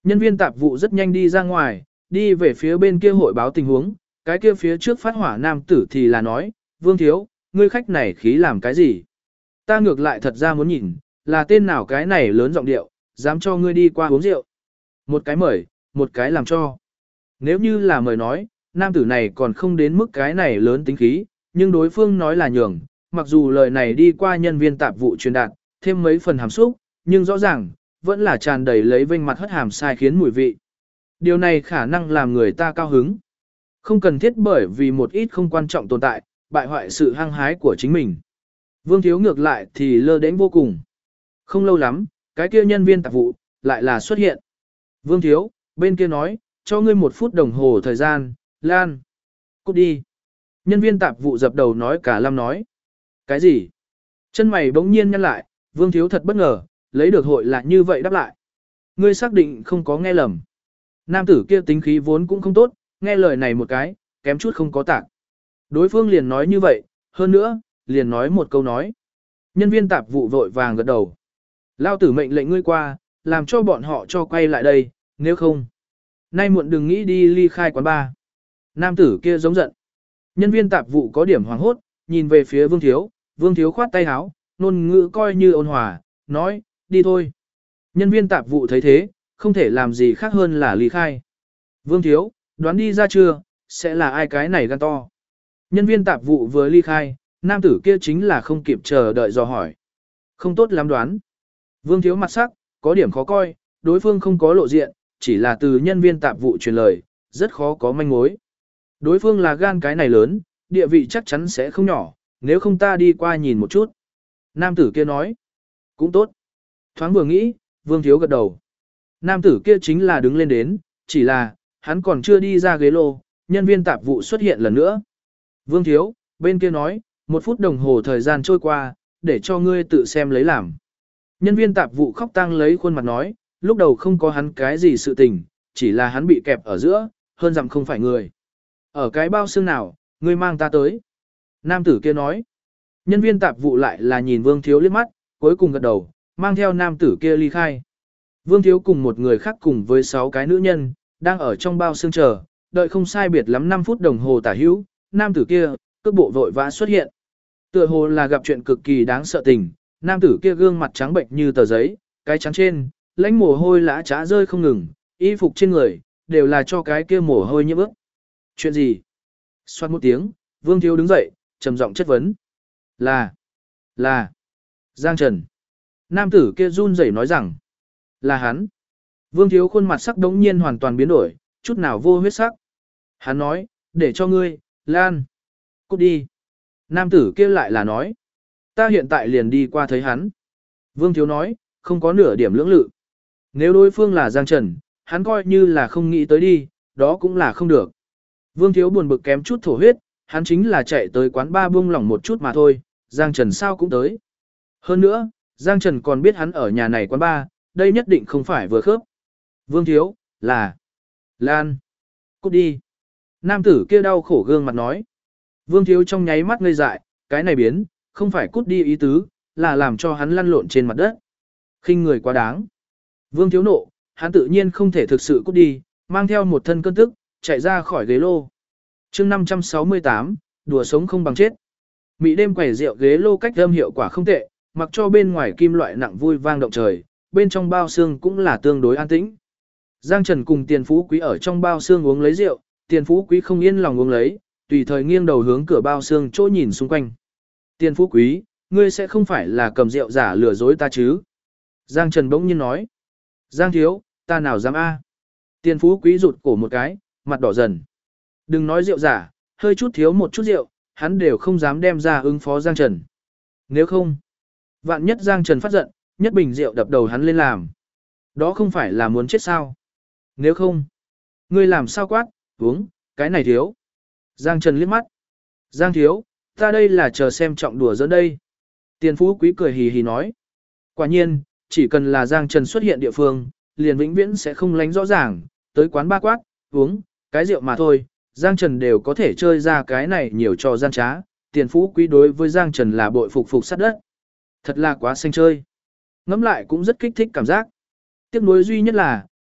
Nhân viên tạp vụ rất nhanh đi ra ngoài, đi về phía bên kia hội báo tình huống, cái kia phía trước phát hỏa nam tử thì là nói, Vương Thiếu, ngươi khách này khí làm cái gì? Ta ngược lại thật ra muốn nhìn, là tên nào cái này lớn giọng điệu, dám cho ngươi đi qua uống rượu. Một cái mời, một cái làm cho. Nếu như là mời nói, nam tử này còn không đến mức cái này lớn tính khí, nhưng đối phương nói là nhường, mặc dù lời này đi qua nhân viên tạp vụ truyền đạt, thêm mấy phần hàm xúc, nhưng rõ ràng, vẫn là tràn đầy lấy vênh mặt hất hàm sai khiến mùi vị. Điều này khả năng làm người ta cao hứng. Không cần thiết bởi vì một ít không quan trọng tồn tại, bại hoại sự hăng hái của chính mình. Vương Thiếu ngược lại thì lơ đến vô cùng. Không lâu lắm, cái kia nhân viên tạp vụ, lại là xuất hiện. Vương Thiếu, bên kia nói, cho ngươi 1 phút đồng hồ thời gian, Lan. Cút đi. Nhân viên tạp vụ dập đầu nói cả lâm nói. Cái gì? Chân mày bỗng nhiên nhăn lại, Vương Thiếu thật bất ngờ, lấy được hội là như vậy đáp lại. Ngươi xác định không có nghe lầm. Nam tử kia tính khí vốn cũng không tốt, nghe lời này một cái, kém chút không có tạc. Đối phương liền nói như vậy, hơn nữa, liền nói một câu nói. Nhân viên tạp vụ vội vàng gật đầu. Lao tử mệnh lệnh ngươi qua, làm cho bọn họ cho quay lại đây, nếu không. Nay muộn đừng nghĩ đi ly khai quán bar. Nam tử kia giống giận. Nhân viên tạp vụ có điểm hoảng hốt, nhìn về phía Vương Thiếu khoát tay áo, ngôn ngữ coi như ôn hòa, nói, đi thôi. Nhân viên tạp vụ thấy thế, không thể làm gì khác hơn là ly khai. Vương Thiếu, đoán đi ra chưa, sẽ là ai cái này gan to. Nhân viên tạp vụ vừa ly khai, nam tử kia chính là không kịp chờ đợi dò hỏi. Không tốt lắm đoán. Vương Thiếu mặt sắc, có điểm khó coi, đối phương không có lộ diện, chỉ là từ nhân viên tạp vụ truyền lời, rất khó có manh mối. Đối phương là gan cái này lớn, địa vị chắc chắn sẽ không nhỏ, nếu không ta đi qua nhìn một chút. Nam tử kia nói, cũng tốt. Thoáng vừa nghĩ, Vương Thiếu gật đầu. Nam tử kia chính là đứng lên đến, chỉ là, hắn còn chưa đi ra ghế lô, nhân viên tạp vụ xuất hiện lần nữa. Vương Thiếu, bên kia nói, 1 phút đồng hồ thời gian trôi qua, để cho ngươi tự xem lấy làm. Nhân viên tạp vụ khóc tang lấy khuôn mặt nói, lúc đầu không có hắn cái gì sự tình, chỉ là hắn bị kẹp ở giữa, hơn dặm không phải người. Ở cái bao xương nào, ngươi mang ta tới. Nam tử kia nói. Nhân viên tạp vụ lại là nhìn Vương Thiếu liếc mắt, cuối cùng gật đầu, mang theo nam tử kia ly khai. Vương Thiếu cùng một người khác cùng với 6 cái nữ nhân, đang ở trong bao xương chờ, đợi không sai biệt lắm 5 phút đồng hồ tả hữu, nam tử kia, cước bộ vội vã xuất hiện. Tựa hồ là gặp chuyện cực kỳ đáng sợ tình, nam tử kia gương mặt trắng bệnh như tờ giấy, cái trắng trên, lãnh mồ hôi lã trá rơi không ngừng, y phục trên người, đều là cho cái kia mồ hôi nhiễm ướt. Chuyện gì? Xoát một tiếng, Vương Thiếu đứng dậy, trầm giọng chất vấn. Là, Giang Trần. Nam tử kia run rẩy nói rằng, là hắn. Vương Thiếu khuôn mặt sắc đống nhiên hoàn toàn biến đổi, chút nào vô huyết sắc. Hắn nói, để cho ngươi, Lan. Cút đi. Nam tử kia lại là nói, ta hiện tại liền đi qua thấy hắn. Vương Thiếu nói, không có nửa điểm lưỡng lự. Nếu đối phương là Giang Trần, hắn coi như là không nghĩ tới đi, đó cũng là không được. Vương Thiếu buồn bực kém chút thổ huyết, hắn chính là chạy tới quán ba buông lỏng một chút mà thôi, Giang Trần sao cũng tới. Hơn nữa, Giang Trần còn biết hắn ở nhà này quán ba, đây nhất định không phải vừa khớp. Vương Thiếu, là Lan. Cút đi. Nam tử kia đau khổ gương mặt nói. Vương Thiếu trong nháy mắt ngây dại, cái này biến, không phải cút đi ý tứ, là làm cho hắn lăn lộn trên mặt đất. Khinh người quá đáng. Vương Thiếu nộ, hắn tự nhiên không thể thực sự cút đi, mang theo một thân cơn tức, chạy ra khỏi ghế lô. chương 568, đùa sống không bằng chết. Mỹ đêm quẩy rượu ghế lô cách âm hiệu quả không tệ, mặc cho bên ngoài kim loại nặng vui vang động trời, bên trong bao xương cũng là tương đối an tĩnh. Giang Trần cùng Tiền Phú Quý ở trong bao xương uống lấy rượu, Tiền Phú Quý không yên lòng uống lấy, tùy thời nghiêng đầu hướng cửa bao xương chỗ nhìn xung quanh. Tiền Phú Quý, ngươi sẽ không phải là cầm rượu giả lừa dối ta chứ? Giang Trần bỗng nhiên nói. Giang thiếu, ta nào dám a? Tiền Phú Quý rụt cổ một cái, mặt đỏ dần. Đừng nói rượu giả, hơi chút thiếu một chút rượu, hắn đều không dám đem ra ứng phó Giang Trần. Nếu không, vạn nhất Giang Trần phát giận, nhất bình rượu đập đầu hắn lên làm. Đó không phải là muốn chết sao? Nếu không, ngươi làm sao quát, uống, cái này thiếu. Giang Trần liếc mắt. Giang thiếu, ta đây là chờ xem trọng đùa giỡn đây. Tiền Phú Quý cười hì hì nói. Quả nhiên, chỉ cần là Giang Trần xuất hiện địa phương, liền vĩnh viễn sẽ không lánh rõ ràng, tới quán ba quát, uống, cái rượu mà thôi, Giang Trần đều có thể chơi ra cái này nhiều trò gian trá, Tiền Phú Quý đối với Giang Trần là bội phục phục sát đất. Thật là quá xanh chơi. Ngẫm lại cũng rất kích thích cảm giác. Tiếc nuối duy nhất là,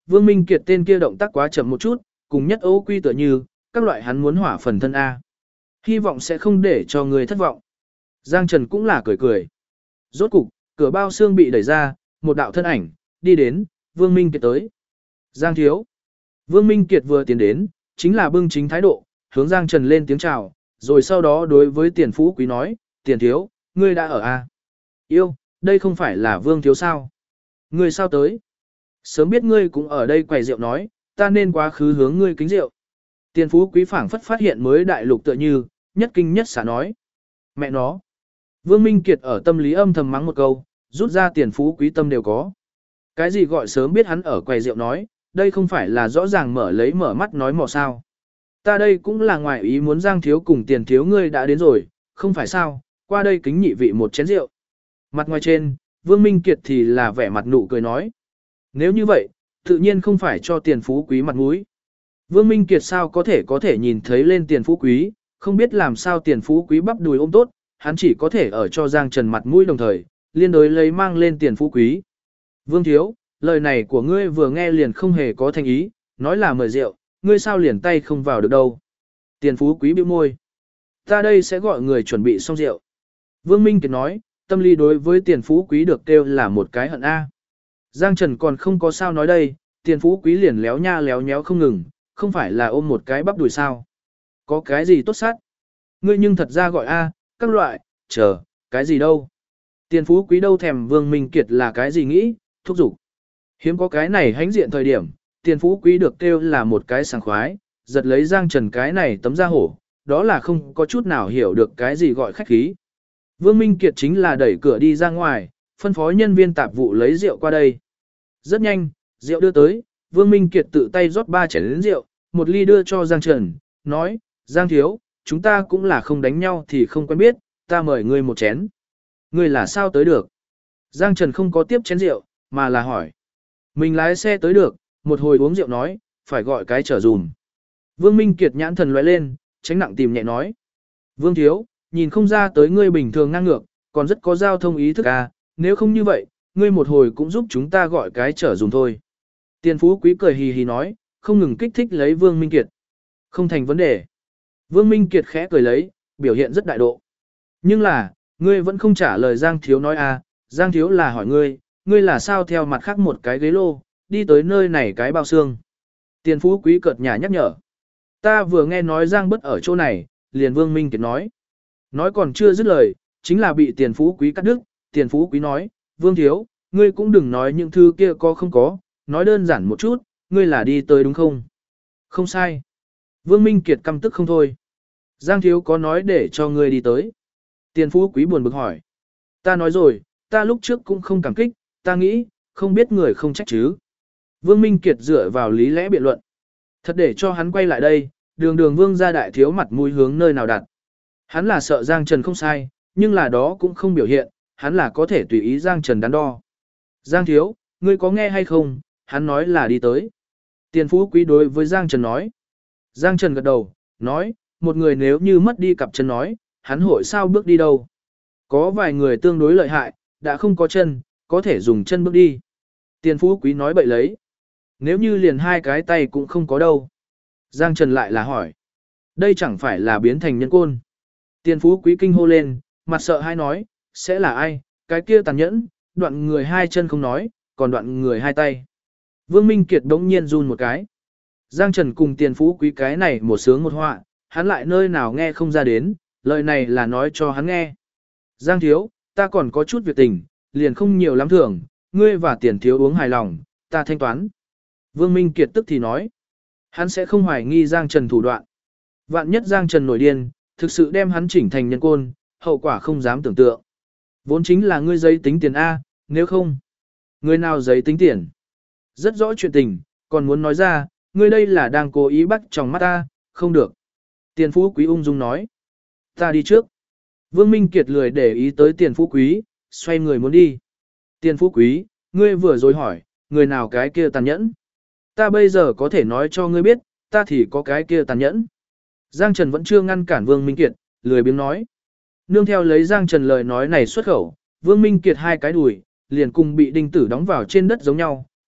Vương Minh Kiệt tên kia động tác quá chậm một chút, cùng nhất Âu Quy tựa như, các loại hắn muốn hỏa phần thân A. Hy vọng sẽ không để cho người thất vọng. Giang Trần cũng là cười cười. Rốt cục, cửa bao xương bị đẩy ra, một đạo thân ảnh, đi đến, Vương Minh Kiệt tới. Giang thiếu. Vương Minh Kiệt vừa tiến đến, chính là bưng chính thái độ, hướng Giang Trần lên tiếng chào, rồi sau đó đối với Tiền Phú Quý nói, Tiền thiếu, ngươi đã ở A. Yêu, đây không phải là Vương thiếu sao? Ngươi sao tới? Sớm biết ngươi cũng ở đây quầy rượu nói, ta nên quá khứ hướng ngươi kính rượu. Tiền Phú Quý phảng phất phát hiện mới đại lục tựa như, nhất kinh nhất xả nói. Mẹ nó. Vương Minh Kiệt ở tâm lý âm thầm mắng một câu, rút ra Tiền Phú Quý tâm đều có. Cái gì gọi sớm biết hắn ở quầy rượu nói, đây không phải là rõ ràng mở mắt nói mò sao. Ta đây cũng là ngoài ý muốn Giang thiếu cùng Tiền thiếu ngươi đã đến rồi, không phải sao, qua đây kính nhị vị một chén rượu. Mặt ngoài trên, Vương Minh Kiệt thì là vẻ mặt nụ cười nói. Nếu như vậy, tự nhiên không phải cho Tiền Phú Quý mặt mũi. Vương Minh Kiệt sao có thể nhìn thấy lên Tiền Phú Quý, không biết làm sao Tiền Phú Quý bắp đùi ôm tốt, hắn chỉ có thể ở cho Giang Trần mặt mũi đồng thời, liên đối lấy mang lên Tiền Phú Quý. Vương thiếu, lời này của ngươi vừa nghe liền không hề có thành ý, nói là mời rượu, ngươi sao liền tay không vào được đâu. Tiền Phú Quý bĩu môi. Ta đây sẽ gọi người chuẩn bị xong rượu. Vương Minh Kiệt nói, tâm lý đối với Tiền Phú Quý được kêu là một cái hận A. Giang Trần còn không có sao nói đây, Tiền Phú Quý liền léo nha léo nhéo không ngừng, không phải là ôm một cái bắp đùi sao. Có cái gì tốt sát? Ngươi nhưng thật ra gọi A, các loại, chờ, cái gì đâu. Tiền Phú Quý đâu thèm Vương Minh Kiệt là cái gì nghĩ, thúc giục. Hiếm có cái này hãnh diện thời điểm, Tiền Phú Quý được kêu là một cái sảng khoái, giật lấy Giang Trần cái này tấm da hổ, đó là không có chút nào hiểu được cái gì gọi khách khí. Vương Minh Kiệt chính là đẩy cửa đi ra ngoài, phân phó nhân viên tạp vụ lấy rượu qua đây. Rất nhanh, rượu đưa tới, Vương Minh Kiệt tự tay rót 3 chén rượu, một ly đưa cho Giang Trần, nói, Giang thiếu, chúng ta cũng là không đánh nhau thì không quen biết, ta mời ngươi một chén. Ngươi là sao tới được? Giang Trần không có tiếp chén rượu, mà là hỏi. Mình lái xe tới được, một hồi uống rượu nói, phải gọi cái chở dùm. Vương Minh Kiệt nhãn thần lóe lên, tránh nặng tìm nhẹ nói. Vương thiếu, nhìn không ra tới ngươi bình thường ngang ngược, còn rất có giao thông ý thức à, nếu không như vậy, ngươi một hồi cũng giúp chúng ta gọi cái chở dùm thôi. Tiền Phú Quý cười hì hì nói, không ngừng kích thích lấy Vương Minh Kiệt. Không thành vấn đề. Vương Minh Kiệt khẽ cười lấy, biểu hiện rất đại độ. Nhưng là, ngươi vẫn không trả lời Giang thiếu nói à, Giang thiếu là hỏi ngươi là sao theo mặt khác một cái ghế lô, đi tới nơi này cái bao xương. Tiền Phú Quý cợt nhả nhắc nhở. Ta vừa nghe nói Giang bất ở chỗ này, liền Vương Minh Kiệt nói. Nói còn chưa dứt lời, chính là bị Tiền Phú Quý cắt đứt. Tiền Phú Quý nói, Vương thiếu, ngươi cũng đừng nói những thứ kia có không có, nói đơn giản một chút, ngươi là đi tới đúng không? Không sai. Vương Minh Kiệt căm tức không thôi. Giang thiếu có nói để cho ngươi đi tới. Tiền Phú Quý buồn bực hỏi. Ta nói rồi, ta lúc trước cũng không cảm kích, ta nghĩ, không biết người không trách chứ. Vương Minh Kiệt dựa vào lý lẽ biện luận. Thật để cho hắn quay lại đây, đường Vương gia đại thiếu mặt mũi hướng nơi nào đặt. Hắn là sợ Giang Trần không sai, nhưng là đó cũng không biểu hiện, hắn là có thể tùy ý Giang Trần đắn đo. Giang thiếu, ngươi có nghe hay không, hắn nói là đi tới. Tiền Phú Quý đối với Giang Trần nói. Giang Trần gật đầu, nói, một người nếu như mất đi cặp chân nói, hắn hội sao bước đi đâu. Có vài người tương đối lợi hại, đã không có chân, có thể dùng chân bước đi. Tiền Phú Quý nói bậy lấy. Nếu như liền 2 cái tay cũng không có đâu. Giang Trần lại là hỏi. Đây chẳng phải là biến thành nhân côn. Tiền Phú Quý kinh hô lên, mặt sợ hai nói, sẽ là ai, cái kia tàn nhẫn, đoạn người 2 chân không nói, còn đoạn người 2 tay. Vương Minh Kiệt đống nhiên run một cái. Giang Trần cùng Tiền Phú Quý cái này một sướng một họa, hắn lại nơi nào nghe không ra đến, lời này là nói cho hắn nghe. Giang thiếu, ta còn có chút việc tình, liền không nhiều lắm thường, ngươi và Tiền thiếu uống hài lòng, ta thanh toán. Vương Minh Kiệt tức thì nói, hắn sẽ không hoài nghi Giang Trần thủ đoạn. Vạn nhất Giang Trần nổi điên, thực sự đem hắn chỉnh thành nhân côn, hậu quả không dám tưởng tượng. Vốn chính là ngươi giấy tính tiền A, nếu không, người nào giấy tính tiền. Rất rõ chuyện tình, còn muốn nói ra, ngươi đây là đang cố ý bắt trong mắt ta, không được. Tiền Phú Quý ung dung nói, ta đi trước. Vương Minh Kiệt lười để ý tới Tiền Phú Quý, xoay người muốn đi. Tiền Phú Quý, ngươi vừa rồi hỏi, người nào cái kia tàn nhẫn. Ta bây giờ có thể nói cho ngươi biết, ta thì có cái kia tàn nhẫn. Giang Trần vẫn chưa ngăn cản Vương Minh Kiệt, lười biếng nói. Nương theo lấy Giang Trần lời nói này xuất khẩu, Vương Minh Kiệt 2 cái đùi, liền cùng bị đinh tử đóng vào trên đất giống nhau,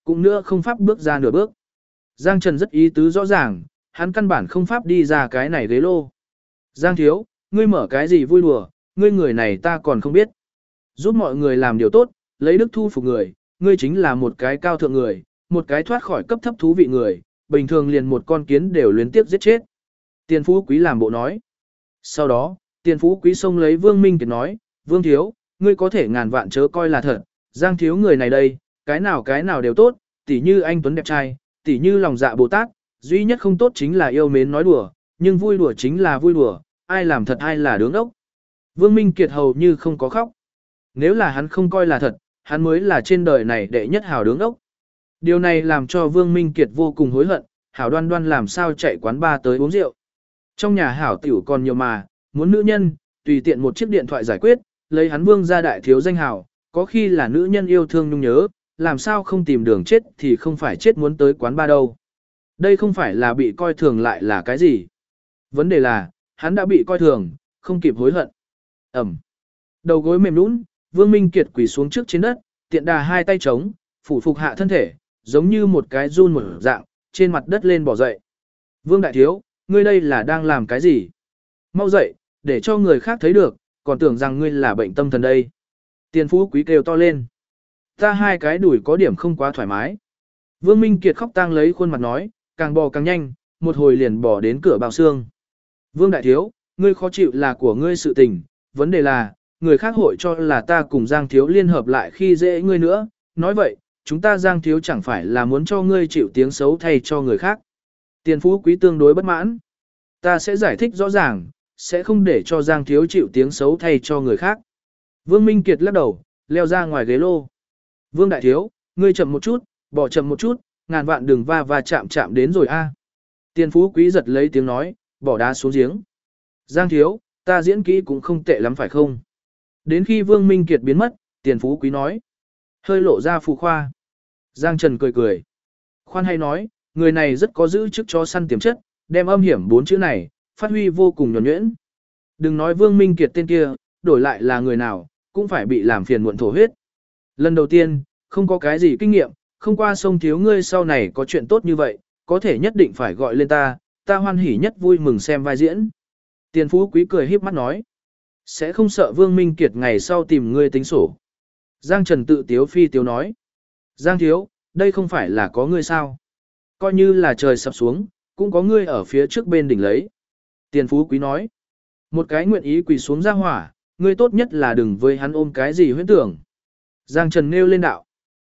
cũng nữa không pháp bước ra nửa bước. Giang Trần rất ý tứ rõ ràng, hắn căn bản không pháp đi ra cái này ghế lô. Giang thiếu, ngươi mở cái gì vui đùa, ngươi người này ta còn không biết. Giúp mọi người làm điều tốt, lấy đức thu phục người, ngươi chính là một cái cao thượng người, một cái thoát khỏi cấp thấp thú vị người, bình thường liền một con kiến đều luyến tiếp giết chết. Tiền Phú Quý làm bộ nói. Sau đó, Tiền Phú Quý xông lấy Vương Minh Kiệt nói, Vương thiếu, ngươi có thể ngàn vạn chớ coi là thật, Giang thiếu người này đây, cái nào đều tốt, tỉ như anh Tuấn đẹp trai, tỉ như lòng dạ Bồ Tát, duy nhất không tốt chính là yêu mến nói đùa, nhưng vui đùa chính là vui đùa, ai làm thật ai là đứng ốc. Vương Minh Kiệt hầu như không có khóc. Nếu là hắn không coi là thật, hắn mới là trên đời này đệ nhất hào đứng ốc. Điều này làm cho Vương Minh Kiệt vô cùng hối hận, hảo đoan đoan làm sao chạy quán bar tới uống rượu. Trong nhà hảo tiểu còn nhiều mà, muốn nữ nhân, tùy tiện một chiếc điện thoại giải quyết, lấy hắn Vương gia đại thiếu danh hảo, có khi là nữ nhân yêu thương nhung nhớ, làm sao không tìm đường chết thì không phải chết muốn tới quán bar đâu. Đây không phải là bị coi thường lại là cái gì. Vấn đề là, hắn đã bị coi thường, không kịp hối hận. Ẩm. Đầu gối mềm nũng, Vương Minh Kiệt quỳ xuống trước trên đất, tiện đà hai tay trống, phủ phục hạ thân thể, giống như một cái run một dạng, trên mặt đất lên bỏ dậy. Vương đại thiếu, ngươi đây là đang làm cái gì? Mau dậy, để cho người khác thấy được, còn tưởng rằng ngươi là bệnh tâm thần đây. Tiền Phú Quý kêu to lên. Ta hai cái đùi có điểm không quá thoải mái. Vương Minh Kiệt khóc tang lấy khuôn mặt nói, càng bò càng nhanh, một hồi liền bò đến cửa bào xương. Vương đại thiếu, ngươi khó chịu là của ngươi sự tình, vấn đề là, người khác hội cho là ta cùng Giang thiếu liên hợp lại khi dễ ngươi nữa, nói vậy, chúng ta Giang thiếu chẳng phải là muốn cho ngươi chịu tiếng xấu thay cho người khác. Tiền Phú Quý tương đối bất mãn. Ta sẽ giải thích rõ ràng, sẽ không để cho Giang thiếu chịu tiếng xấu thay cho người khác. Vương Minh Kiệt lắc đầu, leo ra ngoài ghế lô. Vương đại thiếu, ngươi chậm một chút, bỏ chậm một chút, ngàn vạn đừng va chạm đến rồi a. Tiền Phú Quý giật lấy tiếng nói, bỏ đá xuống giếng. Giang thiếu, ta diễn kỹ cũng không tệ lắm phải không? Đến khi Vương Minh Kiệt biến mất, Tiền Phú Quý nói. Hơi lộ ra phù khoa. Giang Trần cười cười. Khoan hay nói, người này rất có giữ chức chó săn tiềm chất, đem âm hiểm 4 chữ này, phát huy vô cùng nhuần nhuyễn. Đừng nói Vương Minh Kiệt tên kia, đổi lại là người nào, cũng phải bị làm phiền muộn thổ huyết. Lần đầu tiên, không có cái gì kinh nghiệm, không qua sông thiếu ngươi sau này có chuyện tốt như vậy, có thể nhất định phải gọi lên ta hoan hỉ nhất vui mừng xem vai diễn. Tiền Phú Quý cười híp mắt nói. Sẽ không sợ Vương Minh Kiệt ngày sau tìm ngươi tính sổ. Giang Trần tự tiếu phi tiếu nói. Giang thiếu, đây không phải là có ngươi sao? Coi như là trời sập xuống, cũng có ngươi ở phía trước bên đỉnh lấy. Tiền Phú Quý nói. Một cái nguyện ý quỳ xuống ra hỏa, ngươi tốt nhất là đừng với hắn ôm cái gì huyễn tưởng. Giang Trần nêu lên đạo.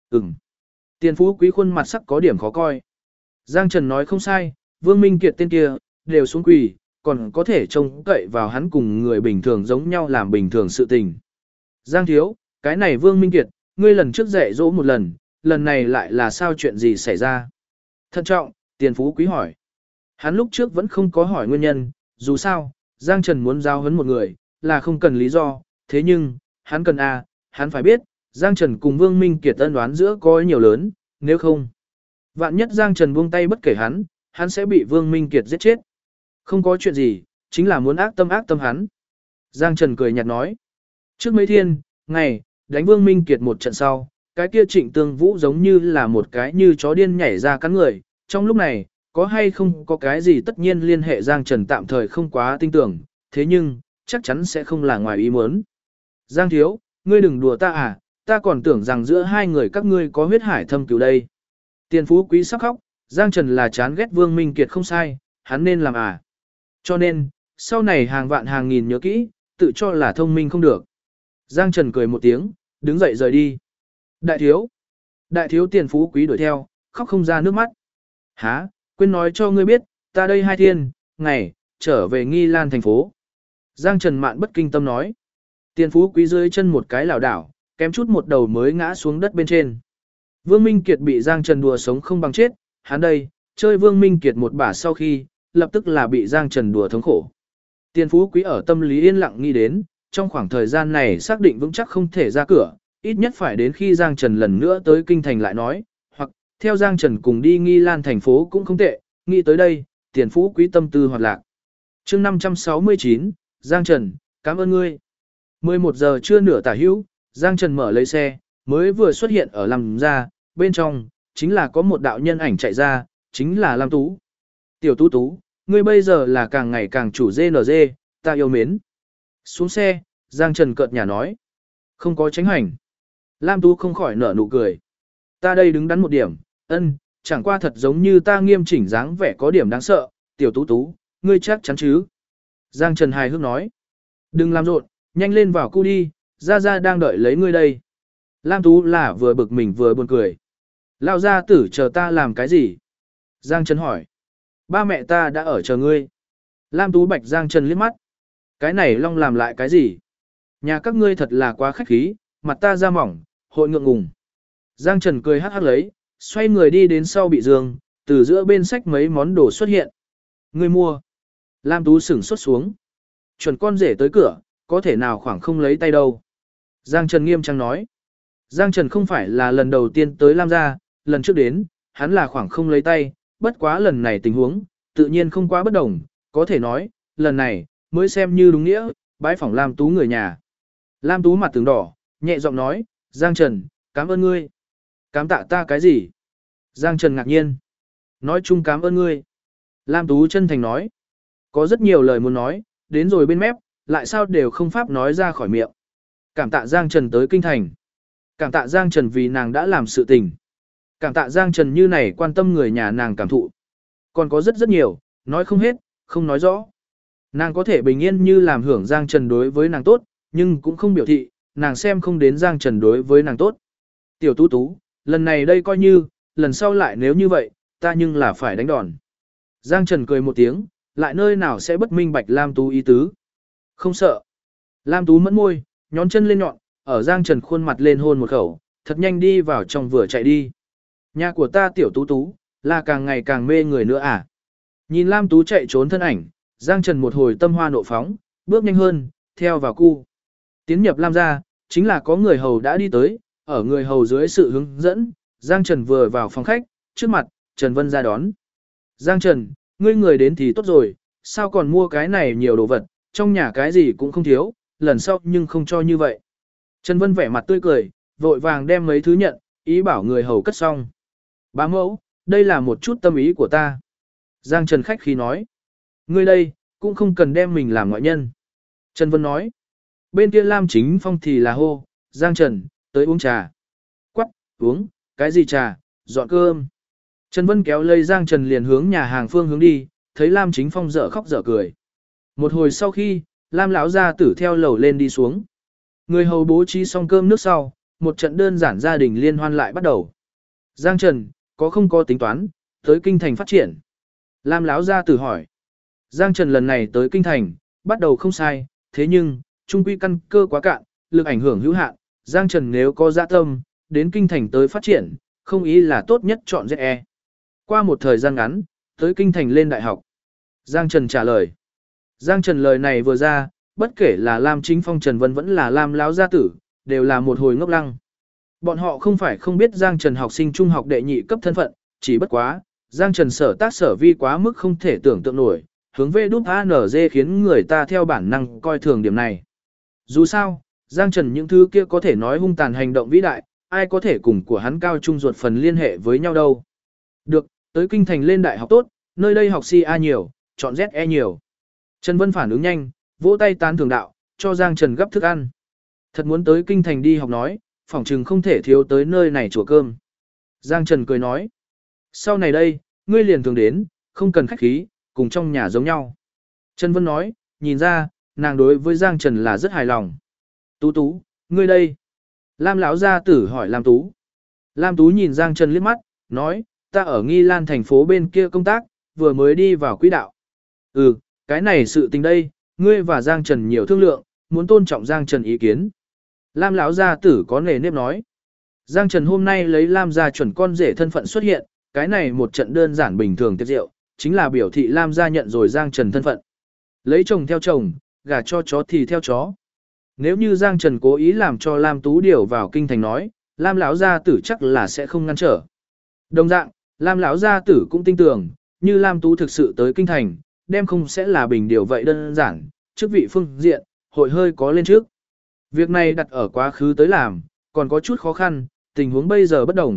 Tiền Phú Quý khuôn mặt sắc có điểm khó coi. Giang Trần nói không sai, Vương Minh Kiệt tên kia, đều xuống quỳ, còn có thể trông cậy vào hắn cùng người bình thường giống nhau làm bình thường sự tình. Giang thiếu, cái này Vương Minh Kiệt, ngươi lần trước dạy dỗ một lần này lại là sao chuyện gì xảy ra? Thận trọng, Tiền Phú Quý hỏi. Hắn lúc trước vẫn không có hỏi nguyên nhân, dù sao, Giang Trần muốn giao huấn một người, là không cần lý do, thế nhưng, hắn cần hắn phải biết, Giang Trần cùng Vương Minh Kiệt ân đoán giữa có nhiều lớn, nếu không. Vạn nhất Giang Trần buông tay bất kể hắn sẽ bị Vương Minh Kiệt giết chết. Không có chuyện gì, chính là muốn ác tâm hắn. Giang Trần cười nhạt nói. Trước mấy ngày, đánh Vương Minh Kiệt một trận sau, cái kia Trịnh Tương Vũ giống như là một cái như chó điên nhảy ra cắn người. Trong lúc này, có hay không có cái gì tất nhiên liên hệ Giang Trần tạm thời không quá tin tưởng, thế nhưng, chắc chắn sẽ không là ngoài ý muốn. Giang thiếu, ngươi đừng đùa ta ta còn tưởng rằng giữa hai người các ngươi có huyết hải thâm cửu đây. Tiền Phú Quý sắp khóc, Giang Trần là chán ghét Vương Minh Kiệt không sai, hắn nên làm Cho nên, sau này hàng vạn hàng nghìn nhớ kỹ, tự cho là thông minh không được. Giang Trần cười một tiếng, đứng dậy rời đi. Đại thiếu Tiền Phú Quý đuổi theo, khóc không ra nước mắt. Hả, quên nói cho ngươi biết, ta đây 2 ngày, trở về Nghi Lan thành phố. Giang Trần mạn bất kinh tâm nói. Tiền Phú Quý dưới chân một cái lảo đảo, kém chút một đầu mới ngã xuống đất bên trên. Vương Minh Kiệt bị Giang Trần đùa sống không bằng chết, hắn đây, chơi Vương Minh Kiệt một bả sau khi, lập tức là bị Giang Trần đùa thống khổ. Tiền Phú Quý ở tâm lý yên lặng nghĩ đến, trong khoảng thời gian này xác định vững chắc không thể ra cửa, ít nhất phải đến khi Giang Trần lần nữa tới kinh thành lại nói, hoặc theo Giang Trần cùng đi Nghi Lan thành phố cũng không tệ, nghĩ tới đây, Tiền Phú Quý tâm tư hoạt lạc. Chương 569, Giang Trần, cảm ơn ngươi. 11 giờ trưa nửa tả hữu, Giang Trần mở lấy xe, mới vừa xuất hiện ở Lâm gia, bên trong, chính là có một đạo nhân ảnh chạy ra, chính là Lam Tú. Tiểu Tú Tú, ngươi bây giờ là càng ngày càng chủ GNG, ta yêu mến. Xuống xe, Giang Trần cợt nhả nói. Không có tránh hành. Lam Tú không khỏi nở nụ cười. Ta đây đứng đắn một điểm, chẳng qua thật giống như ta nghiêm chỉnh dáng vẻ có điểm đáng sợ, Tiểu Tú Tú, ngươi chắc chắn chứ. Giang Trần hài hước nói. Đừng làm rộn, nhanh lên vào cu đi, Gia Gia đang đợi lấy ngươi đây. Lam Tú là vừa bực mình vừa buồn cười. Lao gia tử chờ ta làm cái gì? Giang Trần hỏi. Ba mẹ ta đã ở chờ ngươi. Lam Tú bạch Giang Trần liếc mắt. Cái này Long làm lại cái gì? Nhà các ngươi thật là quá khách khí, mặt ta da mỏng, hội ngượng ngùng. Giang Trần cười hắc hắc lấy, xoay người đi đến sau bị giường, từ giữa bên sách mấy món đồ xuất hiện. Ngươi mua. Lam Tú sửng xuất xuống. Chuẩn con rể tới cửa, có thể nào khoảng không lấy tay đâu. Giang Trần nghiêm trang nói. Giang Trần không phải là lần đầu tiên tới Lam gia, lần trước đến, hắn là khoảng không lấy tay, bất quá lần này tình huống, tự nhiên không quá bất đồng, có thể nói, lần này, mới xem như đúng nghĩa, bái phỏng Lam Tú người nhà. Lam Tú mặt tướng đỏ, nhẹ giọng nói, Giang Trần, cảm ơn ngươi. Cảm tạ ta cái gì? Giang Trần ngạc nhiên. Nói chung cảm ơn ngươi. Lam Tú chân thành nói. Có rất nhiều lời muốn nói, đến rồi bên mép, lại sao đều không pháp nói ra khỏi miệng. Cảm tạ Giang Trần tới kinh thành. Cảm tạ Giang Trần vì nàng đã làm sự tình. Cảm tạ Giang Trần như này quan tâm người nhà nàng cảm thụ. Còn có rất nhiều, nói không hết, không nói rõ. Nàng có thể bình yên như làm hưởng Giang Trần đối với nàng tốt, nhưng cũng không biểu thị, nàng xem không đến Giang Trần đối với nàng tốt. Tiểu Tú Tú, lần này đây coi như, lần sau lại nếu như vậy, ta nhưng là phải đánh đòn. Giang Trần cười một tiếng, lại nơi nào sẽ bất minh bạch Lam Tú ý tứ. Không sợ. Lam Tú mẫn môi, nhón chân lên nhọn, ở Giang Trần khuôn mặt lên hôn một khẩu, thật nhanh đi vào trong vừa chạy đi. Nhà của ta Tiểu Tú Tú, là càng ngày càng mê người nữa à. Nhìn Lam Tú chạy trốn thân ảnh, Giang Trần một hồi tâm hoa nộ phóng, bước nhanh hơn, theo vào cu. Tiến nhập Lam gia, chính là có người hầu đã đi tới, ở người hầu dưới sự hướng dẫn, Giang Trần vừa vào phòng khách, trước mặt, Trần Vân ra đón. Giang Trần, ngươi người đến thì tốt rồi, sao còn mua cái này nhiều đồ vật, trong nhà cái gì cũng không thiếu, lần sau nhưng không cho như vậy. Trần Vân vẻ mặt tươi cười, vội vàng đem mấy thứ nhận, ý bảo người hầu cất xong. Bá mẫu, đây là một chút tâm ý của ta. Giang Trần khách khí nói. Ngươi đây, cũng không cần đem mình làm ngoại nhân. Trần Vân nói. Bên kia Lam Chính Phong thì là hô, Giang Trần, tới uống trà. Quắc, uống, cái gì trà, dọn cơm. Trần Vân kéo lây Giang Trần liền hướng nhà hàng phương hướng đi, thấy Lam Chính Phong dở khóc dở cười. Một hồi sau khi, Lam lão gia tử theo lầu lên đi xuống. Người hầu bố trí xong cơm nước sau, một trận đơn giản gia đình liên hoan lại bắt đầu. Giang Trần, có không có tính toán, tới kinh thành phát triển? Lam lão gia tử hỏi. Giang Trần lần này tới kinh thành, bắt đầu không sai, thế nhưng, trung quy căn cơ quá cạn, lực ảnh hưởng hữu hạn, Giang Trần nếu có dạ tâm, đến kinh thành tới phát triển, không ý là tốt nhất chọn ZE. Qua một thời gian ngắn, tới kinh thành lên đại học. Giang Trần trả lời. Giang Trần lời này vừa ra, bất kể là Lam Chính Phong Trần Vân vẫn là Lam lão gia tử, đều là một hồi ngốc lăng. Bọn họ không phải không biết Giang Trần học sinh trung học đệ nhị cấp thân phận, chỉ bất quá, Giang Trần sở tác sở vi quá mức không thể tưởng tượng nổi, hướng về đúc ANG khiến người ta theo bản năng coi thường điểm này. Dù sao, Giang Trần những thứ kia có thể nói hung tàn hành động vĩ đại, ai có thể cùng của hắn cao trung ruột phần liên hệ với nhau đâu. Được, tới kinh thành lên đại học tốt, nơi đây học si A nhiều, chọn ZE nhiều. Trần Vân phản ứng nhanh, vỗ tay tán thưởng đạo, cho Giang Trần gấp thức ăn. Thật muốn tới kinh thành đi học nói, phỏng chừng không thể thiếu tới nơi này chùa cơm. Giang Trần cười nói, sau này đây, ngươi liền thường đến, không cần khách khí, cùng trong nhà giống nhau. Trần Vân nói, nhìn ra, nàng đối với Giang Trần là rất hài lòng. Tú Tú, ngươi đây. Lam lão gia tử hỏi Lam Tú. Lam Tú nhìn Giang Trần liếc mắt, nói, ta ở Nghi Lan thành phố bên kia công tác, vừa mới đi vào quỹ đạo. Ừ, cái này sự tình đây, ngươi và Giang Trần nhiều thương lượng, muốn tôn trọng Giang Trần ý kiến. Lam lão gia tử có nề nếp nói. Giang Trần hôm nay lấy Lam gia chuẩn con rể thân phận xuất hiện, cái này một trận đơn giản bình thường tiệc rượu, chính là biểu thị Lam gia nhận rồi Giang Trần thân phận. Lấy chồng theo chồng, gả cho chó thì theo chó. Nếu như Giang Trần cố ý làm cho Lam Tú điều vào kinh thành nói, Lam lão gia tử chắc là sẽ không ngăn trở. Đồng dạng, Lam lão gia tử cũng tin tưởng, như Lam Tú thực sự tới kinh thành, đem không sẽ là bình điều vậy đơn giản, chức vị phương diện, hội hơi có lên trước. Việc này đặt ở quá khứ tới làm, còn có chút khó khăn, tình huống bây giờ bất đồng,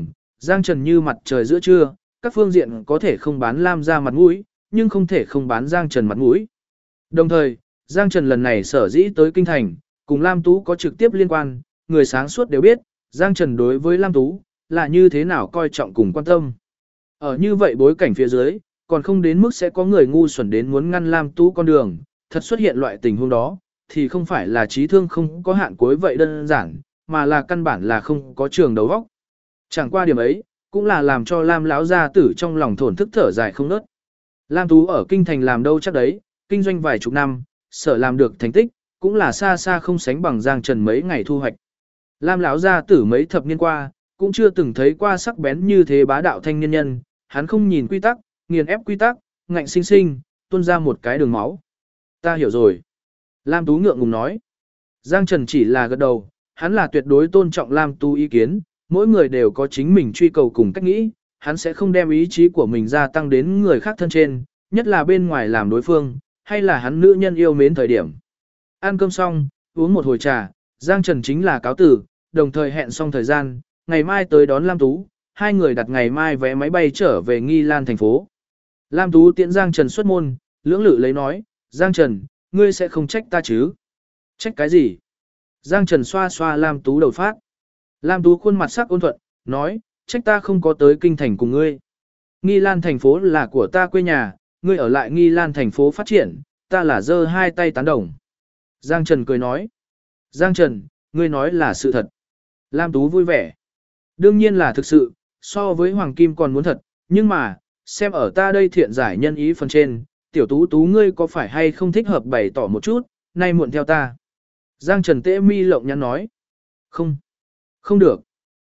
Giang Trần như mặt trời giữa trưa, các phương diện có thể không bán Lam ra mặt mũi, nhưng không thể không bán Giang Trần mặt mũi. Đồng thời, Giang Trần lần này sở dĩ tới Kinh Thành, cùng Lam Tú có trực tiếp liên quan, người sáng suốt đều biết, Giang Trần đối với Lam Tú, là như thế nào coi trọng cùng quan tâm. Ở như vậy bối cảnh phía dưới, còn không đến mức sẽ có người ngu xuẩn đến muốn ngăn Lam Tú con đường, thật xuất hiện loại tình huống đó, thì không phải là trí thương không có hạn cuối vậy đơn giản, mà là căn bản là không có trường đầu óc. Chẳng qua điểm ấy, cũng là làm cho Lam lão gia tử trong lòng thổn thức thở dài không ngớt. Lam Tú ở kinh thành làm đâu chắc đấy, kinh doanh vài chục năm, sở làm được thành tích, cũng là xa xa không sánh bằng Giang Trần mấy ngày thu hoạch. Lam lão gia tử mấy thập niên qua, cũng chưa từng thấy qua sắc bén như thế bá đạo thanh niên nhân, hắn không nhìn quy tắc, nghiền ép quy tắc, ngạnh sinh sinh, tuôn ra một cái đường máu. Ta hiểu rồi. Lam Tú ngượng ngùng nói. Giang Trần chỉ là gật đầu, hắn là tuyệt đối tôn trọng Lam Tú ý kiến, mỗi người đều có chính mình truy cầu cùng cách nghĩ, hắn sẽ không đem ý chí của mình gia tăng đến người khác thân trên, nhất là bên ngoài làm đối phương, hay là hắn nữ nhân yêu mến thời điểm. Ăn cơm xong, uống một hồi trà, Giang Trần chính là cáo tử, đồng thời hẹn xong thời gian, ngày mai tới đón Lam Tú, hai người đặt ngày mai vé máy bay trở về Nghi Lan thành phố. Lam Tú tiễn Giang Trần xuất môn, lưỡng lự lấy nói, Giang Trần, ngươi sẽ không trách ta chứ? Trách cái gì? Giang Trần xoa xoa Lam Tú đầu phát. Lam Tú khuôn mặt sắc ôn thuận, nói, trách ta không có tới kinh thành cùng ngươi. Nghi Lan thành phố là của ta quê nhà, ngươi ở lại Nghi Lan thành phố phát triển, ta là giơ hai tay tán đồng. Giang Trần cười nói, Giang Trần, ngươi nói là sự thật. Lam Tú vui vẻ. Đương nhiên là thực sự, so với Hoàng Kim còn muốn thật, nhưng mà, xem ở ta đây thiện giải nhân ý phần trên, tiểu Tú Tú ngươi có phải hay không thích hợp bày tỏ một chút, nay muộn theo ta. Giang Trần tễ mi lộng nhắn nói, không, không được.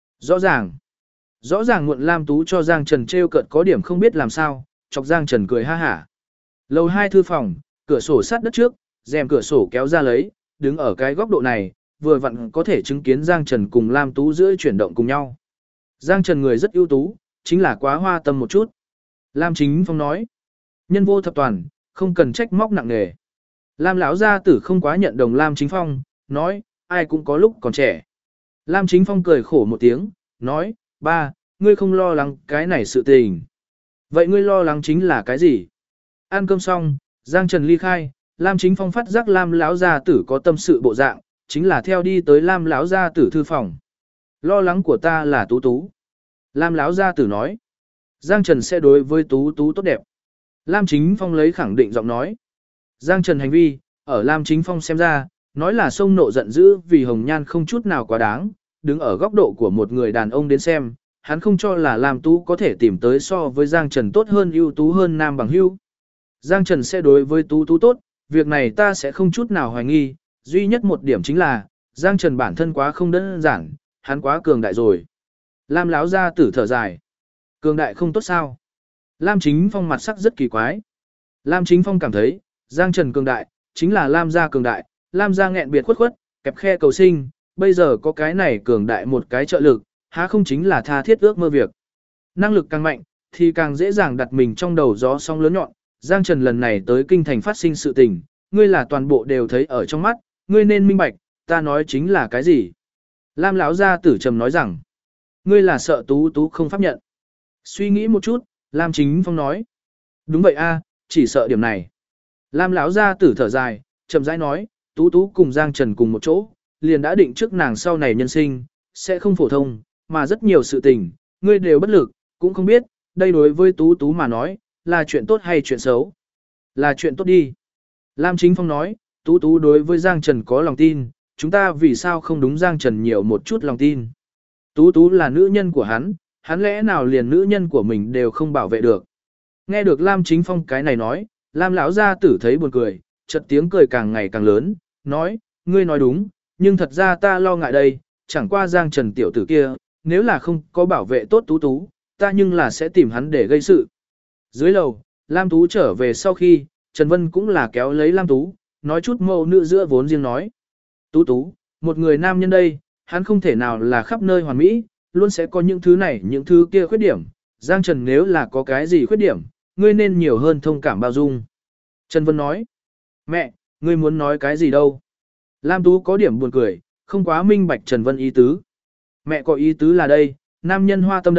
Rõ ràng muộn Lam Tú cho Giang Trần trêu cợt có điểm không biết làm sao, chọc Giang Trần cười ha hả. Lầu 2 thư phòng, cửa sổ sát đất trước, rèm cửa sổ kéo ra lấy, đứng ở cái góc độ này, vừa vặn có thể chứng kiến Giang Trần cùng Lam Tú giữa chuyển động cùng nhau. Giang Trần người rất ưu tú, chính là quá hoa tâm một chút. Lam Chính Phong nói, nhân vô thập toàn, không cần trách móc nặng nề. Lam lão gia tử không quá nhận đồng Lam Chính Phong, nói, ai cũng có lúc còn trẻ. Lam Chính Phong cười khổ một tiếng, nói, ba, ngươi không lo lắng cái này sự tình. Vậy ngươi lo lắng chính là cái gì? Ăn cơm xong, Giang Trần ly khai, Lam Chính Phong phát giác Lam lão gia tử có tâm sự bộ dạng, chính là theo đi tới Lam lão gia tử thư phòng. Lo lắng của ta là Tú Tú. Lam lão gia tử nói, Giang Trần sẽ đối với Tú Tú tốt đẹp. Lam Chính Phong lấy khẳng định giọng nói. Giang Trần hành vi, ở Lam Chính Phong xem ra, nói là sông nộ giận dữ vì Hồng Nhan không chút nào quá đáng, đứng ở góc độ của một người đàn ông đến xem, hắn không cho là Lam Tú có thể tìm tới so với Giang Trần tốt hơn ưu tú hơn nam bằng hữu. Giang Trần sẽ đối với Tú Tú tốt, việc này ta sẽ không chút nào hoài nghi, duy nhất một điểm chính là, Giang Trần bản thân quá không đơn giản, hắn quá cường đại rồi. Lam lão gia tử thở dài. Cường đại không tốt sao? Lam Chính Phong mặt sắc rất kỳ quái. Lam Chính Phong cảm thấy, Giang Trần cường đại, chính là Lam gia cường đại, Lam gia nghẹn biệt khuất khuất, kẹp khe cầu sinh, bây giờ có cái này cường đại một cái trợ lực, há không chính là tha thiết ước mơ việc. Năng lực càng mạnh, thì càng dễ dàng đặt mình trong đầu gió sóng lớn nhọn. Giang Trần lần này tới kinh thành phát sinh sự tình, ngươi là toàn bộ đều thấy ở trong mắt, ngươi nên minh bạch, ta nói chính là cái gì. Lam lão gia tử trầm nói rằng, ngươi là sợ Tú Tú không pháp nhận. Suy nghĩ một chút, Lam Chính Phong nói, đúng vậy a, chỉ sợ điểm này. Lam lão gia tử thở dài, chậm rãi nói, Tú Tú cùng Giang Trần cùng một chỗ, liền đã định trước nàng sau này nhân sinh, sẽ không phổ thông, mà rất nhiều sự tình, ngươi đều bất lực, cũng không biết, đây đối với Tú Tú mà nói, là chuyện tốt hay chuyện xấu. Là chuyện tốt đi. Lam Chính Phong nói, Tú Tú đối với Giang Trần có lòng tin, chúng ta vì sao không đúng Giang Trần nhiều một chút lòng tin. Tú Tú là nữ nhân của hắn lẽ nào liền nữ nhân của mình đều không bảo vệ được. Nghe được Lam Chính Phong cái này nói, Lam lão gia tử thấy buồn cười, chợt tiếng cười càng ngày càng lớn, nói, ngươi nói đúng, nhưng thật ra ta lo ngại đây, chẳng qua Giang Trần tiểu tử kia, nếu là không có bảo vệ tốt Tú Tú, ta nhưng là sẽ tìm hắn để gây sự. Dưới lầu, Lam Tú trở về sau khi, Trần Vân cũng là kéo lấy Lam Tú, nói chút mâu nữ giữa vốn riêng nói. Tú Tú, một người nam nhân đây, hắn không thể nào là khắp nơi hoàn mỹ, luôn sẽ có những thứ này những thứ kia khuyết điểm. Giang Trần nếu là có cái gì khuyết điểm, ngươi nên nhiều hơn thông cảm bao dung. Trần Vân nói, mẹ, ngươi muốn nói cái gì đâu. Lam Tú có điểm buồn cười, không quá minh bạch Trần Vân ý tứ. Mẹ có ý tứ là đây, nam nhân hoa tâm đây,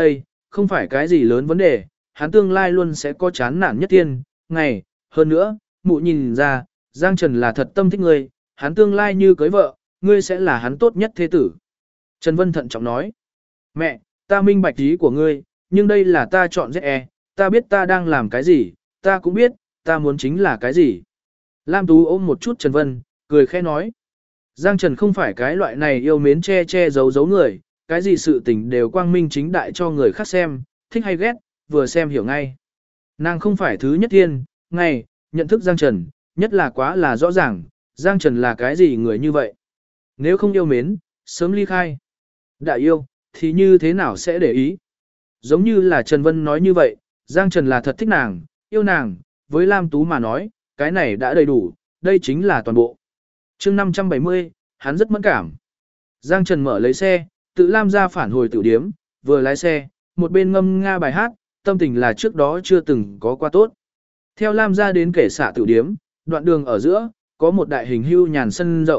không phải cái gì lớn vấn đề, hắn tương lai luôn sẽ có chán nản nhất tiên, ngày, hơn nữa, mụ nhìn ra, Giang Trần là thật tâm thích ngươi, hắn tương lai như cưới vợ, ngươi sẽ là hắn tốt nhất thế tử. Trần Vân thận trọng nói, mẹ, ta minh bạch ý của ngươi, nhưng đây là ta chọn ZE, ta biết ta đang làm cái gì, ta cũng biết, ta muốn chính là cái gì. Lam Tú ôm một chút Trần Vân, cười khẽ nói, Giang Trần không phải cái loại này yêu mến che che giấu giấu người, cái gì sự tình đều quang minh chính đại cho người khác xem, thích hay ghét, vừa xem hiểu ngay. Nàng không phải thứ nhất thiên, ngày, nhận thức Giang Trần, nhất là quá là rõ ràng, Giang Trần là cái gì người như vậy. Nếu không yêu mến, sớm ly khai. Đã yêu, thì như thế nào sẽ để ý. Giống như là Trần Vân nói như vậy, Giang Trần là thật thích nàng, yêu nàng, với Lam Tú mà nói, cái này đã đầy đủ, đây chính là toàn bộ. chương 570, hắn rất mẫn cảm. Giang Trần mở lấy xe, tự Lam ra phản hồi tiểu điếm, vừa lái xe, một bên ngâm nga bài hát, tâm tình là trước đó chưa từng có qua tốt. Theo Lam ra đến kể xạ tiểu điếm, đoạn đường ở giữa, có một đại hình hưu nhàn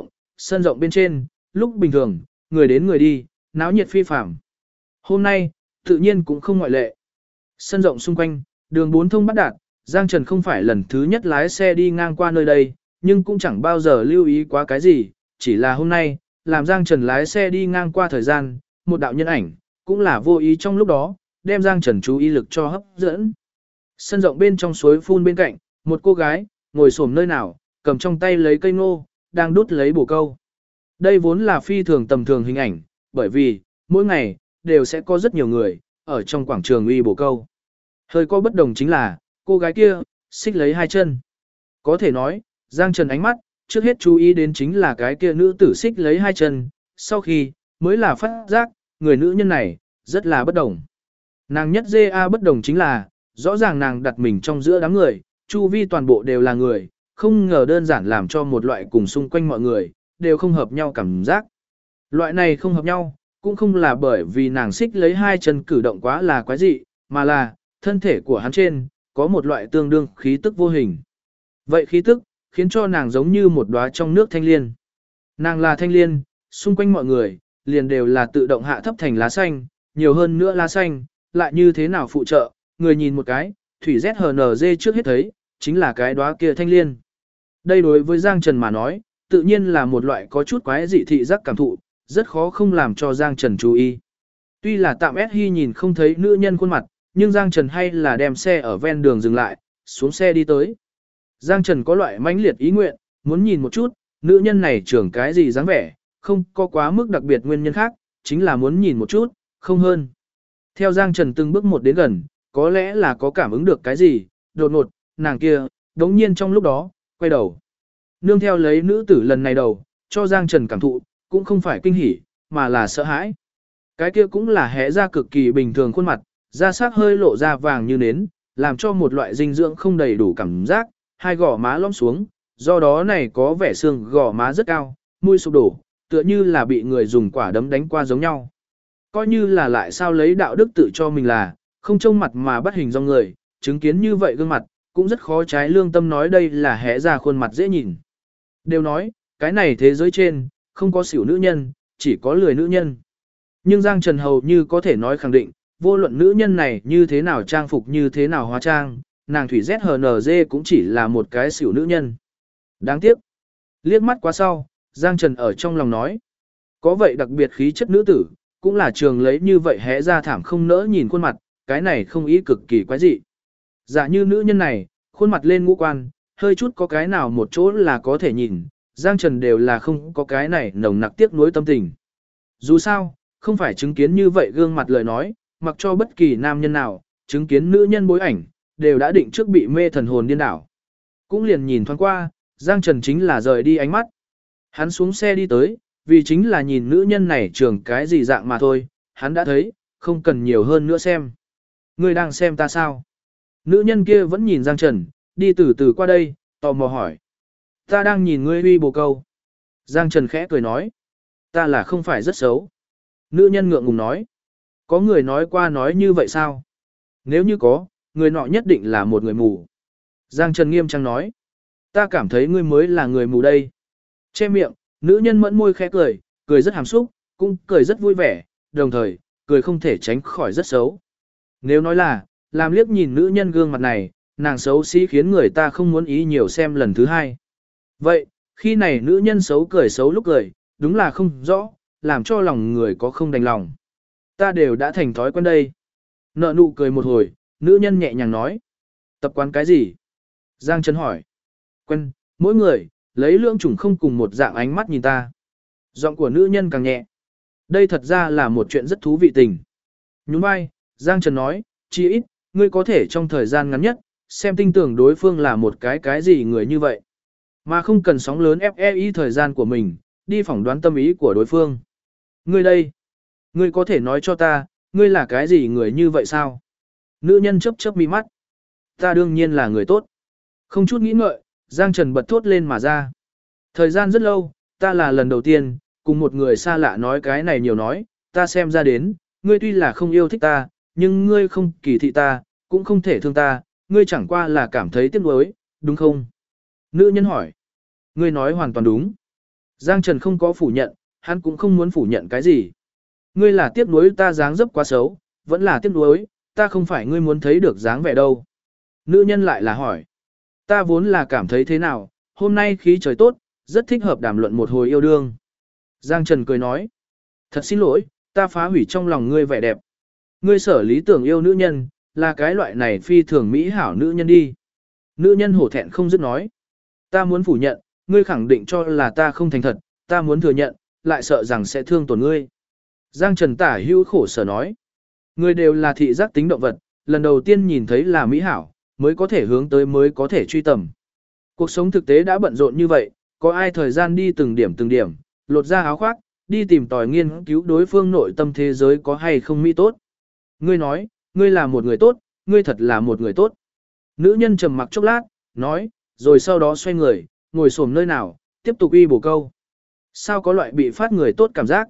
sân rộng bên trên, lúc bình thường, người đến người đi, náo nhiệt phi phàm. Hôm nay, tự nhiên cũng không ngoại lệ. Sân rộng xung quanh, đường bốn thông bắt đạt, Giang Trần không phải lần thứ nhất lái xe đi ngang qua nơi đây, nhưng cũng chẳng bao giờ lưu ý quá cái gì, chỉ là hôm nay, làm Giang Trần lái xe đi ngang qua thời gian, một đạo nhân ảnh, cũng là vô ý trong lúc đó, đem Giang Trần chú ý lực cho hấp dẫn. Sân rộng bên trong suối phun bên cạnh, một cô gái, ngồi xổm nơi nào, cầm trong tay lấy cây ngô, đang đút lấy bồ câu. Đây vốn là phi thường tầm thường hình ảnh, bởi vì, mỗi ngày, đều sẽ có rất nhiều người, ở trong quảng trường uy bồ câu. Hơi có bất đồng chính là, cô gái kia, xích lấy hai chân. Có thể nói, Giang Trần ánh mắt, trước hết chú ý đến chính là cái kia nữ tử xích lấy hai chân, sau khi, mới là phát giác, người nữ nhân này, rất là bất đồng. Nàng nhất bất đồng chính là, rõ ràng nàng đặt mình trong giữa đám người, chu vi toàn bộ đều là người, không ngờ đơn giản làm cho một loại cùng xung quanh mọi người, đều không hợp nhau cảm giác. Loại này không hợp nhau, cũng không là bởi vì nàng xích lấy hai chân cử động quá là quái dị, mà là, thân thể của hắn trên, có một loại tương đương khí tức vô hình. Vậy khí tức, khiến cho nàng giống như một đóa trong nước thanh liên. Nàng là thanh liên, xung quanh mọi người, liền đều là tự động hạ thấp thành lá xanh, nhiều hơn nữa lá xanh, lại như thế nào phụ trợ, người nhìn một cái, thủy ZHNG trước hết thấy, chính là cái đóa kia thanh liên. Đây đối với Giang Trần mà nói, tự nhiên là một loại có chút quái dị thị giác cảm thụ, rất khó không làm cho Giang Trần chú ý. Tuy là tạm Hy nhìn không thấy nữ nhân khuôn mặt, nhưng Giang Trần hay là đem xe ở ven đường dừng lại, xuống xe đi tới. Giang Trần có loại mãnh liệt ý nguyện, muốn nhìn một chút, nữ nhân này trưởng cái gì dáng vẻ, không có quá mức đặc biệt nguyên nhân khác, chính là muốn nhìn một chút, không hơn. Theo Giang Trần từng bước một đến gần, có lẽ là có cảm ứng được cái gì, đột ngột, nàng kia, đống nhiên trong lúc đó, quay đầu. Nương theo lấy nữ tử lần này đầu, cho Giang Trần cảm thụ, cũng không phải kinh hỉ, mà là sợ hãi. Cái kia cũng là hé ra cực kỳ bình thường khuôn mặt, da sắc hơi lộ ra vàng như nến, làm cho một loại dinh dưỡng không đầy đủ cảm giác, hai gò má lõm xuống, do đó này có vẻ xương gò má rất cao, mũi sụp đổ, tựa như là bị người dùng quả đấm đánh qua giống nhau. Coi như là lại sao lấy đạo đức tự cho mình là, không trông mặt mà bắt hình dong người, chứng kiến như vậy gương mặt, cũng rất khó trái lương tâm nói đây là hé ra khuôn mặt dễ nhìn. Đều nói, cái này thế giới trên, không có xỉu nữ nhân, chỉ có lười nữ nhân. Nhưng Giang Trần hầu như có thể nói khẳng định, vô luận nữ nhân này như thế nào trang phục như thế nào hóa trang, nàng thủy ZHNG cũng chỉ là một cái xỉu nữ nhân. Đáng tiếc. Liếc mắt qua sau, Giang Trần ở trong lòng nói. Có vậy đặc biệt khí chất nữ tử, cũng là trường lấy như vậy hé ra thảm không nỡ nhìn khuôn mặt, cái này không ý cực kỳ quái dị. Giả như nữ nhân này, khuôn mặt lên ngũ quan, hơi chút có cái nào một chỗ là có thể nhìn, Giang Trần đều là không có cái này nồng nặc tiếc nuối tâm tình. Dù sao, không phải chứng kiến như vậy gương mặt lời nói, mặc cho bất kỳ nam nhân nào, chứng kiến nữ nhân bối ảnh, đều đã định trước bị mê thần hồn điên đảo. Cũng liền nhìn thoáng qua, Giang Trần chính là rời đi ánh mắt. Hắn xuống xe đi tới, vì chính là nhìn nữ nhân này trường cái gì dạng mà thôi, hắn đã thấy, không cần nhiều hơn nữa xem. Ngươi đang xem ta sao? Nữ nhân kia vẫn nhìn Giang Trần, đi từ từ qua đây, tò mò hỏi. Ta đang nhìn ngươi uy bồ câu. Giang Trần khẽ cười nói. Ta là không phải rất xấu. Nữ nhân ngượng ngùng nói. Có người nói qua nói như vậy sao? Nếu như có, người nọ nhất định là một người mù. Giang Trần nghiêm trang nói. Ta cảm thấy ngươi mới là người mù đây. Che miệng, nữ nhân mẫn môi khẽ cười, cười rất hàm xúc, cũng cười rất vui vẻ, đồng thời, cười không thể tránh khỏi rất xấu. Nếu nói là, làm liếc nhìn nữ nhân gương mặt này, nàng xấu xí khiến người ta không muốn ý nhiều xem lần thứ hai. Vậy, khi này nữ nhân xấu cười xấu lúc cười, đúng là không rõ, làm cho lòng người có không đành lòng. Ta đều đã thành thói quen đây. Nợ nụ cười một hồi, nữ nhân nhẹ nhàng nói. Tập quán cái gì? Giang Trần hỏi. Quen, mỗi người, lấy lưỡng chủng không cùng một dạng ánh mắt nhìn ta. Giọng của nữ nhân càng nhẹ. Đây thật ra là một chuyện rất thú vị tình. Nhún vai, Giang Trần nói, chỉ ít, ngươi có thể trong thời gian ngắn nhất, xem tin tưởng đối phương là một cái gì người như vậy. Mà không cần sóng lớn FEI thời gian của mình, đi phỏng đoán tâm ý của đối phương. Ngươi đây, ngươi có thể nói cho ta, ngươi là cái gì người như vậy sao? Nữ nhân chớp chớp mi mắt. Ta đương nhiên là người tốt. Không chút nghĩ ngợi, Giang Trần bật thốt lên mà ra. Thời gian rất lâu, ta là lần đầu tiên, cùng một người xa lạ nói cái này nhiều nói, ta xem ra đến, ngươi tuy là không yêu thích ta, nhưng ngươi không kỳ thị ta, cũng không thể thương ta, ngươi chẳng qua là cảm thấy tiếc nuối, đúng không? Nữ nhân hỏi. Ngươi nói hoàn toàn đúng. Giang Trần không có phủ nhận, hắn cũng không muốn phủ nhận cái gì. Ngươi là tiếc nuối ta dáng dấp quá xấu, vẫn là tiếc nuối, ta không phải ngươi muốn thấy được dáng vẻ đâu. Nữ nhân lại là hỏi. Ta vốn là cảm thấy thế nào, hôm nay khí trời tốt, rất thích hợp đàm luận một hồi yêu đương. Giang Trần cười nói. Thật xin lỗi, ta phá hủy trong lòng ngươi vẻ đẹp. Ngươi sở lý tưởng yêu nữ nhân, là cái loại này phi thường mỹ hảo nữ nhân đi. Nữ nhân hổ thẹn không dứt nói. Ta muốn phủ nhận, ngươi khẳng định cho là ta không thành thật, ta muốn thừa nhận, lại sợ rằng sẽ thương tổn ngươi. Giang Trần tả hữu khổ sở nói. Ngươi đều là thị giác tính động vật, lần đầu tiên nhìn thấy là mỹ hảo, mới có thể hướng tới mới có thể truy tầm. Cuộc sống thực tế đã bận rộn như vậy, có ai thời gian đi từng điểm, lột ra áo khoác, đi tìm tòi nghiên cứu đối phương nội tâm thế giới có hay không mỹ tốt. Ngươi nói, ngươi là một người tốt, ngươi thật là một người tốt. Nữ nhân trầm mặc chốc lát, nói, rồi sau đó xoay người, ngồi xổm nơi nào, tiếp tục uy bổ câu. Sao có loại bị phát người tốt cảm giác?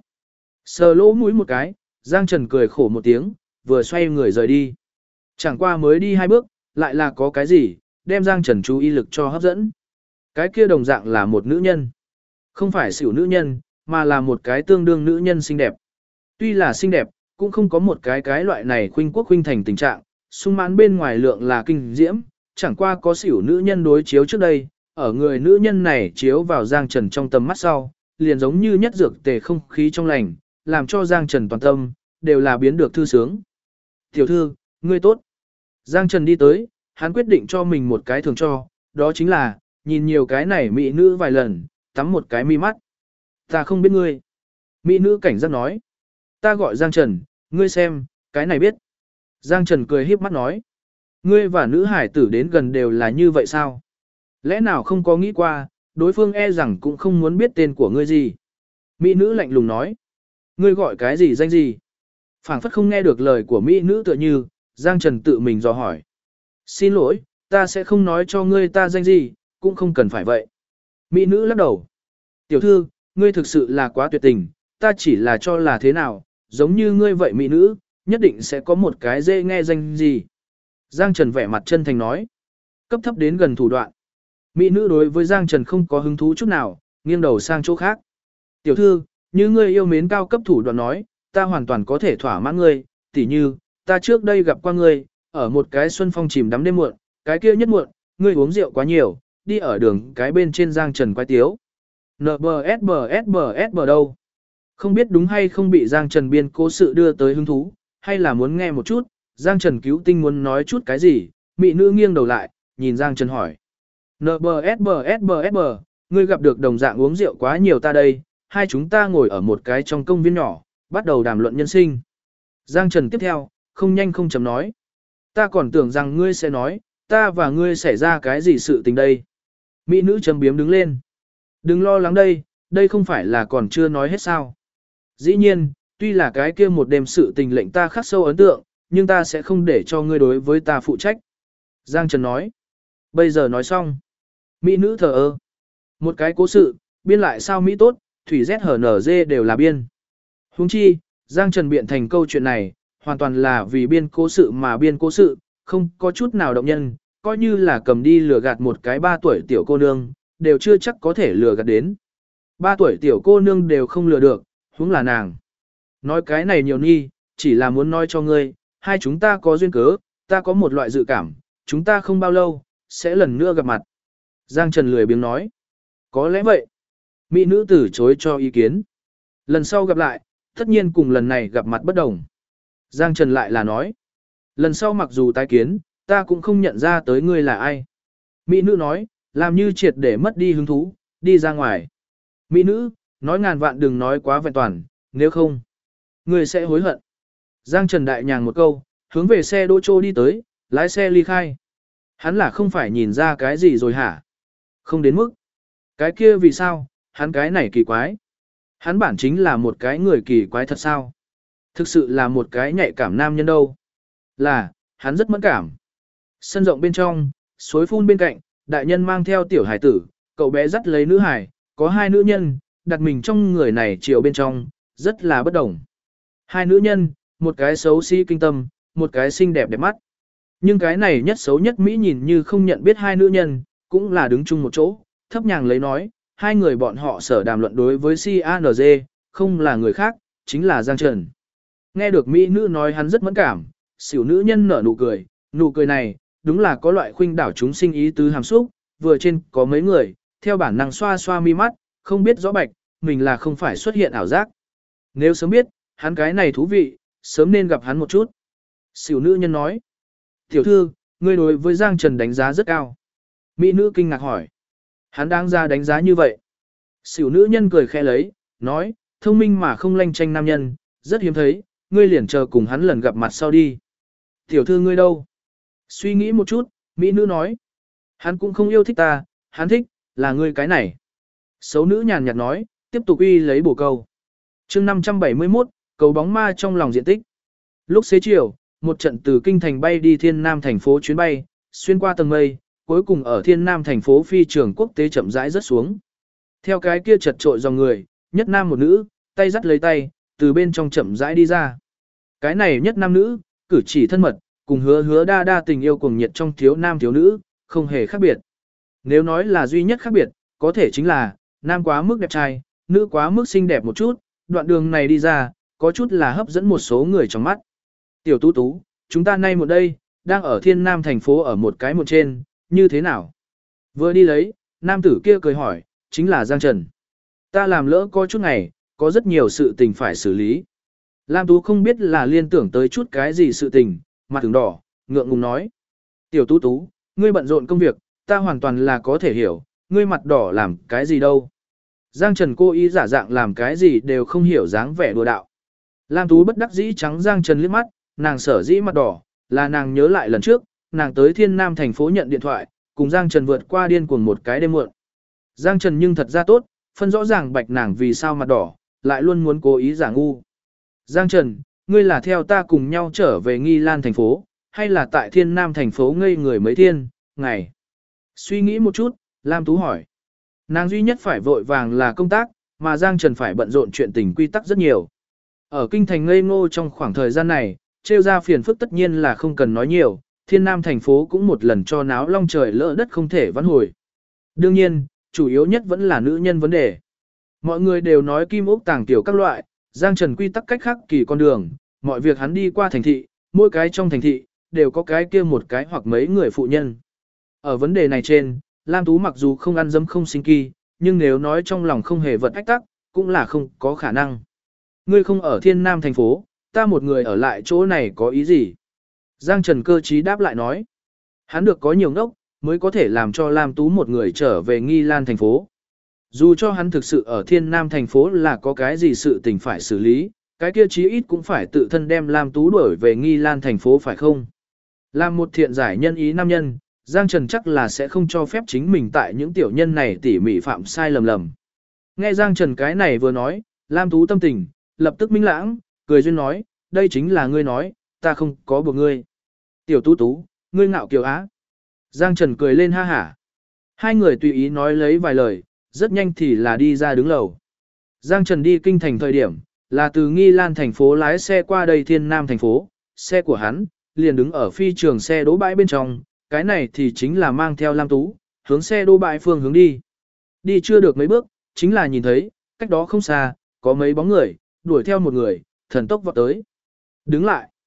Sờ lỗ mũi một cái, Giang Trần cười khổ một tiếng, vừa xoay người rời đi. Chẳng qua mới đi 2 bước, lại là có cái gì, đem Giang Trần chú ý lực cho hấp dẫn. Cái kia đồng dạng là một nữ nhân. Không phải xỉu nữ nhân, mà là một cái tương đương nữ nhân xinh đẹp. Tuy là xinh đẹp, cũng không có một cái loại này khuynh quốc khuynh thành tình trạng, sung mãn bên ngoài lượng là kinh diễm, chẳng qua có xỉu nữ nhân đối chiếu trước đây, ở người nữ nhân này chiếu vào Giang Trần trong tầm mắt sau, liền giống như nhất dược tề không khí trong lành, làm cho Giang Trần toàn tâm, đều là biến được thư sướng. Tiểu thư, ngươi tốt. Giang Trần đi tới, hắn quyết định cho mình một cái thường cho, đó chính là, nhìn nhiều cái này mỹ nữ vài lần, tắm một cái mi mắt. Ta không biết ngươi. Mỹ nữ cảnh giác nói. Ta gọi Giang Trần, ngươi xem, cái này biết. Giang Trần cười híp mắt nói. Ngươi và nữ hải tử đến gần đều là như vậy sao? Lẽ nào không có nghĩ qua, đối phương e rằng cũng không muốn biết tên của ngươi gì. Mỹ nữ lạnh lùng nói. Ngươi gọi cái gì danh gì? Phảng phất không nghe được lời của Mỹ nữ tựa như, Giang Trần tự mình dò hỏi. Xin lỗi, ta sẽ không nói cho ngươi ta danh gì, cũng không cần phải vậy. Mỹ nữ lắc đầu. Tiểu thư, ngươi thực sự là quá tuyệt tình, ta chỉ là cho là thế nào, giống như ngươi vậy mỹ nữ, nhất định sẽ có một cái dễ nghe danh gì. Giang Trần vẻ mặt chân thành nói. Cấp thấp đến gần thủ đoạn. Mỹ nữ đối với Giang Trần không có hứng thú chút nào, nghiêng đầu sang chỗ khác. Tiểu thư, như ngươi yêu mến cao cấp thủ đoạn nói, ta hoàn toàn có thể thỏa mãn ngươi, tỉ như, ta trước đây gặp qua ngươi, ở một cái xuân phong chìm đắm đêm muộn, cái kia nhất muộn, ngươi uống rượu quá nhiều, đi ở đường cái bên trên Giang Trần quay tiếu. NBSBSBSB đâu? Không biết đúng hay không bị Giang Trần biên cố sự đưa tới hứng thú, hay là muốn nghe một chút, Giang Trần cứu tinh muốn nói chút cái gì, mỹ nữ nghiêng đầu lại, nhìn Giang Trần hỏi. NBSBSBSB, ngươi gặp được đồng dạng uống rượu quá nhiều ta đây, hai chúng ta ngồi ở một cái trong công viên nhỏ, bắt đầu đàm luận nhân sinh. Giang Trần tiếp theo, không nhanh không chậm nói. Ta còn tưởng rằng ngươi sẽ nói, ta và ngươi xảy ra cái gì sự tình đây. Mỹ nữ châm biếm đứng lên. Đừng lo lắng đây, đây không phải là còn chưa nói hết sao. Dĩ nhiên, tuy là cái kia một đêm sự tình lệnh ta khắc sâu ấn tượng, nhưng ta sẽ không để cho ngươi đối với ta phụ trách. Giang Trần nói. Bây giờ nói xong. Mỹ nữ thờ ơ. Một cái cố sự, biên lại sao Mỹ tốt, thủy ZHNG đều là biên. Huống chi, Giang Trần biện thành câu chuyện này, hoàn toàn là vì biên cố sự mà biên cố sự, không có chút nào động nhân, coi như là cầm đi lừa gạt một cái 3 tuổi tiểu cô nương, đều chưa chắc có thể lừa gạt đến. 3 tuổi tiểu cô nương đều không lừa được, huống là nàng. Nói cái này nhiều nghi, chỉ là muốn nói cho ngươi, hai chúng ta có duyên cớ, ta có một loại dự cảm, chúng ta không bao lâu, sẽ lần nữa gặp mặt. Giang Trần lười biếng nói. Có lẽ vậy. Mỹ nữ từ chối cho ý kiến. Lần sau gặp lại, tất nhiên cùng lần này gặp mặt bất đồng. Giang Trần lại là nói. Lần sau mặc dù tái kiến, ta cũng không nhận ra tới ngươi là ai. Mỹ nữ nói, làm như triệt để mất đi hứng thú, đi ra ngoài. Mỹ nữ, nói ngàn vạn đừng nói quá vẹn toàn, nếu không, ngươi sẽ hối hận. Giang Trần đại nhàng một câu, hướng về xe đỗ trô đi tới, lái xe ly khai. Hắn là không phải nhìn ra cái gì rồi hả? Không đến mức. Cái kia vì sao, hắn cái này kỳ quái. Hắn bản chính là một cái người kỳ quái thật sao? Thực sự là một cái nhạy cảm nam nhân đâu. Là, hắn rất mẫn cảm. Sân rộng bên trong, suối phun bên cạnh, đại nhân mang theo tiểu hải tử, cậu bé dắt lấy nữ hải, có hai nữ nhân, đặt mình trong người này chiều bên trong, rất là bất đồng. Hai nữ nhân, một cái xấu xí kinh tâm, một cái xinh đẹp đẹp mắt. Nhưng cái này nhất xấu nhất Mỹ nhìn như không nhận biết hai nữ nhân, cũng là đứng chung một chỗ, thấp nhàng lấy nói, hai người bọn họ sở đàm luận đối với CANG, không là người khác, chính là Giang Trần. Nghe được Mỹ nữ nói hắn rất mẫn cảm, xỉu nữ nhân nở nụ cười này, đúng là có loại khuynh đảo chúng sinh ý tứ hàm xúc, vừa trên có mấy người, theo bản năng xoa xoa mi mắt, không biết rõ bạch, mình là không phải xuất hiện ảo giác. Nếu sớm biết, hắn cái này thú vị, sớm nên gặp hắn một chút. Xỉu nữ nhân nói, tiểu thư, ngươi đối với Giang Trần đánh giá rất cao. Mỹ nữ kinh ngạc hỏi, hắn đáng ra đánh giá như vậy. Xỉu nữ nhân cười khẽ lấy, nói, thông minh mà không lanh tranh nam nhân, rất hiếm thấy, ngươi liền chờ cùng hắn lần gặp mặt sau đi. Tiểu thư ngươi đâu? Suy nghĩ một chút, Mỹ nữ nói, hắn cũng không yêu thích ta, hắn thích, là ngươi cái này. Xấu nữ nhàn nhạt nói, tiếp tục uy lấy bổ câu. chương 571, cầu bóng ma trong lòng diện tích. Lúc xế chiều, một trận từ kinh thành bay đi Thiên Nam thành phố chuyến bay, xuyên qua tầng mây, cuối cùng ở Thiên Nam thành phố phi trường quốc tế chậm rãi rớt xuống. Theo cái kia chật trội dòng người, nhất nam một nữ, tay dắt lấy tay, từ bên trong chậm rãi đi ra. Cái này nhất nam nữ, cử chỉ thân mật, cùng hứa đa đa tình yêu cuồng nhiệt trong thiếu nam thiếu nữ, không hề khác biệt. Nếu nói là duy nhất khác biệt, có thể chính là, nam quá mức đẹp trai, nữ quá mức xinh đẹp một chút, đoạn đường này đi ra, có chút là hấp dẫn một số người trong mắt. Tiểu Tú Tú, chúng ta nay một đây, đang ở Thiên Nam thành phố ở một cái một trên, như thế nào? Vừa đi lấy, nam tử kia cười hỏi, chính là Giang Trần. Ta làm lỡ có chút ngày, có rất nhiều sự tình phải xử lý. Lam Tú không biết là liên tưởng tới chút cái gì sự tình, mặt ửng đỏ, ngượng ngùng nói. Tiểu Tú Tú, ngươi bận rộn công việc, ta hoàn toàn là có thể hiểu, ngươi mặt đỏ làm cái gì đâu. Giang Trần cố ý giả dạng làm cái gì đều không hiểu dáng vẻ đùa đạo. Lam Tú bất đắc dĩ trắng Giang Trần liếc mắt, nàng sở dĩ mặt đỏ, là nàng nhớ lại lần trước, nàng tới Thiên Nam thành phố nhận điện thoại, cùng Giang Trần vượt qua điên cuồng một cái đêm muộn. Giang Trần nhưng thật ra tốt, phân rõ ràng bạch nàng vì sao mặt đỏ, lại luôn muốn cố ý giả ngu. Giang Trần, ngươi là theo ta cùng nhau trở về Nghi Lan thành phố, hay là tại Thiên Nam thành phố ngây người mấy thiên, ngày? Suy nghĩ một chút, Lam Tú hỏi. Nàng duy nhất phải vội vàng là công tác, mà Giang Trần phải bận rộn chuyện tình quy tắc rất nhiều. Ở kinh thành ngây ngô trong khoảng thời gian này, trêu ra phiền phức tất nhiên là không cần nói nhiều, Thiên Nam thành phố cũng một lần cho náo long trời lỡ đất không thể vãn hồi. Đương nhiên, chủ yếu nhất vẫn là nữ nhân vấn đề. Mọi người đều nói kim ốc tàng tiểu các loại, Giang Trần quy tắc cách khác kỳ con đường, mọi việc hắn đi qua thành thị, mỗi cái trong thành thị, đều có cái kia một cái hoặc mấy người phụ nhân. Ở vấn đề này trên, Lam Tú mặc dù không ăn dấm không sinh kỳ, nhưng nếu nói trong lòng không hề vật ách tắc, cũng là không có khả năng. Ngươi không ở Thiên Nam thành phố, ta một người ở lại chỗ này có ý gì? Giang Trần cơ trí đáp lại nói. Hắn được có nhiều ngốc, mới có thể làm cho Lam Tú một người trở về Nghi Lan thành phố. Dù cho hắn thực sự ở Thiên Nam thành phố là có cái gì sự tình phải xử lý, cái kia chí ít cũng phải tự thân đem Lam Tú đuổi về Nghi Lan thành phố phải không? Làm một thiện giải nhân ý nam nhân, Giang Trần chắc là sẽ không cho phép chính mình tại những tiểu nhân này tỉ mỉ phạm sai lầm. Nghe Giang Trần cái này vừa nói, Lam Tú tâm tình, lập tức minh lãng, cười duyên nói, đây chính là ngươi nói, ta không có buộc ngươi. Tiểu Tú Tú, ngươi ngạo kiều á. Giang Trần cười lên ha hả. Hai người tùy ý nói lấy vài lời, rất nhanh thì là đi ra đứng lầu. Giang Trần đi kinh thành thời điểm, là từ Nghi Lan thành phố lái xe qua đây Thiên Nam thành phố, xe của hắn, liền đứng ở phi trường xe đỗ bãi bên trong, cái này thì chính là mang theo Lam Tú, hướng xe đỗ bãi phương hướng đi. Đi chưa được mấy bước, chính là nhìn thấy, cách đó không xa, có mấy bóng người, đuổi theo một người, thần tốc vọt tới. Đứng lại.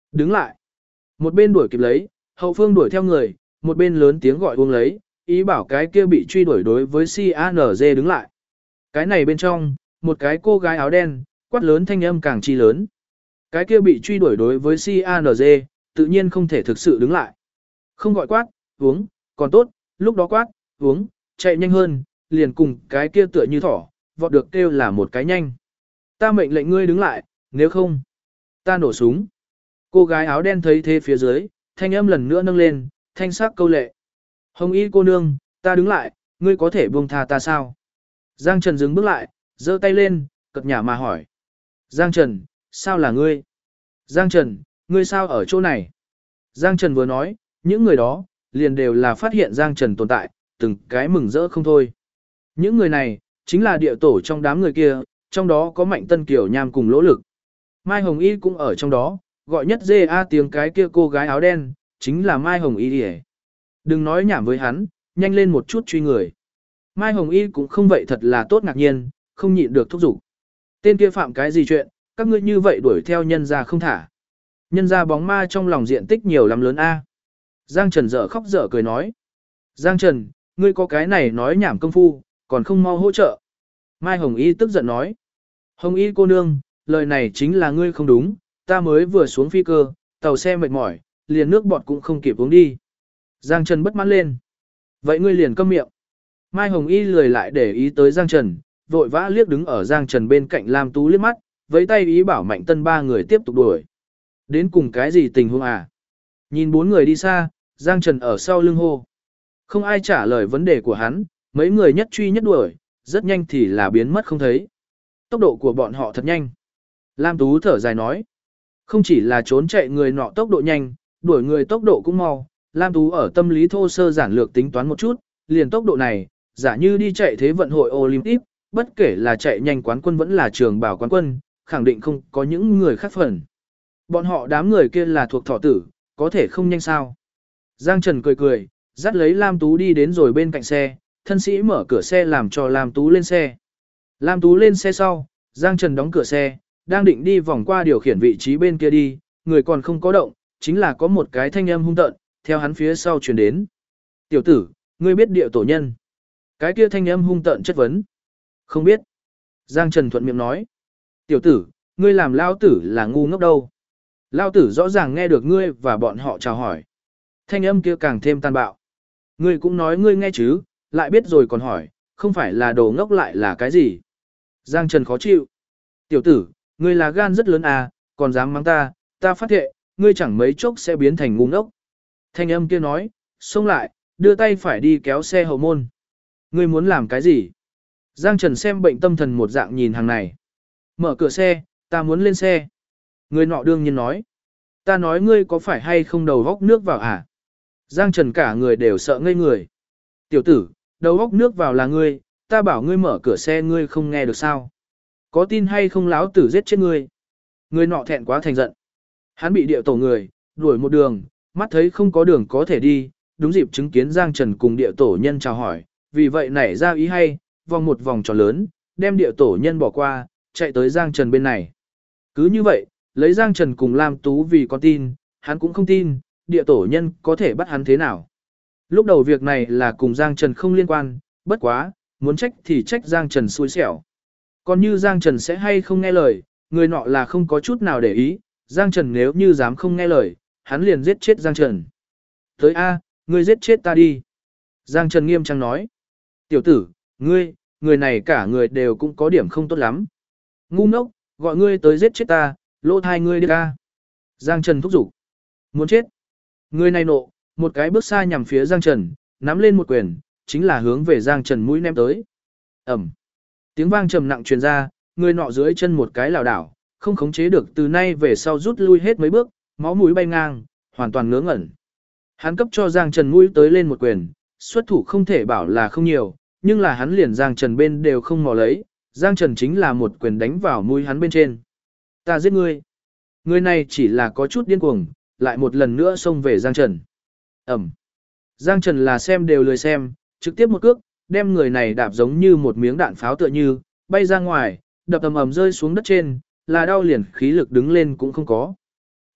Đứng lại. Một bên đuổi kịp lấy, hậu phương đuổi theo người, một bên lớn tiếng gọi uống lấy, ý bảo cái kia bị truy đuổi đối với CANZ đứng lại. Cái này bên trong, một cái cô gái áo đen, quát lớn thanh âm càng chi lớn. Cái kia bị truy đuổi đối với CANZ, tự nhiên không thể thực sự đứng lại. Không gọi quát, uống, còn tốt, lúc đó quát, uống, chạy nhanh hơn, liền cùng cái kia tựa như thỏ, vọt được kêu là một cái nhanh. Ta mệnh lệnh ngươi đứng lại, nếu không, ta nổ súng. Cô gái áo đen thấy thế phía dưới, thanh âm lần nữa nâng lên, thanh sắc câu lệ. Hồng y cô nương, ta đứng lại, ngươi có thể buông tha ta sao? Giang Trần dừng bước lại, giơ tay lên, cật nhả mà hỏi. Giang Trần, sao là ngươi? Giang Trần, ngươi sao ở chỗ này? Giang Trần vừa nói, những người đó, liền đều là phát hiện Giang Trần tồn tại, từng cái mừng rỡ không thôi. Những người này, chính là địa tổ trong đám người kia, trong đó có Mạnh Tân Kiều Nham cùng Lỗ Lực. Mai Hồng Y cũng ở trong đó, gọi nhất dê a tiếng cái kia cô gái áo đen, chính là Mai Hồng Y đi. Đừng nói nhảm với hắn, nhanh lên một chút truy người. Mai Hồng Y cũng không vậy thật là tốt ngạc nhiên, không nhịn được thúc giục. Tên kia phạm cái gì chuyện, các ngươi như vậy đuổi theo nhân ra không thả. Nhân ra bóng ma trong lòng diện tích nhiều lắm lớn a. Giang Trần dở khóc dở cười nói. Giang Trần, ngươi có cái này nói nhảm công phu, còn không mau hỗ trợ. Mai Hồng Y tức giận nói. Hồng Y cô nương, lời này chính là ngươi không đúng, ta mới vừa xuống phi cơ, tàu xe mệt mỏi, liền nước bọt cũng không kịp uống đi. Giang Trần bất mãn lên. Vậy ngươi liền câm miệng. Mai Hồng Y lười lại để ý tới Giang Trần, vội vã liếc đứng ở Giang Trần bên cạnh Lam Tú liếc mắt, với tay ý bảo Mạnh Tân ba người tiếp tục đuổi. Đến cùng cái gì tình huống à? Nhìn bốn người đi xa, Giang Trần ở sau lưng hô. Không ai trả lời vấn đề của hắn, mấy người nhất truy nhất đuổi, rất nhanh thì là biến mất không thấy. Tốc độ của bọn họ thật nhanh. Lam Tú thở dài nói. Không chỉ là trốn chạy người nọ tốc độ nhanh, đuổi người tốc độ cũng mau. Lam Tú ở tâm lý thô sơ giản lược tính toán một chút, liền tốc độ này, giả như đi chạy thế vận hội Olympic, bất kể là chạy nhanh quán quân vẫn là trường bảo quán quân, khẳng định không có những người khác phần. Bọn họ đám người kia là thuộc thọ tử, có thể không nhanh sao. Giang Trần cười cười, dắt lấy Lam Tú đi đến rồi bên cạnh xe, thân sĩ mở cửa xe làm cho Lam Tú lên xe. Lam Tú lên xe sau, Giang Trần đóng cửa xe, đang định đi vòng qua điều khiển vị trí bên kia đi, người còn không có động, chính là có một cái thanh âm hung tợn, theo hắn phía sau truyền đến. Tiểu tử, ngươi biết địa tổ nhân. Cái kia thanh âm hung tợn chất vấn. Không biết. Giang Trần thuận miệng nói. Tiểu tử, ngươi làm lao tử là ngu ngốc đâu. Lao tử rõ ràng nghe được ngươi và bọn họ chào hỏi. Thanh âm kia càng thêm tàn bạo. Ngươi cũng nói ngươi nghe chứ, lại biết rồi còn hỏi, không phải là đồ ngốc lại là cái gì. Giang Trần khó chịu. Tiểu tử, ngươi là gan rất lớn à, còn dám mắng ta, ta phát thệ, ngươi chẳng mấy chốc sẽ biến thành ngu ngốc. Thanh âm kia nói, xông lại, đưa tay phải đi kéo xe hậu môn. Ngươi muốn làm cái gì? Giang Trần xem bệnh tâm thần một dạng nhìn hàng này. Mở cửa xe, ta muốn lên xe. Người nọ đương nhiên nói. Ta nói ngươi có phải hay không đầu góc nước vào à? Giang Trần cả người đều sợ ngây người. Tiểu tử, đầu góc nước vào là ngươi, ta bảo ngươi mở cửa xe ngươi không nghe được sao? Có tin hay không láo tử giết chết ngươi? Người nọ thẹn quá thành giận. Hắn bị địa tổ người, đuổi một đường, mắt thấy không có đường có thể đi, đúng dịp chứng kiến Giang Trần cùng địa tổ nhân chào hỏi, vì vậy nảy ra ý hay, vòng một vòng tròn lớn, đem địa tổ nhân bỏ qua, chạy tới Giang Trần bên này. Cứ như vậy, lấy Giang Trần cùng Lam Tú vì con tin, hắn cũng không tin, địa tổ nhân có thể bắt hắn thế nào. Lúc đầu việc này là cùng Giang Trần không liên quan, bất quá, muốn trách thì trách Giang Trần xui xẻo. Còn như Giang Trần sẽ hay không nghe lời, người nọ là không có chút nào để ý, Giang Trần nếu như dám không nghe lời, hắn liền giết chết Giang Trần. Tới A, ngươi giết chết ta đi. Giang Trần nghiêm trang nói. Tiểu tử, ngươi, người này cả người đều cũng có điểm không tốt lắm. Ngu ngốc, gọi ngươi tới giết chết ta, lỗ thai ngươi đi ca. Giang Trần thúc giục. Muốn chết. Người này nộ, một cái bước xa nhằm phía Giang Trần, nắm lên một quyền, chính là hướng về Giang Trần mũi ném tới. Ẩm. Tiếng vang trầm nặng truyền ra, người nọ dưới chân một cái lảo đảo, không khống chế được từ nay về sau rút lui hết mấy bước, máu mũi bay ngang, hoàn toàn ngớ ngẩn. Hắn cấp cho Giang Trần mũi tới lên một quyền, xuất thủ không thể bảo là không nhiều, nhưng là hắn liền Giang Trần bên đều không mò lấy, Giang Trần chính là một quyền đánh vào mũi hắn bên trên. Ta giết ngươi. Người này chỉ là có chút điên cuồng, lại một lần nữa xông về Giang Trần. Ẩm. Giang Trần là xem đều lười xem, trực tiếp một cước, đem người này đạp giống như một miếng đạn pháo tựa như, bay ra ngoài, đập ầm ầm rơi xuống đất trên, là đau liền khí lực đứng lên cũng không có.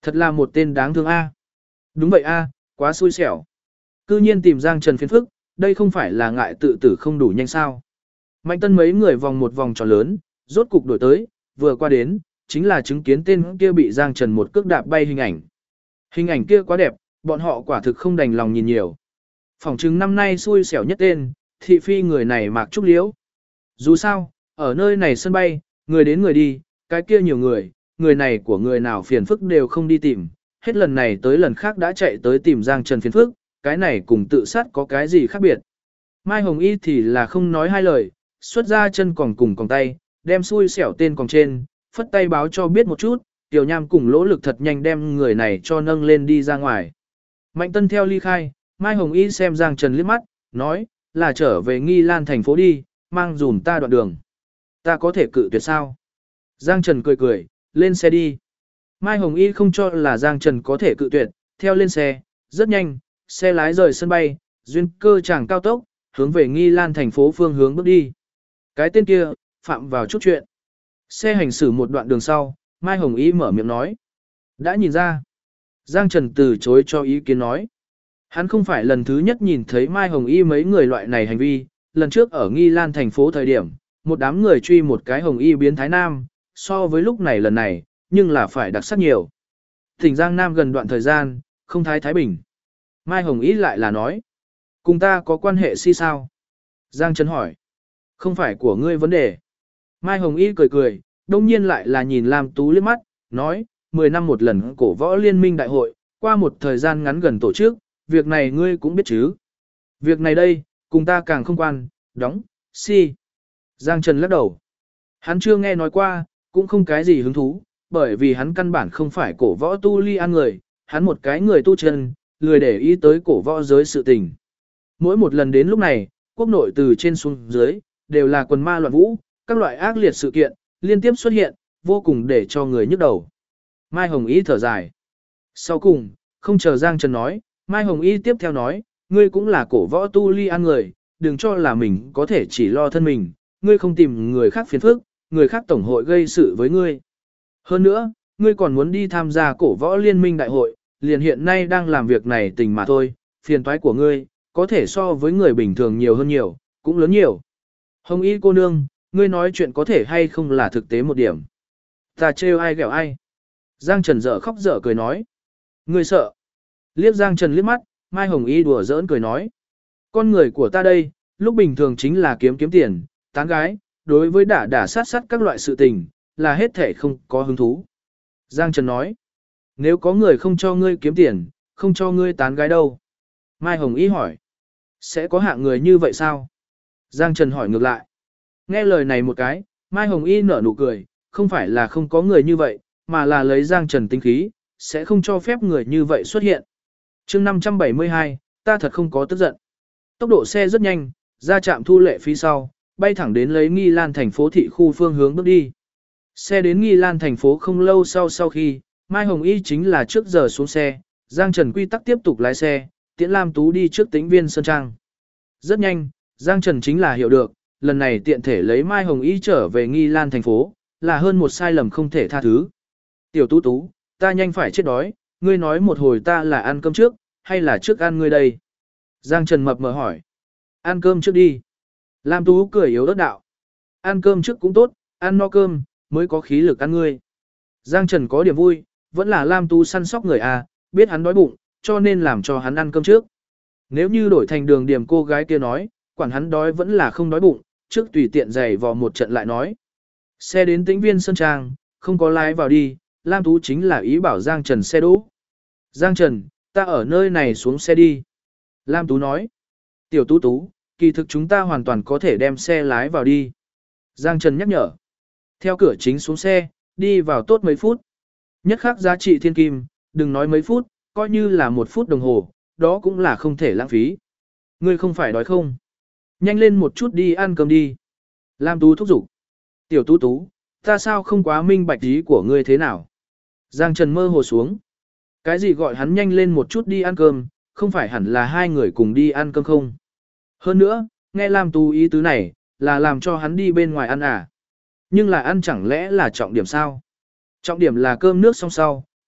Thật là một tên đáng thương a. Đúng vậy a, quá xui xẻo. Cư nhiên tìm Giang Trần phiền phức, đây không phải là ngại tự tử không đủ nhanh sao. Mạnh Tân mấy người vòng một vòng tròn lớn, rốt cục đổi tới, vừa qua đến, chính là chứng kiến tên kia bị Giang Trần một cước đạp bay hình ảnh. Hình ảnh kia quá đẹp, bọn họ quả thực không đành lòng nhìn nhiều. Phỏng chừng năm nay xui xẻo nhất tên, thị phi người này Mạc Trúc Liễu. Dù sao, ở nơi này sân bay, người đến người đi, cái kia nhiều người này của người nào phiền phức đều không đi tìm, hết lần này tới lần khác đã chạy tới tìm Giang Trần phiền phức, cái này cùng tự sát có cái gì khác biệt. Mai Hồng Y thì là không nói hai lời, xuất ra chân còn cùng còng tay, đem xui xẻo tên còng trên, phất tay báo cho biết một chút, Tiểu Nham cùng lỗ lực thật nhanh đem người này cho nâng lên đi ra ngoài. Mạnh Tân theo ly khai, Mai Hồng Y xem Giang Trần liếc mắt, nói, là trở về Nghi Lan thành phố đi, mang dùm ta đoạn đường. Ta có thể cự tuyệt sao? Giang Trần cười cười, lên xe đi. Mai Hồng Y không cho là Giang Trần có thể cự tuyệt, theo lên xe, rất nhanh, xe lái rời sân bay, duyên cơ chàng cao tốc, hướng về Nghi Lan thành phố phương hướng bước đi. Cái tên kia, phạm vào chút chuyện. Xe hành xử một đoạn đường sau, Mai Hồng Y mở miệng nói. Đã nhìn ra. Giang Trần từ chối cho ý kiến nói. Hắn không phải lần thứ nhất nhìn thấy Mai Hồng Y mấy người loại này hành vi, lần trước ở Nghi Lan thành phố thời điểm, một đám người truy một cái Hồng Y biến thái nam, so với lúc này lần này, nhưng là phải đặc sắc nhiều. Tỉnh Giang Nam gần đoạn thời gian, không thái bình. Mai Hồng Y lại là nói. Cùng ta có quan hệ si sao? Giang Trần hỏi. Không phải của ngươi vấn đề. Mai Hồng Y cười cười, đông nhiên lại là nhìn Lam Tú liếc mắt, nói, 10 năm một lần cổ võ liên minh đại hội, qua một thời gian ngắn gần tổ chức, việc này ngươi cũng biết chứ. Việc này đây, cùng ta càng không quan, đóng, si. Giang Trần lắc đầu. Hắn chưa nghe nói qua, cũng không cái gì hứng thú, bởi vì hắn căn bản không phải cổ võ tu ly an người, hắn một cái người tu chân, lười để ý tới cổ võ giới sự tình. Mỗi một lần đến lúc này, quốc nội từ trên xuống dưới, đều là quần ma loạn vũ, các loại ác liệt sự kiện, liên tiếp xuất hiện, vô cùng để cho người nhức đầu. Mai Hồng Y thở dài. Sau cùng, không chờ Giang Trần nói, Mai Hồng Y tiếp theo nói, ngươi cũng là cổ võ tu ly an người, đừng cho là mình có thể chỉ lo thân mình, ngươi không tìm người khác phiền phức, người khác tổng hội gây sự với ngươi. Hơn nữa, ngươi còn muốn đi tham gia cổ võ liên minh đại hội, liền hiện nay đang làm việc này tình mà thôi, phiền toái của ngươi, có thể so với người bình thường nhiều hơn nhiều, cũng lớn nhiều. Hồng Y cô nương, ngươi nói chuyện có thể hay không là thực tế một điểm. Ta trêu ai ghẹo ai. Giang Trần dở khóc dở cười nói. Ngươi sợ. Liếc Giang Trần liếc mắt, Mai Hồng Y đùa giỡn cười nói. Con người của ta đây, lúc bình thường chính là kiếm tiền, tán gái, đối với đả sát các loại sự tình, là hết thể không có hứng thú. Giang Trần nói. Nếu có người không cho ngươi kiếm tiền, không cho ngươi tán gái đâu. Mai Hồng Y hỏi. Sẽ có hạng người như vậy sao? Giang Trần hỏi ngược lại. Nghe lời này một cái, Mai Hồng Y nở nụ cười, không phải là không có người như vậy, mà là lấy Giang Trần tính khí, sẽ không cho phép người như vậy xuất hiện. chương 572, ta thật không có tức giận. Tốc độ xe rất nhanh, ra trạm thu lệ phía sau, bay thẳng đến lấy Nghi Lan thành phố thị khu phương hướng bước đi. Xe đến Nghi Lan thành phố không lâu sau khi, Mai Hồng Y chính là trước giờ xuống xe, Giang Trần quy tắc tiếp tục lái xe, tiễn Lam Tú đi trước Tĩnh Viên Sơn Trang. Rất nhanh, Giang Trần chính là hiểu được, lần này tiện thể lấy Mai Hồng Y trở về Nghi Lan thành phố, là hơn một sai lầm không thể tha thứ. Tiểu Tú Tú, ta nhanh phải chết đói, ngươi nói một hồi ta là ăn cơm trước, hay là trước ăn ngươi đây? Giang Trần mập mờ hỏi. Ăn cơm trước đi. Lam Tú cười yếu ớt đạo. Ăn cơm trước cũng tốt, ăn no cơm, mới có khí lực ăn ngươi. Giang Trần có điểm vui, vẫn là Lam Tú săn sóc người à, biết hắn đói bụng, cho nên làm cho hắn ăn cơm trước. Nếu như đổi thành Đường Điểm cô gái kia nói, quản hắn đói vẫn là không đói bụng, trước tùy tiện giày vò một trận lại nói. Xe đến Tĩnh Viên Sơn Trang, không có lái vào đi, Lam Tú chính là ý bảo Giang Trần xe đỗ. Giang Trần, ta ở nơi này xuống xe đi. Lam Tú nói. Tiểu Tú Tú, kỳ thực chúng ta hoàn toàn có thể đem xe lái vào đi. Giang Trần nhắc nhở. Theo cửa chính xuống xe, đi vào tốt mấy phút. Nhất khắc giá trị thiên kim, đừng nói mấy phút, coi như là 1 phút đồng hồ, đó cũng là không thể lãng phí. Ngươi không phải đói không? Nhanh lên một chút đi ăn cơm đi. Lam Tú thúc giục. Tiểu Tú Tú, ta sao không quá minh bạch ý của ngươi thế nào? Giang Trần mơ hồ xuống. Cái gì gọi hắn nhanh lên một chút đi ăn cơm, không phải hẳn là hai người cùng đi ăn cơm không? Hơn nữa, nghe Lam Tú ý tứ này, là làm cho hắn đi bên ngoài ăn à? Nhưng là ăn chẳng lẽ là trọng điểm sao? Trọng điểm là cơm nước xong sau,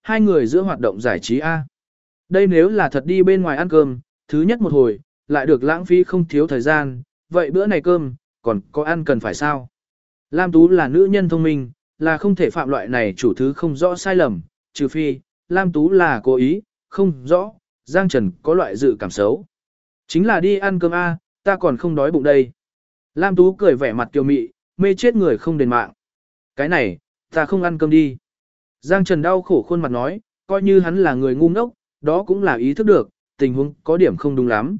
hai người giữa hoạt động giải trí A. Đây nếu là thật đi bên ngoài ăn cơm, thứ nhất một hồi, lại được lãng phí không thiếu thời gian, vậy bữa này cơm, còn có ăn cần phải sao? Lam Tú là nữ nhân thông minh, là không thể phạm loại này chủ thứ không rõ sai lầm, trừ phi, Lam Tú là cố ý, không rõ, Giang Trần có loại dự cảm xấu. Chính là đi ăn cơm A, ta còn không đói bụng đây. Lam Tú cười vẻ mặt kiều mị, mê chết người không đền mạng. Cái này, ta không ăn cơm đi. Giang Trần đau khổ khuôn mặt nói, coi như hắn là người ngu ngốc, đó cũng là ý thức được, tình huống có điểm không đúng lắm.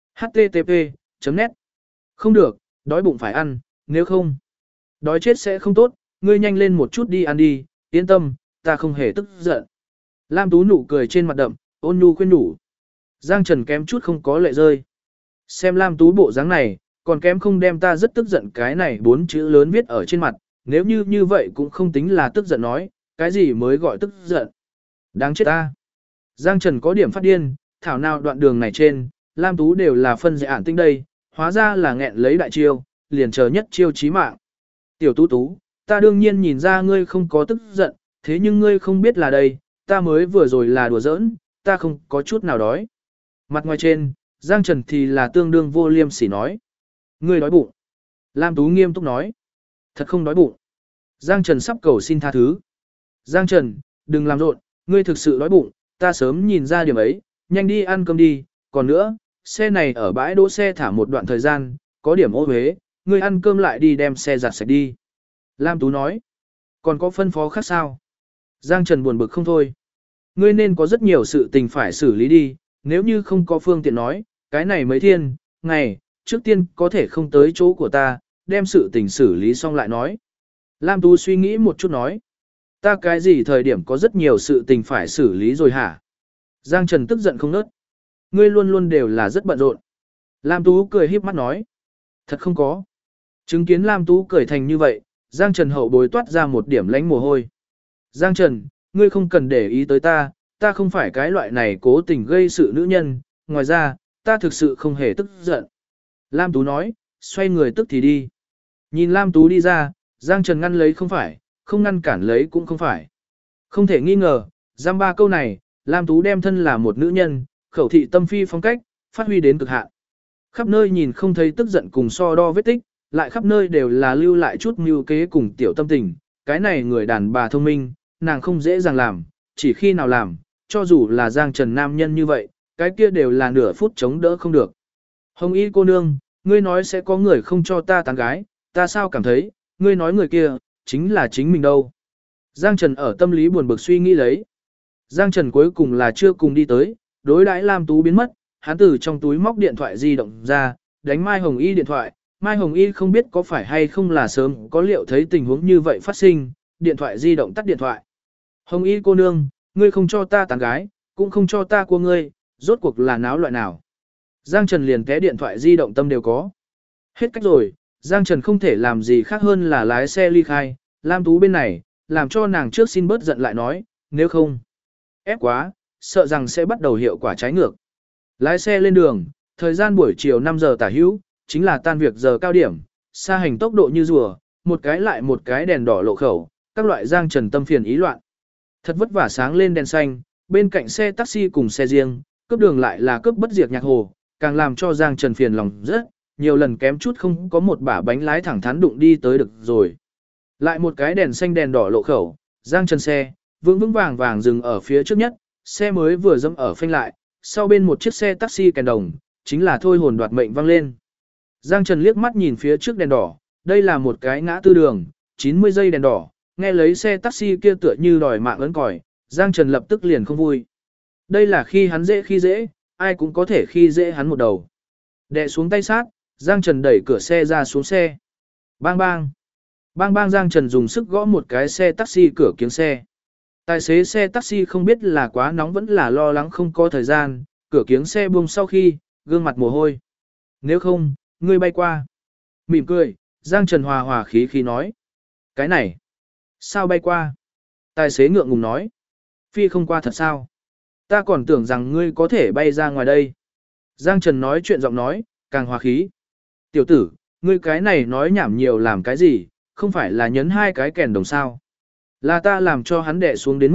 http.net Không được, đói bụng phải ăn, nếu không, đói chết sẽ không tốt, ngươi nhanh lên một chút đi ăn đi, yên tâm, ta không hề tức giận. Lam Tú nụ cười trên mặt đậm, ôn nhu khuyên nhủ. Giang Trần kém chút không có lệ rơi. Xem Lam Tú bộ dáng này, còn kém không đem ta rất tức giận cái này 4 chữ lớn viết ở trên mặt, nếu như vậy cũng không tính là tức giận nói, cái gì mới gọi tức giận. Đáng chết ta. Giang Trần có điểm phát điên, thảo nào đoạn đường này trên, Lam Tú đều là phân giải ản tinh đây, hóa ra là nghẹn lấy đại chiêu, liền chờ nhất chiêu chí mạng. Tiểu Tú Tú, ta đương nhiên nhìn ra ngươi không có tức giận, thế nhưng ngươi không biết là đây, ta mới vừa rồi là đùa giỡn, ta không có chút nào đói. Mặt ngoài trên, Giang Trần thì là tương đương vô liêm sỉ nói. Ngươi đói bụng. Lam Tú nghiêm túc nói. Thật không đói bụng. Giang Trần sắp cầu xin tha thứ. Giang Trần, đừng làm rộn, ngươi thực sự đói bụng, ta sớm nhìn ra điểm ấy, nhanh đi ăn cơm đi, còn nữa, xe này ở bãi đỗ xe thả một đoạn thời gian, có điểm ô uế, ngươi ăn cơm lại đi đem xe giặt sạch đi. Lam Tú nói, còn có phân phó khác sao? Giang Trần buồn bực không thôi. Ngươi nên có rất nhiều sự tình phải xử lý đi, nếu như không có phương tiện nói, cái này mấy thiên, ngày, trước tiên có thể không tới chỗ của ta, đem sự tình xử lý xong lại nói. Lam Tú suy nghĩ một chút nói, ta cái gì thời điểm có rất nhiều sự tình phải xử lý rồi hả? Giang Trần tức giận không nớt. Ngươi luôn luôn đều là rất bận rộn. Lam Tú cười híp mắt nói, thật không có. Chứng kiến Lam Tú cười thành như vậy, Giang Trần hậu bối toát ra một điểm lánh mồ hôi. Giang Trần, ngươi không cần để ý tới ta, ta không phải cái loại này cố tình gây sự nữ nhân, ngoài ra, ta thực sự không hề tức giận. Lam Tú nói, xoay người tức thì đi. Nhìn Lam Tú đi ra, Giang Trần ngăn lấy không phải, không ngăn cản lấy cũng không phải. Không thể nghi ngờ, giam ba câu này, Lam Tú đem thân là một nữ nhân, khẩu thị tâm phi phong cách, phát huy đến cực hạn. Khắp nơi nhìn không thấy tức giận cùng so đo vết tích, lại khắp nơi đều là lưu lại chút mưu kế cùng tiểu tâm tình. Cái này người đàn bà thông minh, nàng không dễ dàng làm, chỉ khi nào làm, cho dù là Giang Trần nam nhân như vậy, cái kia đều là nửa phút chống đỡ không được. Hồng Y cô nương, ngươi nói sẽ có người không cho ta tán gái, ta sao cảm thấy, ngươi nói người kia, chính là chính mình đâu. Giang Trần ở tâm lý buồn bực suy nghĩ lấy. Giang Trần cuối cùng là chưa cùng đi tới, đối đãi Lam Tú biến mất, hắn từ trong túi móc điện thoại di động ra, đánh Mai Hồng Y điện thoại. Mai Hồng Y không biết có phải hay không là sớm có liệu thấy tình huống như vậy phát sinh, điện thoại di động tắt điện thoại. Hồng Y cô nương, ngươi không cho ta tán gái, cũng không cho ta của ngươi, rốt cuộc là náo loại nào. Giang Trần liền té điện thoại di động tâm đều có. Hết cách rồi, Giang Trần không thể làm gì khác hơn là lái xe ly khai, Lam Tú bên này, làm cho nàng trước xin bớt giận lại nói, nếu không, ép quá, sợ rằng sẽ bắt đầu hiệu quả trái ngược. Lái xe lên đường, thời gian buổi chiều 5 giờ tả hữu, chính là tan việc giờ cao điểm, xa hành tốc độ như rùa, một cái lại một cái đèn đỏ lộ khẩu, các loại Giang Trần tâm phiền ý loạn. Thật vất vả sáng lên đèn xanh, bên cạnh xe taxi cùng xe riêng, cướp đường lại là cướp bất diệt nhạc hồ, càng làm cho Giang Trần phiền lòng rất, nhiều lần kém chút không có một bả bánh lái thẳng thắn đụng đi tới được rồi. Lại một cái đèn xanh đèn đỏ lộ khẩu, Giang Trần xe, vững vững vàng vàng dừng ở phía trước nhất, xe mới vừa dẫm ở phanh lại, sau bên một chiếc xe taxi kèn đồng, chính là thôi hồn đoạt mệnh vang lên. Giang Trần liếc mắt nhìn phía trước đèn đỏ, đây là một cái ngã tư đường, 90 giây đèn đỏ, nghe lấy xe taxi kia tựa như đòi mạng ấn còi, Giang Trần lập tức liền không vui. Đây là khi hắn dễ khi dễ, ai cũng có thể khi dễ hắn một đầu. Đè xuống tay sát, Giang Trần đẩy cửa xe ra xuống xe. Bang bang. Bang bang Giang Trần dùng sức gõ một cái xe taxi cửa kiếng xe. Tài xế xe taxi không biết là quá nóng vẫn là lo lắng không có thời gian, cửa kiếng xe buông sau khi, gương mặt mồ hôi. Nếu không, ngươi bay qua. Mỉm cười, Giang Trần hòa hòa khí khí nói. Cái này, sao bay qua? Tài xế ngượng ngùng nói. Phi không qua thật sao? Ta còn tưởng rằng ngươi có thể bay ra ngoài đây. Giang Trần nói chuyện giọng nói, càng hòa khí. Tiểu tử, ngươi cái này nói nhảm nhiều làm cái gì, không phải là nhấn hai cái kèn đồng sao. Là ta làm cho hắn đè xuống đến mức,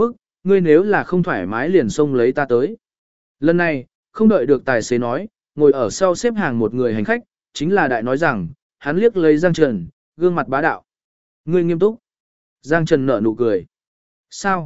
ngươi nếu là không thoải mái liền xông lấy ta tới. Lần này, không đợi được tài xế nói, ngồi ở sau xếp hàng một người hành khách, chính là đại nói rằng, hắn liếc lấy Giang Trần, gương mặt bá đạo. Ngươi nghiêm túc. Giang Trần nở nụ cười. Sao,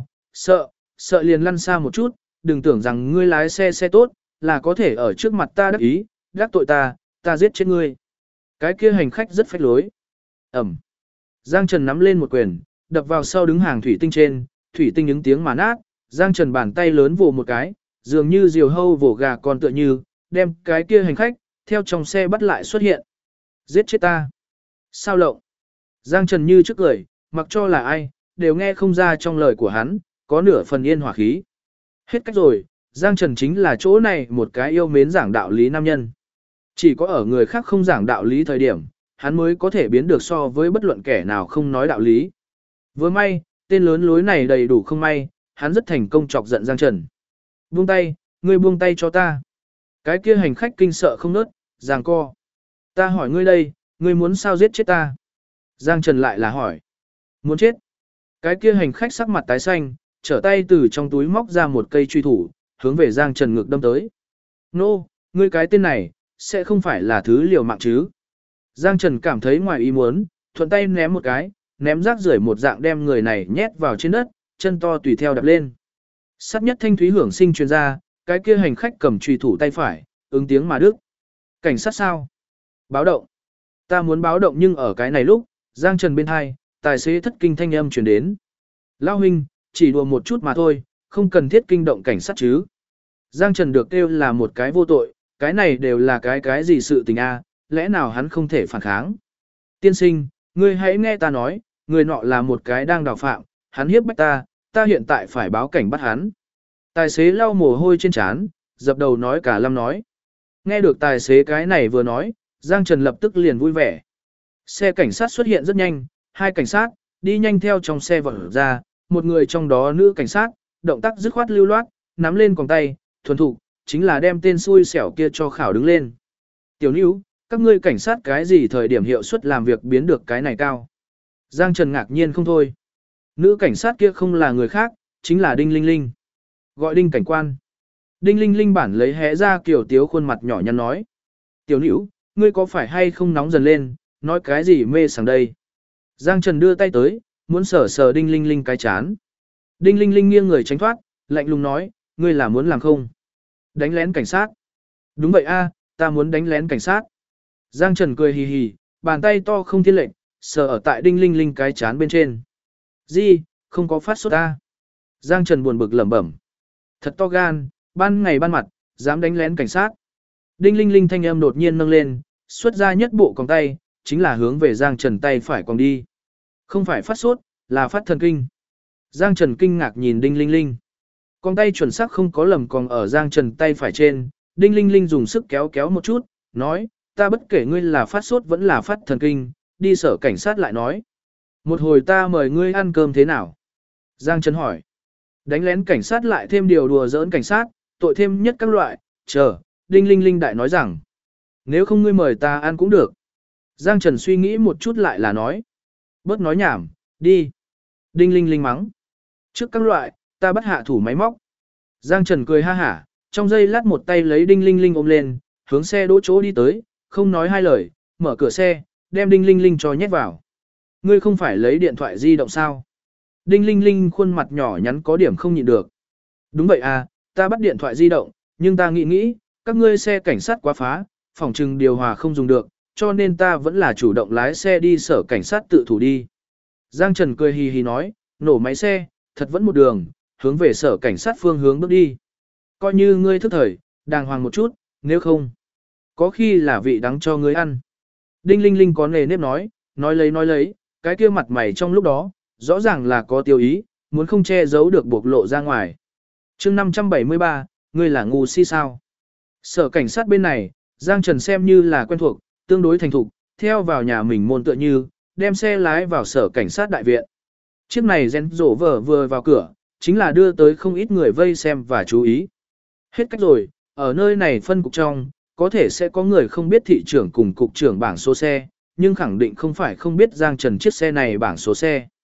sợ liền lăn xa một chút, đừng tưởng rằng ngươi lái xe tốt, là có thể ở trước mặt ta đắc ý, đắc tội ta giết chết ngươi. Cái kia hành khách rất phách lối. Ẩm. Giang Trần nắm lên một quyền, đập vào sau đứng hàng thủy tinh trên, thủy tinh những tiếng mà nát, Giang Trần bàn tay lớn vồ một cái, dường như diều hâu vồ gà con tựa như, đem cái kia hành khách, theo trong xe bắt lại xuất hiện. Giết chết ta. Sao lộng? Giang Trần như trước cười, mặc cho là ai, đều nghe không ra trong lời của hắn, có nửa phần yên hỏa khí. Hết cách rồi, Giang Trần chính là chỗ này một cái yêu mến giảng đạo lý nam nhân. Chỉ có ở người khác không giảng đạo lý thời điểm, hắn mới có thể biến được so với bất luận kẻ nào không nói đạo lý. Vừa may, tên lớn lối này đầy đủ không may, hắn rất thành công chọc giận Giang Trần. Buông tay, ngươi buông tay cho ta. Cái kia hành khách kinh sợ không nớt, giằng co. Ta hỏi ngươi đây, ngươi muốn sao giết chết ta? Giang Trần lại là hỏi. Muốn chết. Cái kia hành khách sắc mặt tái xanh, trở tay từ trong túi móc ra một cây truy thủ, hướng về Giang Trần ngực đâm tới. Nô, ngươi cái tên này, sẽ không phải là thứ liều mạng chứ? Giang Trần cảm thấy ngoài ý muốn, thuận tay ném một cái, ném rác rưởi một dạng đem người này nhét vào trên đất, chân to tùy theo đập lên. Sát nhất thanh thúy hưởng sinh truyền ra, cái kia hành khách cầm truy thủ tay phải, ứng tiếng mà đứt. Cảnh sát sao? Báo động. Ta muốn báo động nhưng ở cái này lúc, Giang Trần bên hai, tài xế thất kinh thanh âm truyền đến. Lao huynh, chỉ đùa một chút mà thôi, không cần thiết kinh động cảnh sát chứ. Giang Trần được kêu là một cái vô tội, cái này đều là cái gì sự tình a, lẽ nào hắn không thể phản kháng. Tiên sinh, ngươi hãy nghe ta nói, người nọ là một cái đang đào phạm, hắn hiếp bách ta hiện tại phải báo cảnh bắt hắn. Tài xế lau mồ hôi trên trán, dập đầu nói cả lâm nói. Nghe được tài xế cái này vừa nói, Giang Trần lập tức liền vui vẻ. Xe cảnh sát xuất hiện rất nhanh, hai cảnh sát, đi nhanh theo trong xe vọt ra, một người trong đó nữ cảnh sát, động tác dứt khoát lưu loát, nắm lên còng tay, thuần thục, chính là đem tên xui xẻo kia cho khảo đứng lên. Tiểu Nữu, các ngươi cảnh sát cái gì thời điểm hiệu suất làm việc biến được cái này cao? Giang Trần ngạc nhiên không thôi. Nữ cảnh sát kia không là người khác, chính là Đinh Linh Linh. Gọi Đinh cảnh quan. Đinh Linh Linh bản lấy hé ra kiểu tiếu khuôn mặt nhỏ nhắn nói. Tiểu Nữu, ngươi có phải hay không nóng dần lên, nói cái gì mê sảng đây? Giang Trần đưa tay tới, muốn sờ sờ Đinh Linh Linh cái chán. Đinh Linh Linh nghiêng người tránh thoát, lạnh lùng nói, ngươi là muốn làm không? Đánh lén cảnh sát. Đúng vậy a, ta muốn đánh lén cảnh sát. Giang Trần cười hì hì, bàn tay to không thiên lệnh, sờ ở tại Đinh Linh Linh cái chán bên trên. Gì, không có phát sốt ta. Giang Trần buồn bực lẩm bẩm. Thật to gan, ban ngày ban mặt, dám đánh lén cảnh sát. Đinh Linh Linh thanh âm đột nhiên nâng lên, xuất ra nhất bộ còng tay, chính là hướng về Giang Trần tay phải còng đi. Không phải phát sốt, là phát thần kinh. Giang Trần kinh ngạc nhìn Đinh Linh Linh. Còng tay chuẩn xác không có lầm còn ở Giang Trần tay phải trên, Đinh Linh Linh dùng sức kéo kéo một chút, nói, ta bất kể ngươi là phát sốt vẫn là phát thần kinh, đi sở cảnh sát lại nói. Một hồi ta mời ngươi ăn cơm thế nào? Giang Trần hỏi. Đánh lén cảnh sát lại thêm điều đùa giỡn cảnh sát, tội thêm nhất các loại, chờ, Đinh Linh Linh đại nói rằng. Nếu không ngươi mời ta ăn cũng được. Giang Trần suy nghĩ một chút lại là nói. Bớt nói nhảm, đi. Đinh Linh Linh mắng. Trước các loại, ta bắt hạ thủ máy móc. Giang Trần cười ha hả, trong giây lát một tay lấy Đinh Linh Linh ôm lên, hướng xe đỗ chỗ đi tới, không nói hai lời, mở cửa xe, đem Đinh Linh Linh cho nhét vào. Ngươi không phải lấy điện thoại di động sao? Đinh Linh Linh khuôn mặt nhỏ nhắn có điểm không nhịn được. Đúng vậy à, ta bắt điện thoại di động, nhưng ta nghĩ, các ngươi xe cảnh sát quá phá, phòng trừng điều hòa không dùng được, cho nên ta vẫn là chủ động lái xe đi sở cảnh sát tự thủ đi. Giang Trần cười hì hì nói, nổ máy xe, thật vẫn một đường, hướng về sở cảnh sát phương hướng bước đi. Coi như ngươi thức thời, đàng hoàng một chút, nếu không, có khi là vị đắng cho ngươi ăn. Đinh Linh Linh có nề nếp nói lấy, cái kia mặt mày trong lúc đó, rõ ràng là có tiêu ý, muốn không che giấu được bộc lộ ra ngoài. chương 573, ngươi là ngu si sao? Sở cảnh sát bên này, Giang Trần xem như là quen thuộc, tương đối thành thục, theo vào nhà mình môn tựa như, đem xe lái vào sở cảnh sát đại viện. Chiếc này Range Rover vừa vào cửa, chính là đưa tới không ít người vây xem và chú ý. Hết cách rồi, ở nơi này phân cục trong, có thể sẽ có người không biết thị trưởng cùng cục trưởng bảng số xe, nhưng khẳng định không phải không biết Giang Trần chiếc xe này bảng số xe.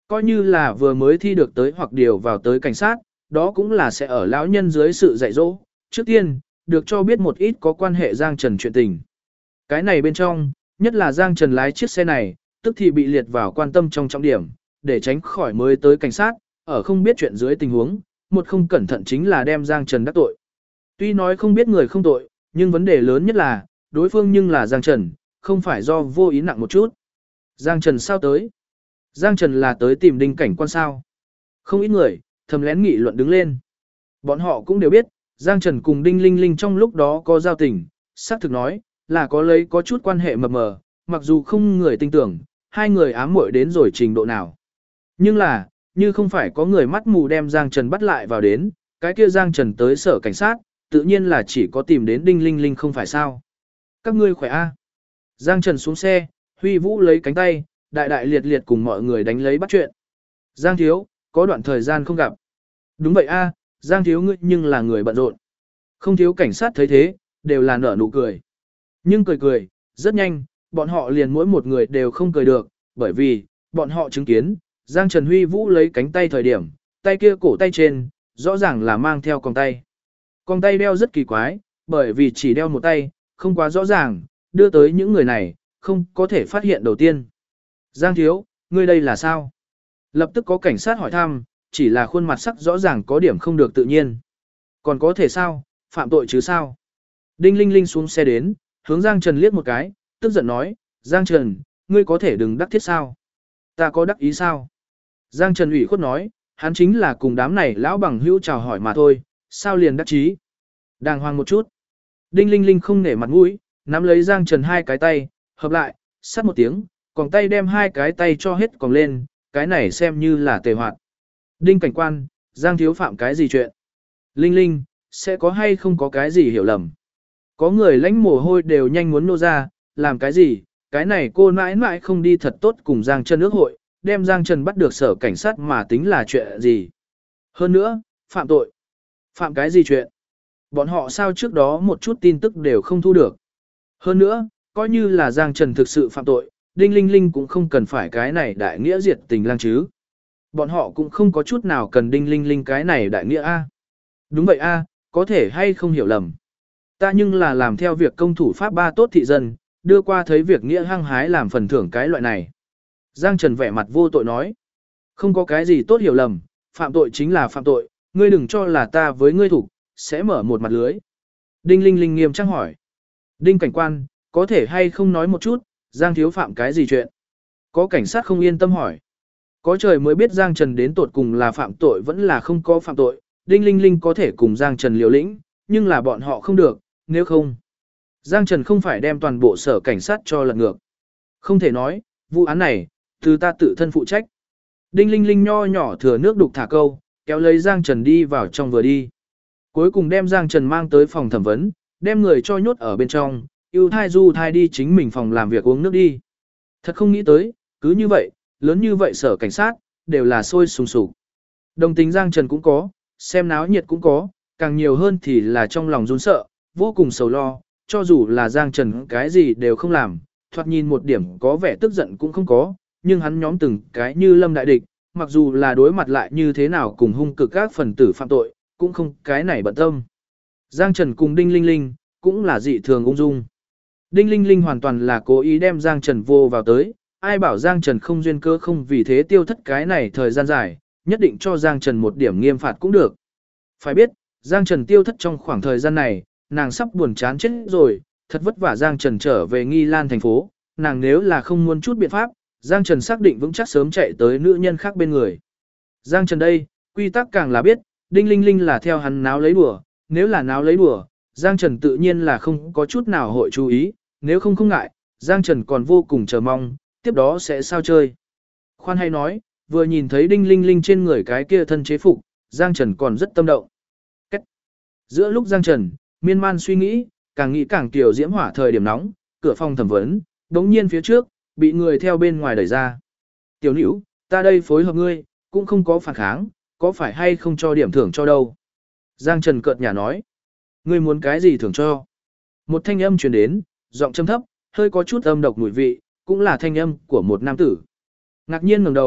Coi như là vừa mới thi được tới hoặc điều vào tới cảnh sát, đó cũng là sẽ ở lão nhân dưới sự dạy dỗ. Trước tiên, được cho biết một ít có quan hệ Giang Trần chuyện tình. Cái này bên trong, nhất là Giang Trần lái chiếc xe này, tức thì bị liệt vào quan tâm trong trọng điểm, để tránh khỏi mới tới cảnh sát, ở không biết chuyện dưới tình huống, một không cẩn thận chính là đem Giang Trần đắc tội. Tuy nói không biết người không tội, nhưng vấn đề lớn nhất là, đối phương nhưng là Giang Trần, không phải do vô ý nặng một chút. Giang Trần sao tới? Giang Trần là tới tìm Đinh cảnh quan sao? Không ít người, thầm lén nghị luận đứng lên. Bọn họ cũng đều biết, Giang Trần cùng Đinh Linh Linh trong lúc đó có giao tình, xác thực nói, là có chút quan hệ mập mờ, mặc dù không người tin tưởng, hai người ám muội đến rồi trình độ nào. Nhưng là, như không phải có người mắt mù đem Giang Trần bắt lại vào đến, cái kia Giang Trần tới sở cảnh sát, tự nhiên là chỉ có tìm đến Đinh Linh Linh không phải sao. Các ngươi khỏe a? Giang Trần xuống xe, Huy Vũ lấy cánh tay, đại đại liệt liệt cùng mọi người đánh lấy bắt chuyện. Giang thiếu, có đoạn thời gian không gặp. Đúng vậy a, Giang thiếu ngươi nhưng là người bận rộn. Không thiếu cảnh sát thấy thế, đều là nở nụ cười. Nhưng cười cười, rất nhanh, bọn họ liền mỗi một người đều không cười được, bởi vì, bọn họ chứng kiến, Giang Trần Huy Vũ lấy cánh tay thời điểm, tay kia cổ tay trên, rõ ràng là mang theo còng tay. Còng tay đeo rất kỳ quái, bởi vì chỉ đeo một tay, không quá rõ ràng, đưa tới những người này, không có thể phát hiện đầu tiên. Giang thiếu, ngươi đây là sao? Lập tức có cảnh sát hỏi thăm, chỉ là khuôn mặt sắc rõ ràng có điểm không được tự nhiên. Còn có thể sao, phạm tội chứ sao? Đinh Linh Linh xuống xe đến, hướng Giang Trần liếc một cái, tức giận nói, Giang Trần, ngươi có thể đừng đắc thiết sao? Ta có đắc ý sao? Giang Trần ủy khuất nói, hắn chính là cùng đám này lão bằng hữu chào hỏi mà thôi, sao liền đắc chí? Đàng hoàng một chút. Đinh Linh Linh không nể mặt mũi, nắm lấy Giang Trần hai cái tay, hợp lại, sát một tiếng, còn tay đem hai cái tay cho hết còn lên, cái này xem như là tề hoạt. Đinh cảnh quan, Giang thiếu phạm cái gì chuyện? Linh Linh, sẽ có hay không có cái gì hiểu lầm? Có người lãnh mồ hôi đều nhanh muốn nô ra, làm cái gì? Cái này cô mãi mãi không đi thật tốt cùng Giang Trần ước hội, đem Giang Trần bắt được sở cảnh sát mà tính là chuyện gì? Hơn nữa, phạm tội. Phạm cái gì chuyện? Bọn họ sao trước đó một chút tin tức đều không thu được. Hơn nữa, coi như là Giang Trần thực sự phạm tội, Đinh Linh Linh cũng không cần phải cái này đại nghĩa diệt tình lang chứ. Bọn họ cũng không có chút nào cần Đinh Linh Linh cái này đại nghĩa A. Đúng vậy A, có thể hay không hiểu lầm. Ta nhưng là làm theo việc công thủ pháp ba tốt thị dân, đưa qua thấy việc nghĩa hăng hái làm phần thưởng cái loại này. Giang Trần vẻ mặt vô tội nói. Không có cái gì tốt hiểu lầm, phạm tội chính là phạm tội, ngươi đừng cho là ta với ngươi thủ, sẽ mở một mặt lưới. Đinh Linh Linh nghiêm trang hỏi. Đinh cảnh quan, có thể hay không nói một chút, Giang thiếu phạm cái gì chuyện? Có cảnh sát không yên tâm hỏi. Có trời mới biết Giang Trần đến tột cùng là phạm tội vẫn là không có phạm tội, Đinh Linh Linh có thể cùng Giang Trần liều lĩnh, nhưng là bọn họ không được, nếu không. Giang Trần không phải đem toàn bộ sở cảnh sát cho lật ngược. Không thể nói, vụ án này, từ ta tự thân phụ trách. Đinh Linh Linh nho nhỏ thừa nước đục thả câu, kéo lấy Giang Trần đi vào trong vừa đi. Cuối cùng đem Giang Trần mang tới phòng thẩm vấn, đem người cho nhốt ở bên trong, yêu thai du thai đi chính mình phòng làm việc uống nước đi. Thật không nghĩ tới, cứ như vậy, lớn như vậy sở cảnh sát, đều là sôi sùng sục. Đồng tính Giang Trần cũng có, xem náo nhiệt cũng có, càng nhiều hơn thì là trong lòng run sợ, vô cùng sầu lo, cho dù là Giang Trần cái gì đều không làm, thoạt nhìn một điểm có vẻ tức giận cũng không có, nhưng hắn nhóm từng cái như lâm đại địch, mặc dù là đối mặt lại như thế nào cùng hung cực các phần tử phạm tội, cũng không cái này bận tâm. Giang Trần cùng Đinh Linh Linh, cũng là dị thường ung dung. Đinh Linh Linh hoàn toàn là cố ý đem Giang Trần vô vào tới, ai bảo Giang Trần không duyên cơ không vì thế tiêu thất cái này thời gian dài, nhất định cho Giang Trần một điểm nghiêm phạt cũng được. Phải biết, Giang Trần tiêu thất trong khoảng thời gian này, nàng sắp buồn chán chết rồi, thật vất vả Giang Trần trở về Nghi Lan thành phố, nàng nếu là không muốn chút biện pháp, Giang Trần xác định vững chắc sớm chạy tới nữ nhân khác bên người. Giang Trần đây, quy tắc càng là biết, Đinh Linh Linh là theo hắn náo lấy đùa, nếu là náo lấy đùa, Giang Trần tự nhiên là không có chút nào hội chú ý, nếu không ngại, Giang Trần còn vô cùng chờ mong, tiếp đó sẽ sao chơi. Khoan hay nói, vừa nhìn thấy Đinh Linh Linh trên người cái kia thân chế phục, Giang Trần còn rất tâm động. Cách. Giữa lúc Giang Trần, miên man suy nghĩ càng tiểu diễm hỏa thời điểm nóng, cửa phòng thẩm vấn, đống nhiên phía trước, bị người theo bên ngoài đẩy ra. Tiểu nữ, ta đây phối hợp ngươi, cũng không có phản kháng, có phải hay không cho điểm thưởng cho đâu. Giang Trần cợt nhả nói. Ngươi muốn cái gì thưởng cho? Một thanh âm truyền đến, giọng trầm thấp, hơi có chút âm độc mùi vị, cũng là thanh âm của một nam tử. Ngạc nhiên ngẩng đầu,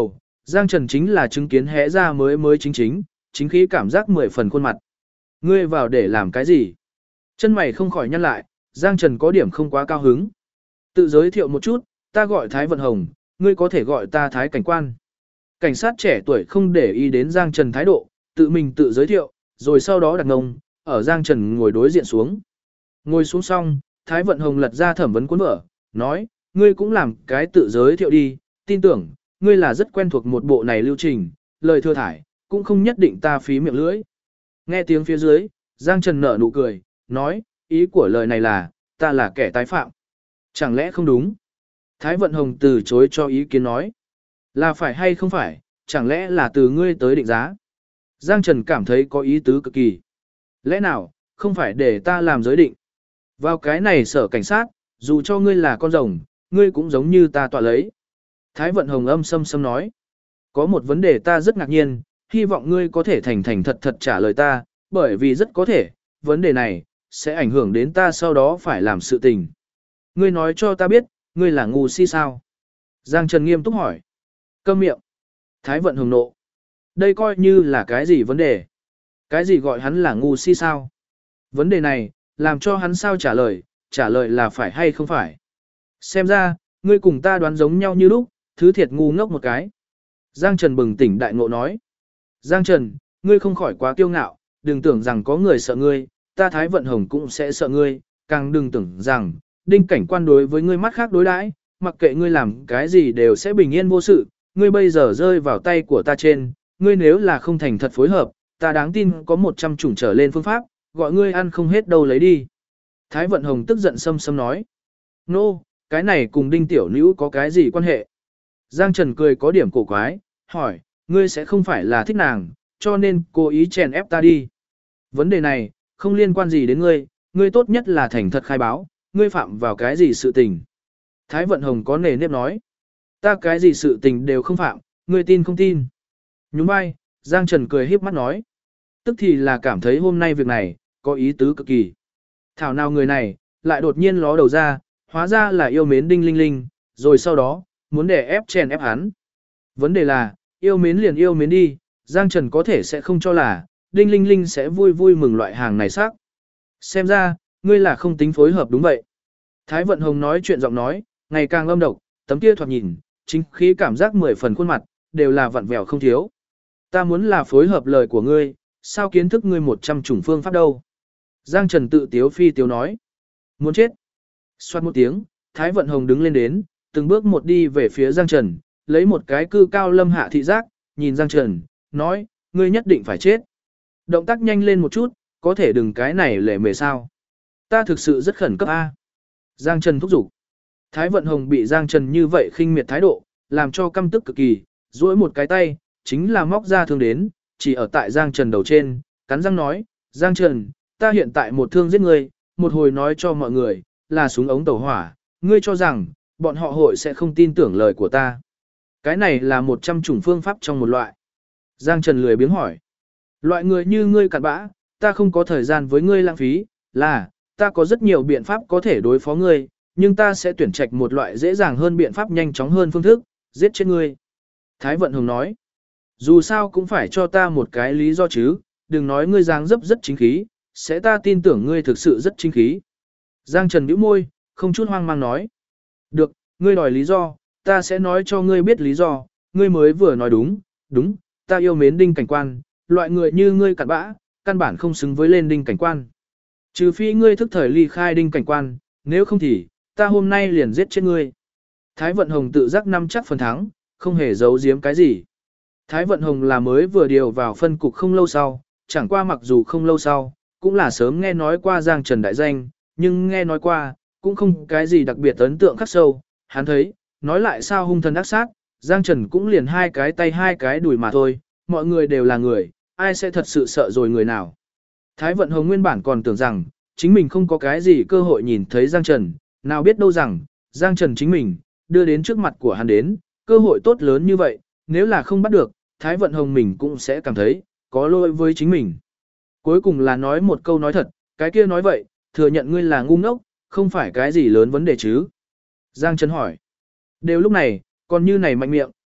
Giang Trần chính là chứng kiến hẽ ra mới mới chính khí cảm giác 10 phần khuôn mặt. Ngươi vào để làm cái gì? Chân mày không khỏi nhăn lại, Giang Trần có điểm không quá cao hứng. Tự giới thiệu một chút, ta gọi Thái Vận Hồng, ngươi có thể gọi ta Thái Cảnh Quan. Cảnh sát trẻ tuổi không để ý đến Giang Trần thái độ, tự mình tự giới thiệu, rồi sau đó đặt ngông, ở Giang Trần ngồi đối diện xuống. Ngồi xuống xong, Thái Vận Hồng lật ra thẩm vấn cuốn vở, nói, ngươi cũng làm cái tự giới thiệu đi, tin tưởng, ngươi là rất quen thuộc một bộ này lưu trình, lời thừa thải, cũng không nhất định ta phí miệng lưỡi. Nghe tiếng phía dưới, Giang Trần nở nụ cười, nói, ý của lời này là, ta là kẻ tái phạm. Chẳng lẽ không đúng? Thái Vận Hồng từ chối cho ý kiến nói, là phải hay không phải, chẳng lẽ là từ ngươi tới định giá. Giang Trần cảm thấy có ý tứ cực kỳ. Lẽ nào, không phải để ta làm giới định. Vào cái này sở cảnh sát, dù cho ngươi là con rồng, ngươi cũng giống như ta tọa lấy. Thái Vận Hồng âm sâm sâm nói, có một vấn đề ta rất ngạc nhiên, hy vọng ngươi có thể thành thành thật thật trả lời ta, bởi vì rất có thể, vấn đề này, sẽ ảnh hưởng đến ta sau đó phải làm sự tình. Ngươi nói cho ta biết, ngươi là ngu si sao? Giang Trần nghiêm túc hỏi. Câm miệng. Thái Vận Hồng nộ. Đây coi như là cái gì vấn đề? Cái gì gọi hắn là ngu si sao? Vấn đề này, làm cho hắn sao trả lời là phải hay không phải. Xem ra, ngươi cùng ta đoán giống nhau như lúc, thứ thiệt ngu ngốc một cái. Giang Trần bừng tỉnh đại ngộ nói. Giang Trần, ngươi không khỏi quá kiêu ngạo, đừng tưởng rằng có người sợ ngươi, ta Thái Vận Hồng cũng sẽ sợ ngươi, càng đừng tưởng rằng, Đinh Cảnh Quan đối với ngươi mắt khác đối đãi, mặc kệ ngươi làm cái gì đều sẽ bình yên vô sự, ngươi bây giờ rơi vào tay của ta trên, ngươi nếu là không thành thật phối hợp, ta đáng tin có 100 chủng trở lên phương pháp, gọi ngươi ăn không hết đâu lấy đi. Thái Vận Hồng tức giận sâm sâm nói. Nô, cái này cùng Đinh Tiểu Nữ có cái gì quan hệ? Giang Trần cười có điểm cổ quái, hỏi, ngươi sẽ không phải là thích nàng, cho nên cố ý chèn ép ta đi. Vấn đề này, không liên quan gì đến ngươi, ngươi tốt nhất là thành thật khai báo, ngươi phạm vào cái gì sự tình. Thái Vận Hồng có nề nếp nói, ta cái gì sự tình đều không phạm, ngươi tin không tin. Nhún vai, Giang Trần cười híp mắt nói, tức thì là cảm thấy hôm nay việc này, có ý tứ cực kỳ. Thảo nào người này, lại đột nhiên ló đầu ra, hóa ra là yêu mến Đinh Linh Linh, rồi sau đó, muốn để ép chèn ép hắn. Vấn đề là, yêu mến liền yêu mến đi, Giang Trần có thể sẽ không cho là, Đinh Linh Linh sẽ vui vui mừng loại hàng này xác. Xem ra, ngươi là không tính phối hợp đúng vậy. Thái Vận Hồng nói chuyện giọng nói, ngày càng âm độc, tấm kia thoạt nhìn, chính khí cảm giác 10 phần khuôn mặt, đều là vặn vẹo không thiếu. Ta muốn là phối hợp lời của ngươi, sao kiến thức ngươi 100 chủng phương pháp đâu. Giang Trần tự tiếu phi tiếu nói. Muốn chết. Xoát một tiếng, Thái Vận Hồng đứng lên đến, từng bước một đi về phía Giang Trần, lấy một cái cư cao lâm hạ thị giác, nhìn Giang Trần, nói, ngươi nhất định phải chết. Động tác nhanh lên một chút, có thể đừng cái này lề mề sao. Ta thực sự rất khẩn cấp A. Giang Trần thúc giục. Thái Vận Hồng bị Giang Trần như vậy khinh miệt thái độ, làm cho căm tức cực kỳ, duỗi một cái tay, chính là móc ra thương đến, chỉ ở tại Giang Trần đầu trên, cắn răng nói, Giang Trần, ta hiện tại một thương giết ngươi, một hồi nói cho mọi người, là súng ống tàu hỏa, ngươi cho rằng, bọn họ hội sẽ không tin tưởng lời của ta. Cái này là 100 chủng phương pháp trong một loại. Giang Trần lười biếng hỏi. Loại người như ngươi cặn bã, ta không có thời gian với ngươi lãng phí, là, ta có rất nhiều biện pháp có thể đối phó ngươi, nhưng ta sẽ tuyển trạch một loại dễ dàng hơn biện pháp nhanh chóng hơn phương thức, giết chết ngươi. Thái Vận Hồng nói. Dù sao cũng phải cho ta một cái lý do chứ, đừng nói ngươi dáng dấp rất chính khí, sẽ ta tin tưởng ngươi thực sự rất chính khí. Giang Trần bĩu môi, không chút hoang mang nói. Được, ngươi đòi lý do, ta sẽ nói cho ngươi biết lý do, ngươi mới vừa nói đúng, đúng, ta yêu mến Đinh Cảnh Quan, loại người như ngươi cặn bã, căn bản không xứng với lên Đinh Cảnh Quan. Trừ phi ngươi thức thời ly khai Đinh Cảnh Quan, nếu không thì, ta hôm nay liền giết chết ngươi. Thái Vận Hồng tự giác nắm chắc phần thắng, không hề giấu giếm cái gì. Thái Vận Hồng là mới vừa điều vào phân cục không lâu sau, chẳng qua mặc dù không lâu sau, cũng là sớm nghe nói qua Giang Trần đại danh, nhưng nghe nói qua, cũng không cái gì đặc biệt ấn tượng khắc sâu. Hắn thấy, nói lại sao hung thần ác sát, Giang Trần cũng liền hai cái tay hai cái đùi mà thôi, mọi người đều là người, ai sẽ thật sự sợ rồi người nào. Thái Vận Hồng nguyên bản còn tưởng rằng, chính mình không có cái gì cơ hội nhìn thấy Giang Trần, nào biết đâu rằng, Giang Trần chính mình, đưa đến trước mặt của hắn đến, cơ hội tốt lớn như vậy, nếu là không bắt được, Thái Vận Hồng mình cũng sẽ cảm thấy, có lỗi với chính mình. Cuối cùng là nói một câu nói thật, cái kia nói vậy, thừa nhận ngươi là ngu ngốc, không phải cái gì lớn vấn đề chứ. Giang Trần hỏi. Đều lúc này, còn như này mạnh miệng,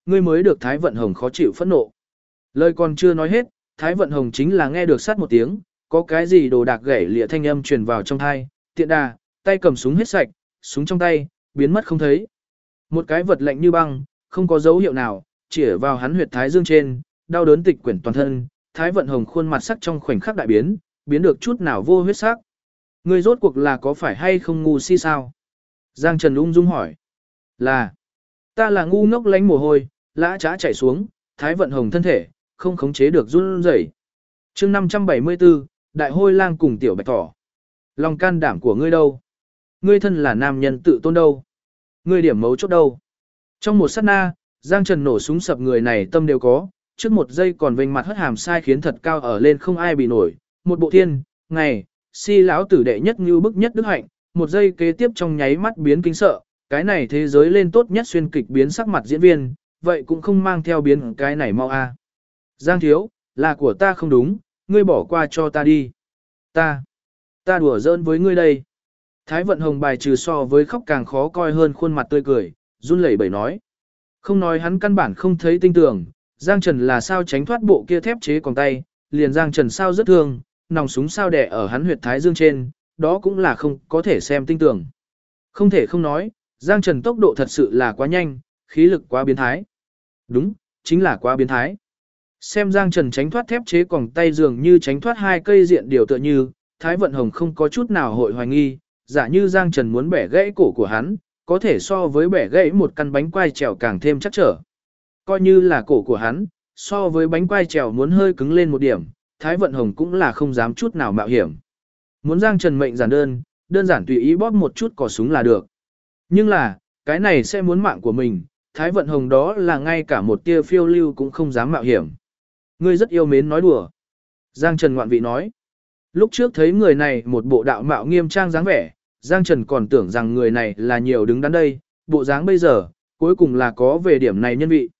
ngươi mới được Thái Vận Hồng khó chịu phẫn nộ. Lời còn chưa nói hết, Thái Vận Hồng chính là nghe được sát một tiếng, có cái gì đồ đạc gãy lịa thanh âm truyền vào trong tai, tiện đà, tay cầm súng hết sạch, súng trong tay, biến mất không thấy. Một cái vật lạnh như băng, không có dấu hiệu nào, chĩa vào hắn huyệt thái dương trên, đau đớn tịch quyển toàn thân, Thái Vận Hồng khuôn mặt sắc trong khoảnh khắc đại biến, biến được chút nào vô huyết sắc. Ngươi rốt cuộc là có phải hay không ngu si sao? Giang Trần ung dung hỏi. Là, ta là ngu ngốc lánh mồ hôi, lã trá chảy xuống, Thái Vận Hồng thân thể, không khống chế được run rẩy. Chương 574, Đại Hôi Lang cùng Tiểu Bạch Thỏ. Lòng can đảm của ngươi đâu? Ngươi thân là nam nhân tự tôn đâu? Ngươi điểm mấu chốt đâu? Trong một sát na, Giang Trần nổ súng sập người này tâm đều có, trước một giây còn vênh mặt hất hàm sai khiến thật cao ở lên không ai bị nổi, một bộ thiên, ngày, si lão tử đệ nhất như bức nhất đức hạnh, một giây kế tiếp trong nháy mắt biến kinh sợ, cái này thế giới lên tốt nhất xuyên kịch biến sắc mặt diễn viên, vậy cũng không mang theo biến cái này mau a. Giang thiếu, là của ta không đúng, ngươi bỏ qua cho ta đi. Ta đùa giỡn với ngươi đây. Thái Vận Hồng bài trừ so với khóc càng khó coi hơn khuôn mặt tươi cười, run lẩy bẩy nói. Không nói hắn căn bản không thấy tinh tưởng, Giang Trần là sao tránh thoát bộ kia thép chế còn tay, liền Giang Trần sao rất thương, nòng súng sao đẻ ở hắn huyệt thái dương trên, đó cũng là không có thể xem tinh tưởng. Không thể không nói, Giang Trần tốc độ thật sự là quá nhanh, khí lực quá biến thái. Đúng, chính là quá biến thái. Xem Giang Trần tránh thoát thép chế còng tay dường như tránh thoát hai cây diện điều tựa như, Thái Vận Hồng không có chút nào hội hoài nghi, giả như Giang Trần muốn bẻ gãy cổ của hắn, có thể so với bẻ gãy một căn bánh quai trèo càng thêm chắc trở. Coi như là cổ của hắn, so với bánh quai trèo muốn hơi cứng lên một điểm, Thái Vận Hồng cũng là không dám chút nào mạo hiểm. Muốn Giang Trần mệnh giản đơn giản tùy ý bóp một chút cò súng là được. Nhưng là, cái này sẽ muốn mạng của mình, Thái Vận Hồng đó là ngay cả một tia phiêu lưu cũng không dám mạo hiểm. Ngươi rất yêu mến nói đùa. Giang Trần ngoạn vị nói. Lúc trước thấy người này một bộ đạo mạo nghiêm trang dáng vẻ, Giang Trần còn tưởng rằng người này là nhiều đứng đắn đây, bộ dáng bây giờ, cuối cùng là có về điểm này nhân vị.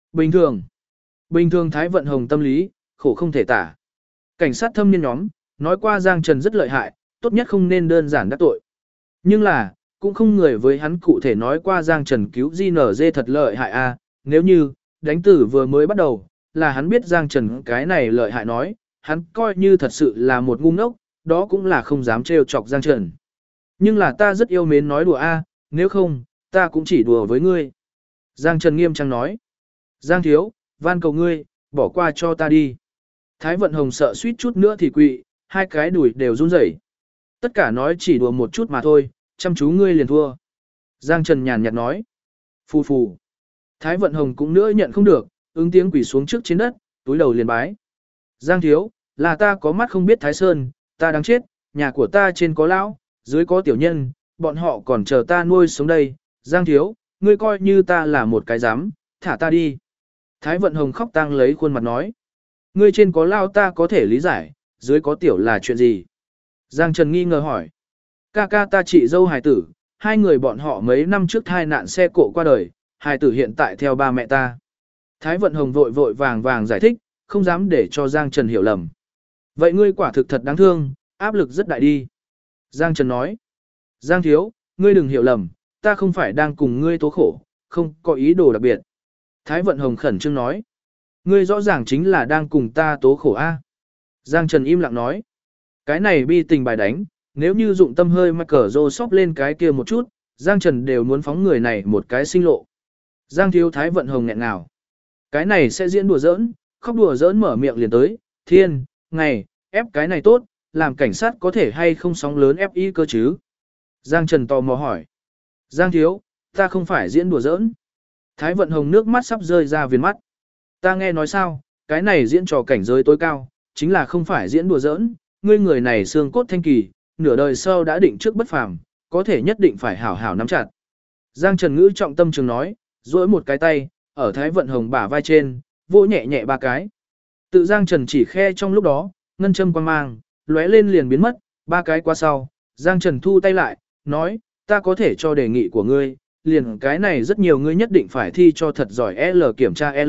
Bình thường Thái Vận Hồng tâm lý, khổ không thể tả. Cảnh sát thâm niên nhóm, nói qua Giang Trần rất lợi hại, tốt nhất không nên đơn giản đắc tội. Nhưng là, cũng không người với hắn cụ thể nói qua Giang Trần cứu GNG thật lợi hại a. Nếu như, đánh tử vừa mới bắt đầu, là hắn biết Giang Trần cái này lợi hại nói, hắn coi như thật sự là một ngu ngốc, đó cũng là không dám trêu chọc Giang Trần. Nhưng là ta rất yêu mến nói đùa a, nếu không, ta cũng chỉ đùa với ngươi. Giang Trần nghiêm trang nói. Giang thiếu, van cầu ngươi, bỏ qua cho ta đi. Thái Vận Hồng sợ suýt chút nữa thì quỵ, hai cái đùi đều run rẩy. Tất cả nói chỉ đùa một chút mà thôi, chăm chú ngươi liền thua. Giang Trần nhàn nhạt nói. Phù phù. Thái Vận Hồng cũng nữa nhận không được, ứng tiếng quỳ xuống trước trên đất, túi đầu liền bái. Giang thiếu, là ta có mắt không biết Thái Sơn, ta đáng chết, nhà của ta trên có lão, dưới có tiểu nhân, bọn họ còn chờ ta nuôi sống đây. Giang thiếu, ngươi coi như ta là một cái giám, thả ta đi. Thái Vận Hồng khóc tang lấy khuôn mặt nói. Ngươi trên có lao ta có thể lý giải, dưới có tiểu là chuyện gì? Giang Trần nghi ngờ hỏi. Ca ca ta chị dâu hài tử, hai người bọn họ mấy năm trước thai nạn xe cộ qua đời, hài tử hiện tại theo ba mẹ ta. Thái Vận Hồng vội vội vàng vàng giải thích, không dám để cho Giang Trần hiểu lầm. Vậy ngươi quả thực thật đáng thương, áp lực rất đại đi. Giang Trần nói. Giang thiếu, ngươi đừng hiểu lầm, ta không phải đang cùng ngươi tố khổ, không có ý đồ đặc biệt. Thái Vận Hồng khẩn trương nói. Ngươi rõ ràng chính là đang cùng ta tố khổ a. Giang Trần im lặng nói. Cái này bi tình bài đánh, nếu như dụng tâm hơi mà cờ rô sóc lên cái kia một chút, Giang Trần đều muốn phóng người này một cái sinh lộ. Giang thiếu Thái Vận Hồng nghẹn ngào. Cái này sẽ diễn đùa giỡn, khóc đùa giỡn mở miệng liền tới, thiên, ngày, ép cái này tốt, làm cảnh sát có thể hay không sóng lớn ép y cơ chứ. Giang Trần tò mò hỏi. Giang thiếu, ta không phải diễn đùa giỡn. Thái Vận Hồng nước mắt sắp rơi ra viền mắt. Ta nghe nói sao, cái này diễn trò cảnh giới tối cao, chính là không phải diễn đùa giỡn, ngươi người này xương cốt thanh kỳ, nửa đời sau đã định trước bất phàm, có thể nhất định phải hảo hảo nắm chặt. Giang Trần ngữ trọng tâm trường nói, duỗi một cái tay, ở Thái Vận Hồng bả vai trên, vỗ nhẹ nhẹ ba cái. Tự Giang Trần chỉ khe trong lúc đó, ngân châm quang mang, lóe lên liền biến mất, ba cái qua sau, Giang Trần thu tay lại, nói, ta có thể cho đề nghị của ngươi, liền cái này rất nhiều ngươi nhất định phải thi cho thật giỏi L kiểm tra L.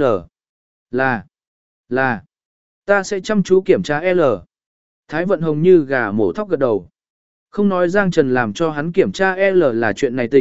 Là, ta sẽ chăm chú kiểm tra L. Thái Vận Hồng như gà mổ thóc gật đầu. Không nói Giang Trần làm cho hắn kiểm tra L là chuyện này tình,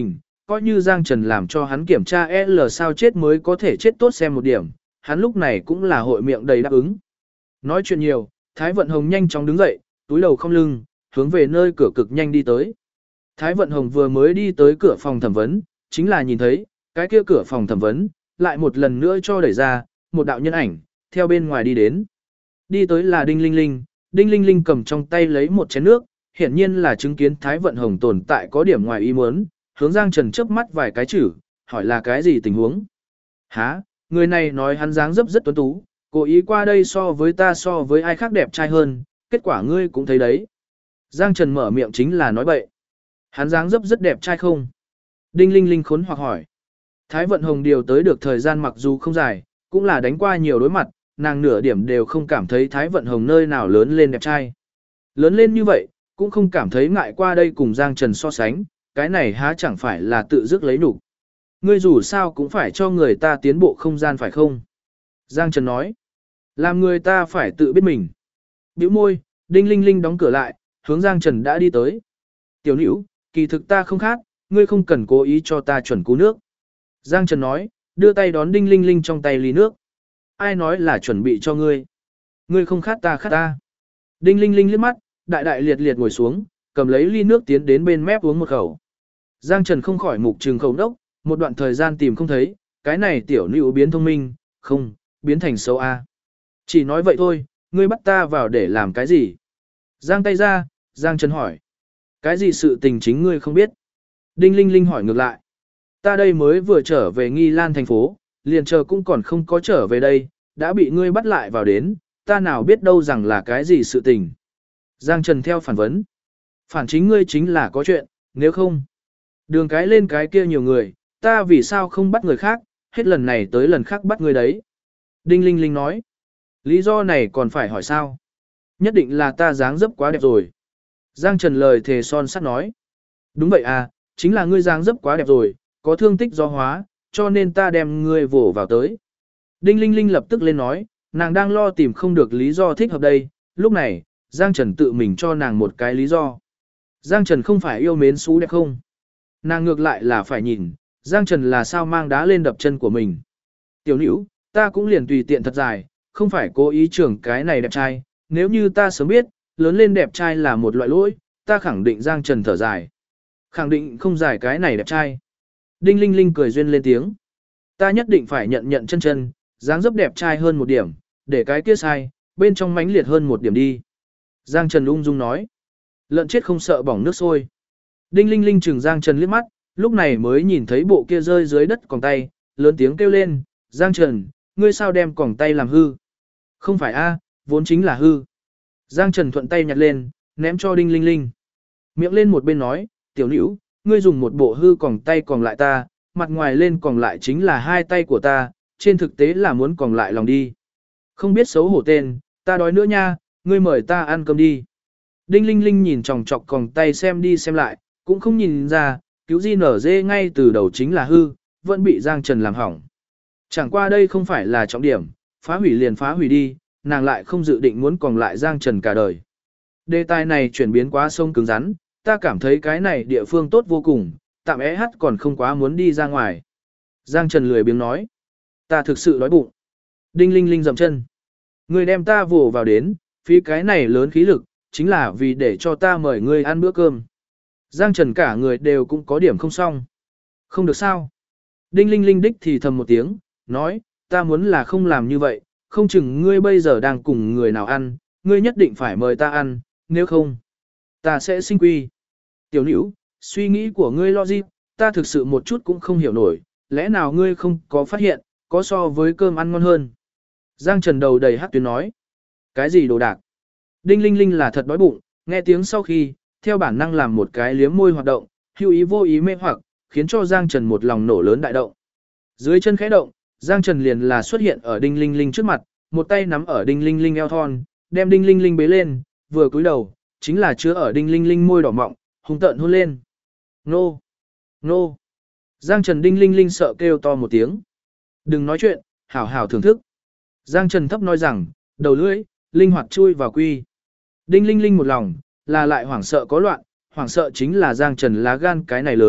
coi như Giang Trần làm cho hắn kiểm tra L sao chết mới có thể chết tốt xem một điểm, hắn lúc này cũng là hội miệng đầy đáp ứng. Nói chuyện nhiều, Thái Vận Hồng nhanh chóng đứng dậy, túi đầu không lưng, hướng về nơi cửa cực nhanh đi tới. Thái Vận Hồng vừa mới đi tới cửa phòng thẩm vấn, chính là nhìn thấy, cái kia cửa phòng thẩm vấn, lại một lần nữa cho đẩy ra, một đạo nhân ảnh, theo bên ngoài đi đến. Đi tới là Đinh Linh Linh, Đinh Linh Linh cầm trong tay lấy một chén nước, hiển nhiên là chứng kiến Thái Vận Hồng tồn tại có điểm ngoài ý muốn, hướng Giang Trần chớp mắt vài cái chữ, hỏi là cái gì tình huống. Hả, người này nói hắn dáng dấp rất tuấn tú, cố ý qua đây so với ai khác đẹp trai hơn, kết quả ngươi cũng thấy đấy. Giang Trần mở miệng chính là nói bậy. Hắn dáng dấp rất đẹp trai không? Đinh Linh Linh khốn hoặc hỏi. Thái Vận Hồng điều tới được thời gian mặc dù không dài, cũng là đánh qua nhiều đối mặt, nàng nửa điểm đều không cảm thấy Thái Vận Hồng nơi nào lớn lên đẹp trai. Lớn lên như vậy, cũng không cảm thấy ngại qua đây cùng Giang Trần so sánh, cái này há chẳng phải là tự dứt lấy nhục. Ngươi dù sao cũng phải cho người ta tiến bộ không gian phải không? Giang Trần nói. Làm người ta phải tự biết mình. Bĩu môi, Đinh Linh Linh đóng cửa lại, hướng Giang Trần đã đi tới. Tiểu nữ, kỳ thực ta không khát, ngươi không cần cố ý cho ta chuẩn cú nước. Giang Trần nói, đưa tay đón Đinh Linh Linh trong tay ly nước. Ai nói là chuẩn bị cho ngươi? Ngươi không khát ta khát ta. Đinh Linh Linh liếc mắt, đại đại liệt liệt ngồi xuống, cầm lấy ly nước tiến đến bên mép uống một khẩu. Giang Trần không khỏi mục trừng khẩu đốc, một đoạn thời gian tìm không thấy, cái này tiểu nữ biến thông minh, không, biến thành xấu a. Chỉ nói vậy thôi, ngươi bắt ta vào để làm cái gì? Giang tay ra, Giang Trần hỏi. Cái gì sự tình chính ngươi không biết? Đinh Linh Linh hỏi ngược lại. Ta đây mới vừa trở về Nghi Lan thành phố, liền chờ cũng còn không có trở về đây, đã bị ngươi bắt lại vào đến, ta nào biết đâu rằng là cái gì sự tình. Giang Trần theo phản vấn. Phản chính ngươi chính là có chuyện, nếu không. Đường cái lên cái kia nhiều người, ta vì sao không bắt người khác, hết lần này tới lần khác bắt người đấy. Đinh Linh Linh nói. Lý do này còn phải hỏi sao? Nhất định là ta dáng dấp quá đẹp rồi. Giang Trần lời thề son sắt nói. Đúng vậy à, chính là ngươi dáng dấp quá đẹp rồi, có thương tích do hóa, cho nên ta đem ngươi vồ vào tới. Đinh Linh Linh lập tức lên nói, nàng đang lo tìm không được lý do thích hợp đây, lúc này, Giang Trần tự mình cho nàng một cái lý do. Giang Trần không phải yêu mến xú đẹp không? Nàng ngược lại là phải nhìn, Giang Trần là sao mang đá lên đập chân của mình. Tiểu nữ, ta cũng liền tùy tiện thật dài, không phải cố ý trưởng cái này đẹp trai, nếu như ta sớm biết, lớn lên đẹp trai là một loại lỗi, ta khẳng định Giang Trần thở dài. Khẳng định không dài cái này đẹp trai. Đinh Linh Linh cười duyên lên tiếng. Ta nhất định phải nhận chân chân, dáng dấp đẹp trai hơn một điểm, để cái kia sai, bên trong mãnh liệt hơn một điểm đi. Giang Trần ung dung nói. Lợn chết không sợ bỏng nước sôi. Đinh Linh Linh chừng Giang Trần liếc mắt, lúc này mới nhìn thấy bộ kia rơi dưới đất còng tay, lớn tiếng kêu lên, Giang Trần, ngươi sao đem còng tay làm hư? Không phải a, vốn chính là hư. Giang Trần thuận tay nhặt lên, ném cho Đinh Linh Linh. Miệng lên một bên nói, tiểu nữ, ngươi dùng một bộ hư còng tay còng lại ta, mặt ngoài lên còng lại chính là hai tay của ta, trên thực tế là muốn còng lại lòng đi. Không biết xấu hổ tên, ta đói nữa nha, ngươi mời ta ăn cơm đi. Đinh Linh Linh nhìn chòng chọc còng tay xem đi xem lại, cũng không nhìn ra, cứu di nở dê ngay từ đầu chính là hư, vẫn bị Giang Trần làm hỏng. Chẳng qua đây không phải là trọng điểm, phá hủy liền phá hủy đi, nàng lại không dự định muốn còng lại Giang Trần cả đời. Đề tài này chuyển biến quá sông cứng rắn, ta cảm thấy cái này địa phương tốt vô cùng, tạm hát còn không quá muốn đi ra ngoài. Giang Trần lười biếng nói, ta thực sự đói bụng. Đinh Linh Linh dậm chân. Ngươi đem ta vồ vào đến, phí cái này lớn khí lực, chính là vì để cho ta mời ngươi ăn bữa cơm. Giang Trần cả người đều cũng có điểm không xong. Không được sao. Đinh Linh Linh đích thì thầm một tiếng, nói, ta muốn là không làm như vậy, không chừng ngươi bây giờ đang cùng người nào ăn, ngươi nhất định phải mời ta ăn, nếu không, ta sẽ sinh quy. Tiểu nữ, suy nghĩ của ngươi logic, ta thực sự một chút cũng không hiểu nổi, lẽ nào ngươi không có phát hiện, có so với cơm ăn ngon hơn. Giang Trần đầu đầy hát tuyến nói, cái gì đồ đạc. Đinh Linh Linh là thật đói bụng, nghe tiếng sau khi, theo bản năng làm một cái liếm môi hoạt động, hữu ý vô ý mê hoặc, khiến cho Giang Trần một lòng nổ lớn đại động. Dưới chân khẽ động, Giang Trần liền là xuất hiện ở Đinh Linh Linh trước mặt, một tay nắm ở Đinh Linh Linh eo thon, đem Đinh Linh Linh bế lên, vừa cúi đầu, chính là chứa ở Đinh Linh Linh môi đỏ mọng, hung tợn hôn lên. Nô! Nô! Giang Trần Đinh Linh Linh sợ kêu to một tiếng. Đừng nói chuyện, hảo hảo thưởng thức. Giang Trần thấp nói rằng, đầu lưỡi, linh hoạt chui vào quy. Đinh Linh Linh một lòng, là lại hoảng sợ có loạn, hoảng sợ chính là Giang Trần lá gan cái này lớn,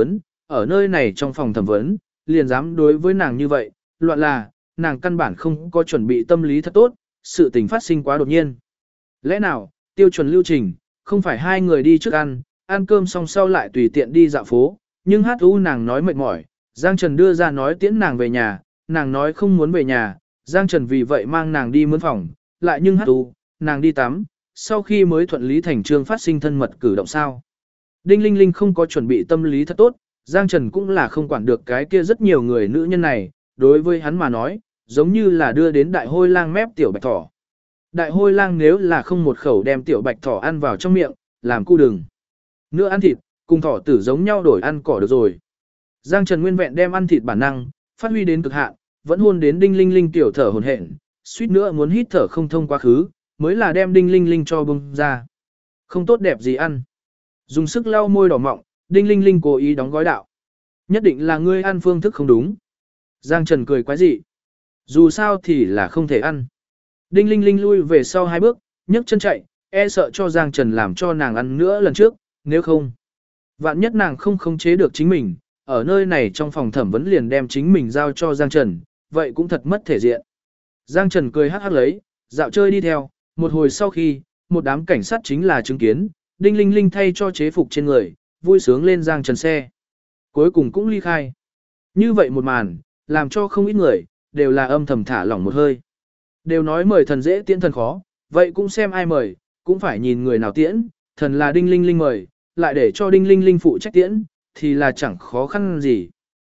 ở nơi này trong phòng thẩm vấn, liền dám đối với nàng như vậy, loạn là, nàng căn bản không có chuẩn bị tâm lý thật tốt, sự tình phát sinh quá đột nhiên. Lẽ nào, tiêu chuẩn lưu trình, không phải hai người đi trước ăn cơm xong sau lại tùy tiện đi dạo phố, nhưng nàng nói mệt mỏi, Giang Trần đưa ra nói tiễn nàng về nhà, nàng nói không muốn về nhà, Giang Trần vì vậy mang nàng đi mướn phòng, lại nhưng nàng đi tắm, sau khi mới thuận lý thành trương phát sinh thân mật cử động sao. Đinh Linh Linh không có chuẩn bị tâm lý thật tốt, Giang Trần cũng là không quản được cái kia rất nhiều người nữ nhân này, đối với hắn mà nói, giống như là đưa đến đại hôi lang mép tiểu bạch thỏ. Đại hôi lang nếu là không một khẩu đem tiểu bạch thỏ ăn vào trong miệng, làm cu đừng. Nữa ăn thịt, cùng thỏ tử giống nhau đổi ăn cỏ được rồi. Giang Trần nguyên vẹn đem ăn thịt bản năng, phát huy đến cực hạn, vẫn hôn đến Đinh Linh Linh tiểu thở hổn hển, suýt nữa muốn hít thở không thông quá khứ, mới là đem Đinh Linh Linh cho bông ra. Không tốt đẹp gì ăn. Dùng sức lau môi đỏ mọng, Đinh Linh Linh cố ý đóng gói đạo. Nhất định là ngươi ăn phương thức không đúng. Giang Trần cười quái dị. Dù sao thì là không thể ăn. Đinh Linh Linh lui về sau 2 bước, nhấc chân chạy, e sợ cho Giang Trần làm cho nàng ăn nữa lần trước, nếu không. Vạn nhất nàng không khống chế được chính mình, ở nơi này trong phòng thẩm vấn liền đem chính mình giao cho Giang Trần, vậy cũng thật mất thể diện. Giang Trần cười hắc hắc lấy, dạo chơi đi theo, một hồi sau khi, một đám cảnh sát chính là chứng kiến, Đinh Linh Linh thay cho chế phục trên người, vui sướng lên Giang Trần xe. Cuối cùng cũng ly khai. Như vậy một màn, làm cho không ít người, đều là âm thầm thả lỏng một hơi. Đều nói mời thần dễ tiễn thần khó, vậy cũng xem ai mời, cũng phải nhìn người nào tiễn, thần là Đinh Linh Linh mời, lại để cho Đinh Linh Linh phụ trách tiễn, thì là chẳng khó khăn gì.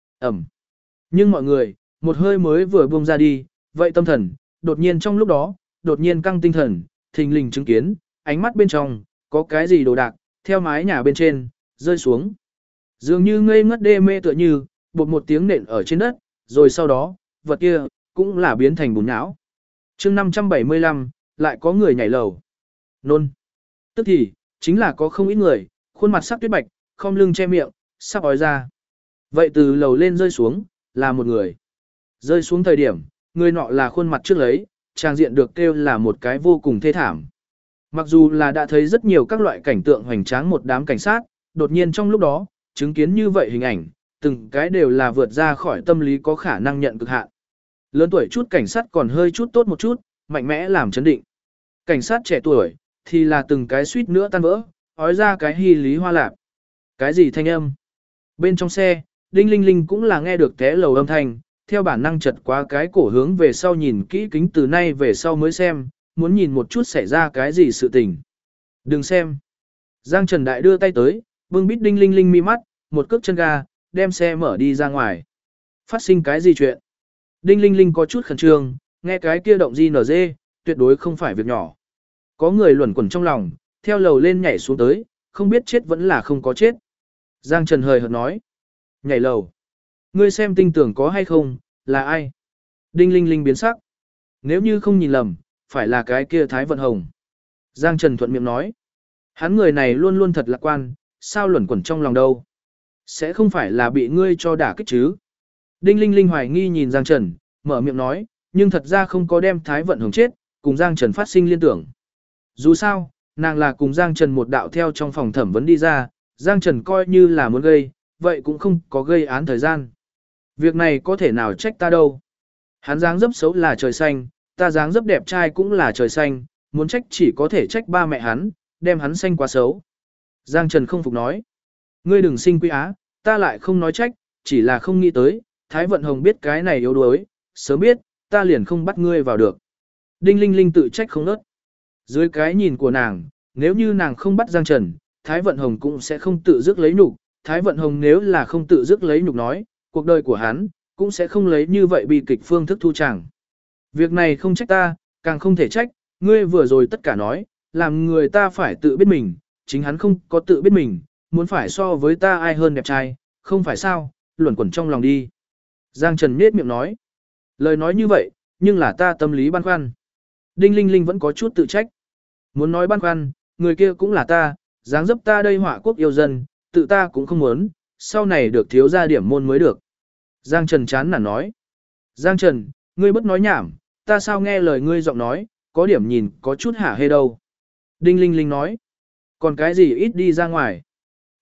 Nhưng mọi người, một hơi mới vừa buông ra đi, vậy tâm thần, đột nhiên trong lúc đó, đột nhiên căng tinh thần, thình lình chứng kiến, ánh mắt bên trong, có cái gì đồ đạc, theo mái nhà bên trên, rơi xuống. Dường như ngây ngất đê mê tựa như, bột một tiếng nện ở trên đất, rồi sau đó, vật kia, cũng là biến thành bùn nhão. chương 575, lại có người nhảy lầu. Nôn. Tức thì, chính là có không ít người, khuôn mặt sắc tuyết bạch, khom lưng che miệng, sắp ói ra. Vậy từ lầu lên rơi xuống, là một người. Rơi xuống thời điểm, người nọ là khuôn mặt trước lấy, trang diện được kêu là một cái vô cùng thê thảm. Mặc dù là đã thấy rất nhiều các loại cảnh tượng hoành tráng một đám cảnh sát, đột nhiên trong lúc đó, chứng kiến như vậy hình ảnh, từng cái đều là vượt ra khỏi tâm lý có khả năng nhận cực hạn. Lớn tuổi chút cảnh sát còn hơi chút tốt một chút, mạnh mẽ làm chấn định. Cảnh sát trẻ tuổi, thì là từng cái suýt nữa tan vỡ, ói ra cái hy lý hoa lạp. Cái gì thanh âm? Bên trong xe, Đinh Linh Linh cũng là nghe được té lầu âm thanh, theo bản năng chật qua cái cổ hướng về sau nhìn kỹ kính từ nay về sau mới xem, muốn nhìn một chút xảy ra cái gì sự tình. Đừng xem. Giang Trần Đại đưa tay tới, bưng bít Đinh Linh Linh mi mắt, một cước chân ga, đem xe mở đi ra ngoài. Phát sinh cái gì chuyện? Đinh Linh Linh có chút khẩn trương, nghe cái kia động di nở dê, tuyệt đối không phải việc nhỏ. Có người luẩn quẩn trong lòng, theo lầu lên nhảy xuống tới, không biết chết vẫn là không có chết. Giang Trần hời hợt nói. Nhảy lầu. Ngươi xem tinh tưởng có hay không, là ai? Đinh Linh Linh biến sắc. Nếu như không nhìn lầm, phải là cái kia Thái Vận Hồng. Giang Trần thuận miệng nói. Hắn người này luôn luôn thật lạc quan, sao luẩn quẩn trong lòng đâu? Sẽ không phải là bị ngươi cho đả kích chứ? Đinh Linh Linh hoài nghi nhìn Giang Trần, mở miệng nói, nhưng thật ra không có đem Thái Vận Hồng chết, cùng Giang Trần phát sinh liên tưởng. Dù sao, nàng là cùng Giang Trần một đạo theo trong phòng thẩm vấn đi ra, Giang Trần coi như là muốn gây, vậy cũng không có gây án thời gian. Việc này có thể nào trách ta đâu? Hắn dáng dấp xấu là trời xanh, ta dáng dấp đẹp trai cũng là trời xanh, muốn trách chỉ có thể trách ba mẹ hắn, đem hắn xanh quá xấu. Giang Trần không phục nói. Ngươi đừng sinh quý á, ta lại không nói trách, chỉ là không nghĩ tới, Thái Vận Hồng biết cái này yếu đuối, sớm biết, ta liền không bắt ngươi vào được. Đinh Linh Linh tự trách không nớt. Dưới cái nhìn của nàng, nếu như nàng không bắt Giang Trần, Thái Vận Hồng cũng sẽ không tự dứt lấy nhục. Thái Vận Hồng nếu là không tự dứt lấy nhục nói, cuộc đời của hắn, cũng sẽ không lấy như vậy bi kịch phương thức thu chàng. Việc này không trách ta, càng không thể trách, ngươi vừa rồi tất cả nói, làm người ta phải tự biết mình, chính hắn không có tự biết mình, muốn phải so với ta ai hơn đẹp trai, không phải sao, luẩn quẩn trong lòng đi. Giang Trần nhếch miệng nói, lời nói như vậy, nhưng là ta tâm lý băn khoăn. Đinh Linh Linh vẫn có chút tự trách. Muốn nói băn khoăn, người kia cũng là ta, dáng dấp ta đây họa quốc yêu dân, tự ta cũng không muốn, sau này được thiếu ra điểm môn mới được. Giang Trần chán nản nói. Giang Trần, ngươi bất nói nhảm, ta sao nghe lời ngươi giọng nói, có điểm nhìn có chút hả hê đâu. Đinh Linh Linh nói. Còn cái gì ít đi ra ngoài.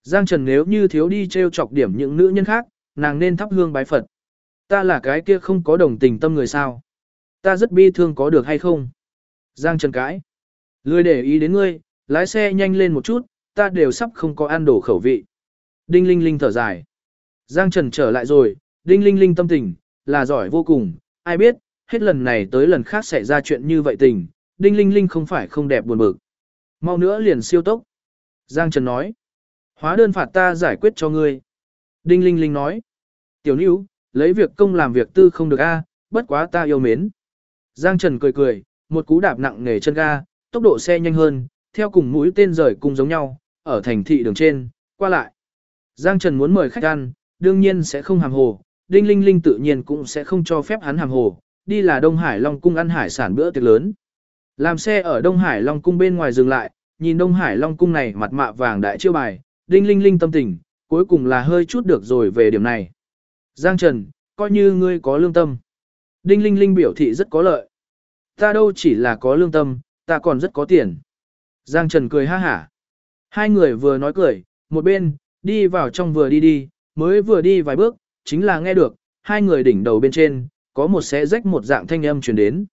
Giang Trần nếu như thiếu đi trêu chọc điểm những nữ nhân khác, nàng nên thắp hương bái Phật. Ta là cái kia không có đồng tình tâm người sao. Ta rất bi thương có được hay không? Giang Trần cãi. Lười để ý đến ngươi, lái xe nhanh lên một chút, ta đều sắp không có ăn đổ khẩu vị. Đinh Linh Linh thở dài. Giang Trần trở lại rồi, Đinh Linh Linh tâm tình, là giỏi vô cùng, ai biết, hết lần này tới lần khác xảy ra chuyện như vậy tình, Đinh Linh Linh không phải không đẹp buồn bực. Mau nữa liền siêu tốc. Giang Trần nói. Hóa đơn phạt ta giải quyết cho ngươi. Đinh Linh Linh nói. Tiểu Nữu, lấy việc công làm việc tư không được a, bất quá ta yêu mến. Giang Trần cười cười, một cú đạp nặng nề chân ga, tốc độ xe nhanh hơn, theo cùng mũi tên rời cùng giống nhau, ở thành thị đường trên, qua lại. Giang Trần muốn mời khách ăn, đương nhiên sẽ không hàm hồ, Đinh Linh Linh tự nhiên cũng sẽ không cho phép hắn hàm hồ, đi là Đông Hải Long Cung ăn hải sản bữa tiệc lớn. Làm xe ở Đông Hải Long Cung bên ngoài dừng lại, nhìn Đông Hải Long Cung này mặt mạ vàng đại chiêu bài, Đinh Linh Linh tâm tình, cuối cùng là hơi chút được rồi về điểm này. Giang Trần, coi như ngươi có lương tâm. Đinh Linh Linh biểu thị rất có lợi. Ta đâu chỉ là có lương tâm, ta còn rất có tiền. Giang Trần cười ha hả. Hai người vừa nói cười, một bên, đi vào trong vừa đi, mới vừa đi vài bước, chính là nghe được, hai người đỉnh đầu bên trên, có một xé rách một dạng thanh âm truyền đến.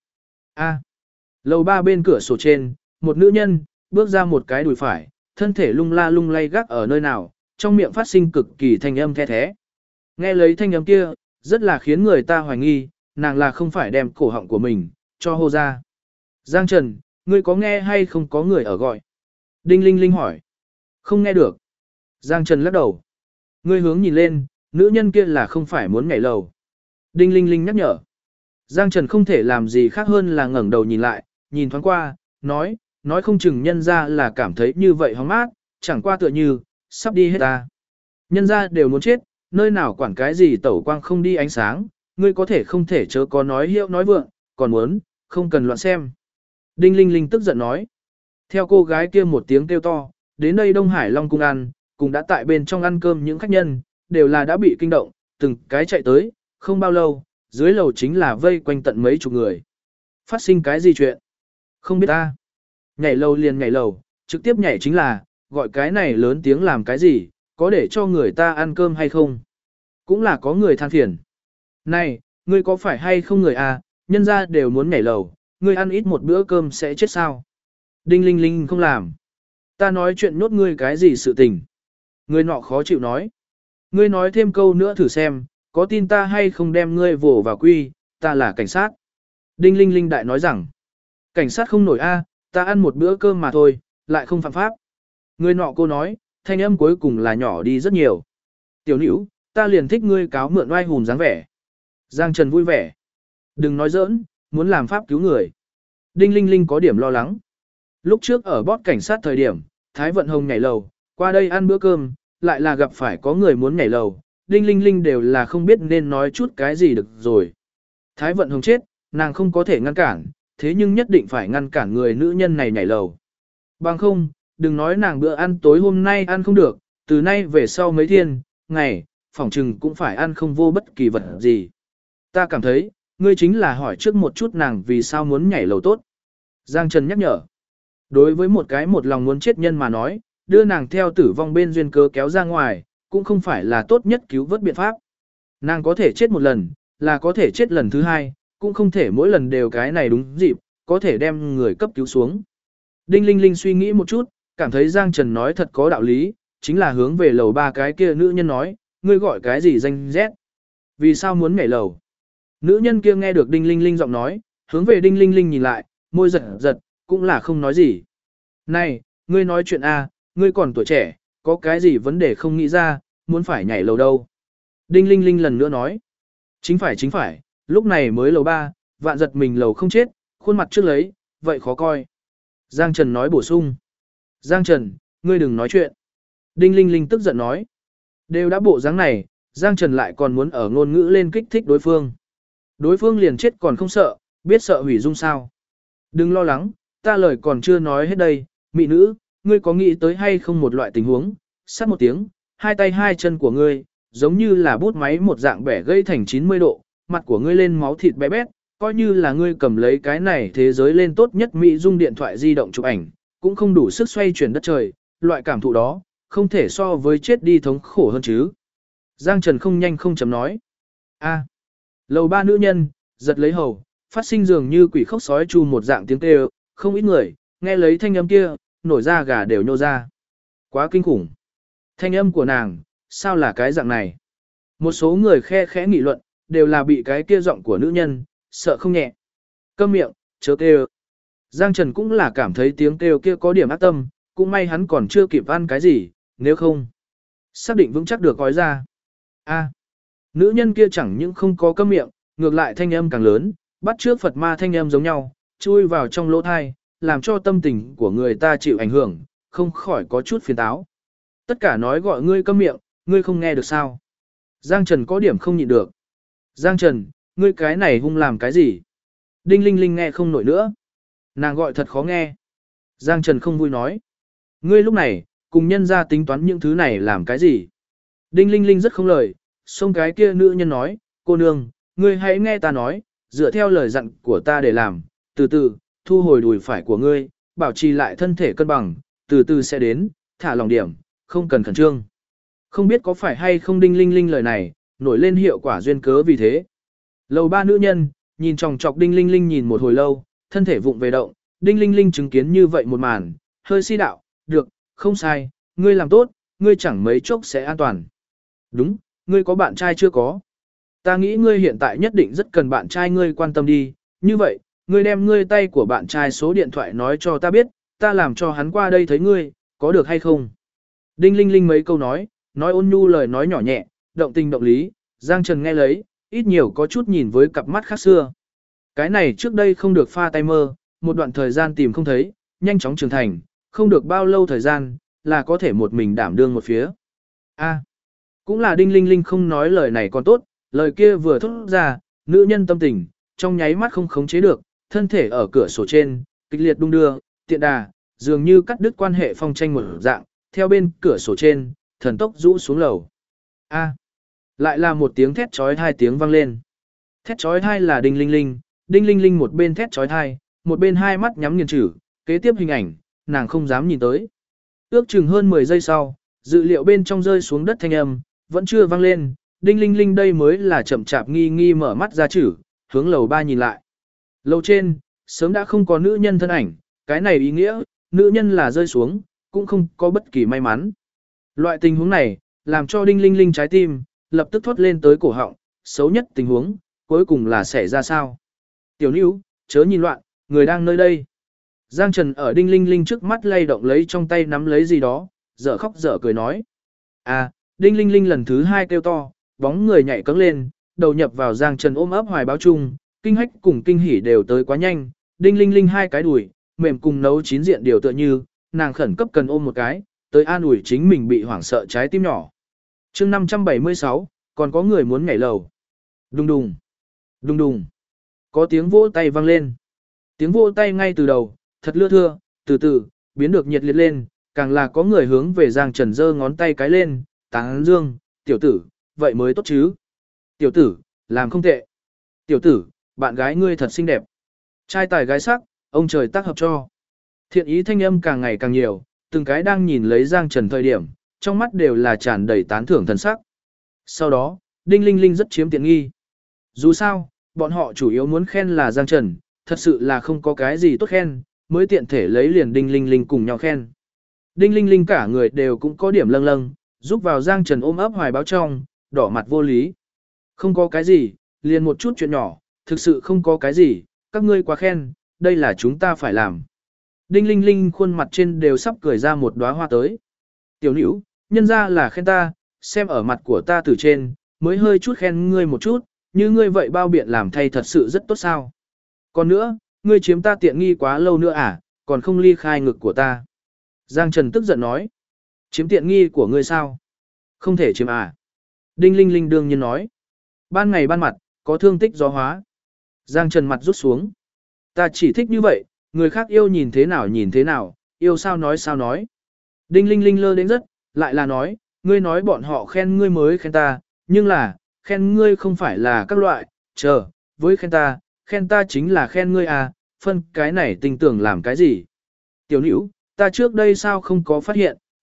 Lầu 3 bên cửa sổ trên, một nữ nhân, bước ra một cái đùi phải, thân thể lung la lung lay gác ở nơi nào, trong miệng phát sinh cực kỳ thanh âm the thế. Nghe lấy thanh âm kia, rất là khiến người ta hoài nghi, nàng là không phải đem cổ họng của mình, cho hô ra. Giang Trần, ngươi có nghe hay không có người ở gọi? Đinh Linh Linh hỏi. Không nghe được. Giang Trần lắc đầu. Ngươi hướng nhìn lên, nữ nhân kia là không phải muốn nhảy lầu. Đinh Linh Linh nhắc nhở. Giang Trần không thể làm gì khác hơn là ngẩng đầu nhìn lại, nhìn thoáng qua, nói không chừng nhân ra là cảm thấy như vậy hóng mát, chẳng qua tựa như, sắp đi hết ta. Nhân ra đều muốn chết, nơi nào quản cái gì tẩu quang không đi ánh sáng, ngươi có thể không thể chớ có nói hiệu nói vượng, còn muốn, không cần loạn xem. Đinh Linh Linh tức giận nói. Theo cô gái kia một tiếng kêu to, đến đây Đông Hải Long Cung ăn, cùng đã tại bên trong ăn cơm những khách nhân, đều là đã bị kinh động, từng cái chạy tới, không bao lâu, dưới lầu chính là vây quanh tận mấy chục người. Phát sinh cái gì chuyện? Không biết ta. Nhảy lầu liền nhảy lầu, trực tiếp nhảy chính là, gọi cái này lớn tiếng làm cái gì, có để cho người ta ăn cơm hay không? Cũng là có người than phiền. Này, ngươi có phải hay không người à, nhân ra đều muốn nhảy lầu, ngươi ăn ít một bữa cơm sẽ chết sao? Đinh Linh Linh không làm. Ta nói chuyện nhốt ngươi cái gì sự tình? Người nọ khó chịu nói. Ngươi nói thêm câu nữa thử xem, có tin ta hay không đem ngươi vồ vào quy, ta là cảnh sát. Đinh Linh Linh đại nói rằng, cảnh sát không nổi a, ta ăn một bữa cơm mà thôi, lại không phạm pháp. Người nọ cô nói, thanh âm cuối cùng là nhỏ đi rất nhiều. Tiểu Nữu, ta liền thích ngươi cáo mượn oai hùng dáng vẻ. Giang Trần vui vẻ. Đừng nói giỡn, muốn làm pháp cứu người. Đinh Linh Linh có điểm lo lắng. Lúc trước ở bót cảnh sát thời điểm, Thái Vận Hồng nhảy lầu, qua đây ăn bữa cơm, lại là gặp phải có người muốn nhảy lầu. Đinh Linh Linh đều là không biết nên nói chút cái gì được rồi. Thái Vận Hồng chết, nàng không có thể ngăn cản, thế nhưng nhất định phải ngăn cản người nữ nhân này nhảy lầu. Bằng không, đừng nói nàng bữa ăn tối hôm nay ăn không được, từ nay về sau mấy thiên, ngày, phỏng chừng cũng phải ăn không vô bất kỳ vật gì. Ta cảm thấy, ngươi chính là hỏi trước một chút nàng vì sao muốn nhảy lầu tốt. Giang Trần nhắc nhở. Đối với một cái một lòng muốn chết nhân mà nói, đưa nàng theo tử vong bên duyên cớ kéo ra ngoài, cũng không phải là tốt nhất cứu vớt biện pháp. Nàng có thể chết một lần, là có thể chết lần thứ hai, cũng không thể mỗi lần đều cái này đúng dịp, có thể đem người cấp cứu xuống. Đinh Linh Linh suy nghĩ một chút, cảm thấy Giang Trần nói thật có đạo lý, chính là hướng về lầu 3 cái kia nữ nhân nói, ngươi gọi cái gì danh rét? Vì sao muốn nhảy lầu? Nữ nhân kia nghe được Đinh Linh Linh giọng nói, hướng về Đinh Linh Linh nhìn lại, môi giật giật, cũng là không nói gì. Này, ngươi nói chuyện A, ngươi còn tuổi trẻ, có cái gì vấn đề không nghĩ ra, muốn phải nhảy lầu đâu. Đinh Linh Linh lần nữa nói. Chính phải, lúc này mới lầu 3, vạn giật mình lầu không chết, khuôn mặt trước lấy, vậy khó coi. Giang Trần nói bổ sung. Giang Trần, ngươi đừng nói chuyện. Đinh Linh Linh tức giận nói. Đều đã bộ dáng này, Giang Trần lại còn muốn ở ngôn ngữ lên kích thích đối phương. Đối phương liền chết còn không sợ, biết sợ hủy dung sao. Đừng lo lắng, ta lời còn chưa nói hết đây, mị nữ, ngươi có nghĩ tới hay không một loại tình huống, sát một tiếng, hai tay hai chân của ngươi, giống như là bút máy một dạng bẻ gây thành 90 độ, mặt của ngươi lên máu thịt bé bét, coi như là ngươi cầm lấy cái này thế giới lên tốt nhất mỹ dung điện thoại di động chụp ảnh, cũng không đủ sức xoay chuyển đất trời, loại cảm thụ đó, không thể so với chết đi thống khổ hơn chứ. Giang Trần không nhanh không chậm nói. A. Lầu ba nữ nhân, giật lấy hầu, phát sinh dường như quỷ khóc sói chu một dạng tiếng kêu, không ít người, nghe lấy thanh âm kia, nổi da gà đều nhô ra. Quá kinh khủng. Thanh âm của nàng, sao là cái dạng này? Một số người khe khẽ nghị luận, đều là bị cái kia giọng của nữ nhân, sợ không nhẹ. Câm miệng, chớ kêu. Giang Trần cũng là cảm thấy tiếng kêu kia có điểm ác tâm, cũng may hắn còn chưa kịp ăn cái gì, nếu không. Xác định vững chắc được gói ra. A. Nữ nhân kia chẳng những không có câm miệng, ngược lại thanh âm càng lớn, bắt trước Phật ma thanh âm giống nhau, chui vào trong lỗ thai, làm cho tâm tình của người ta chịu ảnh hưởng, không khỏi có chút phiền táo. Tất cả nói gọi ngươi câm miệng, ngươi không nghe được sao? Giang Trần có điểm không nhịn được. Giang Trần, ngươi cái này hung làm cái gì? Đinh Linh Linh nghe không nổi nữa. Nàng gọi thật khó nghe. Giang Trần không vui nói. Ngươi lúc này, cùng nhân ra tính toán những thứ này làm cái gì? Đinh Linh Linh rất không lời, xông cái kia nữ nhân nói, cô nương, ngươi hãy nghe ta nói, dựa theo lời dặn của ta để làm, từ từ, thu hồi đùi phải của ngươi, bảo trì lại thân thể cân bằng, từ từ sẽ đến, thả lòng điểm, không cần khẩn trương. Không biết có phải hay không Đinh Linh Linh lời này, nổi lên hiệu quả duyên cớ vì thế. Lầu ba nữ nhân, nhìn chòng chọc Đinh Linh Linh nhìn một hồi lâu, thân thể vụng về động, Đinh Linh Linh chứng kiến như vậy một màn, hơi si đạo, được, không sai, ngươi làm tốt, ngươi chẳng mấy chốc sẽ an toàn. Đúng, ngươi có bạn trai chưa có? Ta nghĩ ngươi hiện tại nhất định rất cần bạn trai ngươi quan tâm đi, như vậy, ngươi đem ngươi tay của bạn trai số điện thoại nói cho ta biết, ta làm cho hắn qua đây thấy ngươi, có được hay không? Đinh Linh Linh mấy câu nói ôn nhu lời nói nhỏ nhẹ, động tình động lý, Giang Trần nghe lấy, ít nhiều có chút nhìn với cặp mắt khác xưa. Cái này trước đây không được pha tay mơ, một đoạn thời gian tìm không thấy, nhanh chóng trưởng thành, không được bao lâu thời gian, là có thể một mình đảm đương một phía. A, cũng là Đinh Linh Linh không nói lời này còn tốt, lời kia vừa thốt ra, nữ nhân tâm tình, trong nháy mắt không khống chế được, thân thể ở cửa sổ trên, kịch liệt đung đưa, tiện đà, dường như cắt đứt quan hệ phong tranh một dạng, theo bên cửa sổ trên, thần tốc rũ xuống lầu. A, lại là một tiếng thét chói tai tiếng vang lên. Thét chói tai là Đinh Linh Linh một bên thét chói tai, một bên hai mắt nhắm nghiền chử, kế tiếp hình ảnh, nàng không dám nhìn tới. Ước chừng hơn 10 giây sau, dự liệu bên trong rơi xuống đất thanh âm, vẫn chưa vang lên, Đinh Linh Linh đây mới là chậm chạp nghi nghi mở mắt ra chử, hướng lầu 3 nhìn lại. Lầu trên, sớm đã không có nữ nhân thân ảnh, cái này ý nghĩa, nữ nhân là rơi xuống, cũng không có bất kỳ may mắn. Loại tình huống này, làm cho Đinh Linh Linh trái tim, lập tức thoát lên tới cổ họng, xấu nhất tình huống, cuối cùng là xảy ra sao. Tiểu Nữu, chớ nhìn loạn, người đang nơi đây. Giang Trần ở Đinh Linh Linh trước mắt lay động lấy trong tay nắm lấy gì đó, dở khóc dở cười nói. À, Đinh Linh Linh lần thứ 2 kêu to, bóng người nhảy cẫng lên, đầu nhập vào Giang Trần ôm ấp hoài báo chung, kinh hách cùng kinh hỉ đều tới quá nhanh, Đinh Linh Linh hai cái đùi, mềm cùng nấu chín diện điều tựa như, nàng khẩn cấp cần ôm một cái, tới an ủi chính mình bị hoảng sợ trái tim nhỏ. Chương 576, còn có người muốn nhảy lầu. Đùng đùng, đùng đùng. Có tiếng vỗ tay vang lên. Tiếng vỗ tay ngay từ đầu, thật lưa thưa, từ từ, biến được nhiệt liệt lên, càng là có người hướng về Giang Trần giơ ngón tay cái lên, tán dương, tiểu tử, vậy mới tốt chứ. Tiểu tử, làm không tệ. Tiểu tử, bạn gái ngươi thật xinh đẹp. Trai tài gái sắc, ông trời tác hợp cho. Thiện ý thanh âm càng ngày càng nhiều, từng cái đang nhìn lấy Giang Trần thời điểm, trong mắt đều là tràn đầy tán thưởng thần sắc. Sau đó, Đinh Linh Linh rất chiếm tiện nghi. Dù sao, bọn họ chủ yếu muốn khen là Giang Trần, thật sự là không có cái gì tốt khen, mới tiện thể lấy liền Đinh Linh Linh cùng nhau khen. Đinh Linh Linh cả người đều cũng có điểm lâng lâng, giúp vào Giang Trần ôm ấp hoài báo trong, đỏ mặt vô lý. Không có cái gì, liền một chút chuyện nhỏ, thực sự không có cái gì, các ngươi quá khen, đây là chúng ta phải làm. Đinh Linh Linh khuôn mặt trên đều sắp cười ra một đóa hoa tới. Tiểu Nữu, nhân ra là khen ta, xem ở mặt của ta từ trên, mới hơi chút khen ngươi một chút, như ngươi vậy bao biện làm thay thật sự rất tốt sao. Còn nữa, ngươi chiếm ta tiện nghi quá lâu nữa à, còn không ly khai ngực của ta. Giang Trần tức giận nói. Chiếm tiện nghi của ngươi sao? Không thể chiếm à? Đinh Linh Linh đương nhiên nói. Ban ngày ban mặt, có thương tích gió hóa. Giang Trần mặt rút xuống. Ta chỉ thích như vậy, người khác yêu nhìn thế nào, yêu sao nói. Đinh Linh Linh lơ đến rất, lại là nói, ngươi nói bọn họ khen ngươi mới khen ta, nhưng là, khen ngươi không phải là các loại, với khen ta chính là khen ngươi à, phân cái này tình tưởng làm cái gì. Tiểu Nữu, ta trước đây sao không có phát hiện,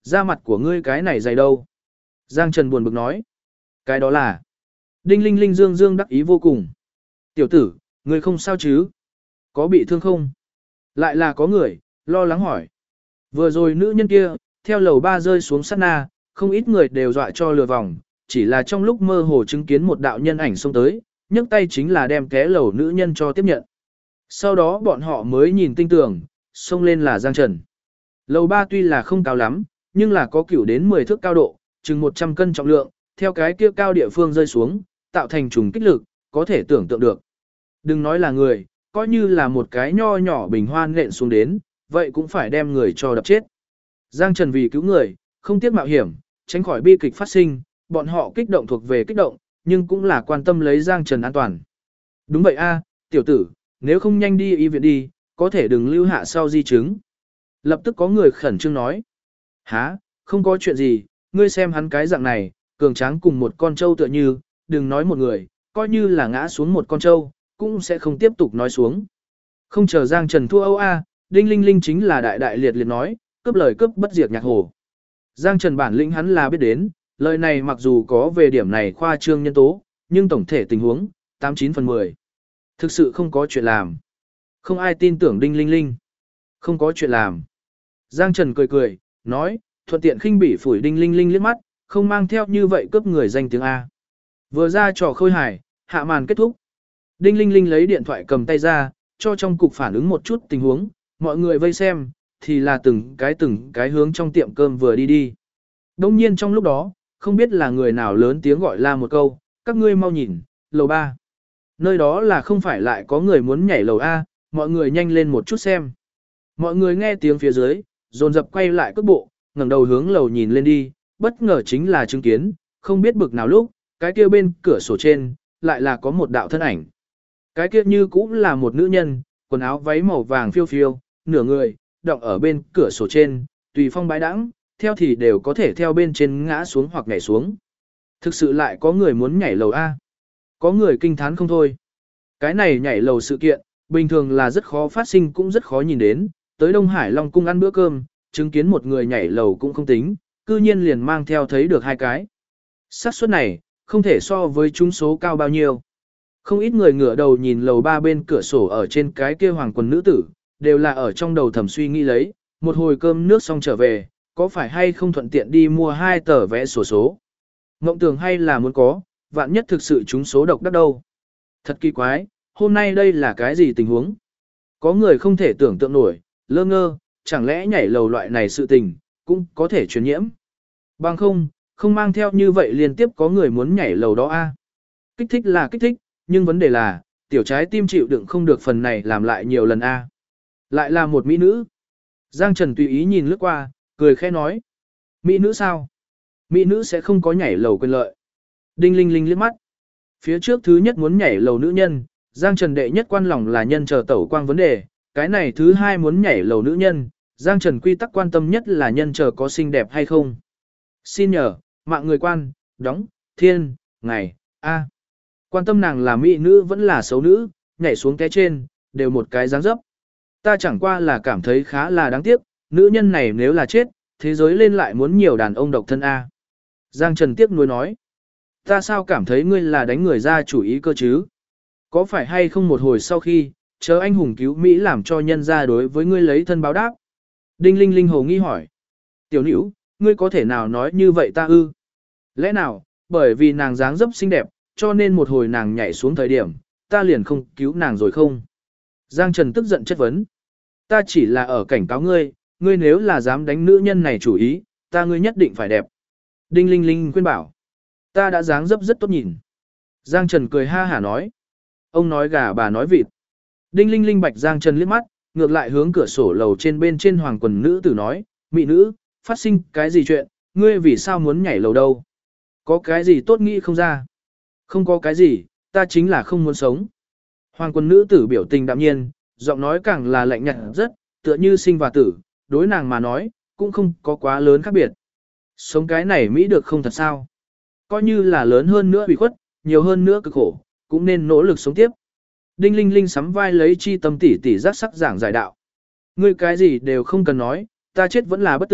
Da mặt của ngươi cái này dày đâu? Giang Trần buồn bực nói. Cái đó là. Đinh Linh Linh dương dương đắc ý vô cùng. Tiểu tử, ngươi không sao chứ? Có bị thương không? Lại là có người, lo lắng hỏi. Vừa rồi nữ nhân kia, theo lầu 3 rơi xuống sát na, không ít người đều dọa cho lừa vòng, chỉ là trong lúc mơ hồ chứng kiến một đạo nhân ảnh xông tới, nhấc tay chính là đem té lầu nữ nhân cho tiếp nhận. Sau đó bọn họ mới nhìn tinh tường, xông lên là Giang Trần. Lầu 3 tuy là không cao lắm, nhưng là có cửu đến 10 thước cao độ, chừng 100 cân trọng lượng, theo cái kia cao địa phương rơi xuống, tạo thành trùng kích lực, có thể tưởng tượng được. Đừng nói là người, coi như là một cái nho nhỏ bình hoan nện xuống đến, vậy cũng phải đem người cho đập chết. Giang Trần vì cứu người, không tiếc mạo hiểm, tránh khỏi bi kịch phát sinh, bọn họ kích động thuộc về kích động, nhưng cũng là quan tâm lấy Giang Trần an toàn. Đúng vậy a, tiểu tử, nếu không nhanh đi y viện đi, có thể đừng lưu hạ sau di chứng. Lập tức có người khẩn trương nói. Hả, không có chuyện gì, ngươi xem hắn cái dạng này, cường tráng cùng một con trâu tựa như, đừng nói một người, coi như là ngã xuống một con trâu, cũng sẽ không tiếp tục nói xuống. Không chờ Giang Trần thua Âu A, Đinh Linh Linh chính là đại đại liệt liệt nói, cướp lời cướp bất diệt nhạc hồ. Giang Trần bản lĩnh hắn là biết đến, lời này mặc dù có về điểm này khoa trương nhân tố, nhưng tổng thể tình huống, 89 phần 10. Thực sự không có chuyện làm. Không ai tin tưởng Đinh Linh Linh. Không có chuyện làm. Giang Trần cười cười, nói, thuận tiện khinh bỉ phủi Đinh Linh Linh liếc mắt, không mang theo như vậy cướp người danh tiếng A. Vừa ra trò khôi hài, hạ màn kết thúc. Đinh Linh Linh lấy điện thoại cầm tay ra, cho trong cục phản ứng một chút tình huống, mọi người vây xem, thì là từng cái hướng trong tiệm cơm vừa đi đi. Đông nhiên trong lúc đó, không biết là người nào lớn tiếng gọi la một câu, các ngươi mau nhìn, lầu 3. Nơi đó là không phải lại có người muốn nhảy lầu A, mọi người nhanh lên một chút xem. Mọi người nghe tiếng phía dưới, dồn dập quay lại cước bộ, ngẩng đầu hướng lầu nhìn lên đi, bất ngờ chính là chứng kiến, không biết bực nào lúc, cái kia bên cửa sổ trên, lại là có một đạo thân ảnh. Cái kia như cũng là một nữ nhân, quần áo váy màu vàng phiêu phiêu, nửa người, đọng ở bên cửa sổ trên, tùy phong bãi đãng, theo thì đều có thể theo bên trên ngã xuống hoặc nhảy xuống. Thực sự lại có người muốn nhảy lầu A. Có người kinh thán không thôi. Cái này nhảy lầu sự kiện, bình thường là rất khó phát sinh cũng rất khó nhìn đến, tới Đông Hải Long Cung ăn bữa cơm, chứng kiến một người nhảy lầu cũng không tính, cư nhiên liền mang theo thấy được hai cái. Xác suất này, không thể so với chúng số cao bao nhiêu. Không ít người ngửa đầu nhìn lầu 3 bên cửa sổ ở trên cái kia hoàng quần nữ tử, đều là ở trong đầu thầm suy nghĩ lấy, một hồi cơm nước xong trở về, có phải hay không thuận tiện đi mua 2 tờ vé sổ số. Ngộng tưởng hay là muốn có, vạn nhất thực sự chúng số độc đắc đâu. Thật kỳ quái, hôm nay đây là cái gì tình huống? Có người không thể tưởng tượng nổi, lơ ngơ, chẳng lẽ nhảy lầu loại này sự tình, cũng có thể truyền nhiễm. Bằng không mang theo như vậy liên tiếp có người muốn nhảy lầu đó a. Kích thích là kích thích, nhưng vấn đề là, tiểu trái tim chịu đựng không được phần này làm lại nhiều lần a. Lại là một mỹ nữ. Giang Trần tùy ý nhìn lướt qua, cười khẽ nói. Mỹ nữ sao? Mỹ nữ sẽ không có nhảy lầu quyền lợi. Đinh Linh Linh liếc mắt. Phía trước thứ nhất muốn nhảy lầu nữ nhân, Giang Trần đệ nhất quan lòng là nhân chờ tẩu quang vấn đề, cái này thứ hai muốn nhảy lầu nữ nhân, Giang Trần quy tắc quan tâm nhất là nhân chờ có xinh đẹp hay không. Xin nhờ, mạng người quan, đóng, thiên, ngày, a. Quan tâm nàng là mỹ nữ vẫn là xấu nữ, nhảy xuống té trên, đều một cái dáng dấp. Ta chẳng qua là cảm thấy khá là đáng tiếc, nữ nhân này nếu là chết, thế giới lên lại muốn nhiều đàn ông độc thân a. Giang Trần tiếc nuối nói. Ta sao cảm thấy ngươi là đánh người ra chủ ý cơ chứ? Có phải hay không một hồi sau khi, chờ anh hùng cứu Mỹ làm cho nhân ra đối với ngươi lấy thân báo đáp? Đinh Linh Linh hồ nghi hỏi. Tiểu nữ, ngươi có thể nào nói như vậy ta ư? Lẽ nào, bởi vì nàng dáng dấp xinh đẹp, cho nên một hồi nàng nhảy xuống thời điểm, ta liền không cứu nàng rồi không? Giang Trần tức giận chất vấn. Ta chỉ là ở cảnh cáo ngươi, ngươi nếu là dám đánh nữ nhân này chủ ý, ta ngươi nhất định phải đẹp. Đinh Linh Linh khuyên bảo. Ta đã dáng dấp rất tốt nhìn. Giang Trần cười ha hả nói. Ông nói gà bà nói vịt. Đinh Linh Linh bạch Giang Trần liếc mắt, ngược lại hướng cửa sổ lầu trên bên trên hoàng quần nữ tử nói, mị nữ, phát sinh cái gì chuyện, ngươi vì sao muốn nhảy lầu đâu? Có cái gì tốt nghĩ không ra? Không có cái gì, ta chính là không muốn sống. Hoàng quần nữ tử biểu tình đạm nhiên, giọng nói càng là lạnh nhạt rất, tựa như sinh và tử, đối nàng mà nói, cũng không có quá lớn khác biệt. Sống cái này Mỹ được không thật sao? Coi như là lớn hơn nữa bị khuất, nhiều hơn nữa cực khổ, cũng nên nỗ lực sống tiếp. Đinh Linh Linh sắm vai lấy chi tâm tỉ tỉ giác sắc giảng giải đạo. Ngươi cái gì đều không cần nói, ta chết vẫn là bất tử,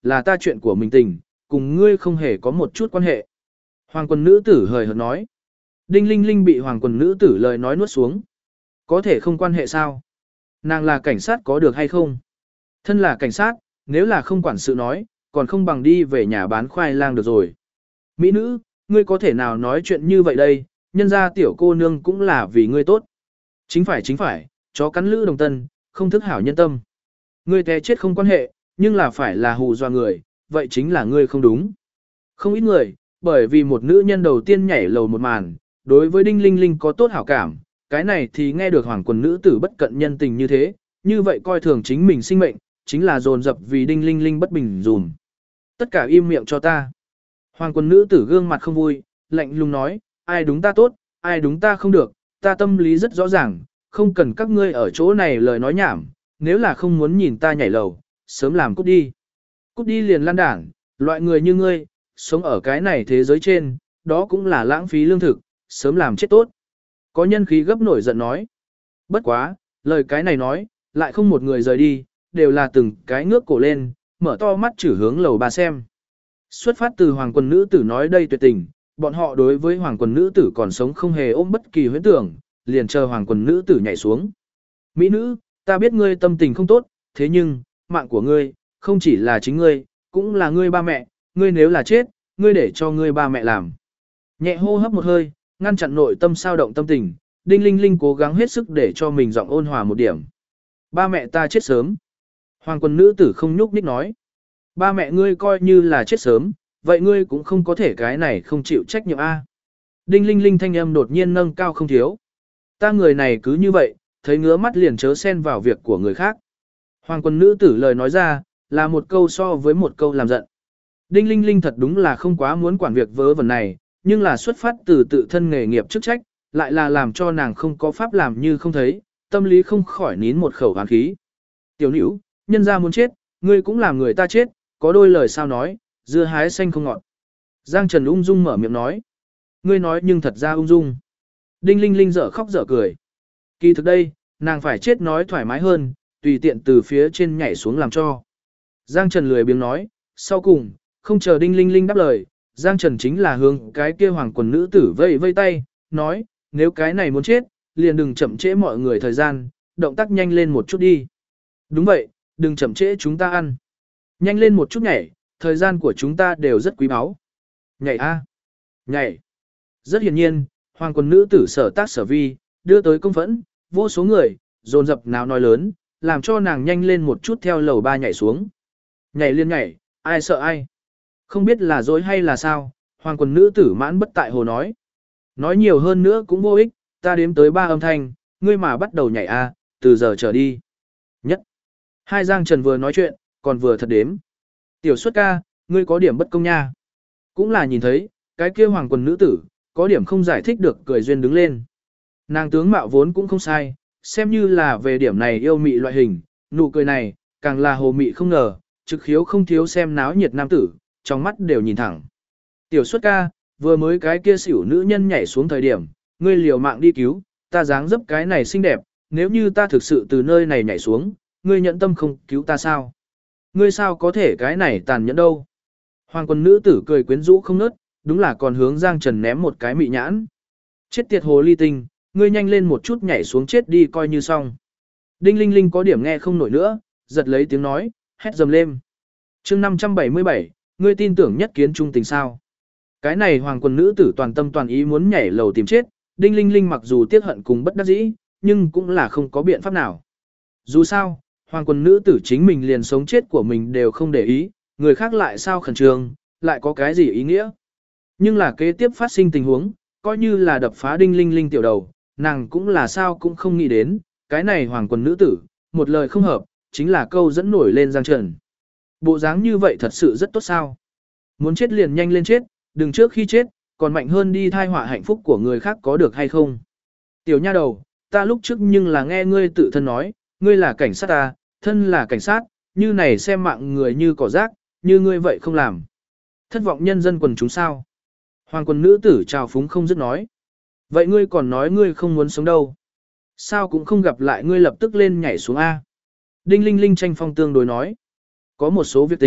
là ta chuyện của mình tình, cùng ngươi không hề có một chút quan hệ. Hoàng quần nữ tử hời hợt nói. Đinh Linh Linh bị hoàng quần nữ tử lời nói nuốt xuống. Có thể không quan hệ sao? Nàng là cảnh sát có được hay không? Thân là cảnh sát, nếu là không quản sự nói, còn không bằng đi về nhà bán khoai lang được rồi. Mỹ nữ, ngươi có thể nào nói chuyện như vậy đây, nhân ra tiểu cô nương cũng là vì ngươi tốt. Chính phải, chó cắn lữ đồng tân, không thức hảo nhân tâm. Ngươi té chết không quan hệ, nhưng là phải là hù dọa người, vậy chính là ngươi không đúng. Không ít người, bởi vì một nữ nhân đầu tiên nhảy lầu một màn, đối với Đinh Linh Linh có tốt hảo cảm, cái này thì nghe được hoàng quần nữ tử bất cận nhân tình như thế, như vậy coi thường chính mình sinh mệnh, chính là dồn dập vì Đinh Linh Linh bất bình dùm. Tất cả im miệng cho ta. Hoàng quần nữ tử gương mặt không vui, lạnh lùng nói, ai đúng ta tốt, ai đúng ta không được, ta tâm lý rất rõ ràng, không cần các ngươi ở chỗ này lời nói nhảm, nếu là không muốn nhìn ta nhảy lầu, sớm làm cút đi. Cút đi liền lan đảng, loại người như ngươi, sống ở cái này thế giới trên, đó cũng là lãng phí lương thực, sớm làm chết tốt. Có nhân khí gấp nổi giận nói. Bất quá, lời cái này nói, lại không một người rời đi, đều là từng cái ngước cổ lên, mở to mắt chử hướng lầu ba xem. Xuất phát từ hoàng quần nữ tử nói đây tuyệt tình, bọn họ đối với hoàng quần nữ tử còn sống không hề ôm bất kỳ huyễn tưởng, liền chờ hoàng quần nữ tử nhảy xuống. Mỹ nữ, ta biết ngươi tâm tình không tốt, thế nhưng, mạng của ngươi, không chỉ là chính ngươi, cũng là ngươi ba mẹ, ngươi nếu là chết, ngươi để cho ngươi ba mẹ làm. Nhẹ hô hấp một hơi, ngăn chặn nội tâm sao động tâm tình, Đinh Linh Linh cố gắng hết sức để cho mình giọng ôn hòa một điểm. Ba mẹ ta chết sớm. Hoàng quần nữ tử không nhúc nhích nói. Ba mẹ ngươi coi như là chết sớm, vậy ngươi cũng không có thể cái này không chịu trách nhiệm A. Đinh Linh Linh thanh âm đột nhiên nâng cao không thiếu. Ta người này cứ như vậy, thấy ngứa mắt liền chớ xen vào việc của người khác. Hoàng quần nữ tử lời nói ra, là một câu so với một câu làm giận. Đinh Linh Linh thật đúng là không quá muốn quản việc vớ vẩn này, nhưng là xuất phát từ tự thân nghề nghiệp chức trách, lại là làm cho nàng không có pháp làm như không thấy, tâm lý không khỏi nín một khẩu hàn khí. Tiểu nữ, nhân ra muốn chết, ngươi cũng làm người ta chết, có đôi lời sao nói, dưa hái xanh không ngọt. Giang Trần ung dung mở miệng nói. Ngươi nói nhưng thật ra ung dung. Đinh Linh Linh dở khóc dở cười. Kỳ thực đây, nàng phải chết nói thoải mái hơn, tùy tiện từ phía trên nhảy xuống làm cho. Giang Trần lười biếng nói, sau cùng, không chờ Đinh Linh Linh đáp lời, Giang Trần chính là hướng cái kia hoàng quần nữ tử vây vây tay, nói, nếu cái này muốn chết, liền đừng chậm trễ mọi người thời gian, động tác nhanh lên một chút đi. Đúng vậy, đừng chậm trễ chúng ta ăn. Nhanh lên một chút nhảy, thời gian của chúng ta đều rất quý báu. Nhảy a, nhảy. Rất hiển nhiên, hoàng quần nữ tử sở tác sở vi, đưa tới công phẫn, vô số người, dồn dập nào nói lớn, làm cho nàng nhanh lên một chút theo lầu ba nhảy xuống. Nhảy liên nhảy, ai sợ ai. Không biết là dối hay là sao, hoàng quần nữ tử mãn bất tại hồ nói. Nói nhiều hơn nữa cũng vô ích, ta đếm tới 3 âm thanh, ngươi mà bắt đầu nhảy a, từ giờ trở đi. Nhất. Hai Giang Trần vừa nói chuyện, còn vừa thật đếm. Tiểu xuất ca, ngươi có điểm bất công nha. Cũng là nhìn thấy, cái kia hoàng quần nữ tử, có điểm không giải thích được cười duyên đứng lên. Nàng tướng mạo vốn cũng không sai, xem như là về điểm này yêu mị loại hình, nụ cười này, càng là hồ mị không ngờ, trực khiếu không thiếu xem náo nhiệt nam tử, trong mắt đều nhìn thẳng. Tiểu xuất ca, vừa mới cái kia xỉu nữ nhân nhảy xuống thời điểm, ngươi liều mạng đi cứu, ta dáng dấp cái này xinh đẹp, nếu như ta thực sự từ nơi này nhảy xuống, ngươi nhận tâm không cứu ta sao? Ngươi sao có thể cái này tàn nhẫn đâu? Hoàng quần nữ tử cười quyến rũ không nớt, đúng là còn hướng Giang Trần ném một cái mị nhãn. Chết tiệt hồ ly tinh, ngươi nhanh lên một chút nhảy xuống chết đi coi như xong. Đinh Linh Linh có điểm nghe không nổi nữa, giật lấy tiếng nói, hét dầm lên. Chương 577, ngươi tin tưởng nhất kiến trung tình sao? Cái này hoàng quần nữ tử toàn tâm toàn ý muốn nhảy lầu tìm chết, Đinh Linh Linh mặc dù tiếc hận cùng bất đắc dĩ, nhưng cũng là không có biện pháp nào. Dù sao, hoàng quần nữ tử chính mình liền sống chết của mình đều không để ý, người khác lại sao khẩn trương, lại có cái gì ý nghĩa. Nhưng là kế tiếp phát sinh tình huống, coi như là đập phá Đinh Linh Linh tiểu đầu, nàng cũng là sao cũng không nghĩ đến, cái này hoàng quần nữ tử, một lời không hợp, chính là câu dẫn nổi lên Giang Trần. Bộ dáng như vậy thật sự rất tốt sao. Muốn chết liền nhanh lên chết, đừng trước khi chết, còn mạnh hơn đi thai họa hạnh phúc của người khác có được hay không. Tiểu nha đầu, ta lúc trước nhưng là nghe ngươi tự thân nói, ngươi là cảnh sát ta, thân là cảnh sát, như này xem mạng người như cỏ rác, như ngươi vậy không làm. Thất vọng nhân dân quần chúng sao. Hoàng quần nữ tử trào phúng không dứt nói. Vậy ngươi còn nói ngươi không muốn sống đâu. Sao cũng không gặp lại ngươi lập tức lên nhảy xuống A. Đinh Linh Linh tranh phong tương đối nói. Có một số việc tình,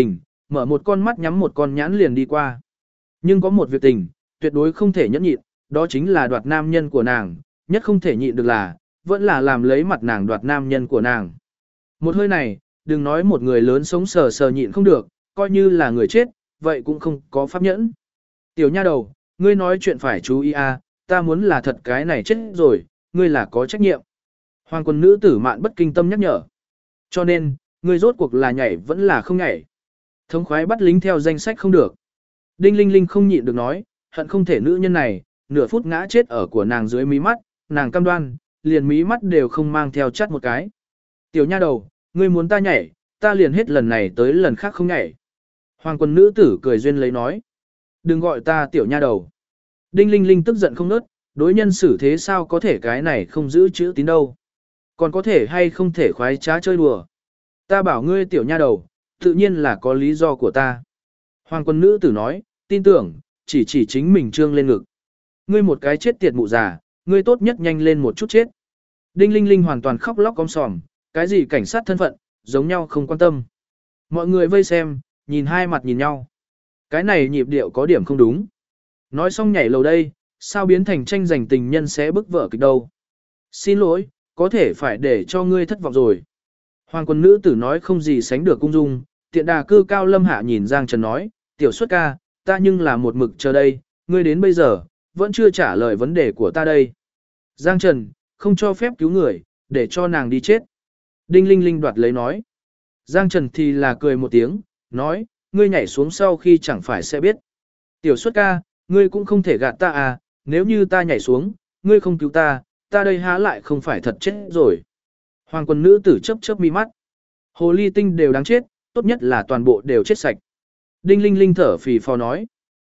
mở một con mắt nhắm một con nhãn liền đi qua. Nhưng có một việc tình, tuyệt đối không thể nhẫn nhịn, đó chính là đoạt nam nhân của nàng, nhất không thể nhịn được là, vẫn là làm lấy mặt nàng đoạt nam nhân của nàng. Một hơi này, đừng nói một người lớn sống sờ sờ nhịn không được, coi như là người chết, vậy cũng không có pháp nhẫn. Tiểu nha đầu, ngươi nói chuyện phải chú ý a, ta muốn là thật cái này chết rồi, ngươi là có trách nhiệm. Hoàng quân nữ tử Mạn Bất Kinh Tâm nhắc nhở. Cho nên, ngươi rốt cuộc là nhảy vẫn là không nhảy. Thống khoái bắt lính theo danh sách không được. Đinh Linh Linh không nhịn được nói, hận không thể nữ nhân này, nửa phút ngã chết ở của nàng dưới mí mắt, nàng cam đoan, liền mí mắt đều không mang theo chắt một cái. Tiểu nha đầu, ngươi muốn ta nhảy, ta liền hết lần này tới lần khác không nhảy. Hoàng quân nữ tử cười duyên lấy nói. Đừng gọi ta tiểu nha đầu. Đinh Linh Linh tức giận không nớt, đối nhân xử thế sao có thể cái này không giữ chữ tín đâu. Còn có thể hay không thể khoái trá chơi đùa. Ta bảo ngươi tiểu nha đầu, tự nhiên là có lý do của ta. Hoàng quân nữ tử nói, tin tưởng, chỉ chính mình trương lên ngực. Ngươi một cái chết tiệt mụ già, ngươi tốt nhất nhanh lên một chút chết. Đinh Linh Linh hoàn toàn khóc lóc om sòm, cái gì cảnh sát thân phận, giống nhau không quan tâm. Mọi người vây xem, nhìn hai mặt nhìn nhau. Cái này nhịp điệu có điểm không đúng. Nói xong nhảy lầu đây, sao biến thành tranh giành tình nhân sẽ bức vợ kịch đâu. Xin lỗi, có thể phải để cho ngươi thất vọng rồi. Hoàng quân nữ tử nói không gì sánh được cung dung, tiện đà cư cao lâm hạ nhìn Giang Trần nói, tiểu xuất ca, ta nhưng là một mực chờ đây, ngươi đến bây giờ, vẫn chưa trả lời vấn đề của ta đây. Giang Trần, không cho phép cứu người, để cho nàng đi chết. Đinh Linh Linh đoạt lấy nói. Giang Trần thì là cười một tiếng, nói, ngươi nhảy xuống sau khi chẳng phải sẽ biết. Tiểu xuất ca, ngươi cũng không thể gạt ta à, nếu như ta nhảy xuống, ngươi không cứu ta, ta đây há lại không phải thật chết rồi. Hoàng quân nữ tử chớp chớp mi mắt. Hồ ly tinh đều đáng chết, tốt nhất là toàn bộ đều chết sạch. Đinh Linh Linh thở phì phò nói.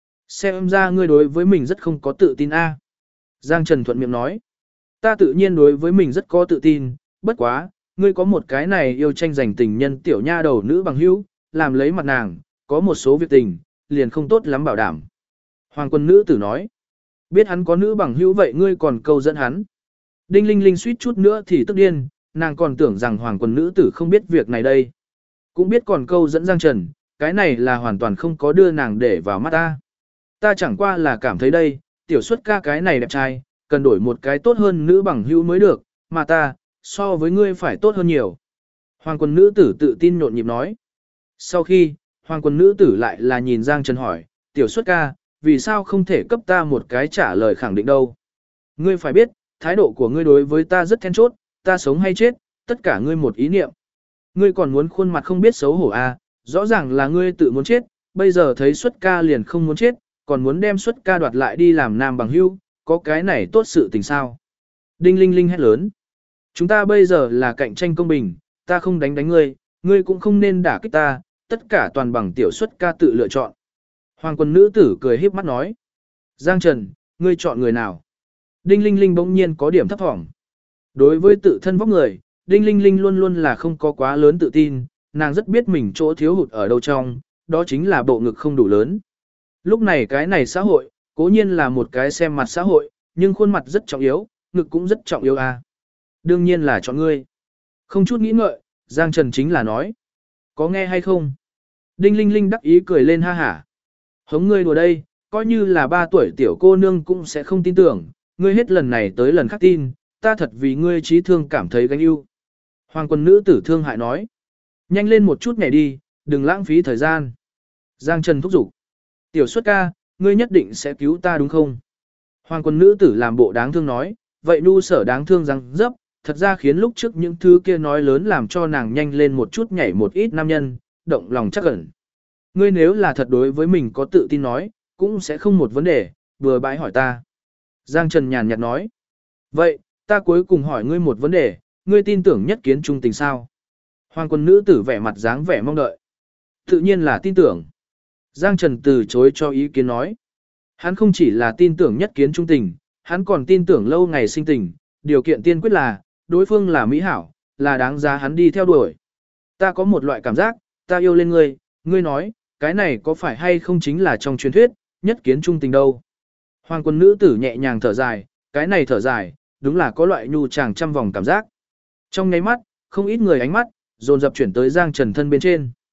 Xem ra ngươi đối với mình rất không có tự tin a. Giang Trần thuận miệng nói. Ta tự nhiên đối với mình rất có tự tin, bất quá, ngươi có một cái này yêu tranh giành tình nhân tiểu nha đầu nữ bằng hữu, làm lấy mặt nàng, có một số việc tình, liền không tốt lắm bảo đảm. Hoàng quân nữ tử nói. Biết hắn có nữ bằng hữu vậy ngươi còn câu dẫn hắn. Đinh Linh Linh suýt chút nữa thì tức điên, nàng còn tưởng rằng hoàng quân nữ tử không biết việc này đây. Cũng biết còn câu dẫn Giang Trần, cái này là hoàn toàn không có đưa nàng để vào mắt ta. Ta chẳng qua là cảm thấy đây, tiểu xuất ca cái này đẹp trai, cần đổi một cái tốt hơn nữ bằng hữu mới được, mà ta, so với ngươi phải tốt hơn nhiều. Hoàng quân nữ tử tự tin nhộn nhịp nói. Sau khi, hoàng quân nữ tử lại là nhìn Giang Trần hỏi, tiểu xuất ca, vì sao không thể cấp ta một cái trả lời khẳng định đâu? Ngươi phải biết, thái độ của ngươi đối với ta rất then chốt, ta sống hay chết, tất cả ngươi một ý niệm. Ngươi còn muốn khuôn mặt không biết xấu hổ à, rõ ràng là ngươi tự muốn chết, bây giờ thấy xuất ca liền không muốn chết, còn muốn đem xuất ca đoạt lại đi làm nam bằng hữu, có cái này tốt sự tình sao? Đinh Linh Linh hét lớn. Chúng ta bây giờ là cạnh tranh công bình, ta không đánh ngươi, ngươi cũng không nên đả kích ta, tất cả toàn bằng tiểu xuất ca tự lựa chọn. Hoàng quân nữ tử cười híp mắt nói. Giang Trần, ngươi chọn người nào? Đinh Linh Linh bỗng nhiên có điểm thấp thỏm. Đối với tự thân vóc người, Đinh Linh Linh luôn luôn là không có quá lớn tự tin, nàng rất biết mình chỗ thiếu hụt ở đâu trong, đó chính là bộ ngực không đủ lớn. Lúc này cái này xã hội, cố nhiên là một cái xem mặt xã hội, nhưng khuôn mặt rất trọng yếu, ngực cũng rất trọng yếu à. Đương nhiên là chọn ngươi. Không chút nghĩ ngợi, Giang Trần chính là nói. Có nghe hay không? Đinh Linh Linh đắc ý cười lên ha hả. Hống ngươi đùa đây, coi như là 3 tuổi tiểu cô nương cũng sẽ không tin tưởng, ngươi hết lần này tới lần khác tin, ta thật vì ngươi trí thương cảm thấy gánh ưu. Hoàng quân nữ tử thương hại nói. Nhanh lên một chút nhảy đi, đừng lãng phí thời gian. Giang Trần thúc giục. Tiểu xuất ca, ngươi nhất định sẽ cứu ta đúng không? Hoàng quân nữ tử làm bộ đáng thương nói, vậy nu sở đáng thương răng dấp, thật ra khiến lúc trước những thứ kia nói lớn làm cho nàng nhanh lên một chút nhảy một ít nam nhân, động lòng chắc ẩn. Ngươi nếu là thật đối với mình có tự tin nói, cũng sẽ không một vấn đề, vừa bãi hỏi ta. Giang Trần nhàn nhạt nói. Vậy, ta cuối cùng hỏi ngươi một vấn đề, ngươi tin tưởng nhất kiến trung tình sao? Hoàng quân nữ tử vẻ mặt dáng vẻ mong đợi. Tự nhiên là tin tưởng. Giang Trần từ chối cho ý kiến nói. Hắn không chỉ là tin tưởng nhất kiến trung tình, hắn còn tin tưởng lâu ngày sinh tình, điều kiện tiên quyết là, đối phương là mỹ hảo, là đáng giá hắn đi theo đuổi. Ta có một loại cảm giác, ta yêu lên ngươi, ngươi nói, cái này có phải hay không chính là trong truyền thuyết, nhất kiến trung tình đâu. Hoàng quân nữ tử nhẹ nhàng thở dài, cái này thở dài, đúng là có loại nhu chàng trăm vòng cảm giác. Trong nháy mắt, không ít người ánh mắt, dồn dập chuyển tới Giang Trần thân bên trên.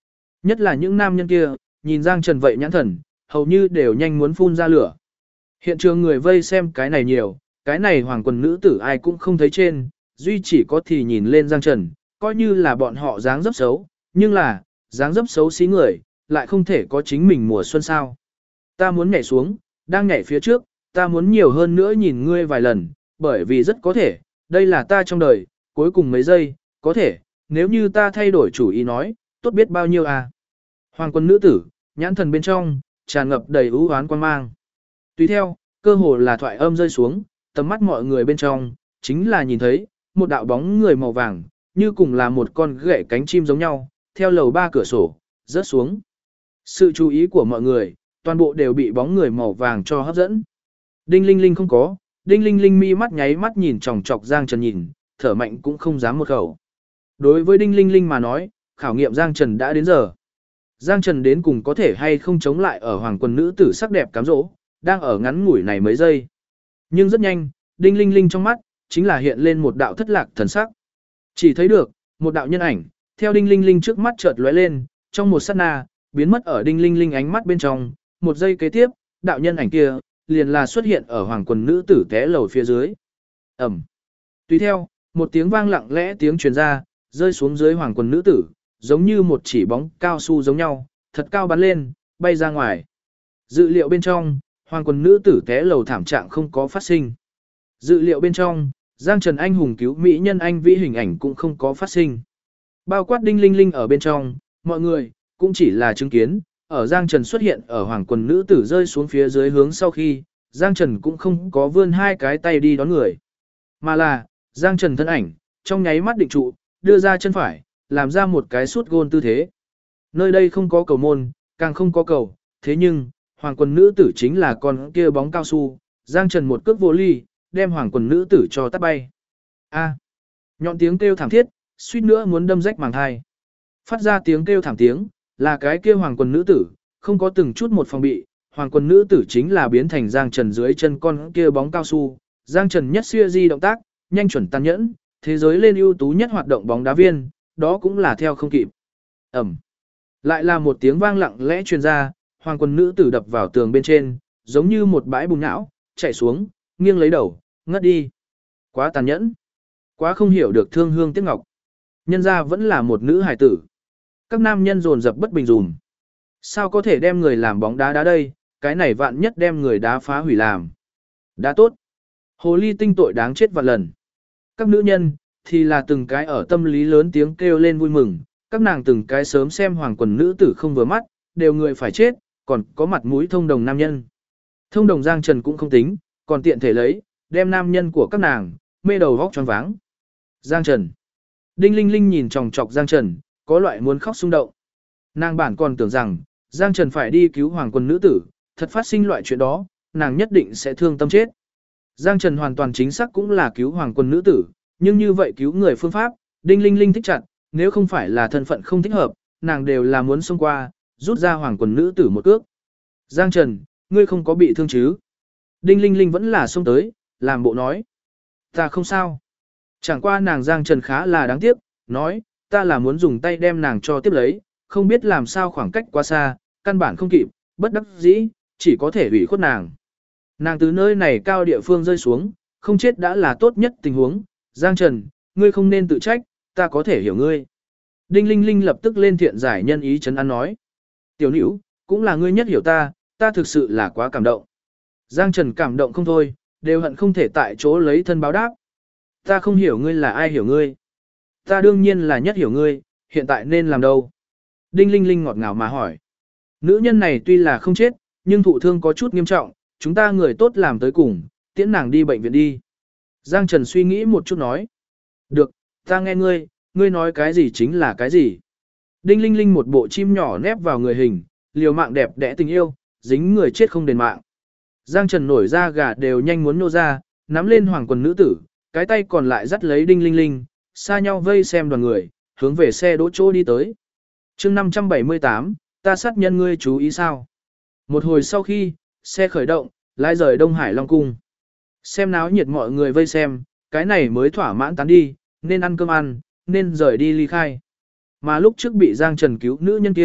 Nhất là những nam nhân kia, nhìn Giang Trần vậy nhãn thần, hầu như đều nhanh muốn phun ra lửa. Hiện trường người vây xem cái này nhiều, cái này hoàng quần nữ tử ai cũng không thấy trên, duy chỉ có thì nhìn lên Giang Trần, coi như là bọn họ dáng dấp xấu, nhưng là, dáng dấp xấu xí người, lại không thể có chính mình mùa xuân sao. Ta muốn nhảy xuống, đang nhảy phía trước, ta muốn nhiều hơn nữa nhìn ngươi vài lần, bởi vì rất có thể, đây là ta trong đời, cuối cùng mấy giây, có thể, nếu như ta thay đổi chủ ý nói, tốt biết bao nhiêu à. Hoàng quân nữ tử, nhãn thần bên trong, tràn ngập đầy ưu hoán quan mang. Tùy theo, cơ hồ là thoại âm rơi xuống, tầm mắt mọi người bên trong, chính là nhìn thấy, một đạo bóng người màu vàng, như cùng là một con gậy cánh chim giống nhau, theo lầu 3 cửa sổ, rớt xuống. Sự chú ý của mọi người, toàn bộ đều bị bóng người màu vàng cho hấp dẫn. Đinh Linh Linh không có, Đinh Linh Linh mi mắt nháy mắt nhìn chòng chọc Giang Trần nhìn, thở mạnh cũng không dám một khẩu. Đối với Đinh Linh Linh mà nói, khảo nghiệm Giang Trần đã đến giờ. Giang Trần đến cùng có thể hay không chống lại ở hoàng quân nữ tử sắc đẹp cám dỗ, đang ở ngắn ngủi này mấy giây. Nhưng rất nhanh, Đinh Linh Linh trong mắt, chính là hiện lên một đạo thất lạc thần sắc. Chỉ thấy được, một đạo nhân ảnh, theo Đinh Linh Linh trước mắt chợt lóe lên, trong một sát na, biến mất ở Đinh Linh Linh ánh mắt bên trong, một giây kế tiếp, đạo nhân ảnh kia, liền là xuất hiện ở hoàng quần nữ tử té lầu phía dưới. Ẩm. Tùy theo, một tiếng vang lặng lẽ tiếng truyền ra, rơi xuống dưới hoàng quần nữ tử, giống như một chỉ bóng cao su giống nhau, thật cao bắn lên, bay ra ngoài. Dự liệu bên trong, hoàng quần nữ tử té lầu thảm trạng không có phát sinh. Dự liệu bên trong, Giang Trần anh hùng cứu mỹ nhân anh vĩ hình ảnh cũng không có phát sinh. Bao quát Đinh Linh Linh ở bên trong, mọi người cũng chỉ là chứng kiến, ở Giang Trần xuất hiện ở hoàng quần nữ tử rơi xuống phía dưới hướng sau khi, Giang Trần cũng không có vươn hai cái tay đi đón người. Mà là, Giang Trần thân ảnh, trong nháy mắt định trụ, đưa ra chân phải, làm ra một cái sút gôn tư thế. Nơi đây không có cầu môn, càng không có cầu, thế nhưng, hoàng quần nữ tử chính là con kia bóng cao su, Giang Trần một cước vô ly, đem hoàng quần nữ tử cho tát bay. A. Nhọn tiếng kêu thảm thiết, suýt nữa muốn đâm rách màng thai. Phát ra tiếng kêu thảm tiếng, là cái kia hoàng quần nữ tử, không có từng chút một phòng bị, hoàng quần nữ tử chính là biến thành Giang Trần dưới chân con kia bóng cao su, Giang Trần nhất xưa di động tác, nhanh chuẩn tàn nhẫn, thế giới lên ưu tú nhất hoạt động bóng đá viên, đó cũng là theo không kịp. Ẩm. Lại là một tiếng vang lặng lẽ truyền ra, hoàng quần nữ tử đập vào tường bên trên, giống như một bãi bùn não, chạy xuống, nghiêng lấy đầu, ngất đi. Quá tàn nhẫn. Quá không hiểu được thương hương tiếc ngọc. Nhân ra vẫn là một nữ hài tử. Các nam nhân dồn dập bất bình dùm. Sao có thể đem người làm bóng đá đá đây, cái này vạn nhất đem người đá phá hủy làm. Đá tốt. Hồ ly tinh tội đáng chết vạn lần. Các nữ nhân, thì là từng cái ở tâm lý lớn tiếng kêu lên vui mừng, các nàng từng cái sớm xem hoàng quần nữ tử không vừa mắt, đều người phải chết, còn có mặt mũi thông đồng nam nhân. Thông đồng Giang Trần cũng không tính, còn tiện thể lấy, đem nam nhân của các nàng, mê đầu vóc choáng váng. Giang Trần. Đinh Linh Linh nhìn chòng chọc Giang Trần, có loại muốn khóc xung động. Nàng bản còn tưởng rằng, Giang Trần phải đi cứu hoàng quân nữ tử, thật phát sinh loại chuyện đó, nàng nhất định sẽ thương tâm chết. Giang Trần hoàn toàn chính xác cũng là cứu hoàng quân nữ tử, nhưng như vậy cứu người phương pháp, Đinh Linh Linh thích chặt, nếu không phải là thân phận không thích hợp, nàng đều là muốn xông qua, rút ra hoàng quân nữ tử một cước. Giang Trần, ngươi không có bị thương chứ? Đinh Linh Linh vẫn là xông tới, làm bộ nói. Ta không sao. Chẳng qua nàng Giang Trần khá là đáng tiếc, nói, ta là muốn dùng tay đem nàng cho tiếp lấy, không biết làm sao khoảng cách quá xa, căn bản không kịp, bất đắc dĩ, chỉ có thể hủy khuất nàng. Nàng từ nơi này cao địa phương rơi xuống, không chết đã là tốt nhất tình huống, Giang Trần, ngươi không nên tự trách, ta có thể hiểu ngươi. Đinh Linh Linh lập tức lên thiện giải nhân ý trấn an nói. Tiểu nữ, cũng là ngươi nhất hiểu ta, ta thực sự là quá cảm động. Giang Trần cảm động không thôi, đều hận không thể tại chỗ lấy thân báo đáp. Ta không hiểu ngươi là ai hiểu ngươi. Ta đương nhiên là nhất hiểu ngươi, hiện tại nên làm đâu? Đinh Linh Linh ngọt ngào mà hỏi. Nữ nhân này tuy là không chết, nhưng thụ thương có chút nghiêm trọng, chúng ta người tốt làm tới cùng, tiễn nàng đi bệnh viện đi. Giang Trần suy nghĩ một chút nói. Được, ta nghe ngươi, ngươi nói cái gì chính là cái gì. Đinh Linh Linh một bộ chim nhỏ nép vào người hình, liều mạng đẹp đẽ tình yêu, dính người chết không đền mạng. Giang Trần nổi ra gà đều nhanh muốn nô ra, nắm lên hoàng quần nữ tử, cái tay còn lại dắt lấy Đinh Linh Linh, xa nhau vây xem đoàn người, hướng về xe đỗ chỗ đi tới. chương 578, ta sát nhân ngươi chú ý sao? Một hồi sau khi, xe khởi động, lái rời Đông Hải Long Cung. Xem náo nhiệt mọi người vây xem, cái này mới thỏa mãn tán đi, nên ăn cơm ăn, nên rời đi ly khai. Mà lúc trước bị Giang Trần cứu nữ nhân kia,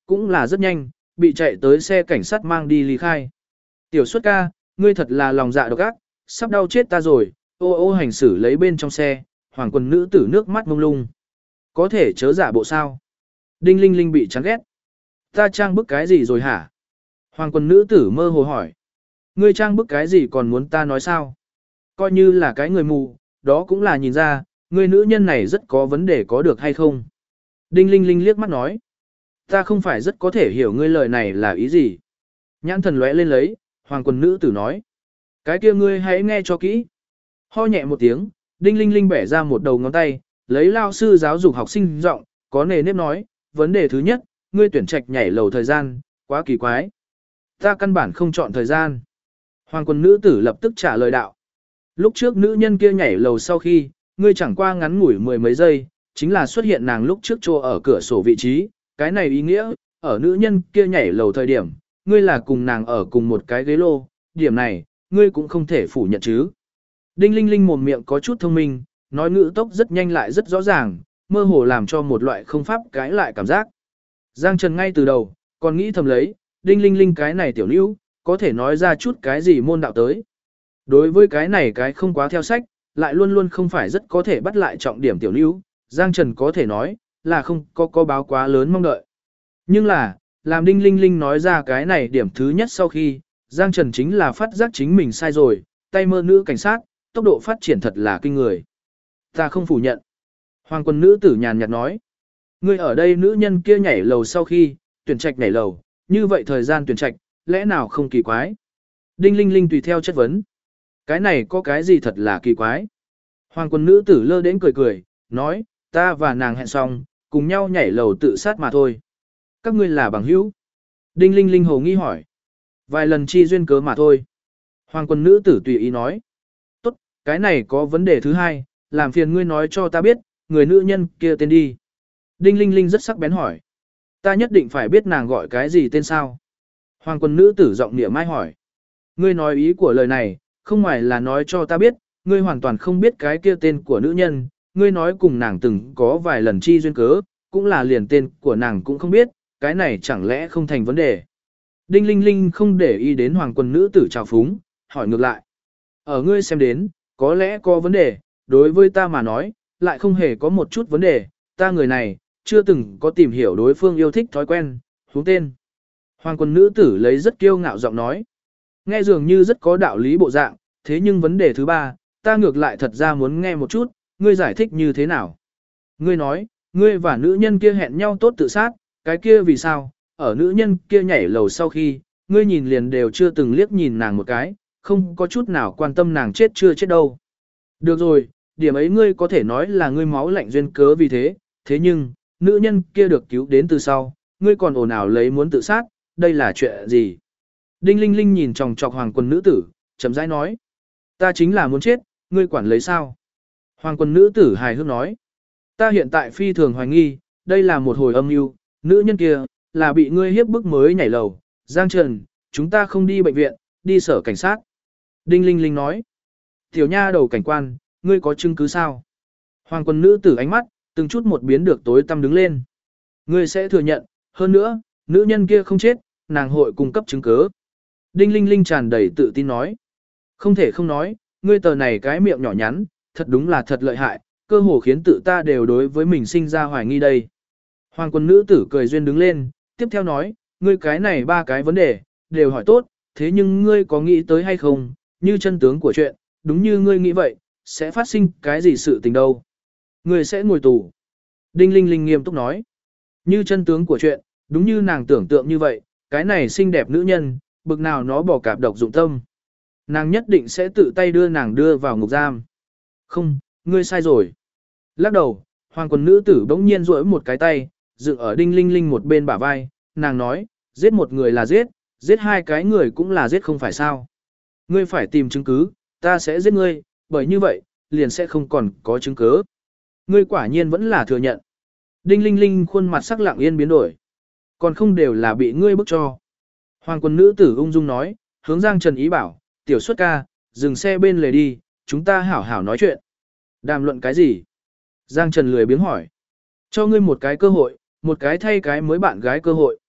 cũng là rất nhanh, bị chạy tới xe cảnh sát mang đi ly khai. Tiểu Xuất ca, ngươi thật là lòng dạ độc ác, sắp đau chết ta rồi, ô ô hành xử lấy bên trong xe, hoàng quần nữ tử nước mắt mông lung. Có thể chớ giả bộ sao? Đinh Linh Linh bị chán ghét. Ta trang bức cái gì rồi hả? Hoàng quần nữ tử mơ hồ hỏi. Ngươi trang bức cái gì còn muốn ta nói sao? Coi như là cái người mù, đó cũng là nhìn ra, người nữ nhân này rất có vấn đề có được hay không? Đinh Linh Linh liếc mắt nói. Ta không phải rất có thể hiểu ngươi lời này là ý gì. Nhãn thần lóe lên lấy, hoàng quần nữ tử nói. Cái kia ngươi hãy nghe cho kỹ. Ho nhẹ một tiếng, Đinh Linh Linh bẻ ra một đầu ngón tay, lấy lao sư giáo dục học sinh giọng, có nề nếp nói, vấn đề thứ nhất, ngươi tuyển trạch nhảy lầu thời gian, quá kỳ quái. Ta căn bản không chọn thời gian. Hoàng quần nữ tử lập tức trả lời đạo. Lúc trước nữ nhân kia nhảy lầu sau khi, ngươi chẳng qua ngắn ngủi mười mấy giây, chính là xuất hiện nàng lúc trước chỗ ở cửa sổ vị trí, cái này ý nghĩa, ở nữ nhân kia nhảy lầu thời điểm, ngươi là cùng nàng ở cùng một cái ghế lô, điểm này, ngươi cũng không thể phủ nhận chứ. Đinh Linh Linh mồm miệng có chút thông minh, nói ngữ tốc rất nhanh lại rất rõ ràng, mơ hồ làm cho một loại không pháp cãi lại cảm giác. Giang Trần ngay từ đầu, còn nghĩ thầm lấy, Đinh Linh Linh cái này tiểu nữ, có thể nói ra chút cái gì môn đạo tới. Đối với cái này cái không quá theo sách, lại luôn luôn không phải rất có thể bắt lại trọng điểm tiểu nữ, Giang Trần có thể nói, là không có báo quá lớn mong đợi. Nhưng là, làm Đinh Linh Linh nói ra cái này điểm thứ nhất sau khi, Giang Trần chính là phát giác chính mình sai rồi, tay mơ nữ cảnh sát, tốc độ phát triển thật là kinh người. Ta không phủ nhận. Hoàng quân nữ tử nhàn nhạt nói. Ngươi ở đây nữ nhân kia nhảy lầu sau khi, tuyển trạch nhảy lầu, như vậy thời gian tuyển trạch, lẽ nào không kỳ quái? Đinh Linh Linh tùy theo chất vấn. Cái này có cái gì thật là kỳ quái? Hoàng quân nữ tử lơ đến cười cười, nói, ta và nàng hẹn xong, cùng nhau nhảy lầu tự sát mà thôi. Các ngươi là bằng hữu. Đinh Linh Linh hồ nghi hỏi. Vài lần chi duyên cớ mà thôi. Hoàng quân nữ tử tùy ý nói. Tốt, cái này có vấn đề thứ hai, làm phiền ngươi nói cho ta biết, người nữ nhân kia tên đi. Đinh Linh Linh rất sắc bén hỏi. Ta nhất định phải biết nàng gọi cái gì tên sao. Hoàng quân nữ tử giọng niệm mai hỏi. Ngươi nói ý của lời này, không ngoài là nói cho ta biết, ngươi hoàn toàn không biết cái kia tên của nữ nhân, ngươi nói cùng nàng từng có vài lần chi duyên cớ, cũng là liền tên của nàng cũng không biết, cái này chẳng lẽ không thành vấn đề. Đinh Linh Linh không để ý đến hoàng quân nữ tử trào phúng, hỏi ngược lại. Ở ngươi xem đến, có lẽ có vấn đề, đối với ta mà nói, lại không hề có một chút vấn đề, ta người này, chưa từng có tìm hiểu đối phương yêu thích thói quen, huống tên. Hoàng quân nữ tử lấy rất kiêu ngạo giọng nói. Nghe dường như rất có đạo lý bộ dạng, thế nhưng vấn đề thứ ba, ta ngược lại thật ra muốn nghe một chút, ngươi giải thích như thế nào. Ngươi nói, ngươi và nữ nhân kia hẹn nhau tốt tự sát, cái kia vì sao, ở nữ nhân kia nhảy lầu sau khi, ngươi nhìn liền đều chưa từng liếc nhìn nàng một cái, không có chút nào quan tâm nàng chết chưa chết đâu. Được rồi, điểm ấy ngươi có thể nói là ngươi máu lạnh duyên cớ vì thế, thế nhưng, nữ nhân kia được cứu đến từ sau, ngươi còn ồn ào lấy muốn tự sát, đây là chuyện gì? Đinh Linh Linh nhìn tròng trọc hoàng quân nữ tử, chậm rãi nói. Ta chính là muốn chết, ngươi quản lấy sao? Hoàng quân nữ tử hài hước nói. Ta hiện tại phi thường hoài nghi, đây là một hồi âm mưu, nữ nhân kia, là bị ngươi hiếp bức mới nhảy lầu. Giang Trần, chúng ta không đi bệnh viện, đi sở cảnh sát. Đinh Linh Linh nói. Tiểu nha đầu cảnh quan, ngươi có chứng cứ sao? Hoàng quân nữ tử ánh mắt, từng chút một biến được tối tăm đứng lên. Ngươi sẽ thừa nhận, hơn nữa, nữ nhân kia không chết, nàng hội cung cấp chứng cứ. Đinh Linh Linh tràn đầy tự tin nói. Không thể không nói, ngươi tờ này cái miệng nhỏ nhắn, thật đúng là thật lợi hại, cơ hồ khiến tự ta đều đối với mình sinh ra hoài nghi đây. Hoàng quân nữ tử cười duyên đứng lên, tiếp theo nói, ngươi cái này ba cái vấn đề, đều hỏi tốt, thế nhưng ngươi có nghĩ tới hay không, như chân tướng của chuyện, đúng như ngươi nghĩ vậy, sẽ phát sinh cái gì sự tình đâu. Ngươi sẽ ngồi tù. Đinh Linh Linh nghiêm túc nói, như chân tướng của chuyện, đúng như nàng tưởng tượng như vậy, cái này xinh đẹp nữ nhân, bực nào nó bỏ cạp độc dụng tâm. Nàng nhất định sẽ tự tay đưa nàng đưa vào ngục giam. Không, ngươi sai rồi. Lắc đầu, hoàng quân nữ tử bỗng nhiên duỗi một cái tay, dựng ở Đinh Linh Linh một bên bả vai, nàng nói, giết một người là giết, giết hai cái người cũng là giết không phải sao. Ngươi phải tìm chứng cứ, ta sẽ giết ngươi, bởi như vậy, liền sẽ không còn có chứng cứ. Ngươi quả nhiên vẫn là thừa nhận. Đinh Linh Linh khuôn mặt sắc lặng yên biến đổi. Còn không đều là bị ngươi bức cho. Hoàng quân nữ tử ung dung nói, hướng Giang Trần ý bảo, tiểu Xuất ca, dừng xe bên lề đi, chúng ta hảo hảo nói chuyện. Đàm luận cái gì? Giang Trần lười biếng hỏi. Cho ngươi một cái cơ hội, một cái thay cái mới bạn gái cơ hội.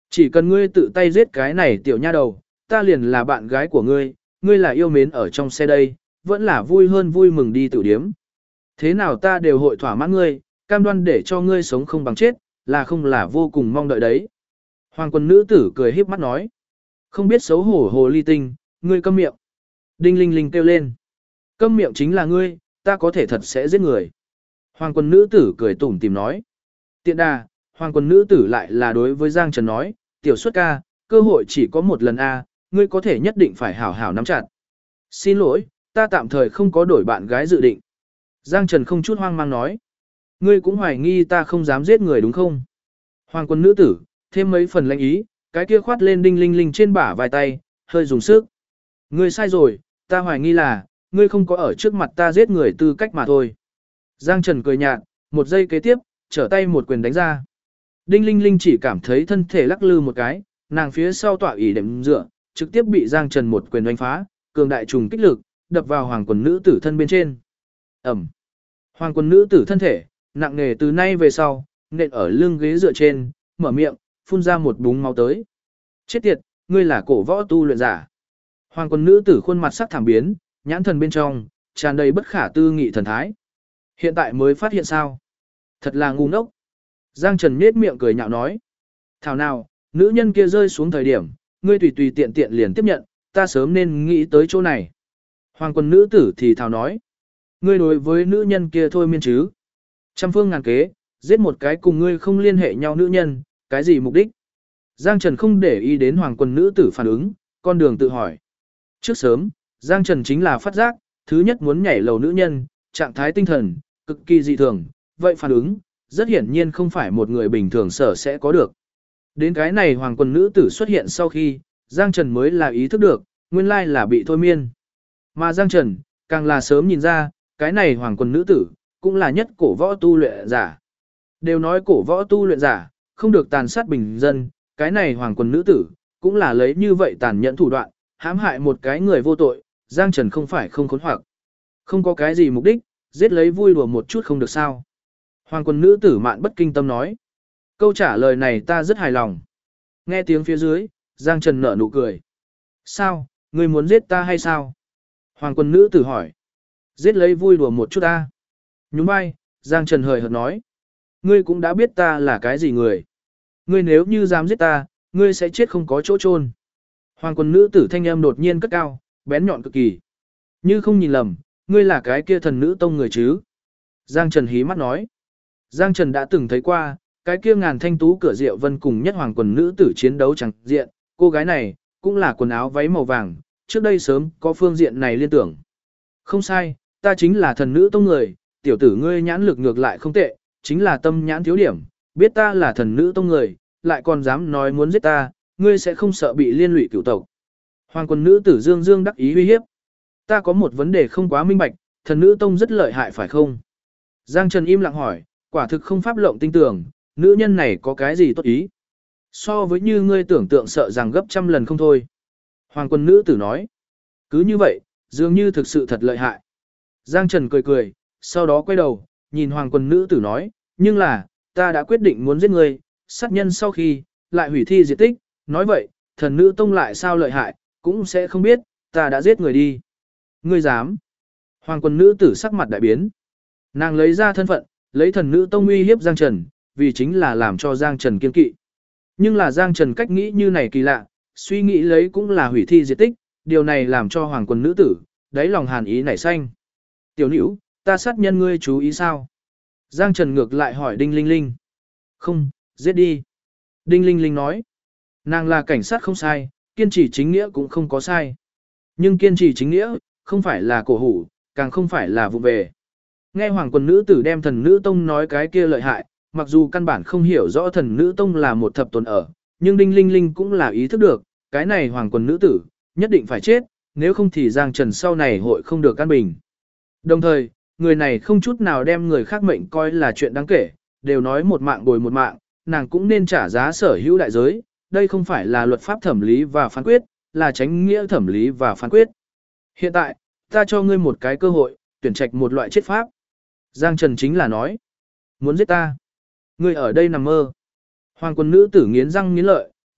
Chỉ cần ngươi tự tay giết cái này tiểu nha đầu, ta liền là bạn gái của ngươi, ngươi là yêu mến ở trong xe đây, vẫn là vui hơn vui mừng đi tự điếm. Thế nào ta đều hội thỏa mãn ngươi, cam đoan để cho ngươi sống không bằng chết, là không là vô cùng mong đợi đấy. Hoàng quân nữ tử cười híp mắt nói. Không biết xấu hổ hồ ly tinh, ngươi câm miệng. Đinh linh linh kêu lên. Câm miệng chính là ngươi, ta có thể thật sẽ giết người. Hoàng quân nữ tử cười tủm tìm nói. Tiện đà, hoàng quân nữ tử lại là đối với Giang Trần nói, tiểu xuất ca, cơ hội chỉ có một lần a, ngươi có thể nhất định phải hảo hảo nắm chặt. Xin lỗi, ta tạm thời không có đổi bạn gái dự định. Giang Trần không chút hoang mang nói. Ngươi cũng hoài nghi ta không dám giết người đúng không? Hoàng quân nữ tử, thêm mấy phần lãnh ý, cái kia khoát lên đinh linh linh trên bả vai tay, hơi dùng sức. Ngươi sai rồi, ta hoài nghi là, ngươi không có ở trước mặt ta giết người tư cách mà thôi. Giang Trần cười nhạt, một giây kế tiếp, trở tay một quyền đánh ra. Đinh linh linh chỉ cảm thấy thân thể lắc lư một cái, nàng phía sau tọa ỉ đệm dựa, trực tiếp bị Giang Trần một quyền đánh phá, cường đại trùng kích lực, đập vào hoàng quần nữ tử thân bên trên. Ẩm. Hoàng quần nữ tử thân thể, nặng nề từ nay về sau, nện ở lưng ghế dựa trên, mở miệng, phun ra một búng máu tới. Chết tiệt, ngươi là cổ võ tu luyện giả. Hoàng quần nữ tử khuôn mặt sắc thảm biến, nhãn thần bên trong, tràn đầy bất khả tư nghị thần thái. Hiện tại mới phát hiện sao? Thật là ngu ngốc. Giang Trần nhếch miệng cười nhạo nói. Thảo nào, nữ nhân kia rơi xuống thời điểm, ngươi tùy tùy tiện tiện liền tiếp nhận, ta sớm nên nghĩ tới chỗ này. Hoàng quần nữ tử thì thảo nói. Ngươi đối với nữ nhân kia thôi miên chứ. Trăm phương ngàn kế, giết một cái cùng ngươi không liên hệ nhau nữ nhân, cái gì mục đích? Giang Trần không để ý đến hoàng quần nữ tử phản ứng, con đường tự hỏi. Trước sớm, Giang Trần chính là phát giác, thứ nhất muốn nhảy lầu nữ nhân, trạng thái tinh thần, cực kỳ dị thường, vậy phản ứng, rất hiển nhiên không phải một người bình thường sở sẽ có được. Đến cái này hoàng quần nữ tử xuất hiện sau khi, Giang Trần mới là ý thức được, nguyên lai là bị thôi miên. Mà Giang Trần, càng là sớm nhìn ra, cái này hoàng quần nữ tử, cũng là nhất cổ võ tu luyện giả. Đều nói cổ võ tu luyện giả, không được tàn sát bình dân, cái này hoàng quần nữ tử, cũng là lấy như vậy tàn nhẫn thủ đoạn, hãm hại một cái người vô tội, Giang Trần không phải không khốn hoặc. Không có cái gì mục đích, giết lấy vui đùa một chút không được sao. Hoàng quần nữ tử mạn bất kinh tâm nói. Câu trả lời này ta rất hài lòng. Nghe tiếng phía dưới, Giang Trần nở nụ cười. Sao, ngươi muốn giết ta hay sao? Hoàng quần nữ tử hỏi. Giết lấy vui đùa một chút ta. Nhún vai, Giang Trần hời hợt nói. Ngươi cũng đã biết ta là cái gì người. Ngươi nếu như dám giết ta, ngươi sẽ chết không có chỗ chôn. Hoàng quần nữ tử thanh âm đột nhiên cất cao, bén nhọn cực kỳ. Như không nhìn lầm, ngươi là cái kia thần nữ tông người chứ. Giang Trần hí mắt nói. Giang Trần đã từng thấy qua, cái kia ngàn thanh tú cửa Diệu Vân cùng nhất hoàng quần nữ tử chiến đấu chẳng diện, cô gái này, cũng là quần áo váy màu vàng, trước đây sớm có phương diện này liên tưởng. Không sai, ta chính là thần nữ tông người, tiểu tử ngươi nhãn lực ngược lại không tệ, chính là tâm nhãn thiếu điểm, biết ta là thần nữ tông người, lại còn dám nói muốn giết ta, ngươi sẽ không sợ bị liên lụy cửu tộc. Hoàng quần nữ tử dương dương đắc ý uy hiếp. Ta có một vấn đề không quá minh bạch, thần nữ tông rất lợi hại phải không? Giang Trần im lặng hỏi, quả thực không pháp lộng tinh tưởng, nữ nhân này có cái gì tốt ý? So với như ngươi tưởng tượng sợ rằng gấp trăm lần không thôi. Hoàng quân nữ tử nói. Cứ như vậy, dường như thực sự thật lợi hại. Giang Trần cười cười, sau đó quay đầu, nhìn hoàng quân nữ tử nói, nhưng là, ta đã quyết định muốn giết ngươi, sát nhân sau khi, lại hủy thi diệt tích, nói vậy, thần nữ tông lại sao lợi hại, cũng sẽ không biết, ta đã giết người đi. Ngươi dám. Hoàng quân nữ tử sắc mặt đại biến. Nàng lấy ra thân phận, lấy thần nữ tông uy hiếp Giang Trần, vì chính là làm cho Giang Trần kiên kỵ. Nhưng là Giang Trần cách nghĩ như này kỳ lạ, suy nghĩ lấy cũng là hủy thi diệt tích, điều này làm cho hoàng quân nữ tử, đáy lòng hàn ý nảy xanh. Tiểu nữ, ta sát nhân ngươi chú ý sao? Giang Trần ngược lại hỏi Đinh Linh Linh. Không, giết đi. Đinh Linh Linh nói. Nàng là cảnh sát không sai, kiên trì chính nghĩa cũng không có sai. Nhưng kiên trì chính nghĩa, không phải là cổ hủ, càng không phải là vụ về. Nghe hoàng quân nữ tử đem thần nữ tông nói cái kia lợi hại, mặc dù căn bản không hiểu rõ thần nữ tông là một thập tuần ở, nhưng Đinh Linh Linh cũng là ý thức được, cái này hoàng quân nữ tử, nhất định phải chết, nếu không thì Giang Trần sau này hội không được an bình. Đồng thời, người này không chút nào đem người khác mệnh coi là chuyện đáng kể, đều nói một mạng bồi một mạng, nàng cũng nên trả giá sở hữu đại giới, đây không phải là luật pháp thẩm lý và phán quyết, là chánh nghĩa thẩm lý và phán quyết. Hiện tại, ta cho ngươi một cái cơ hội, tuyển trạch một loại chết pháp. Giang Trần chính là nói, muốn giết ta. Ngươi ở đây nằm mơ. Hoàng quân nữ tử nghiến răng nghiến lợi,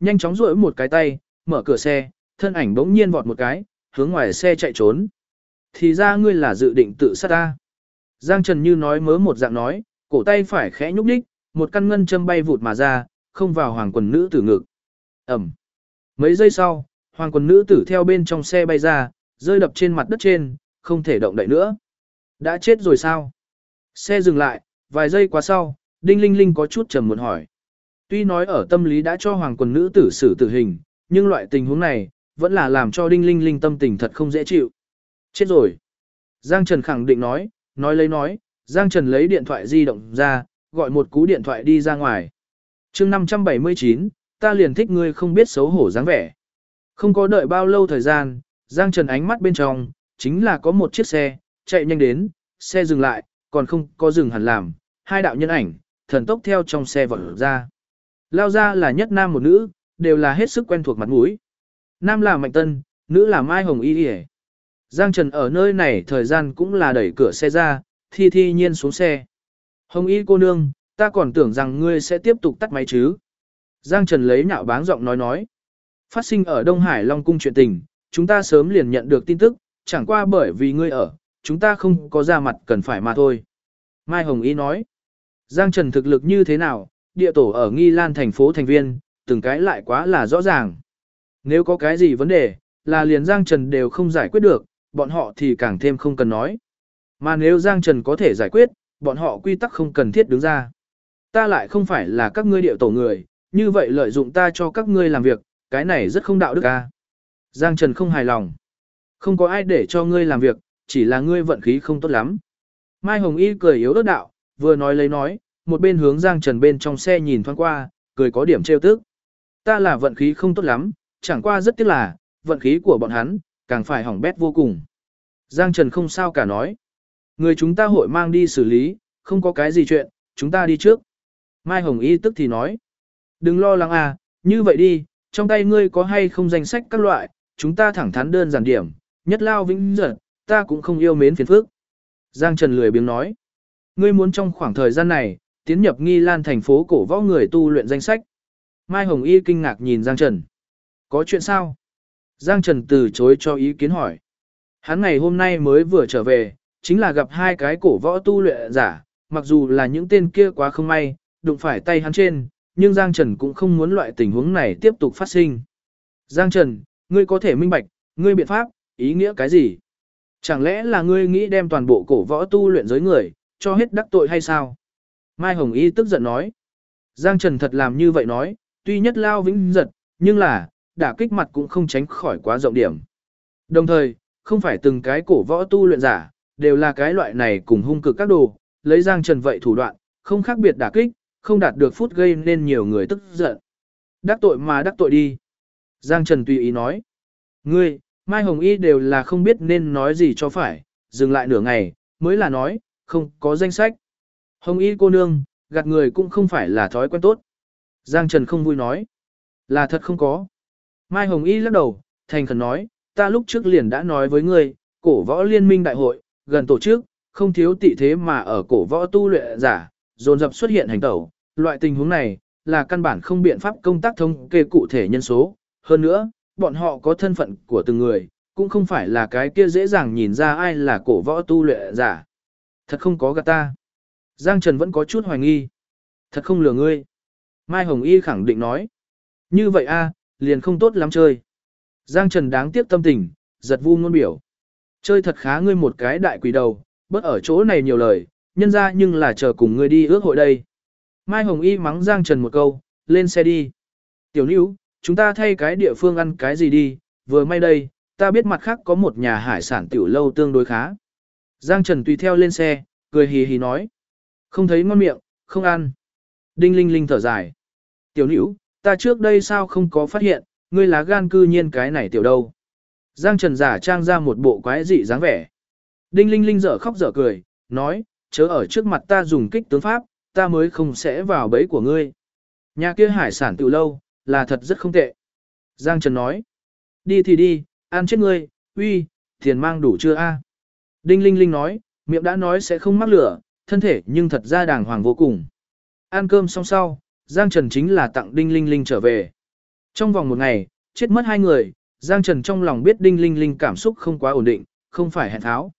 nhanh chóng duỗi một cái tay, mở cửa xe, thân ảnh bỗng nhiên vọt một cái, hướng ngoài xe chạy trốn. Thì ra ngươi là dự định tự sát ta. Giang Trần như nói mớ một dạng nói, cổ tay phải khẽ nhúc nhích, một căn ngân châm bay vụt mà ra, không vào hoàng quần nữ tử ngực. Ẩm. Mấy giây sau, hoàng quần nữ tử theo bên trong xe bay ra, rơi đập trên mặt đất trên, không thể động đậy nữa. Đã chết rồi sao? Xe dừng lại, vài giây qua sau, Đinh Linh Linh có chút trầm muốn hỏi. Tuy nói ở tâm lý đã cho hoàng quần nữ tử xử tử hình, nhưng loại tình huống này, vẫn là làm cho Đinh Linh Linh tâm tình thật không dễ chịu. Chết rồi. Giang Trần khẳng định nói, nói, Giang Trần lấy điện thoại di động ra, gọi một cú điện thoại đi ra ngoài. chương 579, ta liền thích ngươi không biết xấu hổ dáng vẻ. Không có đợi bao lâu thời gian, Giang Trần ánh mắt bên trong, chính là có một chiếc xe, chạy nhanh đến, xe dừng lại, còn không có dừng hẳn làm, hai đạo nhân ảnh, thần tốc theo trong xe vọt ra. Lao ra là nhất nam một nữ, đều là hết sức quen thuộc mặt mũi. Nam là Mạnh Tân, nữ là Mai Hồng Y Y. Giang Trần ở nơi này thời gian cũng là đẩy cửa xe ra, thi nhiên xuống xe. Hồng Y cô nương, ta còn tưởng rằng ngươi sẽ tiếp tục tắt máy chứ. Giang Trần lấy nhạo báng giọng nói. Phát sinh ở Đông Hải Long Cung chuyện tình, chúng ta sớm liền nhận được tin tức, chẳng qua bởi vì ngươi ở, chúng ta không có ra mặt cần phải mà thôi. Mai Hồng Y nói. Giang Trần thực lực như thế nào, địa tổ ở Nghi Lan thành phố thành viên, từng cái lại quá là rõ ràng. Nếu có cái gì vấn đề, là liền Giang Trần đều không giải quyết được, bọn họ thì càng thêm không cần nói. Mà nếu Giang Trần có thể giải quyết, bọn họ quy tắc không cần thiết đứng ra. Ta lại không phải là các ngươi địa tổ người, như vậy lợi dụng ta cho các ngươi làm việc, cái này rất không đạo đức à. Giang Trần không hài lòng. Không có ai để cho ngươi làm việc, chỉ là ngươi vận khí không tốt lắm. Mai Hồng Y cười yếu ớt đạo, vừa nói lấy nói, một bên hướng Giang Trần bên trong xe nhìn thoáng qua, cười có điểm trêu tức. Ta là vận khí không tốt lắm, chẳng qua rất tiếc là, vận khí của bọn hắn, càng phải hỏng bét vô cùng. Giang Trần không sao cả nói. Người chúng ta hội mang đi xử lý, không có cái gì chuyện, chúng ta đi trước. Mai Hồng Y tức thì nói. Đừng lo lắng à, như vậy đi, trong tay ngươi có hay không danh sách các loại, chúng ta thẳng thắn đơn giản điểm, nhất lao vĩnh giật, ta cũng không yêu mến phiền phức. Giang Trần lười biếng nói. Ngươi muốn trong khoảng thời gian này, tiến nhập Nghi Lan thành phố cổ võ người tu luyện danh sách. Mai Hồng Y kinh ngạc nhìn Giang Trần. Có chuyện sao? Giang Trần từ chối cho ý kiến hỏi. Hắn ngày hôm nay mới vừa trở về, chính là gặp hai cái cổ võ tu luyện giả, mặc dù là những tên kia quá không may, đụng phải tay hắn trên, nhưng Giang Trần cũng không muốn loại tình huống này tiếp tục phát sinh. Giang Trần, ngươi có thể minh bạch, ngươi biện pháp, ý nghĩa cái gì? Chẳng lẽ là ngươi nghĩ đem toàn bộ cổ võ tu luyện giới người, cho hết đắc tội hay sao? Mai Hồng Y tức giận nói. Giang Trần thật làm như vậy nói, tuy nhất lao vĩnh giật, nhưng là, đả kích mặt cũng không tránh khỏi quá rộng điểm. Đồng thời, không phải từng cái cổ võ tu luyện giả, đều là cái loại này cùng hung cực các đồ, lấy Giang Trần vậy thủ đoạn, không khác biệt đả kích, không đạt được phút gây nên nhiều người tức giận. Đắc tội mà đắc tội đi. Giang Trần tùy ý nói. Ngươi, Mai Hồng Y đều là không biết nên nói gì cho phải, dừng lại nửa ngày, mới là nói, không có danh sách. Hồng Y cô nương, gạt người cũng không phải là thói quen tốt. Giang Trần không vui nói. Là thật không có. Mai Hồng Y lắc đầu, thành khẩn nói, ta lúc trước liền đã nói với ngươi, cổ võ liên minh đại hội, gần tổ chức, không thiếu tị thế mà ở cổ võ tu luyện giả, dồn dập xuất hiện hành tẩu. Loại tình huống này, là căn bản không biện pháp công tác thống kê cụ thể nhân số. Hơn nữa, bọn họ có thân phận của từng người, cũng không phải là cái kia dễ dàng nhìn ra ai là cổ võ tu luyện giả. Thật không có gạt ta. Giang Trần vẫn có chút hoài nghi. Thật không lừa ngươi. Mai Hồng Y khẳng định nói. Như vậy a, liền không tốt lắm chơi. Giang Trần đáng tiếc tâm tình, giật vu ngôn biểu. Chơi thật khá ngươi một cái đại quỷ đầu, bớt ở chỗ này nhiều lời, nhân ra nhưng là chờ cùng ngươi đi ước hội đây. Mai Hồng Y mắng Giang Trần một câu, lên xe đi. Tiểu Nữu, chúng ta thay cái địa phương ăn cái gì đi, vừa may đây, ta biết mặt khác có một nhà hải sản tiểu lâu tương đối khá. Giang Trần tùy theo lên xe, cười hì hì nói. Không thấy ngon miệng, không ăn. Đinh Linh Linh thở dài. Tiểu Nữu, ta trước đây sao không có phát hiện, ngươi lá gan cư nhiên cái này tiểu đâu. Giang Trần giả trang ra một bộ quái dị dáng vẻ. Đinh Linh Linh dở khóc dở cười, nói, chớ ở trước mặt ta dùng kích tướng pháp, ta mới không sẽ vào bẫy của ngươi. Nhà kia hải sản tiểu lâu, là thật rất không tệ. Giang Trần nói, đi thì đi, ăn chết ngươi, uy, tiền mang đủ chưa a? Đinh Linh Linh nói, miệng đã nói sẽ không mắc lửa, thân thể nhưng thật ra đàng hoàng vô cùng. Ăn cơm xong sau, Giang Trần chính là tặng Đinh Linh Linh trở về. Trong vòng một ngày, chết mất 2 người, Giang Trần trong lòng biết Đinh Linh Linh cảm xúc không quá ổn định, không phải hẹn tháo.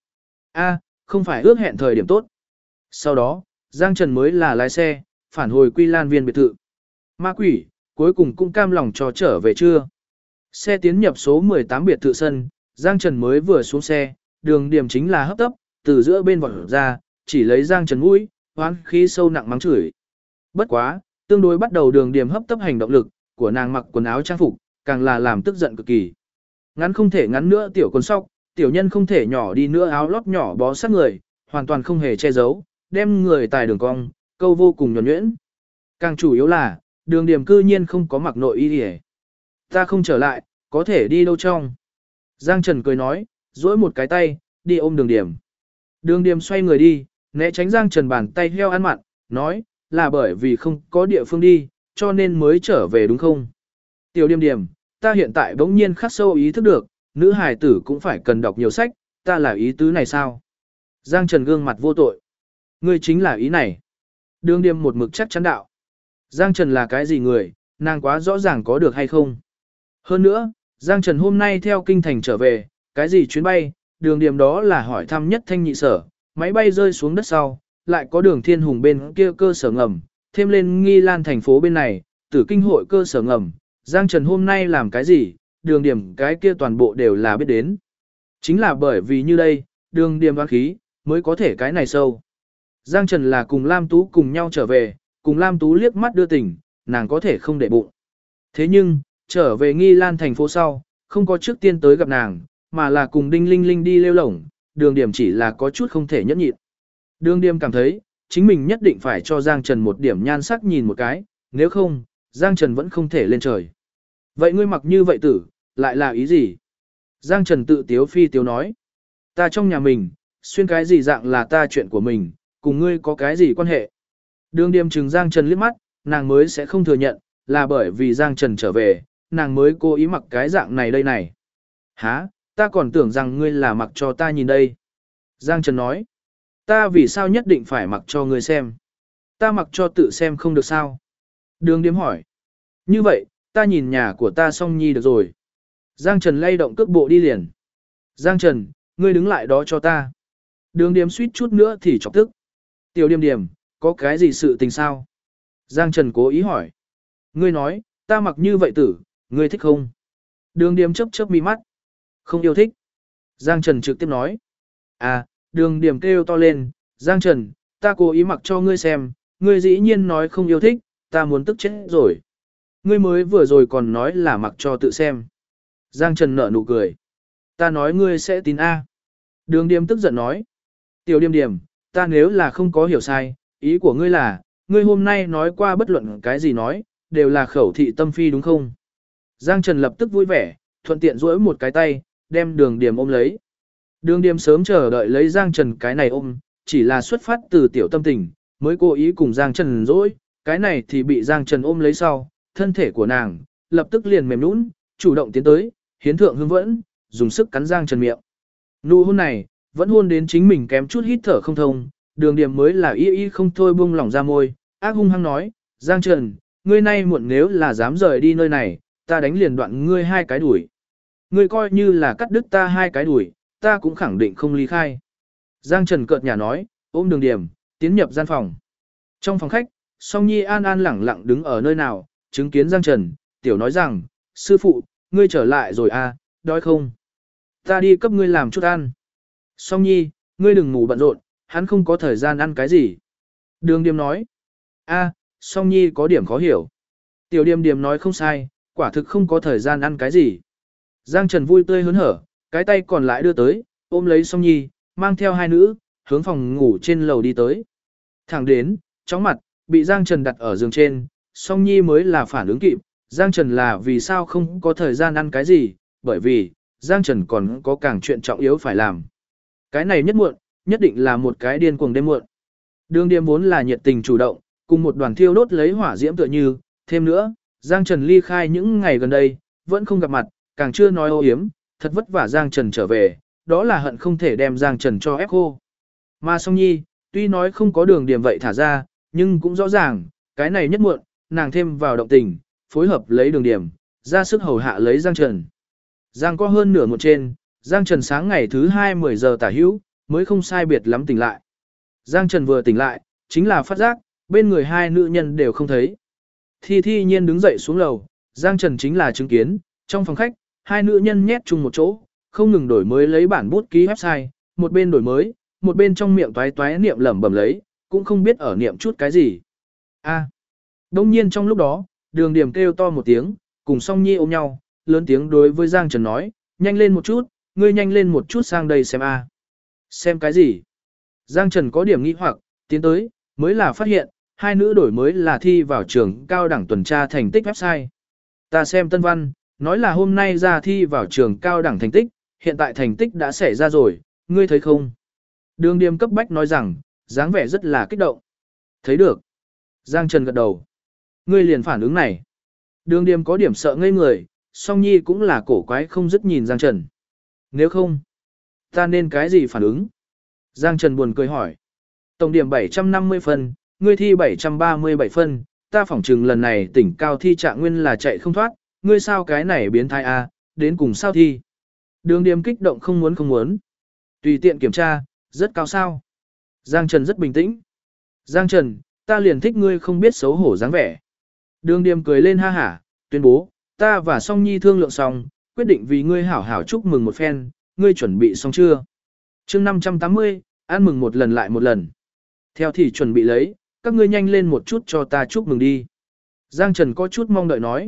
Không phải ước hẹn thời điểm tốt. Sau đó, Giang Trần mới là lái xe, phản hồi Quy Lan Viên biệt thự. Ma quỷ, cuối cùng cũng cam lòng cho trở về chưa? Xe tiến nhập số 18 biệt thự sân, Giang Trần mới vừa xuống xe, đường điểm chính là hấp tấp, từ giữa bên vọt ra, chỉ lấy Giang Trần mũi, hoán khí sâu nặng mắng chửi. Bất quá, tương đối bắt đầu đường điểm hấp tấp hành động lực, của nàng mặc quần áo trang phục, càng là làm tức giận cực kỳ. Ngắn không thể ngắn nữa tiểu quần sóc, tiểu nhân không thể nhỏ đi nữa áo lót nhỏ bó sát người, hoàn toàn không hề che giấu, đem người tài đường cong, câu vô cùng nhuần nhuyễn. Càng chủ yếu là, đường điểm cư nhiên không có mặc nội y hề. Ta không trở lại, có thể đi đâu trong. Giang Trần cười nói, duỗi một cái tay, đi ôm đường điểm. Đường điểm xoay người đi, né tránh Giang Trần bàn tay heo ăn mặn, nói, là bởi vì không có địa phương đi, cho nên mới trở về đúng không? Tiểu Điềm Điềm, ta hiện tại bỗng nhiên khắc sâu ý thức được, nữ hài tử cũng phải cần đọc nhiều sách, ta là ý tứ này sao? Giang Trần gương mặt vô tội. Ngươi chính là ý này. Đường Điềm một mực chắc chắn đạo. Giang Trần là cái gì người, nàng quá rõ ràng có được hay không? Hơn nữa, Giang Trần hôm nay theo kinh thành trở về, cái gì chuyến bay, đường Điềm đó là hỏi thăm nhất thanh nhị sở, máy bay rơi xuống đất sau, lại có đường Thiên Hùng bên kia cơ sở ngầm, thêm lên Nghi Lan thành phố bên này, Tử Kinh hội cơ sở ngầm, Giang Trần hôm nay làm cái gì, đường điểm cái kia toàn bộ đều là biết đến. Chính là bởi vì như đây, đường điểm đoán khí, mới có thể cái này sâu. Giang Trần là cùng Lam Tú cùng nhau trở về, cùng Lam Tú liếc mắt đưa tình, nàng có thể không để bụng. Thế nhưng, trở về Nghi Lan thành phố sau, không có trước tiên tới gặp nàng, mà là cùng Đinh Linh Linh đi lêu lổng, đường điểm chỉ là có chút không thể nhẫn nhịn. Đường điểm cảm thấy, chính mình nhất định phải cho Giang Trần một điểm nhan sắc nhìn một cái, nếu không, Giang Trần vẫn không thể lên trời. Vậy ngươi mặc như vậy tử, lại là ý gì? Giang Trần tự tiếu phi tiếu nói. Ta trong nhà mình, xuyên cái gì dạng là ta chuyện của mình, cùng ngươi có cái gì quan hệ? Đường Điềm trừng Giang Trần liếc mắt, nàng mới sẽ không thừa nhận, là bởi vì Giang Trần trở về, nàng mới cố ý mặc cái dạng này đây này. Hả, ta còn tưởng rằng ngươi là mặc cho ta nhìn đây. Giang Trần nói. Ta vì sao nhất định phải mặc cho ngươi xem? Ta mặc cho tự xem không được sao? Đường Điềm hỏi. Như vậy, ta nhìn nhà của ta xong nhi được rồi. Giang Trần lay động cước bộ đi liền. Giang Trần, ngươi đứng lại đó cho ta. Đường Điềm suýt chút nữa thì chọc tức. Tiểu Điềm Điềm, có cái gì sự tình sao? Giang Trần cố ý hỏi. Ngươi nói, ta mặc như vậy tử, ngươi thích không? Đường Điềm chớp chớp mi mắt. Không yêu thích. Giang Trần trực tiếp nói. Đường Điềm kêu to lên. Giang Trần, ta cố ý mặc cho ngươi xem, ngươi dĩ nhiên nói không yêu thích, ta muốn tức chết rồi. Ngươi mới vừa rồi còn nói là mặc cho tự xem. Giang Trần nở nụ cười. Ta nói ngươi sẽ tin A. Đường Điềm tức giận nói. Tiểu Điềm Điềm, ta nếu là không có hiểu sai, ý của ngươi là, ngươi hôm nay nói qua bất luận cái gì nói, đều là khẩu thị tâm phi đúng không? Giang Trần lập tức vui vẻ, thuận tiện duỗi một cái tay, đem Đường Điềm ôm lấy. Đường Điềm sớm chờ đợi lấy Giang Trần cái này ôm, chỉ là xuất phát từ tiểu tâm tình, mới cố ý cùng Giang Trần dỗi, cái này thì bị Giang Trần ôm lấy sau, thân thể của nàng lập tức liền mềm nhũn, chủ động tiến tới, hiến thượng hương vẫn, dùng sức cắn Giang Trần miệng. Nụ hôn này, vẫn hôn đến chính mình kém chút hít thở không thông, Đường Điềm mới là y không thôi buông lỏng ra môi, ác hung hăng nói, Giang Trần, ngươi nay muộn nếu là dám rời đi nơi này, ta đánh liền đoạn ngươi 2 cái đuổi. Ngươi coi như là cắt đứt ta 2 cái đuổi, ta cũng khẳng định không ly khai. Giang Trần cợt nhả nói, ôm Đường Điềm, tiến nhập gian phòng. Trong phòng khách, Song Nhi an an lẳng lặng đứng ở nơi nào, chứng kiến Giang Trần, tiểu nói rằng, sư phụ, ngươi trở lại rồi à, đói không? Ta đi cấp ngươi làm chút ăn. Song Nhi, ngươi đừng ngủ bận rộn, hắn không có thời gian ăn cái gì. Đường Điềm nói, Song Nhi có điểm khó hiểu. Tiểu Điềm Điềm nói không sai, quả thực không có thời gian ăn cái gì. Giang Trần vui tươi hớn hở, cái tay còn lại đưa tới, ôm lấy Song Nhi, mang theo 2 nữ, hướng phòng ngủ trên lầu đi tới. Thẳng đến, chóng mặt, bị Giang Trần đặt ở giường trên, Song Nhi mới là phản ứng kịp, Giang Trần là vì sao không có thời gian ăn cái gì, bởi vì, Giang Trần còn có càng chuyện trọng yếu phải làm. Cái này nhất muộn, nhất định là một cái điên cuồng đêm muộn. Đường Điềm vốn là nhiệt tình chủ động, cùng một đoàn thiêu đốt lấy hỏa diễm tựa như, thêm nữa, Giang Trần ly khai những ngày gần đây, vẫn không gặp mặt, càng chưa nói ô hiếm, thật vất vả Giang Trần trở về, đó là hận không thể đem Giang Trần cho ép khô. Mà Song Nhi, tuy nói không có Đường Điềm vậy thả ra, nhưng cũng rõ ràng, cái này nhất muộn, nàng thêm vào động tình, phối hợp lấy Đường Điềm, ra sức hầu hạ lấy Giang Trần. Giang có hơn nửa một trên, Giang Trần sáng ngày thứ 2 10 giờ tả hữu, mới không sai biệt lắm tỉnh lại. Giang Trần vừa tỉnh lại, chính là phát giác, bên người hai nữ nhân đều không thấy. Thi nhiên đứng dậy xuống lầu, Giang Trần chính là chứng kiến, trong phòng khách, hai nữ nhân nhét chung một chỗ, không ngừng đổi mới lấy bản bút ký website, một bên đổi mới, một bên trong miệng toái toái niệm lẩm bẩm lấy, cũng không biết ở niệm chút cái gì. Đông nhiên trong lúc đó, Đường Điểm kêu to một tiếng, cùng Song Nhi ôm nhau, lớn tiếng đối với Giang Trần nói, nhanh lên một chút, ngươi nhanh lên một chút sang đây xem a. Xem cái gì? Giang Trần có điểm nghi hoặc, tiến tới, mới là phát hiện, hai nữ đổi mới là thi vào trường cao đẳng tuần tra thành tích website. Ta xem tân văn, nói là hôm nay ra thi vào trường cao đẳng thành tích, hiện tại thành tích đã xảy ra rồi, ngươi thấy không? Đường Điềm cấp bách nói rằng, dáng vẻ rất là kích động. Thấy được. Giang Trần gật đầu. Ngươi liền phản ứng này. Đường Điềm có điểm sợ ngây người, Song Nhi cũng là cổ quái không dứt nhìn Giang Trần. Nếu không, ta nên cái gì phản ứng? Giang Trần buồn cười hỏi. Tổng điểm 750 phân, ngươi thi 737 phân, ta phỏng chừng lần này tỉnh cao thi trạng nguyên là chạy không thoát, ngươi sao cái này biến thái a, đến cùng sao thi? Đường Điềm kích động không muốn. Tùy tiện kiểm tra, rất cao sao? Giang Trần rất bình tĩnh. Giang Trần, ta liền thích ngươi không biết xấu hổ dáng vẻ. Đường Điềm cười lên ha hả, tuyên bố, ta và Song Nhi thương lượng xong, quyết định vì ngươi hảo hảo chúc mừng một phen, ngươi chuẩn bị xong chưa? Chương 580, ăn mừng một lần lại một lần. Theo thì chuẩn bị lấy, các ngươi nhanh lên một chút cho ta chúc mừng đi. Giang Trần có chút mong đợi nói.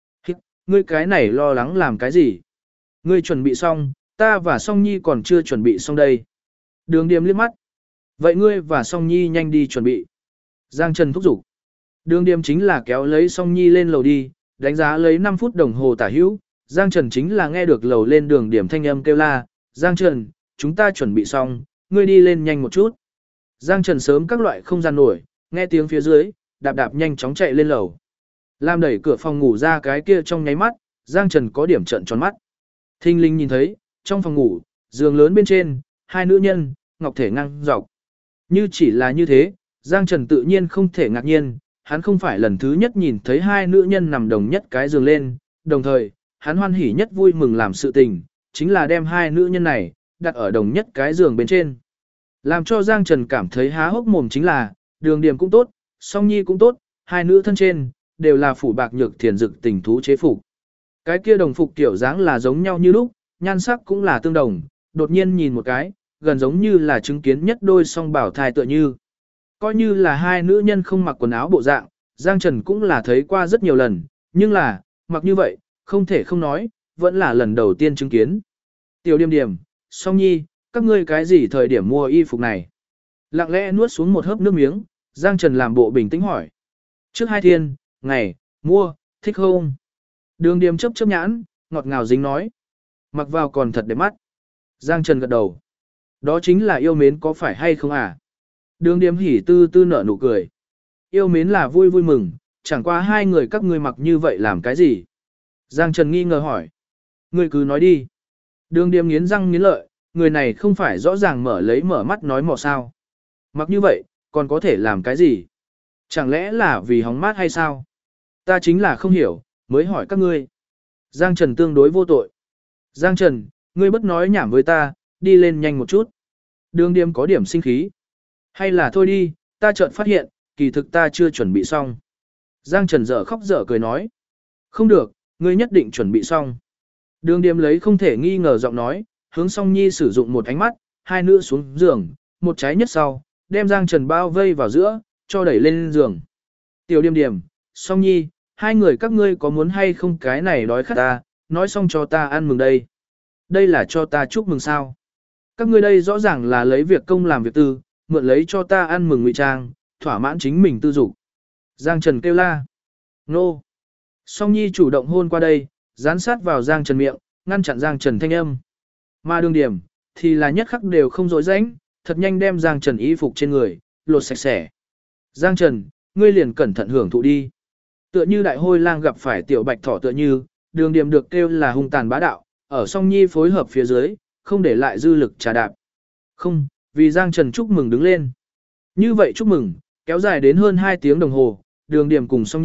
Ngươi cái này lo lắng làm cái gì? Ngươi chuẩn bị xong, ta và Song Nhi còn chưa chuẩn bị xong đây. Đường Điềm liếc mắt. Vậy ngươi và Song Nhi nhanh đi chuẩn bị. Giang Trần thúc giục. Đường Điềm chính là kéo lấy Song Nhi lên lầu đi, đánh giá lấy 5 phút đồng hồ tả hữu. Giang Trần chính là nghe được lầu lên Đường Điềm thanh âm kêu la. Giang Trần, chúng ta chuẩn bị xong, ngươi đi lên nhanh một chút. Giang Trần sớm các loại không gian nổi, nghe tiếng phía dưới, đạp nhanh chóng chạy lên lầu. Làm đẩy cửa phòng ngủ ra cái kia trong nháy mắt, Giang Trần có điểm trợn tròn mắt. Thinh linh nhìn thấy, trong phòng ngủ, giường lớn bên trên, hai nữ nhân, ngọc thể ngang dọc. Như chỉ là như thế, Giang Trần tự nhiên không thể ngạc nhiên, hắn không phải lần thứ nhất nhìn thấy hai nữ nhân nằm đồng nhất cái giường lên, đồng thời, hắn hoan hỉ nhất vui mừng làm sự tình, chính là đem hai nữ nhân này, đặt ở đồng nhất cái giường bên trên. Làm cho Giang Trần cảm thấy há hốc mồm chính là, Đường Điềm cũng tốt, Song Nhi cũng tốt, hai nữ thân trên, đều là phủ bạc nhược thiền dực tình thú chế phục. Cái kia đồng phục kiểu dáng là giống nhau như lúc, nhan sắc cũng là tương đồng, đột nhiên nhìn một cái, gần giống như là chứng kiến nhất đôi song bảo thai tựa như. Coi như là hai nữ nhân không mặc quần áo bộ dạng, Giang Trần cũng là thấy qua rất nhiều lần, nhưng là, mặc như vậy, không thể không nói, vẫn là lần đầu tiên chứng kiến. Tiểu Điềm, Song Nhi, các ngươi cái gì thời điểm mua y phục này? Lặng lẽ nuốt xuống một hớp nước miếng, Giang Trần làm bộ bình tĩnh hỏi. Trước 2 thiên, ngày, mua, thích không? Đường Điềm chớp nhãn, ngọt ngào dính nói. Mặc vào còn thật đẹp mắt. Giang Trần gật đầu. Đó chính là yêu mến có phải hay không à? Đường Điềm hỉ tư tư nở nụ cười. Yêu mến là vui vui mừng, chẳng qua hai người các ngươi mặc như vậy làm cái gì? Giang Trần nghi ngờ hỏi. Ngươi cứ nói đi. Đường Điềm nghiến răng nghiến lợi, người này không phải rõ ràng mở mắt nói mò sao. Mặc như vậy, còn có thể làm cái gì? Chẳng lẽ là vì hóng mát hay sao? Ta chính là không hiểu, mới hỏi các ngươi. Giang Trần tương đối vô tội. Giang Trần, ngươi bất nói nhảm với ta, đi lên nhanh một chút. Đường Điềm có điểm sinh khí. Hay là thôi đi, ta chợt phát hiện, kỳ thực ta chưa chuẩn bị xong. Giang Trần dở khóc dở cười nói. Không được, ngươi nhất định chuẩn bị xong. Đường Điềm lấy không thể nghi ngờ giọng nói, hướng Song Nhi sử dụng một ánh mắt, hai nữ xuống giường, một trái nhất sau, đem Giang Trần bao vây vào giữa, cho đẩy lên giường. Tiểu Điềm, Song Nhi, hai người các ngươi có muốn hay không cái này đói khát ta, nói xong cho ta ăn mừng đây. Đây là cho ta chúc mừng sao. Các ngươi đây rõ ràng là lấy việc công làm việc tư, mượn lấy cho ta ăn mừng ngụy trang, thỏa mãn chính mình tư dục. Giang Trần kêu la. Nô. Song Nhi chủ động hôn qua đây, dán sát vào Giang Trần miệng, ngăn chặn Giang Trần thanh âm. Mà Đường Điềm, thì là nhất khắc đều không dối rãnh, thật nhanh đem Giang Trần y phục trên người, lột sạch sẽ. Giang Trần, ngươi liền cẩn thận hưởng thụ đi. Tựa như đại hôi lang gặp phải tiểu bạch thỏ tựa như, Đường Điềm được kêu là hung tàn bá đạo, ở Song Nhi phối hợp phía dưới, không để lại dư lực trà đạp. Không, vì Giang Trần chúc mừng đứng lên. Như vậy chúc mừng, kéo dài đến hơn 2 tiếng đồng hồ, Đường Điềm cùng Song Nhi,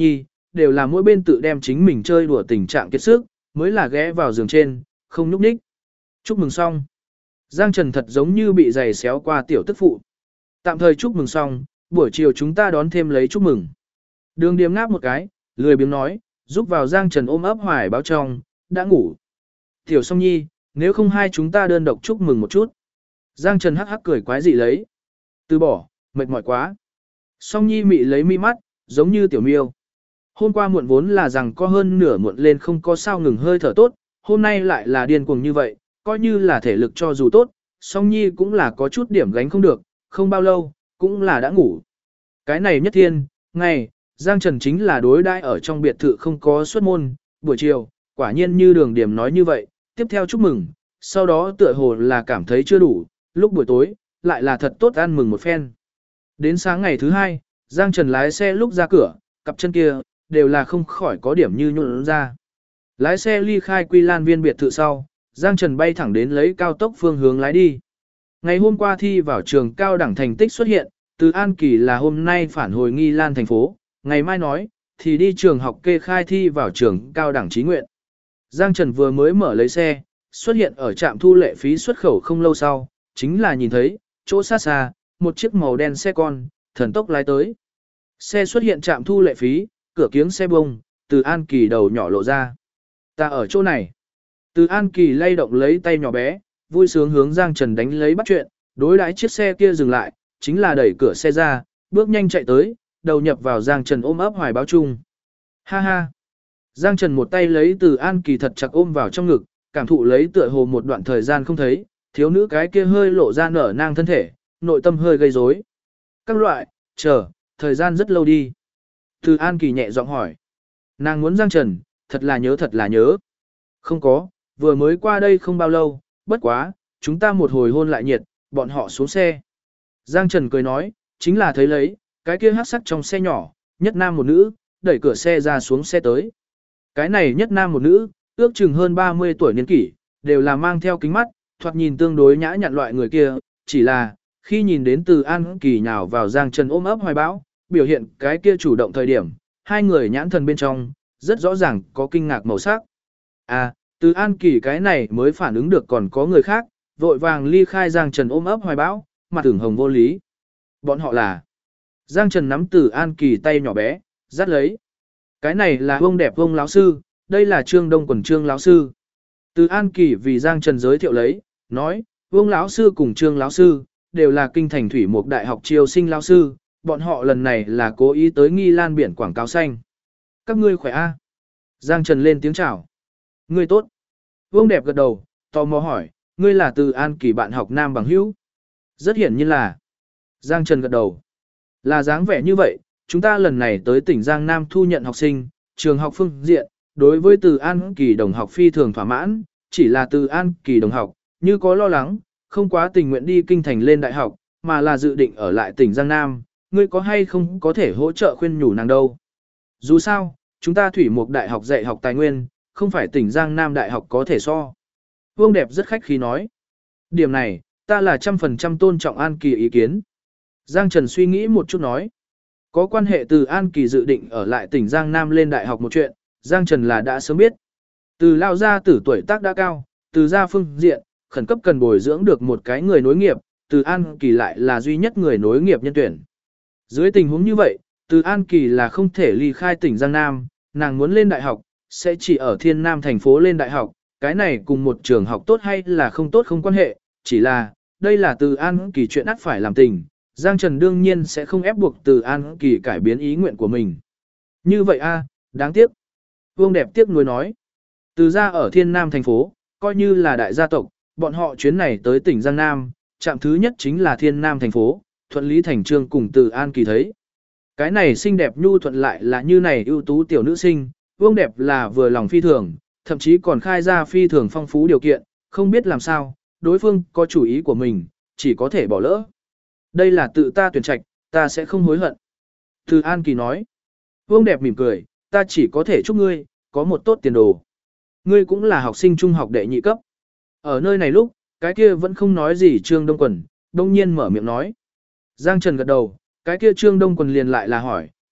đều là mỗi bên tự đem chính mình chơi đùa tình trạng kiệt sức, mới là ghé vào giường trên, không nhúc nhích. Chúc mừng xong. Giang Trần thật giống như bị giày xéo qua tiểu tức phụ. Tạm thời chúc mừng xong, buổi chiều chúng ta đón thêm lấy chúc mừng. Đường Điềm ngáp một cái, lười biếng nói, giúp vào Giang Trần ôm ấp hoài báo trong, đã ngủ. Tiểu Song Nhi, nếu không hai chúng ta đơn độc chúc mừng một chút. Giang Trần hắc hắc cười quái dị lấy. Từ bỏ, mệt mỏi quá. Song Nhi mị lấy mi mắt, giống như tiểu miêu. Hôm qua muộn vốn là rằng có hơn nửa muộn lên không có sao ngừng hơi thở tốt, hôm nay lại là điên cuồng như vậy, coi như là thể lực cho dù tốt, Song Nhi cũng là có chút điểm gánh không được, không bao lâu, cũng là đã ngủ. Cái này nhất thiên, ngày, Giang Trần chính là đối đãi ở trong biệt thự không có xuất môn, buổi chiều, quả nhiên như Đường Điểm nói như vậy, tiếp theo chúc mừng, sau đó tựa hồ là cảm thấy chưa đủ, lúc buổi tối, lại là thật tốt ăn mừng một phen. Đến sáng ngày thứ hai, Giang Trần lái xe lúc ra cửa, cặp chân kia, đều là không khỏi có điểm như nhuộn ra. Lái xe ly khai Quy Lan Viên biệt thự sau, Giang Trần bay thẳng đến lấy cao tốc phương hướng lái đi. Ngày hôm qua thi vào trường cao đẳng thành tích xuất hiện, từ An Kỳ là hôm nay phản hồi Nghi Lan thành phố, ngày mai nói, thì đi trường học kê khai thi vào trường cao đẳng trí nguyện. Giang Trần vừa mới mở lấy xe, xuất hiện ở trạm thu lệ phí xuất khẩu không lâu sau, chính là nhìn thấy, chỗ xa xa, một chiếc màu đen xe con, thần tốc lái tới. Xe xuất hiện trạm thu lệ phí, cửa kiếng xe bông, từ An Kỳ đầu nhỏ lộ ra. Ta ở chỗ này. Từ An Kỳ lay động lấy tay nhỏ bé, vui sướng hướng Giang Trần đánh lấy bắt chuyện, đối đãi chiếc xe kia dừng lại, chính là đẩy cửa xe ra, bước nhanh chạy tới, đầu nhập vào Giang Trần ôm ấp hoài báo chung. Ha ha. Giang Trần một tay lấy từ An Kỳ thật chặt ôm vào trong ngực, cảm thụ lấy tựa hồ một đoạn thời gian không thấy, thiếu nữ cái kia hơi lộ ra nở nang thân thể, nội tâm hơi gây rối. Các loại, thời gian rất lâu đi. Từ An Kỳ nhẹ giọng hỏi. Nàng muốn Giang Trần, thật là nhớ. Không có, vừa mới qua đây không bao lâu, bất quá, chúng ta một hồi hôn lại nhiệt, bọn họ xuống xe. Giang Trần cười nói, chính là thấy lấy, cái kia hắc sắc trong xe nhỏ, nhất nam một nữ, đẩy cửa xe ra xuống xe tới. Cái này nhất nam một nữ, ước chừng hơn 30 tuổi niên kỷ, đều là mang theo kính mắt, thoạt nhìn tương đối nhã nhặn loại người kia, chỉ là, khi nhìn đến từ An Kỳ nhào vào Giang Trần ôm ấp hoài bão, biểu hiện cái kia chủ động thời điểm, hai người nhãn thần bên trong, rất rõ ràng có kinh ngạc màu sắc. À, từ An Kỳ cái này mới phản ứng được còn có người khác, vội vàng ly khai Giang Trần ôm ấp hoài bão, mặt tưởng hồng vô lý. Bọn họ là Giang Trần nắm từ An Kỳ tay nhỏ bé, dắt lấy. Cái này là ông đẹp ông lão sư, đây là Trương Đông Quần Trương lão sư. Từ An Kỳ vì Giang Trần giới thiệu lấy, nói, ông lão sư cùng Trương lão sư, đều là kinh thành thủy một đại học triều sinh lão sư, bọn họ lần này là cố ý tới Nghi Lan biển quảng cáo xanh. Các ngươi khỏe a? Giang Trần lên tiếng chào. Ngươi tốt. Vương đẹp gật đầu, tò mò hỏi, ngươi là từ An Kỳ bạn học nam bằng hữu? Rất hiển nhiên là. Giang Trần gật đầu. Là dáng vẻ như vậy, chúng ta lần này tới tỉnh Giang Nam thu nhận học sinh, trường học phương diện, đối với từ An Kỳ đồng học phi thường thỏa mãn, chỉ là từ An Kỳ đồng học, như có lo lắng, không quá tình nguyện đi kinh thành lên đại học, mà là dự định ở lại tỉnh Giang Nam, ngươi có hay không có thể hỗ trợ khuyên nhủ nàng đâu. Dù sao, chúng ta thủy một đại học dạy học tài nguyên, không phải tỉnh Giang Nam đại học có thể so. Vương đẹp rất khách khí nói. Điểm này, ta là 100% tôn trọng An Kỳ ý kiến. Giang Trần suy nghĩ một chút nói. Có quan hệ từ An Kỳ dự định ở lại tỉnh Giang Nam lên đại học một chuyện, Giang Trần là đã sớm biết. Từ lao gia tử tuổi tác đã cao, từ gia phương diện, khẩn cấp cần bồi dưỡng được một cái người nối nghiệp, từ An Kỳ lại là duy nhất người nối nghiệp nhân tuyển. Dưới tình huống như vậy, từ An Kỳ là không thể ly khai tỉnh Giang Nam, nàng muốn lên đại học, sẽ chỉ ở Thiên Nam thành phố lên đại học, cái này cùng một trường học tốt hay là không tốt không quan hệ, chỉ là, đây là từ An Kỳ chuyện ắt phải làm tình, Giang Trần đương nhiên sẽ không ép buộc từ An Kỳ cải biến ý nguyện của mình. Như vậy a, đáng tiếc. Vương đẹp tiếc nuối nói. Từ ra ở Thiên Nam thành phố, coi như là đại gia tộc, bọn họ chuyến này tới tỉnh Giang Nam, trạm thứ nhất chính là Thiên Nam thành phố, thuận lý thành trương cùng từ An Kỳ thấy. Cái này xinh đẹp nhu thuận lại là như này ưu tú tiểu nữ sinh, Vương đẹp là vừa lòng phi thường, thậm chí còn khai ra phi thường phong phú điều kiện, không biết làm sao, đối phương có chủ ý của mình, chỉ có thể bỏ lỡ. Đây là tự ta tuyển trạch, ta sẽ không hối hận. Từ An Kỳ nói. Vương đẹp mỉm cười, ta chỉ có thể chúc ngươi, có một tốt tiền đồ. Ngươi cũng là học sinh trung học đệ nhị cấp. Ở nơi này lúc, cái kia vẫn không nói gì Trương Đông Quần, đông nhiên mở miệng nói. Giang Trần gật đầu, cái kia Trương Đông Quần liền lại là hỏi,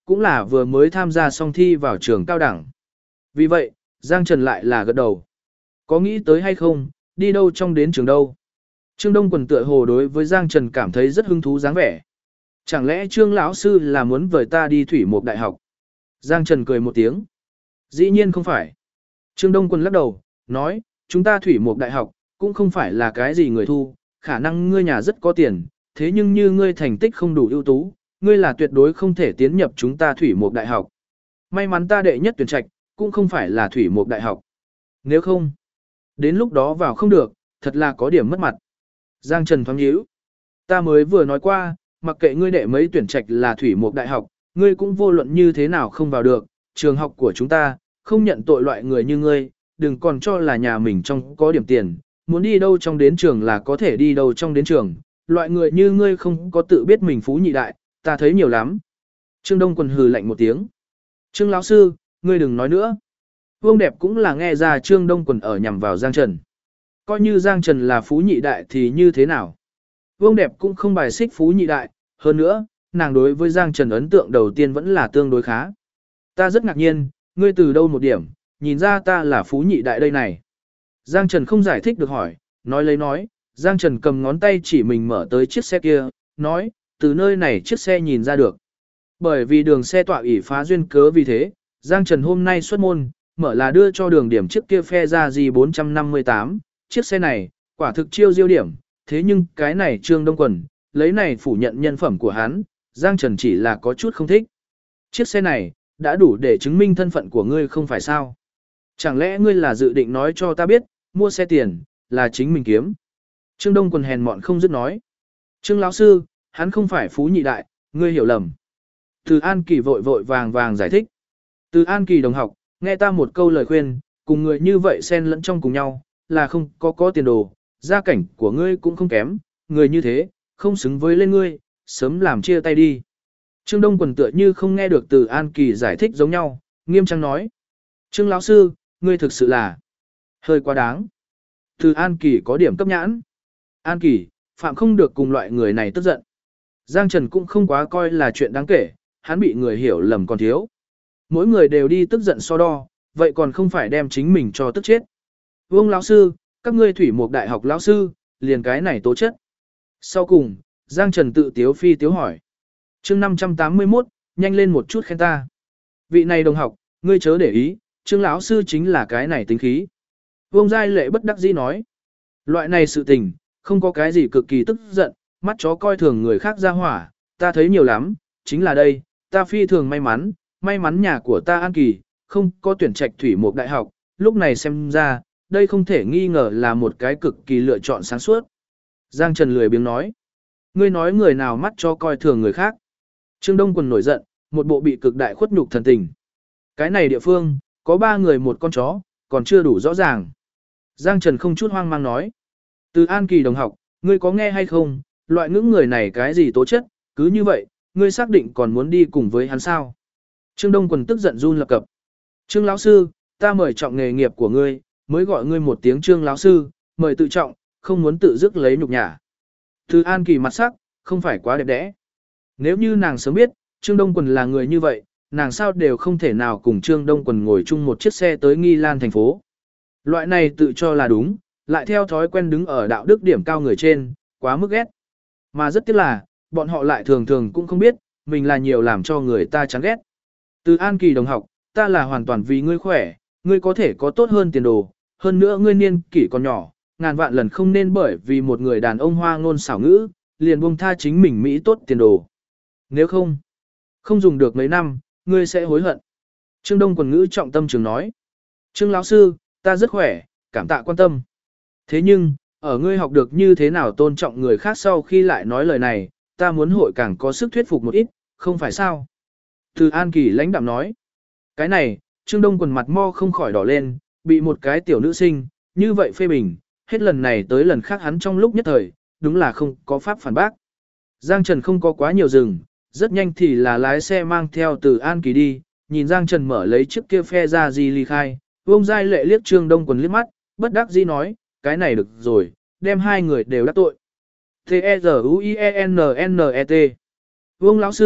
cũng là vừa mới tham gia xong thi vào trường cao đẳng. Vì vậy, Giang Trần lại là gật đầu. Có nghĩ tới hay không, đi đâu trong đến trường đâu? Trương Đông Quần tựa hồ đối với Giang Trần cảm thấy rất hứng thú dáng vẻ. Chẳng lẽ Trương lão sư là muốn vời ta đi Thủy Mục Đại học? Giang Trần cười một tiếng. Dĩ nhiên không phải. Trương Đông Quần lắc đầu, nói, chúng ta Thủy Mục Đại học, cũng không phải là cái gì người thu, khả năng ngươi nhà rất có tiền, thế nhưng như ngươi thành tích không đủ ưu tú, ngươi là tuyệt đối không thể tiến nhập chúng ta Thủy Mục Đại học. May mắn ta đệ nhất tuyển trạch, cũng không phải là Thủy Mục Đại học. Nếu không, đến lúc đó vào không được, thật là có điểm mất mặt. Giang Trần thoáng nhíu. Ta mới vừa nói qua, mặc kệ ngươi đệ mấy tuyển trạch là Thủy Mục Đại học, ngươi cũng vô luận như thế nào không vào được, trường học của chúng ta, không nhận tội loại người như ngươi, đừng còn cho là nhà mình trong có điểm tiền, muốn đi đâu trong đến trường là có thể đi đâu trong đến trường, loại người như ngươi không có tự biết mình phú nhị đại, ta thấy nhiều lắm. Trương Đông Quần hừ lạnh một tiếng. Trương lão sư, ngươi đừng nói nữa. Vương Đẹp cũng là nghe ra Trương Đông Quần ở nhằm vào Giang Trần. Coi như Giang Trần là phú nhị đại thì như thế nào? Vương Đẹp cũng không bài xích phú nhị đại, hơn nữa, nàng đối với Giang Trần ấn tượng đầu tiên vẫn là tương đối khá. Ta rất ngạc nhiên, ngươi từ đâu một điểm, nhìn ra ta là phú nhị đại đây này. Giang Trần không giải thích được hỏi, nói, Giang Trần cầm ngón tay chỉ mình mở tới chiếc xe kia, nói, từ nơi này chiếc xe nhìn ra được. Bởi vì đường xe tọa ỷ phá duyên cớ vì thế, Giang Trần hôm nay xuất môn, mở là đưa cho đường điểm chiếc kia phe ra gì 458, chiếc xe này, quả thực chiêu diêu điểm, thế nhưng cái này Trương Đông Quần, lấy này phủ nhận nhân phẩm của hắn, Giang Trần chỉ là có chút không thích. Chiếc xe này, đã đủ để chứng minh thân phận của ngươi không phải sao. Chẳng lẽ ngươi là dự định nói cho ta biết, mua xe tiền, là chính mình kiếm. Trương Đông Quần hèn mọn không dứt nói. Trương lão sư, hắn không phải phú nhị đại, ngươi hiểu lầm. Từ An Kỳ vội vàng giải thích. Từ An Kỳ đồng học, nghe ta một câu lời khuyên, cùng người như vậy xen lẫn trong cùng nhau, là không có tiền đồ, gia cảnh của ngươi cũng không kém, người như thế, không xứng với lên ngươi, sớm làm chia tay đi. Trương Đông Quần tựa như không nghe được Từ An Kỳ giải thích giống nhau, nghiêm trang nói. Trương lão sư, ngươi thực sự là hơi quá đáng. Từ An Kỳ có điểm cấp nhãn. An Kỳ, phạm không được cùng loại người này tức giận. Giang Trần cũng không quá coi là chuyện đáng kể, hắn bị người hiểu lầm còn thiếu. Mỗi người đều đi tức giận so đo, vậy còn không phải đem chính mình cho tức chết. Vương lão sư, các ngươi Thủy Mục Đại học lão sư, liền cái này tố chất. Sau cùng, Giang Trần tự tiếu phi tiếu hỏi. Chương 581, nhanh lên một chút khen ta. Vị này đồng học, ngươi chớ để ý, Trương lão sư chính là cái này tính khí. Vương Giai Lệ bất đắc dĩ nói. Loại này sự tình, không có cái gì cực kỳ tức giận, mắt chó coi thường người khác ra hỏa, ta thấy nhiều lắm, chính là đây, ta phi thường may mắn nhà của ta An Kỳ, không có tuyển trạch Thủy Mục Đại học, lúc này xem ra, đây không thể nghi ngờ là một cái cực kỳ lựa chọn sáng suốt. Giang Trần lười biếng nói, ngươi nói người nào mắt chó coi thường người khác. Trương Đông Quần nổi giận, một bộ bị cực đại khuất nhục thần tình. Cái này địa phương, có 3 người một con chó, còn chưa đủ rõ ràng. Giang Trần không chút hoang mang nói. Từ An Kỳ đồng học, ngươi có nghe hay không, loại những người này cái gì tố chất, cứ như vậy, ngươi xác định còn muốn đi cùng với hắn sao. Trương Đông Quần tức giận run lập cập. Trương lão sư, ta mời trọng nghề nghiệp của ngươi, mới gọi ngươi một tiếng Trương lão sư, mời tự trọng, không muốn tự dứt lấy nhục nhã. Từ An Kỳ mặt sắc, không phải quá đẹp đẽ. Nếu như nàng sớm biết, Trương Đông Quần là người như vậy, nàng sao đều không thể nào cùng Trương Đông Quần ngồi chung một chiếc xe tới Nghi Lan thành phố. Loại này tự cho là đúng, lại theo thói quen đứng ở đạo đức điểm cao người trên, quá mức ghét. Mà rất tiếc là, bọn họ lại thường thường cũng không biết, mình là nhiều làm cho người ta chán ghét. Từ An Kỳ đồng học, ta là hoàn toàn vì ngươi khỏe, ngươi có thể có tốt hơn tiền đồ, hơn nữa ngươi niên kỷ còn nhỏ, ngàn vạn lần không nên bởi vì một người đàn ông hoa ngôn xảo ngữ, liền buông tha chính mình Mỹ tốt tiền đồ. Nếu không dùng được mấy năm, ngươi sẽ hối hận. Trương Đông Quần ngữ trọng tâm trường nói. Trương lão sư, ta rất khỏe, cảm tạ quan tâm. Thế nhưng, ở ngươi học được như thế nào tôn trọng người khác sau khi lại nói lời này, ta muốn hội càng có sức thuyết phục một ít, không phải sao? Từ An Kỳ lãnh đạm nói. Cái này, Trương Đông Quần mặt mo không khỏi đỏ lên, bị một cái tiểu nữ sinh, như vậy phê bình, hết lần này tới lần khác hắn trong lúc nhất thời, đúng là không có pháp phản bác. Giang Trần không có quá nhiều rừng, rất nhanh thì là lái xe mang theo Từ An Kỳ đi, nhìn Giang Trần mở lấy chiếc kia phe ra gì ly khai, Vương Giai Lệ liếc Trương Đông Quần liếc mắt, bất đắc dĩ nói, cái này được rồi, đem hai người đều đắc tội. T-E-Z-U-I-E-N-N-E-T Vương lão sư,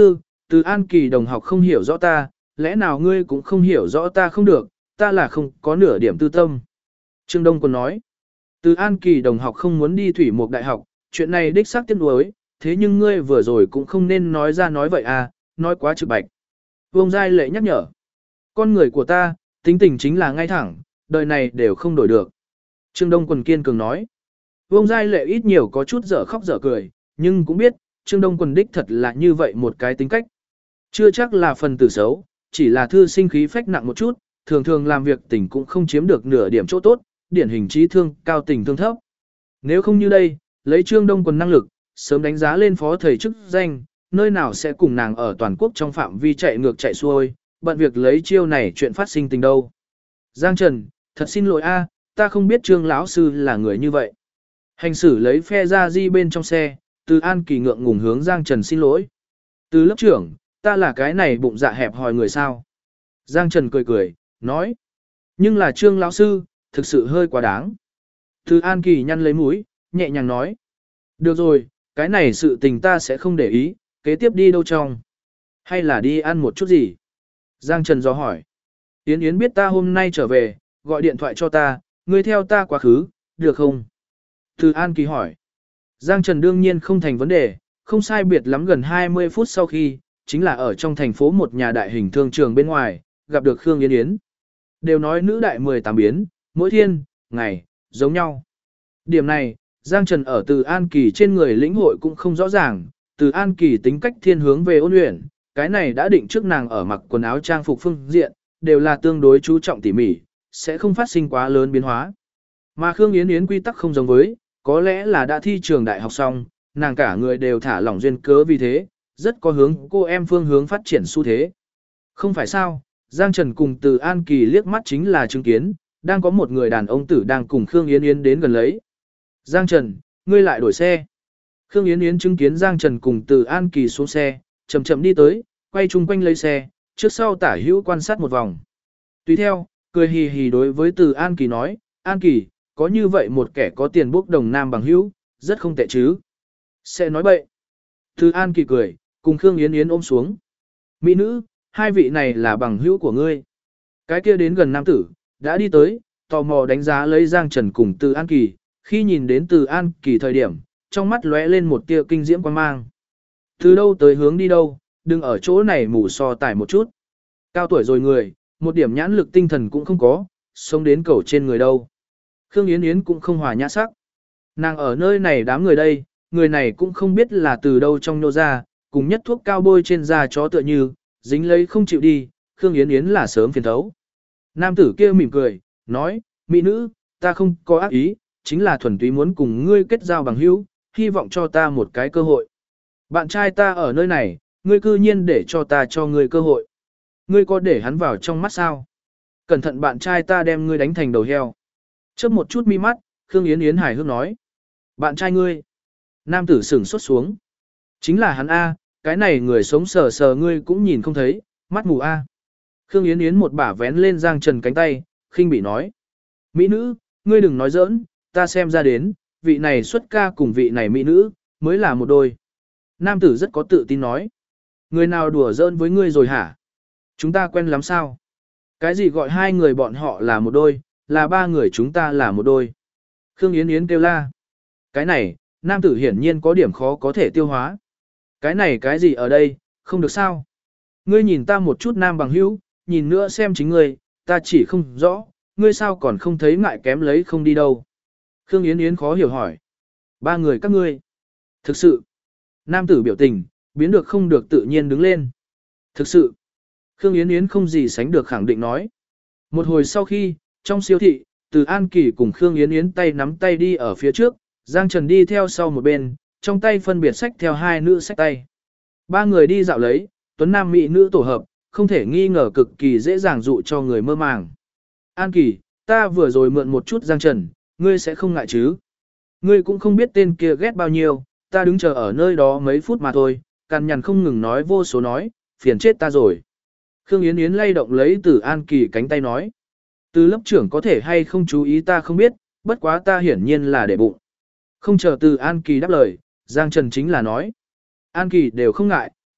Từ An Kỳ đồng học không hiểu rõ ta, lẽ nào ngươi cũng không hiểu rõ ta không được, ta là không có nửa điểm tư tâm. Trương Đông còn nói, từ An Kỳ đồng học không muốn đi thủy mục đại học, chuyện này đích xác tiếc nuối, thế nhưng ngươi vừa rồi cũng không nên nói ra nói vậy à, nói quá trực bạch. Vương Giai Lệ nhắc nhở, con người của ta, tính tình chính là ngay thẳng, đời này đều không đổi được. Trương Đông Quần kiên cường nói, Vương Giai Lệ ít nhiều có chút dở khóc dở cười, nhưng cũng biết, Trương Đông Quần đích thật là như vậy một cái tính cách. Chưa chắc là phần tử xấu, chỉ là thư sinh khí phách nặng một chút, thường thường làm việc tình cũng không chiếm được nửa điểm chỗ tốt, điển hình trí thương, cao tình thương thấp. Nếu không như đây, lấy Trương Đông Quần năng lực, sớm đánh giá lên phó thầy chức danh, nơi nào sẽ cùng nàng ở toàn quốc trong phạm vi chạy ngược chạy xuôi, bận việc lấy chiêu này chuyện phát sinh tình đâu. Giang Trần, thật xin lỗi a, ta không biết Trương lão sư là người như vậy. Hành xử lấy phe ra di bên trong xe, Từ An Kỳ ngượng ngùng hướng Giang Trần xin lỗi. Từ lớp trưởng, ta là cái này bụng dạ hẹp hòi người sao. Giang Trần cười cười, nói. Nhưng là Trương lão sư, thực sự hơi quá đáng. Từ An Kỳ nhăn lấy mũi, nhẹ nhàng nói. Được rồi, cái này sự tình ta sẽ không để ý, kế tiếp đi đâu trong. Hay là đi ăn một chút gì? Giang Trần do hỏi. Yến Yến biết ta hôm nay trở về, gọi điện thoại cho ta, ngươi theo ta quá khứ, được không? Từ An Kỳ hỏi. Giang Trần đương nhiên không thành vấn đề, không sai biệt lắm gần 20 phút sau khi, chính là ở trong thành phố một nhà đại hình thương trường bên ngoài, gặp được Khương Yến Yến. Đều nói nữ đại 18 biến, mỗi thiên, ngày, giống nhau. Điểm này, Giang Trần ở Từ An Kỳ trên người lĩnh hội cũng không rõ ràng, Từ An Kỳ tính cách thiên hướng về ôn luyện, cái này đã định trước nàng ở mặc quần áo trang phục phương diện, đều là tương đối chú trọng tỉ mỉ, sẽ không phát sinh quá lớn biến hóa. Mà Khương Yến Yến quy tắc không giống với, có lẽ là đã thi trường đại học xong, nàng cả người đều thả lỏng duyên cớ vì thế, rất có hướng cô em phương hướng phát triển xu thế. Không phải sao, Giang Trần cùng Từ An Kỳ liếc mắt chính là chứng kiến, đang có một người đàn ông tử đang cùng Khương Yến Yến đến gần lấy. Giang Trần, ngươi lại đổi xe. Khương Yến Yến chứng kiến Giang Trần cùng Từ An Kỳ xuống xe, chậm chậm đi tới, quay chung quanh lấy xe, trước sau tả hữu quan sát một vòng. Tùy theo, cười hì hì đối với Từ An Kỳ nói, An Kỳ, có như vậy một kẻ có tiền bốc đồng nam bằng hữu, rất không tệ chứ. Sẽ nói bậy. Từ An Kỳ cười, cùng Khương Yến Yến ôm xuống. Mỹ nữ, hai vị này là bằng hữu của ngươi. Cái kia đến gần nam tử, đã đi tới, tò mò đánh giá lấy Giang Trần cùng Từ An Kỳ, khi nhìn đến Từ An Kỳ thời điểm, trong mắt lóe lên một tia kinh diễm quan mang. Từ đâu tới hướng đi đâu, đừng ở chỗ này mù so tải một chút. Cao tuổi rồi người, một điểm nhãn lực tinh thần cũng không có, sống đến cầu trên người đâu. Khương Yến Yến cũng không hòa nhã sắc. Nàng ở nơi này đám người đây, người này cũng không biết là từ đâu trong nô ra, cùng nhất thuốc cao bôi trên da chó tựa như, dính lấy không chịu đi, Khương Yến Yến là sớm phiền thấu. Nam tử kia mỉm cười, nói, mỹ nữ, ta không có ác ý, chính là thuần túy muốn cùng ngươi kết giao bằng hữu, hy vọng cho ta một cái cơ hội. Bạn trai ta ở nơi này, ngươi cư nhiên để cho ta cho ngươi cơ hội. Ngươi có để hắn vào trong mắt sao? Cẩn thận bạn trai ta đem ngươi đánh thành đầu heo. Chớp một chút mi mắt, Khương Yến Yến hài hước nói. Bạn trai ngươi. Nam tử sửng sốt xuống. Chính là hắn A, cái này người sống sờ sờ ngươi cũng nhìn không thấy, mắt mù A. Khương Yến Yến một bả vén lên Giang Trần cánh tay, khinh bỉ nói. Mỹ nữ, ngươi đừng nói giỡn, ta xem ra đến, vị này xuất ca cùng vị này mỹ nữ, mới là một đôi. Nam tử rất có tự tin nói. Người nào đùa giỡn với ngươi rồi hả? Chúng ta quen lắm sao? Cái gì gọi hai người bọn họ là một đôi, là ba người chúng ta là một đôi. Khương Yến Yến kêu la. Cái này, nam tử hiển nhiên có điểm khó có thể tiêu hóa. Cái này cái gì ở đây, không được sao? Ngươi nhìn ta một chút nam bằng hữu, nhìn nữa xem chính ngươi, ta chỉ không rõ, ngươi sao còn không thấy ngại kém lấy không đi đâu. Khương Yến Yến khó hiểu hỏi. Ba người các ngươi. Thực sự. Nam tử biểu tình, biến được không được tự nhiên đứng lên. Thực sự. Khương Yến Yến không gì sánh được khẳng định nói. Một hồi sau khi, trong siêu thị, Từ An Kỳ cùng Khương Yến Yến tay nắm tay đi ở phía trước, Giang Trần đi theo sau một bên, trong tay phân biệt sách theo hai nữ sách tay. Ba người đi dạo lấy, tuấn nam mỹ nữ tổ hợp, không thể nghi ngờ cực kỳ dễ dàng dụ cho người mơ màng. An Kỳ, ta vừa rồi mượn một chút Giang Trần, ngươi sẽ không ngại chứ? Ngươi cũng không biết tên kia ghét bao nhiêu, ta đứng chờ ở nơi đó mấy phút mà thôi, cằn nhằn không ngừng nói vô số nói, phiền chết ta rồi. Khương Yến Yến lay động lấy Từ An Kỳ cánh tay nói. Từ lớp trưởng có thể hay không chú ý ta không biết, bất quá ta hiển nhiên là để bụng. Không chờ Từ An Kỳ đáp lời, Giang Trần chính là nói. An Kỳ đều không ngại,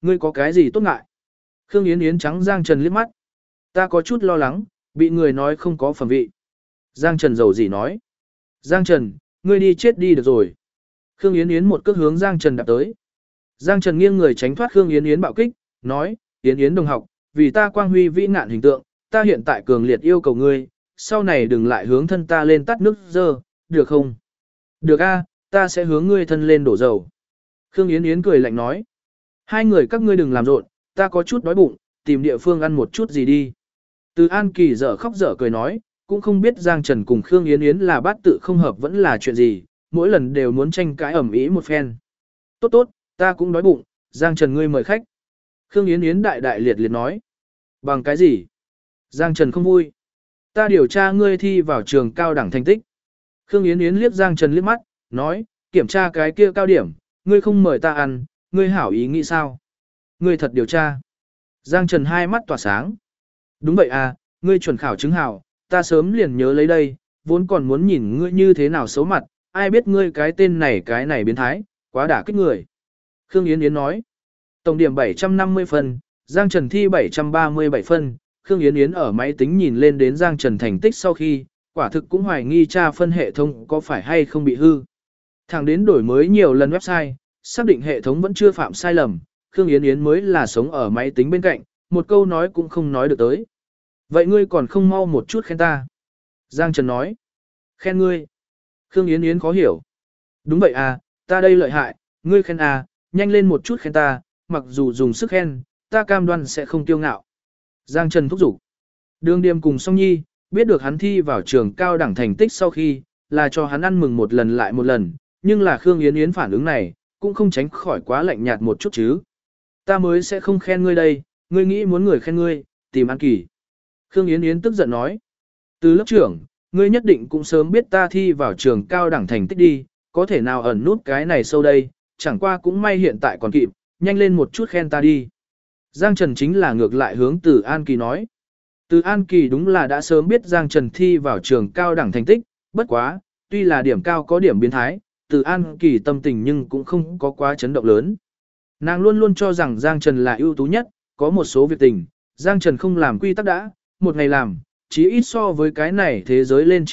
Ngươi có cái gì tốt ngại? Khương Yến Yến trắng Giang Trần liếc mắt. Ta có chút lo lắng, bị người nói không có phẩm vị. Giang Trần dầu gì nói. Giang Trần, ngươi đi chết đi được rồi. Khương Yến Yến một cước hướng Giang Trần đạp tới. Giang Trần nghiêng người tránh thoát Khương Yến Yến bạo kích, nói, Yến Yến đồng học, vì ta quang huy vĩ nạn hình tượng, ta hiện tại cường liệt yêu cầu ngươi, sau này đừng lại hướng thân ta lên tắt nước dơ, được không? Được a, ta sẽ hướng ngươi thân lên đổ dầu. Khương Yến Yến cười lạnh nói, hai người các ngươi đừng làm rộn, ta có chút đói bụng, tìm địa phương ăn một chút gì đi. Từ An Kỳ dở khóc dở cười nói, cũng không biết Giang Trần cùng Khương Yến Yến là bát tự không hợp vẫn là chuyện gì, mỗi lần đều muốn tranh cãi ẩm ý một phen. Tốt tốt, ta cũng đói bụng, Giang Trần ngươi mời khách. Khương Yến Yến đại đại liệt liệt nói. Bằng cái gì? Giang Trần không vui. Ta điều tra ngươi thi vào trường cao đẳng thành tích. Khương Yến Yến liếc Giang Trần liếc mắt, nói, kiểm tra cái kia cao điểm, ngươi không mời ta ăn, ngươi hảo ý nghĩ sao? Ngươi thật điều tra. Giang Trần hai mắt tỏa sáng. Đúng vậy à, ngươi chuẩn khảo chứng hảo, ta sớm liền nhớ lấy đây, vốn còn muốn nhìn ngươi như thế nào xấu mặt, ai biết ngươi cái tên này cái này biến thái, quá đả kích người. Khương Yến Yến nói, tổng điểm 750 phân, Giang Trần thi 737 phân, Khương Yến Yến ở máy tính nhìn lên đến Giang Trần thành tích sau khi, quả thực cũng hoài nghi tra phân hệ thống có phải hay không bị hư. Thẳng đến đổi mới nhiều lần website, xác định hệ thống vẫn chưa phạm sai lầm, Khương Yến Yến mới là sống ở máy tính bên cạnh, một câu nói cũng không nói được tới. Vậy ngươi còn không mau một chút khen ta. Giang Trần nói, khen ngươi. Khương Yến Yến khó hiểu. Đúng vậy à, ta đây lợi hại, ngươi khen à, nhanh lên một chút khen ta, mặc dù dùng sức khen, ta cam đoan sẽ không kiêu ngạo. Giang Trần thúc giục. Đường Điềm cùng Song Nhi, biết được hắn thi vào trường cao đẳng thành tích sau khi, là cho hắn ăn mừng một lần lại một lần, nhưng là Khương Yến Yến phản ứng này, cũng không tránh khỏi quá lạnh nhạt một chút chứ. Ta mới sẽ không khen ngươi đây, ngươi nghĩ muốn người khen ngươi, tìm An Kỳ. Khương Yến Yến tức giận nói. Từ lớp trưởng, ngươi nhất định cũng sớm biết ta thi vào trường cao đẳng thành tích đi, có thể nào ẩn nút cái này sâu đây, chẳng qua cũng may hiện tại còn kịp, nhanh lên một chút khen ta đi. Giang Trần chính là ngược lại hướng Từ An Kỳ nói. Từ An Kỳ đúng là đã sớm biết Giang Trần thi vào trường cao đẳng thành tích, bất quá, tuy là điểm cao có điểm biến thái, Từ An Kỳ tâm tình nhưng cũng không có quá chấn động lớn. Nàng luôn luôn cho rằng Giang Trần là ưu tú nhất, có một số việc tình, Giang Trần không làm quy tắc đã, một ngày làm, chí ít so với cái này thế giới lên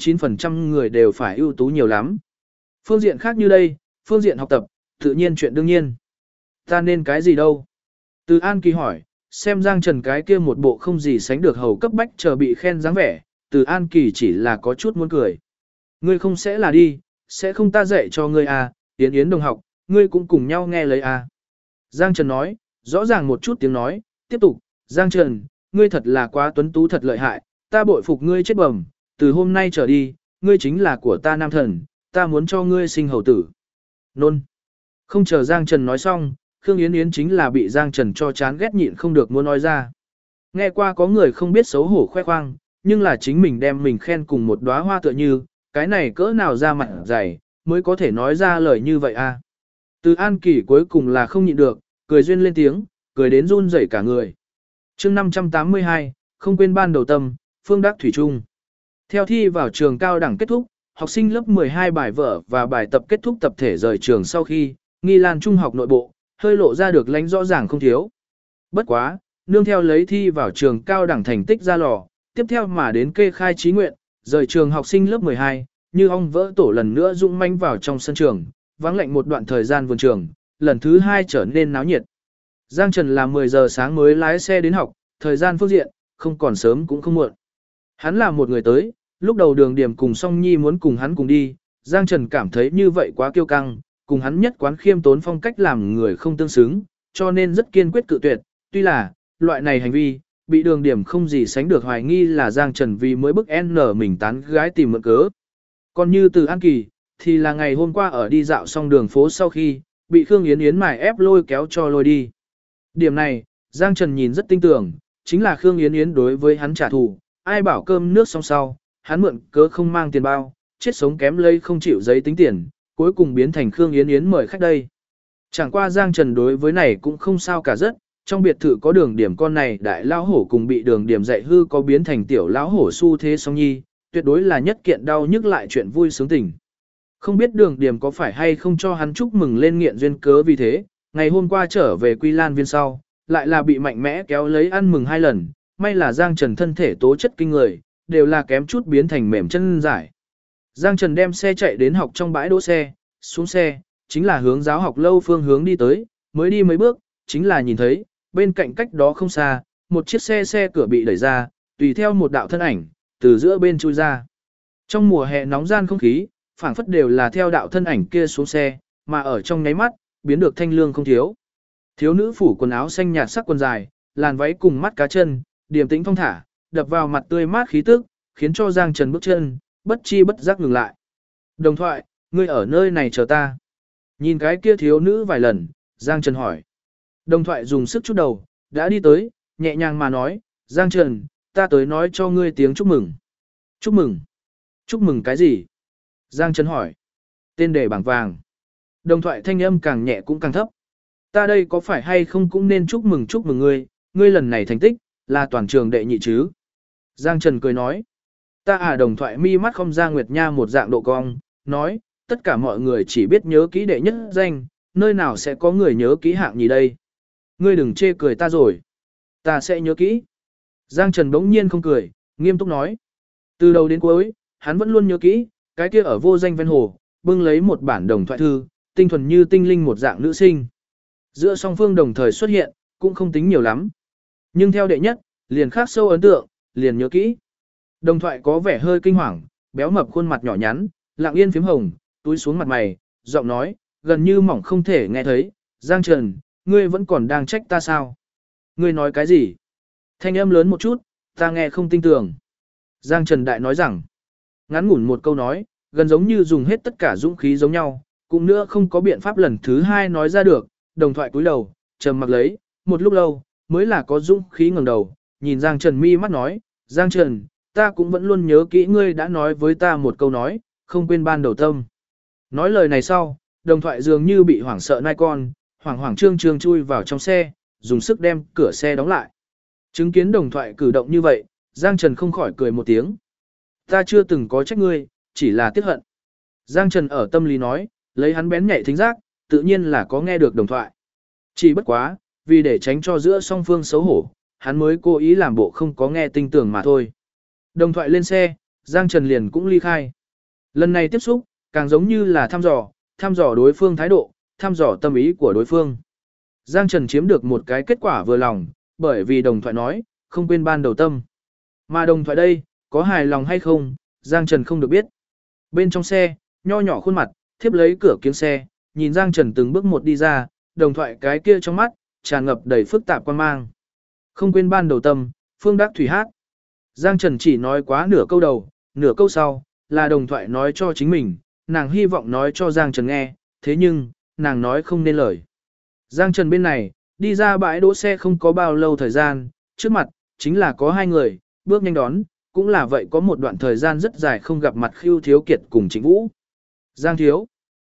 99% người đều phải ưu tú nhiều lắm. Phương diện khác như đây, phương diện học tập, tự nhiên chuyện đương nhiên. Ta nên cái gì đâu? Từ An Kỳ hỏi, xem Giang Trần cái kia một bộ không gì sánh được hầu cấp bách chờ bị khen dáng vẻ, Từ An Kỳ chỉ là có chút muốn cười. Ngươi không sẽ là đi, sẽ không ta dạy cho ngươi à, Yến Yến đồng học, ngươi cũng cùng nhau nghe lấy à. Giang Trần nói, rõ ràng một chút tiếng nói, tiếp tục, Giang Trần, ngươi thật là quá tuấn tú thật lợi hại, ta bội phục ngươi chết bẩm, từ hôm nay trở đi, ngươi chính là của ta nam thần, ta muốn cho ngươi sinh hầu tử. Nôn. Không chờ Giang Trần nói xong, Khương Yến Yến chính là bị Giang Trần cho chán ghét nhịn không được muốn nói ra. Nghe qua có người không biết xấu hổ khoe khoang, nhưng là chính mình đem mình khen cùng một đóa hoa tựa như, cái này cỡ nào ra mặt dày, mới có thể nói ra lời như vậy à. Từ An Kỳ cuối cùng là không nhịn được, cười duyên lên tiếng, cười đến run rẩy cả người. chương 582, không quên ban đầu tâm, Phương Đắc Thủy Trung. Theo thi vào trường cao đẳng kết thúc, học sinh lớp 12 bài vở và bài tập kết thúc tập thể rời trường sau khi, Nghi Lan Trung học nội bộ, hơi lộ ra được lánh rõ ràng không thiếu. Bất quá, nương theo lấy thi vào trường cao đẳng thành tích ra lò, tiếp theo mà đến kê khai chí nguyện, rời trường học sinh lớp 12, như ong vỡ tổ lần nữa dũng manh vào trong sân trường, vắng lạnh một đoạn thời gian vườn trường, lần thứ 2 trở nên náo nhiệt. Giang Trần là 10 giờ sáng mới lái xe đến học, thời gian phương diện, không còn sớm cũng không muộn. Hắn là một người tới, lúc đầu Đường Điểm cùng Song Nhi muốn cùng hắn cùng đi, Giang Trần cảm thấy như vậy quá kiêu căng, cùng hắn nhất quán khiêm tốn phong cách làm người không tương xứng, cho nên rất kiên quyết cự tuyệt, tuy là, loại này hành vi, bị Đường Điểm không gì sánh được hoài nghi là Giang Trần vì mới bức N mình tán gái tìm mượn cớ. Còn như Từ An Kỳ, thì là ngày hôm qua ở đi dạo xong đường phố sau khi, bị Khương Yến Yến mài ép lôi kéo cho lôi đi. Điểm này, Giang Trần nhìn rất tinh tưởng, chính là Khương Yến Yến đối với hắn trả thù, ai bảo cơm nước xong sau, hắn mượn cớ không mang tiền bao, chết sống kém lây không chịu giấy tính tiền, cuối cùng biến thành Khương Yến Yến mời khách đây. Chẳng qua Giang Trần đối với này cũng không sao cả rất, trong biệt thự có Đường Điểm con này đại lão hổ cùng bị Đường Điểm dạy hư có biến thành tiểu lão hổ xu thế Song Nhi, tuyệt đối là nhất kiện đau nhức lại chuyện vui sướng tình. Không biết Đường Điểm có phải hay không cho hắn chúc mừng lên nghiện duyên cớ vì thế, ngày hôm qua trở về Quy Lan Viên sau, lại là bị mạnh mẽ kéo lấy ăn mừng 2 lần, may là Giang Trần thân thể tố chất kinh người, đều là kém chút biến thành mềm chân giải. Giang Trần đem xe chạy đến học trong bãi đỗ xe, xuống xe, chính là hướng giáo học lâu phương hướng đi tới, mới đi mấy bước, chính là nhìn thấy, bên cạnh cách đó không xa, một chiếc xe cửa bị đẩy ra, tùy theo một đạo thân ảnh, từ giữa bên chui ra. Trong mùa hè nóng gian không khí, phảng phất đều là theo đạo thân ảnh kia xuống xe, mà ở trong nháy mắt, biến được thanh lương không thiếu. Thiếu nữ phủ quần áo xanh nhạt sắc quần dài, làn váy cùng mắt cá chân, điềm tĩnh thong thả, đập vào mặt tươi mát khí tức, khiến cho Giang Trần bước chân, bất chi bất giác ngừng lại. Đồng thoại, ngươi ở nơi này chờ ta. Nhìn cái kia thiếu nữ vài lần, Giang Trần hỏi. Đồng thoại dùng sức chút đầu, đã đi tới, nhẹ nhàng mà nói, Giang Trần, ta tới nói cho ngươi tiếng chúc mừng. Chúc mừng? Chúc mừng cái gì? Giang Trần hỏi. Tên đề bảng vàng. Đồng thoại thanh âm càng nhẹ cũng càng thấp. Ta đây có phải hay không cũng nên chúc mừng ngươi, ngươi lần này thành tích, là toàn trường đệ nhị chứ? Giang Trần cười nói. Ta đồng thoại mi mắt không ra nguyệt nha một dạng độ cong, nói, tất cả mọi người chỉ biết nhớ kỹ đệ nhất danh, nơi nào sẽ có người nhớ kỹ hạng nhì đây? Ngươi đừng chê cười ta rồi. Ta sẽ nhớ kỹ. Giang Trần bỗng nhiên không cười, nghiêm túc nói. Từ đầu đến cuối, hắn vẫn luôn nhớ kỹ, cái kia ở vô danh ven hồ, bưng lấy một bản đồng thoại thư, tinh thuần như tinh linh một dạng nữ sinh. Giữa song phương đồng thời xuất hiện, cũng không tính nhiều lắm. Nhưng theo đệ nhất, liền khắc sâu ấn tượng, liền nhớ kỹ. Đồng thoại có vẻ hơi kinh hoàng, béo mập khuôn mặt nhỏ nhắn, lặng yên phím hồng, túi xuống mặt mày, giọng nói, gần như mỏng không thể nghe thấy, Giang Trần, ngươi vẫn còn đang trách ta sao? Ngươi nói cái gì? Thanh âm lớn một chút, ta nghe không tin tưởng. Giang Trần Đại nói rằng, ngắn ngủn một câu nói, gần giống như dùng hết tất cả dũng khí giống nhau, cũng nữa không có biện pháp lần thứ hai nói ra được, đồng thoại cúi đầu, trầm mặc lấy, một lúc lâu, mới là có dũng khí ngẩng đầu, nhìn Giang Trần mi mắt nói, Giang Trần, ta cũng vẫn luôn nhớ kỹ ngươi đã nói với ta một câu nói, không quên ban đầu tâm. Nói lời này sau, đồng thoại dường như bị hoảng sợ nai con, hoảng trương trương chui vào trong xe, dùng sức đem cửa xe đóng lại. Chứng kiến đồng thoại cử động như vậy, Giang Trần không khỏi cười một tiếng. Ta chưa từng có trách ngươi, chỉ là tiếc hận. Giang Trần ở tâm lý nói, lấy hắn bén nhạy thính giác, tự nhiên là có nghe được đồng thoại. Chỉ bất quá, vì để tránh cho giữa song phương xấu hổ, hắn mới cố ý làm bộ không có nghe tinh tưởng mà thôi. Đồng thoại lên xe, Giang Trần liền cũng ly khai. Lần này tiếp xúc, càng giống như là thăm dò đối phương thái độ, thăm dò tâm ý của đối phương. Giang Trần chiếm được một cái kết quả vừa lòng, bởi vì đồng thoại nói, không quên ban đầu tâm. Mà đồng thoại đây, có hài lòng hay không, Giang Trần không được biết. Bên trong xe, nho nhỏ khuôn mặt, thiếp lấy cửa kiếng xe, nhìn Giang Trần từng bước một đi ra, đồng thoại cái kia trong mắt, tràn ngập đầy phức tạp quan mang. Không quên ban đầu tâm, Phương Đắc Thủy hát. Giang Trần chỉ nói quá nửa câu đầu, nửa câu sau, là đồng thoại nói cho chính mình, nàng hy vọng nói cho Giang Trần nghe, thế nhưng, nàng nói không nên lời. Giang Trần bên này, đi ra bãi đỗ xe không có bao lâu thời gian, trước mặt, chính là có 2 người, bước nhanh đón, cũng là vậy có một đoạn thời gian rất dài không gặp mặt Khưu Thiếu Kiệt cùng Trịnh Vũ. Giang Thiếu,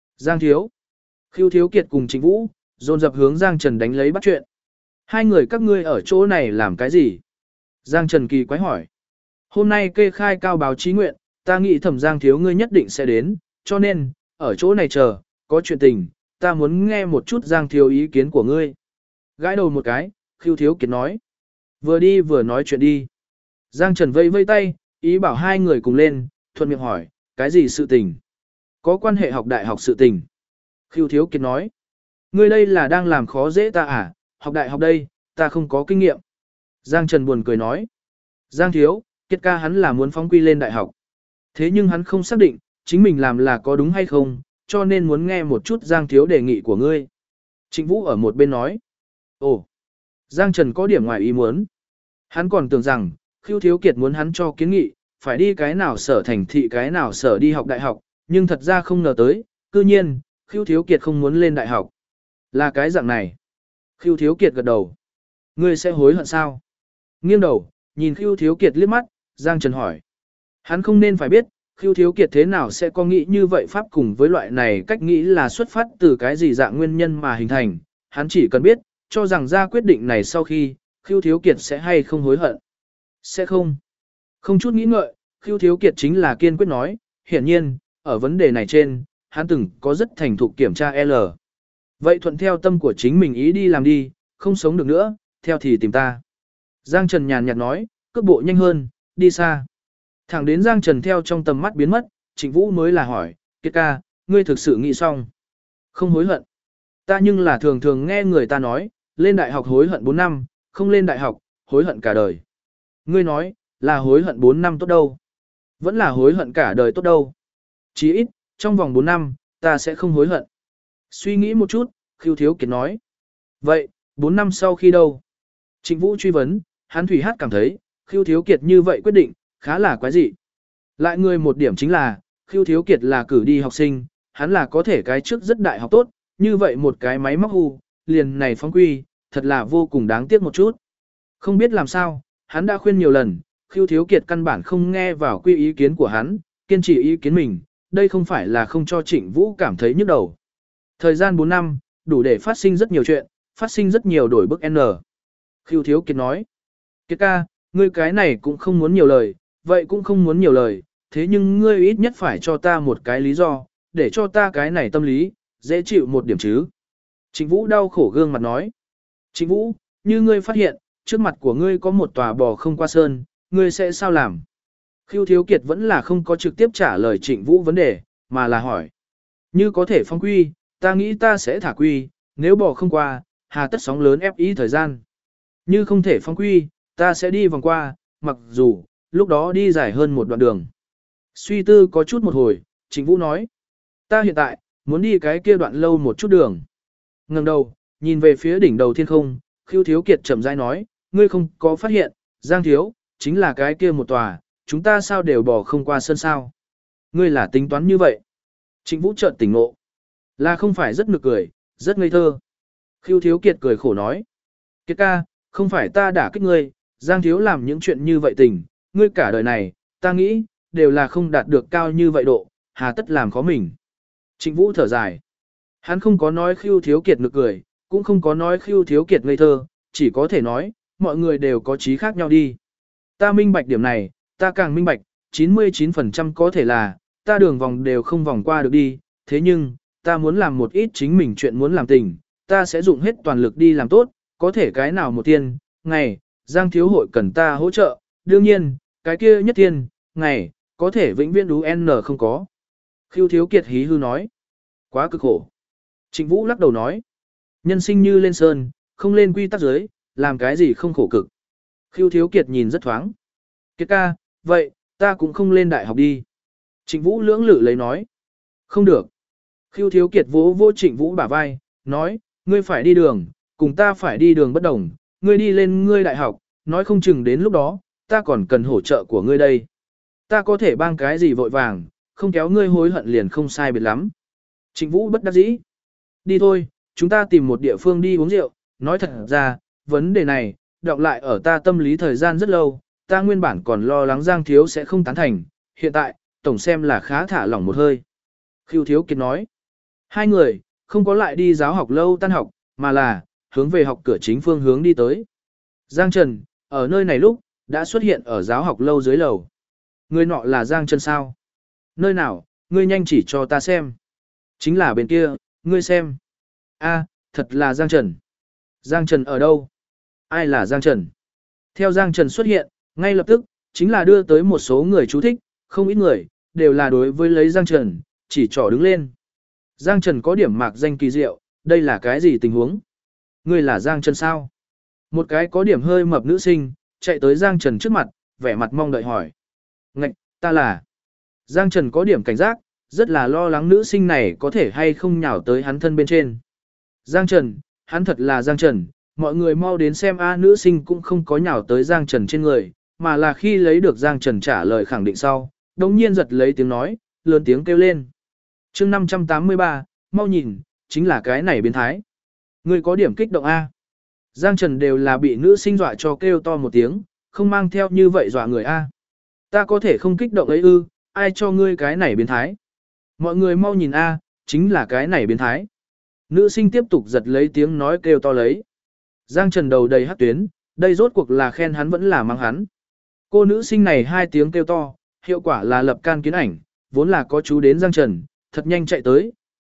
Khưu Thiếu Kiệt cùng Trịnh Vũ, dồn dập hướng Giang Trần đánh lấy bắt chuyện. 2 người các ngươi ở chỗ này làm cái gì? Giang Trần kỳ quái hỏi. Hôm nay kê khai cao báo chí nguyện, ta nghĩ thẩm Giang Thiếu ngươi nhất định sẽ đến, cho nên, ở chỗ này chờ, có chuyện tình, ta muốn nghe một chút Giang Thiếu ý kiến của ngươi. Gãi đầu một cái, Khưu Thiếu Kiệt nói. Vừa đi vừa nói chuyện đi. Giang Trần vây vây tay, ý bảo 2 người cùng lên, thuận miệng hỏi, cái gì sự tình? Có quan hệ học đại học sự tình. Khưu Thiếu Kiệt nói. Ngươi đây là đang làm khó dễ ta à, học đại học đây, ta không có kinh nghiệm. Giang Trần buồn cười nói. Giang Thiếu, Kiệt ca hắn là muốn phóng quy lên đại học. Thế nhưng hắn không xác định, chính mình làm là có đúng hay không, cho nên muốn nghe một chút Giang Thiếu đề nghị của ngươi. Trịnh Vũ ở một bên nói. Ồ, Giang Trần có điểm ngoài ý muốn. Hắn còn tưởng rằng, Khưu Thiếu Kiệt muốn hắn cho kiến nghị, phải đi cái nào sở thành thị cái nào sở đi học đại học, nhưng thật ra không ngờ tới, cư nhiên, Khưu Thiếu Kiệt không muốn lên đại học. Là cái dạng này. Khưu Thiếu Kiệt gật đầu. Ngươi sẽ hối hận sao? Nghiêng đầu, nhìn Khưu Thiếu Kiệt liếc mắt, Giang Trần hỏi. Hắn không nên phải biết, Khưu Thiếu Kiệt thế nào sẽ có nghĩ như vậy pháp cùng với loại này cách nghĩ là xuất phát từ cái gì dạng nguyên nhân mà hình thành. Hắn chỉ cần biết, cho rằng ra quyết định này sau khi, Khưu Thiếu Kiệt sẽ hay không hối hận. Sẽ không. Không chút nghĩ ngợi, Khưu Thiếu Kiệt chính là kiên quyết nói, hiển nhiên, ở vấn đề này trên, hắn từng có rất thành thục kiểm tra L. Vậy thuận theo tâm của chính mình ý đi làm đi, không sống được nữa, theo thì tìm ta. Giang Trần nhàn nhạt nói, cước bộ nhanh hơn, đi xa. Thẳng đến Giang Trần theo trong tầm mắt biến mất, Trịnh Vũ mới là hỏi, Kiệt ca, ngươi thực sự nghĩ xong. Không hối hận. Ta nhưng là thường thường nghe người ta nói, lên đại học hối hận 4 năm, không lên đại học, hối hận cả đời. Ngươi nói, là hối hận 4 năm tốt đâu. Vẫn là hối hận cả đời tốt đâu. Chỉ ít, trong vòng 4 năm, ta sẽ không hối hận. Suy nghĩ một chút, Khưu Thiếu Kiệt nói. Vậy, 4 năm sau khi đâu? Trịnh Vũ truy vấn, hắn Thủy Hát cảm thấy, Khưu Thiếu Kiệt như vậy quyết định, khá là quái dị. Lại người một điểm chính là, Khưu Thiếu Kiệt là cử đi học sinh, hắn là có thể cái trước rất đại học tốt, như vậy một cái máy móc hù, liền này phóng quy, thật là vô cùng đáng tiếc một chút. Không biết làm sao, hắn đã khuyên nhiều lần, Khưu Thiếu Kiệt căn bản không nghe vào quy ý kiến của hắn, kiên trì ý kiến mình, đây không phải là không cho Trịnh Vũ cảm thấy nhức đầu. Thời gian 4 năm, đủ để phát sinh rất nhiều chuyện, phát sinh rất nhiều đổi bức N. Khưu Thiếu Kiệt nói, Kiệt ca, ngươi cái này cũng không muốn nhiều lời, vậy cũng không muốn nhiều lời, thế nhưng ngươi ít nhất phải cho ta một cái lý do, để cho ta cái này tâm lý, dễ chịu một điểm chứ. Trịnh Vũ đau khổ gương mặt nói, Trịnh Vũ, như ngươi phát hiện, trước mặt của ngươi có một tòa bò không qua sơn, ngươi sẽ sao làm? Khưu Thiếu Kiệt vẫn là không có trực tiếp trả lời Trịnh Vũ vấn đề, mà là hỏi. Như có thể phong quy, ta nghĩ ta sẽ thả quy, nếu bò không qua, hà tất sóng lớn ép ý thời gian. Như không thể phong quy, ta sẽ đi vòng qua, mặc dù, lúc đó đi dài hơn một đoạn đường. Suy tư có chút một hồi, Trịnh Vũ nói. Ta hiện tại, muốn đi cái kia đoạn lâu một chút đường. Ngẩng đầu, nhìn về phía đỉnh đầu thiên không, Khưu Thiếu Kiệt chậm rãi nói, ngươi không có phát hiện, Giang Thiếu, chính là cái kia một tòa, chúng ta sao đều bỏ không qua sân sao. Ngươi là tính toán như vậy. Trịnh Vũ chợt tỉnh ngộ. Là không phải rất nực cười, rất ngây thơ. Khưu Thiếu Kiệt cười khổ nói. Kiệt ca, không phải ta đả kích ngươi, Giang Thiếu làm những chuyện như vậy tình, ngươi cả đời này, ta nghĩ, đều là không đạt được cao như vậy độ, hà tất làm khó mình. Trịnh Vũ thở dài. Hắn không có nói Khưu Thiếu Kiệt nực cười, cũng không có nói Khưu Thiếu Kiệt ngây thơ, chỉ có thể nói, mọi người đều có trí khác nhau đi. Ta minh bạch điểm này, ta càng minh bạch, 99% có thể là, ta đường vòng đều không vòng qua được đi, thế nhưng, ta muốn làm một ít chính mình chuyện muốn làm tình, ta sẽ dùng hết toàn lực đi làm tốt, có thể cái nào một tiên, ngày, Giang Thiếu hội cần ta hỗ trợ, đương nhiên, cái kia nhất tiên, ngày, có thể vĩnh viễn đú N không có. Khưu Thiếu Kiệt hí hư nói, quá cực khổ. Trịnh Vũ lắc đầu nói, nhân sinh như lên sơn, không lên quy tắc giới, làm cái gì không khổ cực. Khưu Thiếu Kiệt nhìn rất thoáng. Kiệt ca, vậy, ta cũng không lên đại học đi. Trịnh Vũ lưỡng lự lấy nói. Không được. Khưu Thiếu Kiệt vỗ vỗ Trịnh Vũ bả vai, nói, ngươi phải đi đường, cùng ta phải đi đường bất đồng, ngươi đi lên ngươi đại học, nói không chừng đến lúc đó, ta còn cần hỗ trợ của ngươi đây. Ta có thể bang cái gì vội vàng, không kéo ngươi hối hận liền không sai biệt lắm. Trịnh Vũ bất đắc dĩ. Đi thôi, chúng ta tìm một địa phương đi uống rượu, nói thật ra, vấn đề này, đọng lại ở ta tâm lý thời gian rất lâu, ta nguyên bản còn lo lắng Giang Thiếu sẽ không tán thành, hiện tại, tổng xem là khá thả lỏng một hơi. Khưu Thiếu Kiệt nói, hai người, không có lại đi giáo học lâu tan học, mà là, hướng về học cửa chính phương hướng đi tới. Giang Trần, ở nơi này lúc, đã xuất hiện ở giáo học lâu dưới lầu. Người nọ là Giang Trần sao? Nơi nào, ngươi nhanh chỉ cho ta xem. Chính là bên kia, ngươi xem. A, thật là Giang Trần. Giang Trần ở đâu? Ai là Giang Trần? Theo Giang Trần xuất hiện, ngay lập tức, chính là đưa tới một số người chú thích, không ít người, đều là đối với lấy Giang Trần, chỉ trỏ đứng lên. Giang Trần có điểm mạc danh kỳ diệu, đây là cái gì tình huống? Ngươi là Giang Trần sao? Một cái có điểm hơi mập nữ sinh, chạy tới Giang Trần trước mặt, vẻ mặt mong đợi hỏi. Ngạch, ta là. Giang Trần có điểm cảnh giác, rất là lo lắng nữ sinh này có thể hay không nhào tới hắn thân bên trên. Giang Trần, hắn thật là Giang Trần, mọi người mau đến xem nữ sinh cũng không có nhào tới Giang Trần trên người, mà là khi lấy được Giang Trần trả lời khẳng định sau, đồng nhiên giật lấy tiếng nói, lớn tiếng kêu lên. chương 583, mau nhìn, chính là cái này biến thái. Người có điểm kích động A. Giang Trần đều là bị nữ sinh dọa cho kêu to một tiếng, không mang theo như vậy dọa người A. Ta có thể không kích động ấy ư, ai cho ngươi cái này biến thái. Mọi người mau nhìn A, chính là cái này biến thái. Nữ sinh tiếp tục giật lấy tiếng nói kêu to lấy. Giang Trần đầu đầy hắc tuyến, đây rốt cuộc là khen hắn vẫn là mắng hắn. Cô nữ sinh này hai tiếng kêu to, hiệu quả là lập can kiến ảnh, vốn là có chú đến Giang Trần, thật nhanh chạy tới,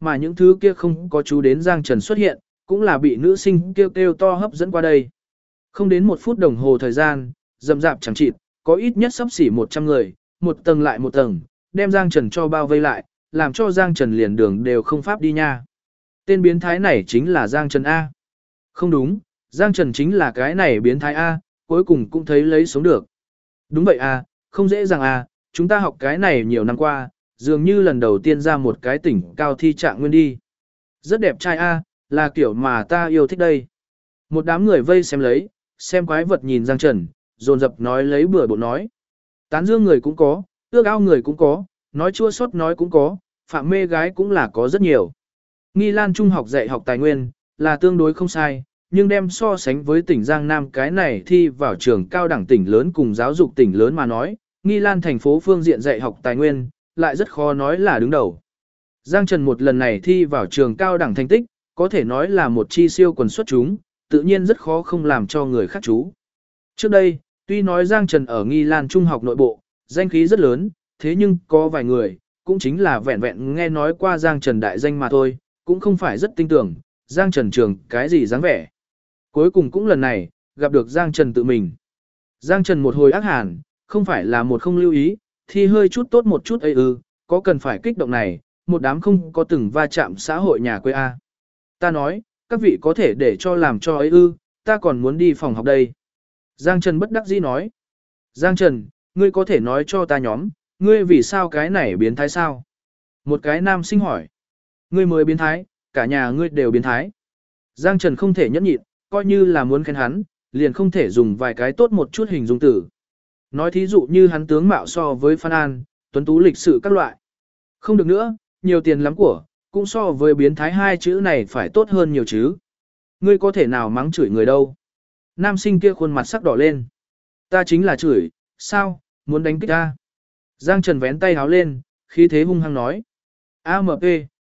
mà những thứ kia không có chú đến Giang Trần xuất hiện, cũng là bị nữ sinh kêu kêu to hấp dẫn qua đây. Không đến 1 phút đồng hồ thời gian, rầm rạp chẳng chịt, có ít nhất xấp xỉ 100 người, một tầng lại một tầng, đem Giang Trần cho bao vây lại, làm cho Giang Trần liền đường đều không pháp đi nha. Tên biến thái này chính là Giang Trần A. Không đúng, Giang Trần chính là cái này biến thái A, cuối cùng cũng thấy lấy sống được. Đúng vậy A, không dễ dàng A, chúng ta học cái này nhiều năm qua, dường như lần đầu tiên ra một cái tỉnh cao thi trạng nguyên đi. Rất đẹp trai A, là kiểu mà ta yêu thích đây. Một đám người vây xem lấy, xem quái vật nhìn Giang Trần, dồn dập nói lấy bừa bộn nói. Tán dương người cũng có, ước ao người cũng có, nói chua xót nói cũng có, phạm mê gái cũng là có rất nhiều. Nghi Lan Trung học dạy học tài nguyên, là tương đối không sai, nhưng đem so sánh với tỉnh Giang Nam cái này thi vào trường cao đẳng tỉnh lớn cùng giáo dục tỉnh lớn mà nói, Nghi Lan thành phố phương diện dạy học tài nguyên, lại rất khó nói là đứng đầu. Giang Trần một lần này thi vào trường cao đẳng thành tích, có thể nói là một chi siêu quần xuất chúng, tự nhiên rất khó không làm cho người khác chú. Trước đây, tuy nói Giang Trần ở Nghi Lan Trung học nội bộ, danh khí rất lớn, thế nhưng có vài người, cũng chính là vẹn vẹn nghe nói qua Giang Trần đại danh mà thôi, cũng không phải rất tin tưởng, Giang Trần trường cái gì dáng vẻ. Cuối cùng cũng lần này, gặp được Giang Trần tự mình. Giang Trần một hồi ác hàn, không phải là một không lưu ý, thì hơi chút tốt một chút ấy có cần phải kích động này, một đám không có từng va chạm xã hội nhà quê A. Ta nói, các vị có thể để cho làm cho ấy ta còn muốn đi phòng học đây. Giang Trần bất đắc dĩ nói. Giang Trần, ngươi có thể nói cho ta nhóm, ngươi vì sao cái này biến thái sao? Một cái nam sinh hỏi. Ngươi mới biến thái, cả nhà ngươi đều biến thái. Giang Trần không thể nhẫn nhịn, coi như là muốn khen hắn, liền không thể dùng vài cái tốt một chút hình dung từ. Nói thí dụ như hắn tướng mạo so với Phan An, tuấn tú lịch sự các loại. Không được nữa, nhiều tiền lắm của, cũng so với biến thái hai chữ này phải tốt hơn nhiều chứ. Ngươi có thể nào mắng chửi người đâu. Nam sinh kia khuôn mặt sắc đỏ lên. Ta chính là chửi, sao, muốn đánh kích ta. Giang Trần vén tay háo lên, khí thế hung hăng nói. AMP,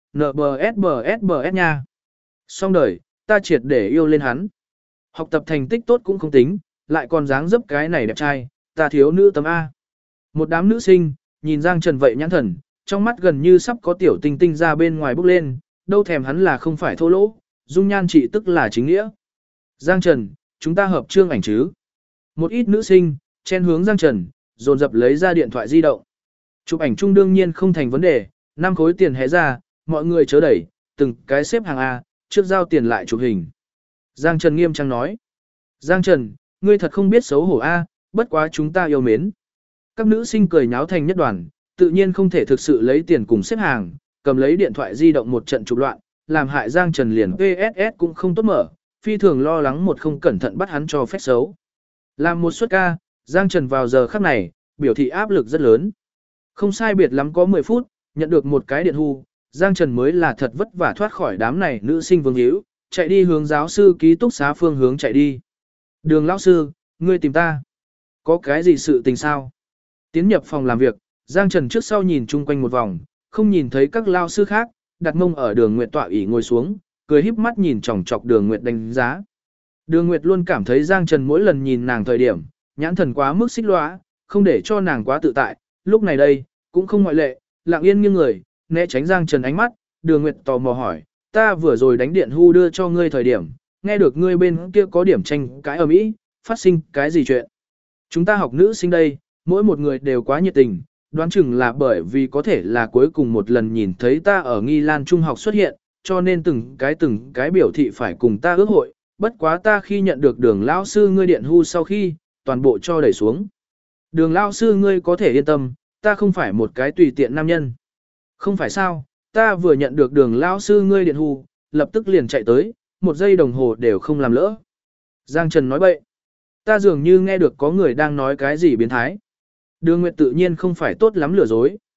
NBSBSBS nha. Xong đời, ta triệt để yêu lên hắn. Học tập thành tích tốt cũng không tính, lại còn dáng dấp cái này đẹp trai, ta thiếu nữ tấm A. Một đám nữ sinh, nhìn Giang Trần vậy nhãn thần, trong mắt gần như sắp có tiểu tinh tinh ra bên ngoài bốc lên, đâu thèm hắn là không phải thô lỗ, dung nhan trị tức là chính nghĩa. Giang Trần, chúng ta hợp trương ảnh chứ. Một ít nữ sinh, chen hướng Giang Trần, dồn dập lấy ra điện thoại di động. Chụp ảnh chung đương nhiên không thành vấn đề, 5 khối tiền hé ra, mọi người chớ đẩy, từng cái xếp hàng A, trước giao tiền lại chụp hình. Giang Trần nghiêm trang nói. Giang Trần, ngươi thật không biết xấu hổ A, bất quá chúng ta yêu mến. Các nữ sinh cười nháo thành nhất đoàn, tự nhiên không thể thực sự lấy tiền cùng xếp hàng, cầm lấy điện thoại di động một trận chụp loạn, làm hại Giang Trần liền PSS cũng không tốt mở, phi thường lo lắng một không cẩn thận bắt hắn cho phép xấu. Làm một suất ca, Giang Trần vào giờ khắc này, biểu thị áp lực rất lớn. Không sai biệt lắm có 10 phút, nhận được một cái điện hu, Giang Trần mới là thật vất vả thoát khỏi đám này nữ sinh vương hữu, chạy đi hướng giáo sư ký túc xá phương hướng chạy đi. Đường lão sư, ngươi tìm ta. Có cái gì sự tình sao? Tiến nhập phòng làm việc, Giang Trần trước sau nhìn chung quanh một vòng, không nhìn thấy các lao sư khác, đặt mông ở Đường Nguyệt tọa ỷ ngồi xuống, cười híp mắt nhìn chòng chọc Đường Nguyệt đánh giá. Đường Nguyệt luôn cảm thấy Giang Trần mỗi lần nhìn nàng thời điểm, nhãn thần quá mức xích lóa, không để cho nàng quá tự tại, lúc này đây, cũng không ngoại lệ, lặng yên nghiêng người, né tránh Giang Trần ánh mắt, Đường Nguyệt tò mò hỏi, ta vừa rồi đánh điện hu đưa cho ngươi thời điểm, nghe được ngươi bên kia có điểm tranh cãi ở Mỹ, phát sinh cái gì chuyện? Chúng ta học nữ sinh đây, mỗi một người đều quá nhiệt tình, đoán chừng là bởi vì có thể là cuối cùng một lần nhìn thấy ta ở Nghi Lan Trung học xuất hiện, cho nên từng cái biểu thị phải cùng ta ước hội, bất quá ta khi nhận được Đường lão sư ngươi điện hu sau khi, toàn bộ cho đẩy xuống. Đường lão sư ngươi có thể yên tâm, ta không phải một cái tùy tiện nam nhân. Không phải sao, ta vừa nhận được Đường lão sư ngươi điện hu, lập tức liền chạy tới, 1 giây đồng hồ đều không làm lỡ. Giang Trần nói bậy. Ta dường như nghe được có người đang nói cái gì biến thái. Đường Nguyệt tự nhiên không phải tốt lắm lừa dối.